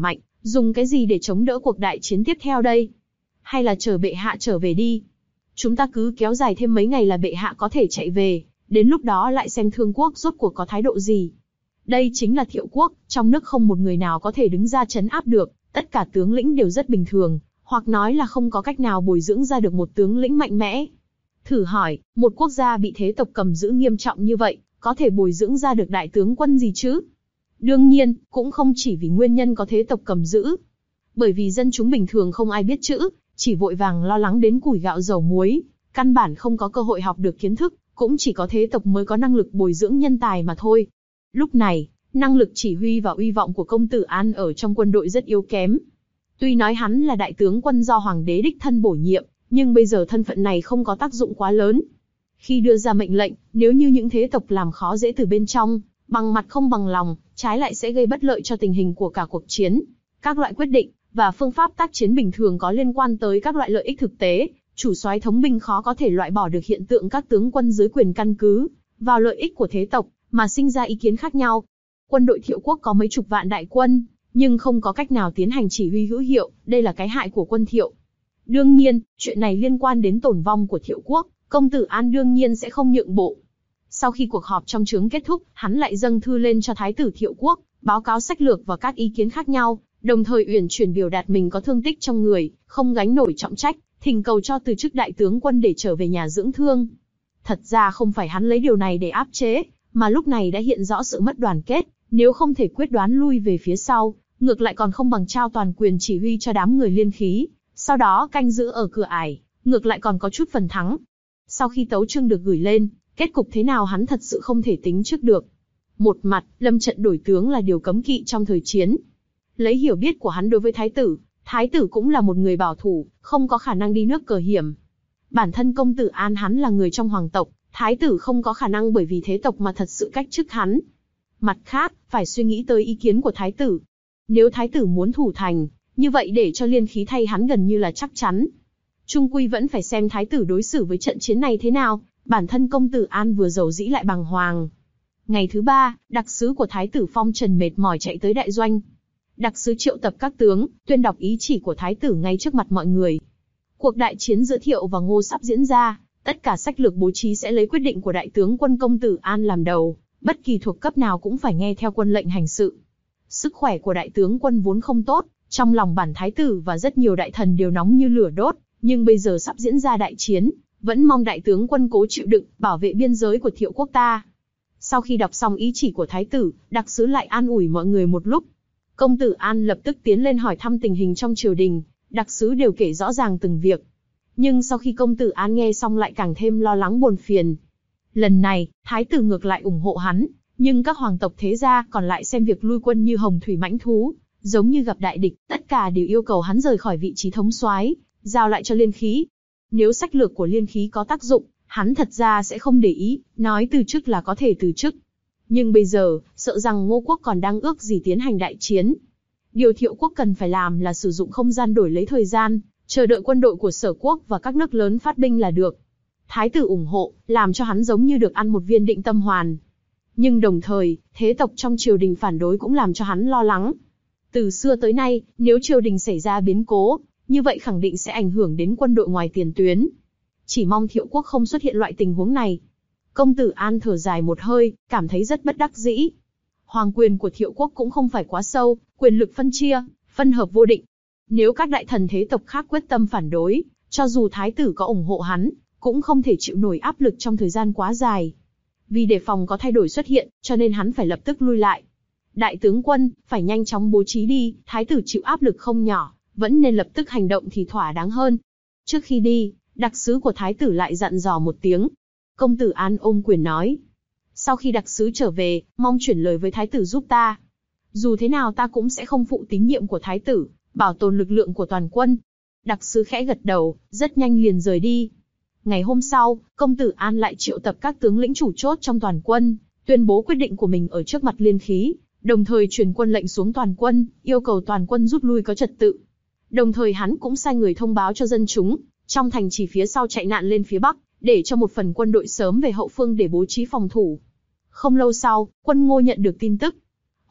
[SPEAKER 2] Dùng cái gì để chống đỡ cuộc đại chiến tiếp theo đây? Hay là chờ bệ hạ trở về đi? Chúng ta cứ kéo dài thêm mấy ngày là bệ hạ có thể chạy về, đến lúc đó lại xem Thương quốc rốt cuộc có thái độ gì. Đây chính là Thiệu quốc, trong nước không một người nào có thể đứng ra trấn áp được, tất cả tướng lĩnh đều rất bình thường, hoặc nói là không có cách nào bồi dưỡng ra được một tướng lĩnh mạnh mẽ. Thử hỏi, một quốc gia bị thế tộc cầm giữ nghiêm trọng như vậy, có thể bồi dưỡng ra được đại tướng quân gì chứ? Đương nhiên, cũng không chỉ vì nguyên nhân có thế tộc cầm giữ. Bởi vì dân chúng bình thường không ai biết chữ, chỉ vội vàng lo lắng đến củi gạo dầu muối, căn bản không có cơ hội học được kiến thức, cũng chỉ có thế tộc mới có năng lực bồi dưỡng nhân tài mà thôi. Lúc này, năng lực chỉ huy và uy vọng của công tử An ở trong quân đội rất yếu kém. Tuy nói hắn là đại tướng quân do hoàng đế đích thân bổ nhiệm, nhưng bây giờ thân phận này không có tác dụng quá lớn. Khi đưa ra mệnh lệnh, nếu như những thế tộc làm khó dễ từ bên trong, bằng mặt không bằng lòng, trái lại sẽ gây bất lợi cho tình hình của cả cuộc chiến. Các loại quyết định và phương pháp tác chiến bình thường có liên quan tới các loại lợi ích thực tế, chủ soái thống binh khó có thể loại bỏ được hiện tượng các tướng quân dưới quyền căn cứ vào lợi ích của thế tộc mà sinh ra ý kiến khác nhau. Quân đội Thiệu quốc có mấy chục vạn đại quân, nhưng không có cách nào tiến hành chỉ huy hữu hiệu, đây là cái hại của quân Thiệu. Đương nhiên, chuyện này liên quan đến tổn vong của Thiệu quốc, công tử An đương nhiên sẽ không nhượng bộ. Sau khi cuộc họp trong trướng kết thúc, hắn lại dâng thư lên cho thái tử Thiệu quốc, báo cáo sách lược và các ý kiến khác nhau, đồng thời uyển chuyển biểu đạt mình có thương tích trong người, không gánh nổi trọng trách, thỉnh cầu cho từ chức đại tướng quân để trở về nhà dưỡng thương. Thật ra không phải hắn lấy điều này để áp chế, mà lúc này đã hiện rõ sự mất đoàn kết, nếu không thể quyết đoán lui về phía sau, ngược lại còn không bằng trao toàn quyền chỉ huy cho đám người Liên Khí, sau đó canh giữ ở cửa ải, ngược lại còn có chút phần thắng. Sau khi tấu chương được gửi lên, kết cục thế nào hắn thật sự không thể tính trước được. Một mặt, lâm trận đổi tướng là điều cấm kỵ trong thời chiến. Lấy hiểu biết của hắn đối với thái tử, thái tử cũng là một người bảo thủ, không có khả năng đi nước cờ hiểm. Bản thân công tử An hắn là người trong hoàng tộc, thái tử không có khả năng bởi vì thế tộc mà thật sự cách chức hắn. Mặt khác, phải suy nghĩ tới ý kiến của thái tử. Nếu thái tử muốn thủ thành, như vậy để cho Liên Khí thay hắn gần như là chắc chắn. Trung quy vẫn phải xem thái tử đối xử với trận chiến này thế nào, bản thân công tử An vừa giàu dĩ lại bàng hoàng. Ngày thứ ba, đặc sứ của thái tử Phong Trần mệt mỏi chạy tới đại doanh. Đặc sứ triệu tập các tướng, tuyên đọc ý chỉ của thái tử ngay trước mặt mọi người. Cuộc đại chiến giữa Thiệu và Ngô sắp diễn ra, tất cả sách lược bố trí sẽ lấy quyết định của đại tướng quân công tử An làm đầu, bất kỳ thuộc cấp nào cũng phải nghe theo quân lệnh hành sự. Sức khỏe của đại tướng quân vốn không tốt, trong lòng bản thái tử và rất nhiều đại thần đều nóng như lửa đốt, nhưng bây giờ sắp diễn ra đại chiến, vẫn mong đại tướng quân cố chịu đựng, bảo vệ biên giới của Thiệu quốc ta. Sau khi đọc xong ý chỉ của thái tử, đặc sứ lại an ủi mọi người một lúc. Công tử An lập tức tiến lên hỏi thăm tình hình trong triều đình, đặc sứ đều kể rõ ràng từng việc. Nhưng sau khi công tử An nghe xong lại càng thêm lo lắng buồn phiền. Lần này, thái tử ngược lại ủng hộ hắn, nhưng các hoàng tộc thế gia còn lại xem việc lui quân như hồng thủy mãnh thú, giống như gặp đại địch, tất cả đều yêu cầu hắn rời khỏi vị trí thống soái, giao lại cho Liên Khí. Nếu sách lược của Liên Khí có tác dụng, hắn thật ra sẽ không để ý, nói từ chức là có thể từ chức. Nhưng bây giờ, sợ rằng Ngô quốc còn đang ước gì tiến hành đại chiến. Điều Thiệu quốc cần phải làm là sử dụng không gian đổi lấy thời gian, chờ đợi quân đội của Sở quốc và các nước lớn phát binh là được. Thái tử ủng hộ, làm cho hắn giống như được ăn một viên định tâm hoàn. Nhưng đồng thời, thế tộc trong triều đình phản đối cũng làm cho hắn lo lắng. Từ xưa tới nay, nếu triều đình xảy ra biến cố, như vậy khẳng định sẽ ảnh hưởng đến quân đội ngoài tiền tuyến. Chỉ mong Thiệu quốc không xuất hiện loại tình huống này. Công tử An thở dài một hơi, cảm thấy rất bất đắc dĩ. Hoàng quyền của Thiệu quốc cũng không phải quá sâu, quyền lực phân chia, phân hợp vô định. Nếu các đại thần thế tộc khác quyết tâm phản đối, cho dù thái tử có ủng hộ hắn, cũng không thể chịu nổi áp lực trong thời gian quá dài. Vì đề phòng có thay đổi xuất hiện, cho nên hắn phải lập tức lui lại. Đại tướng quân, phải nhanh chóng bố trí đi, thái tử chịu áp lực không nhỏ, vẫn nên lập tức hành động thì thỏa đáng hơn. Trước khi đi, đặc sứ của thái tử lại dặn dò một tiếng. Công tử An ôm quyền nói. Sau khi đặc sứ trở về, mong chuyển lời với thái tử giúp ta. Dù thế nào ta cũng sẽ không phụ tín nhiệm của thái tử, bảo tồn lực lượng của toàn quân. Đặc sứ khẽ gật đầu, rất nhanh liền rời đi. Ngày hôm sau, công tử An lại triệu tập các tướng lĩnh chủ chốt trong toàn quân, tuyên bố quyết định của mình ở trước mặt Liên Khí, đồng thời truyền quân lệnh xuống toàn quân, yêu cầu toàn quân rút lui có trật tự. Đồng thời hắn cũng sai người thông báo cho dân chúng, trong thành trì phía sau chạy nạn lên phía bắc, để cho một phần quân đội sớm về hậu phương để bố trí phòng thủ. Không lâu sau, quân Ngô nhận được tin tức.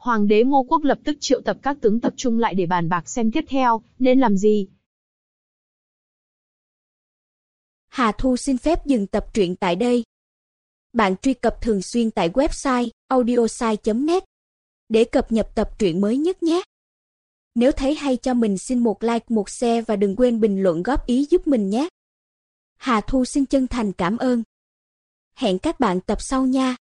[SPEAKER 2] Hoàng đế Ngô Quốc lập tức triệu tập các tướng tập trung lại để bàn bạc xem tiếp theo, nên làm gì.
[SPEAKER 1] Hà Thu xin phép dừng tập truyện tại đây. Bạn truy cập thường xuyên tại website audiosai chấm net để cập nhật tập truyện mới nhất nhé. Nếu thấy hay cho mình xin một like, một share và đừng quên bình luận góp ý giúp mình nhé. Hà Thu xin chân thành cảm ơn. Hẹn các bạn tập sau nha.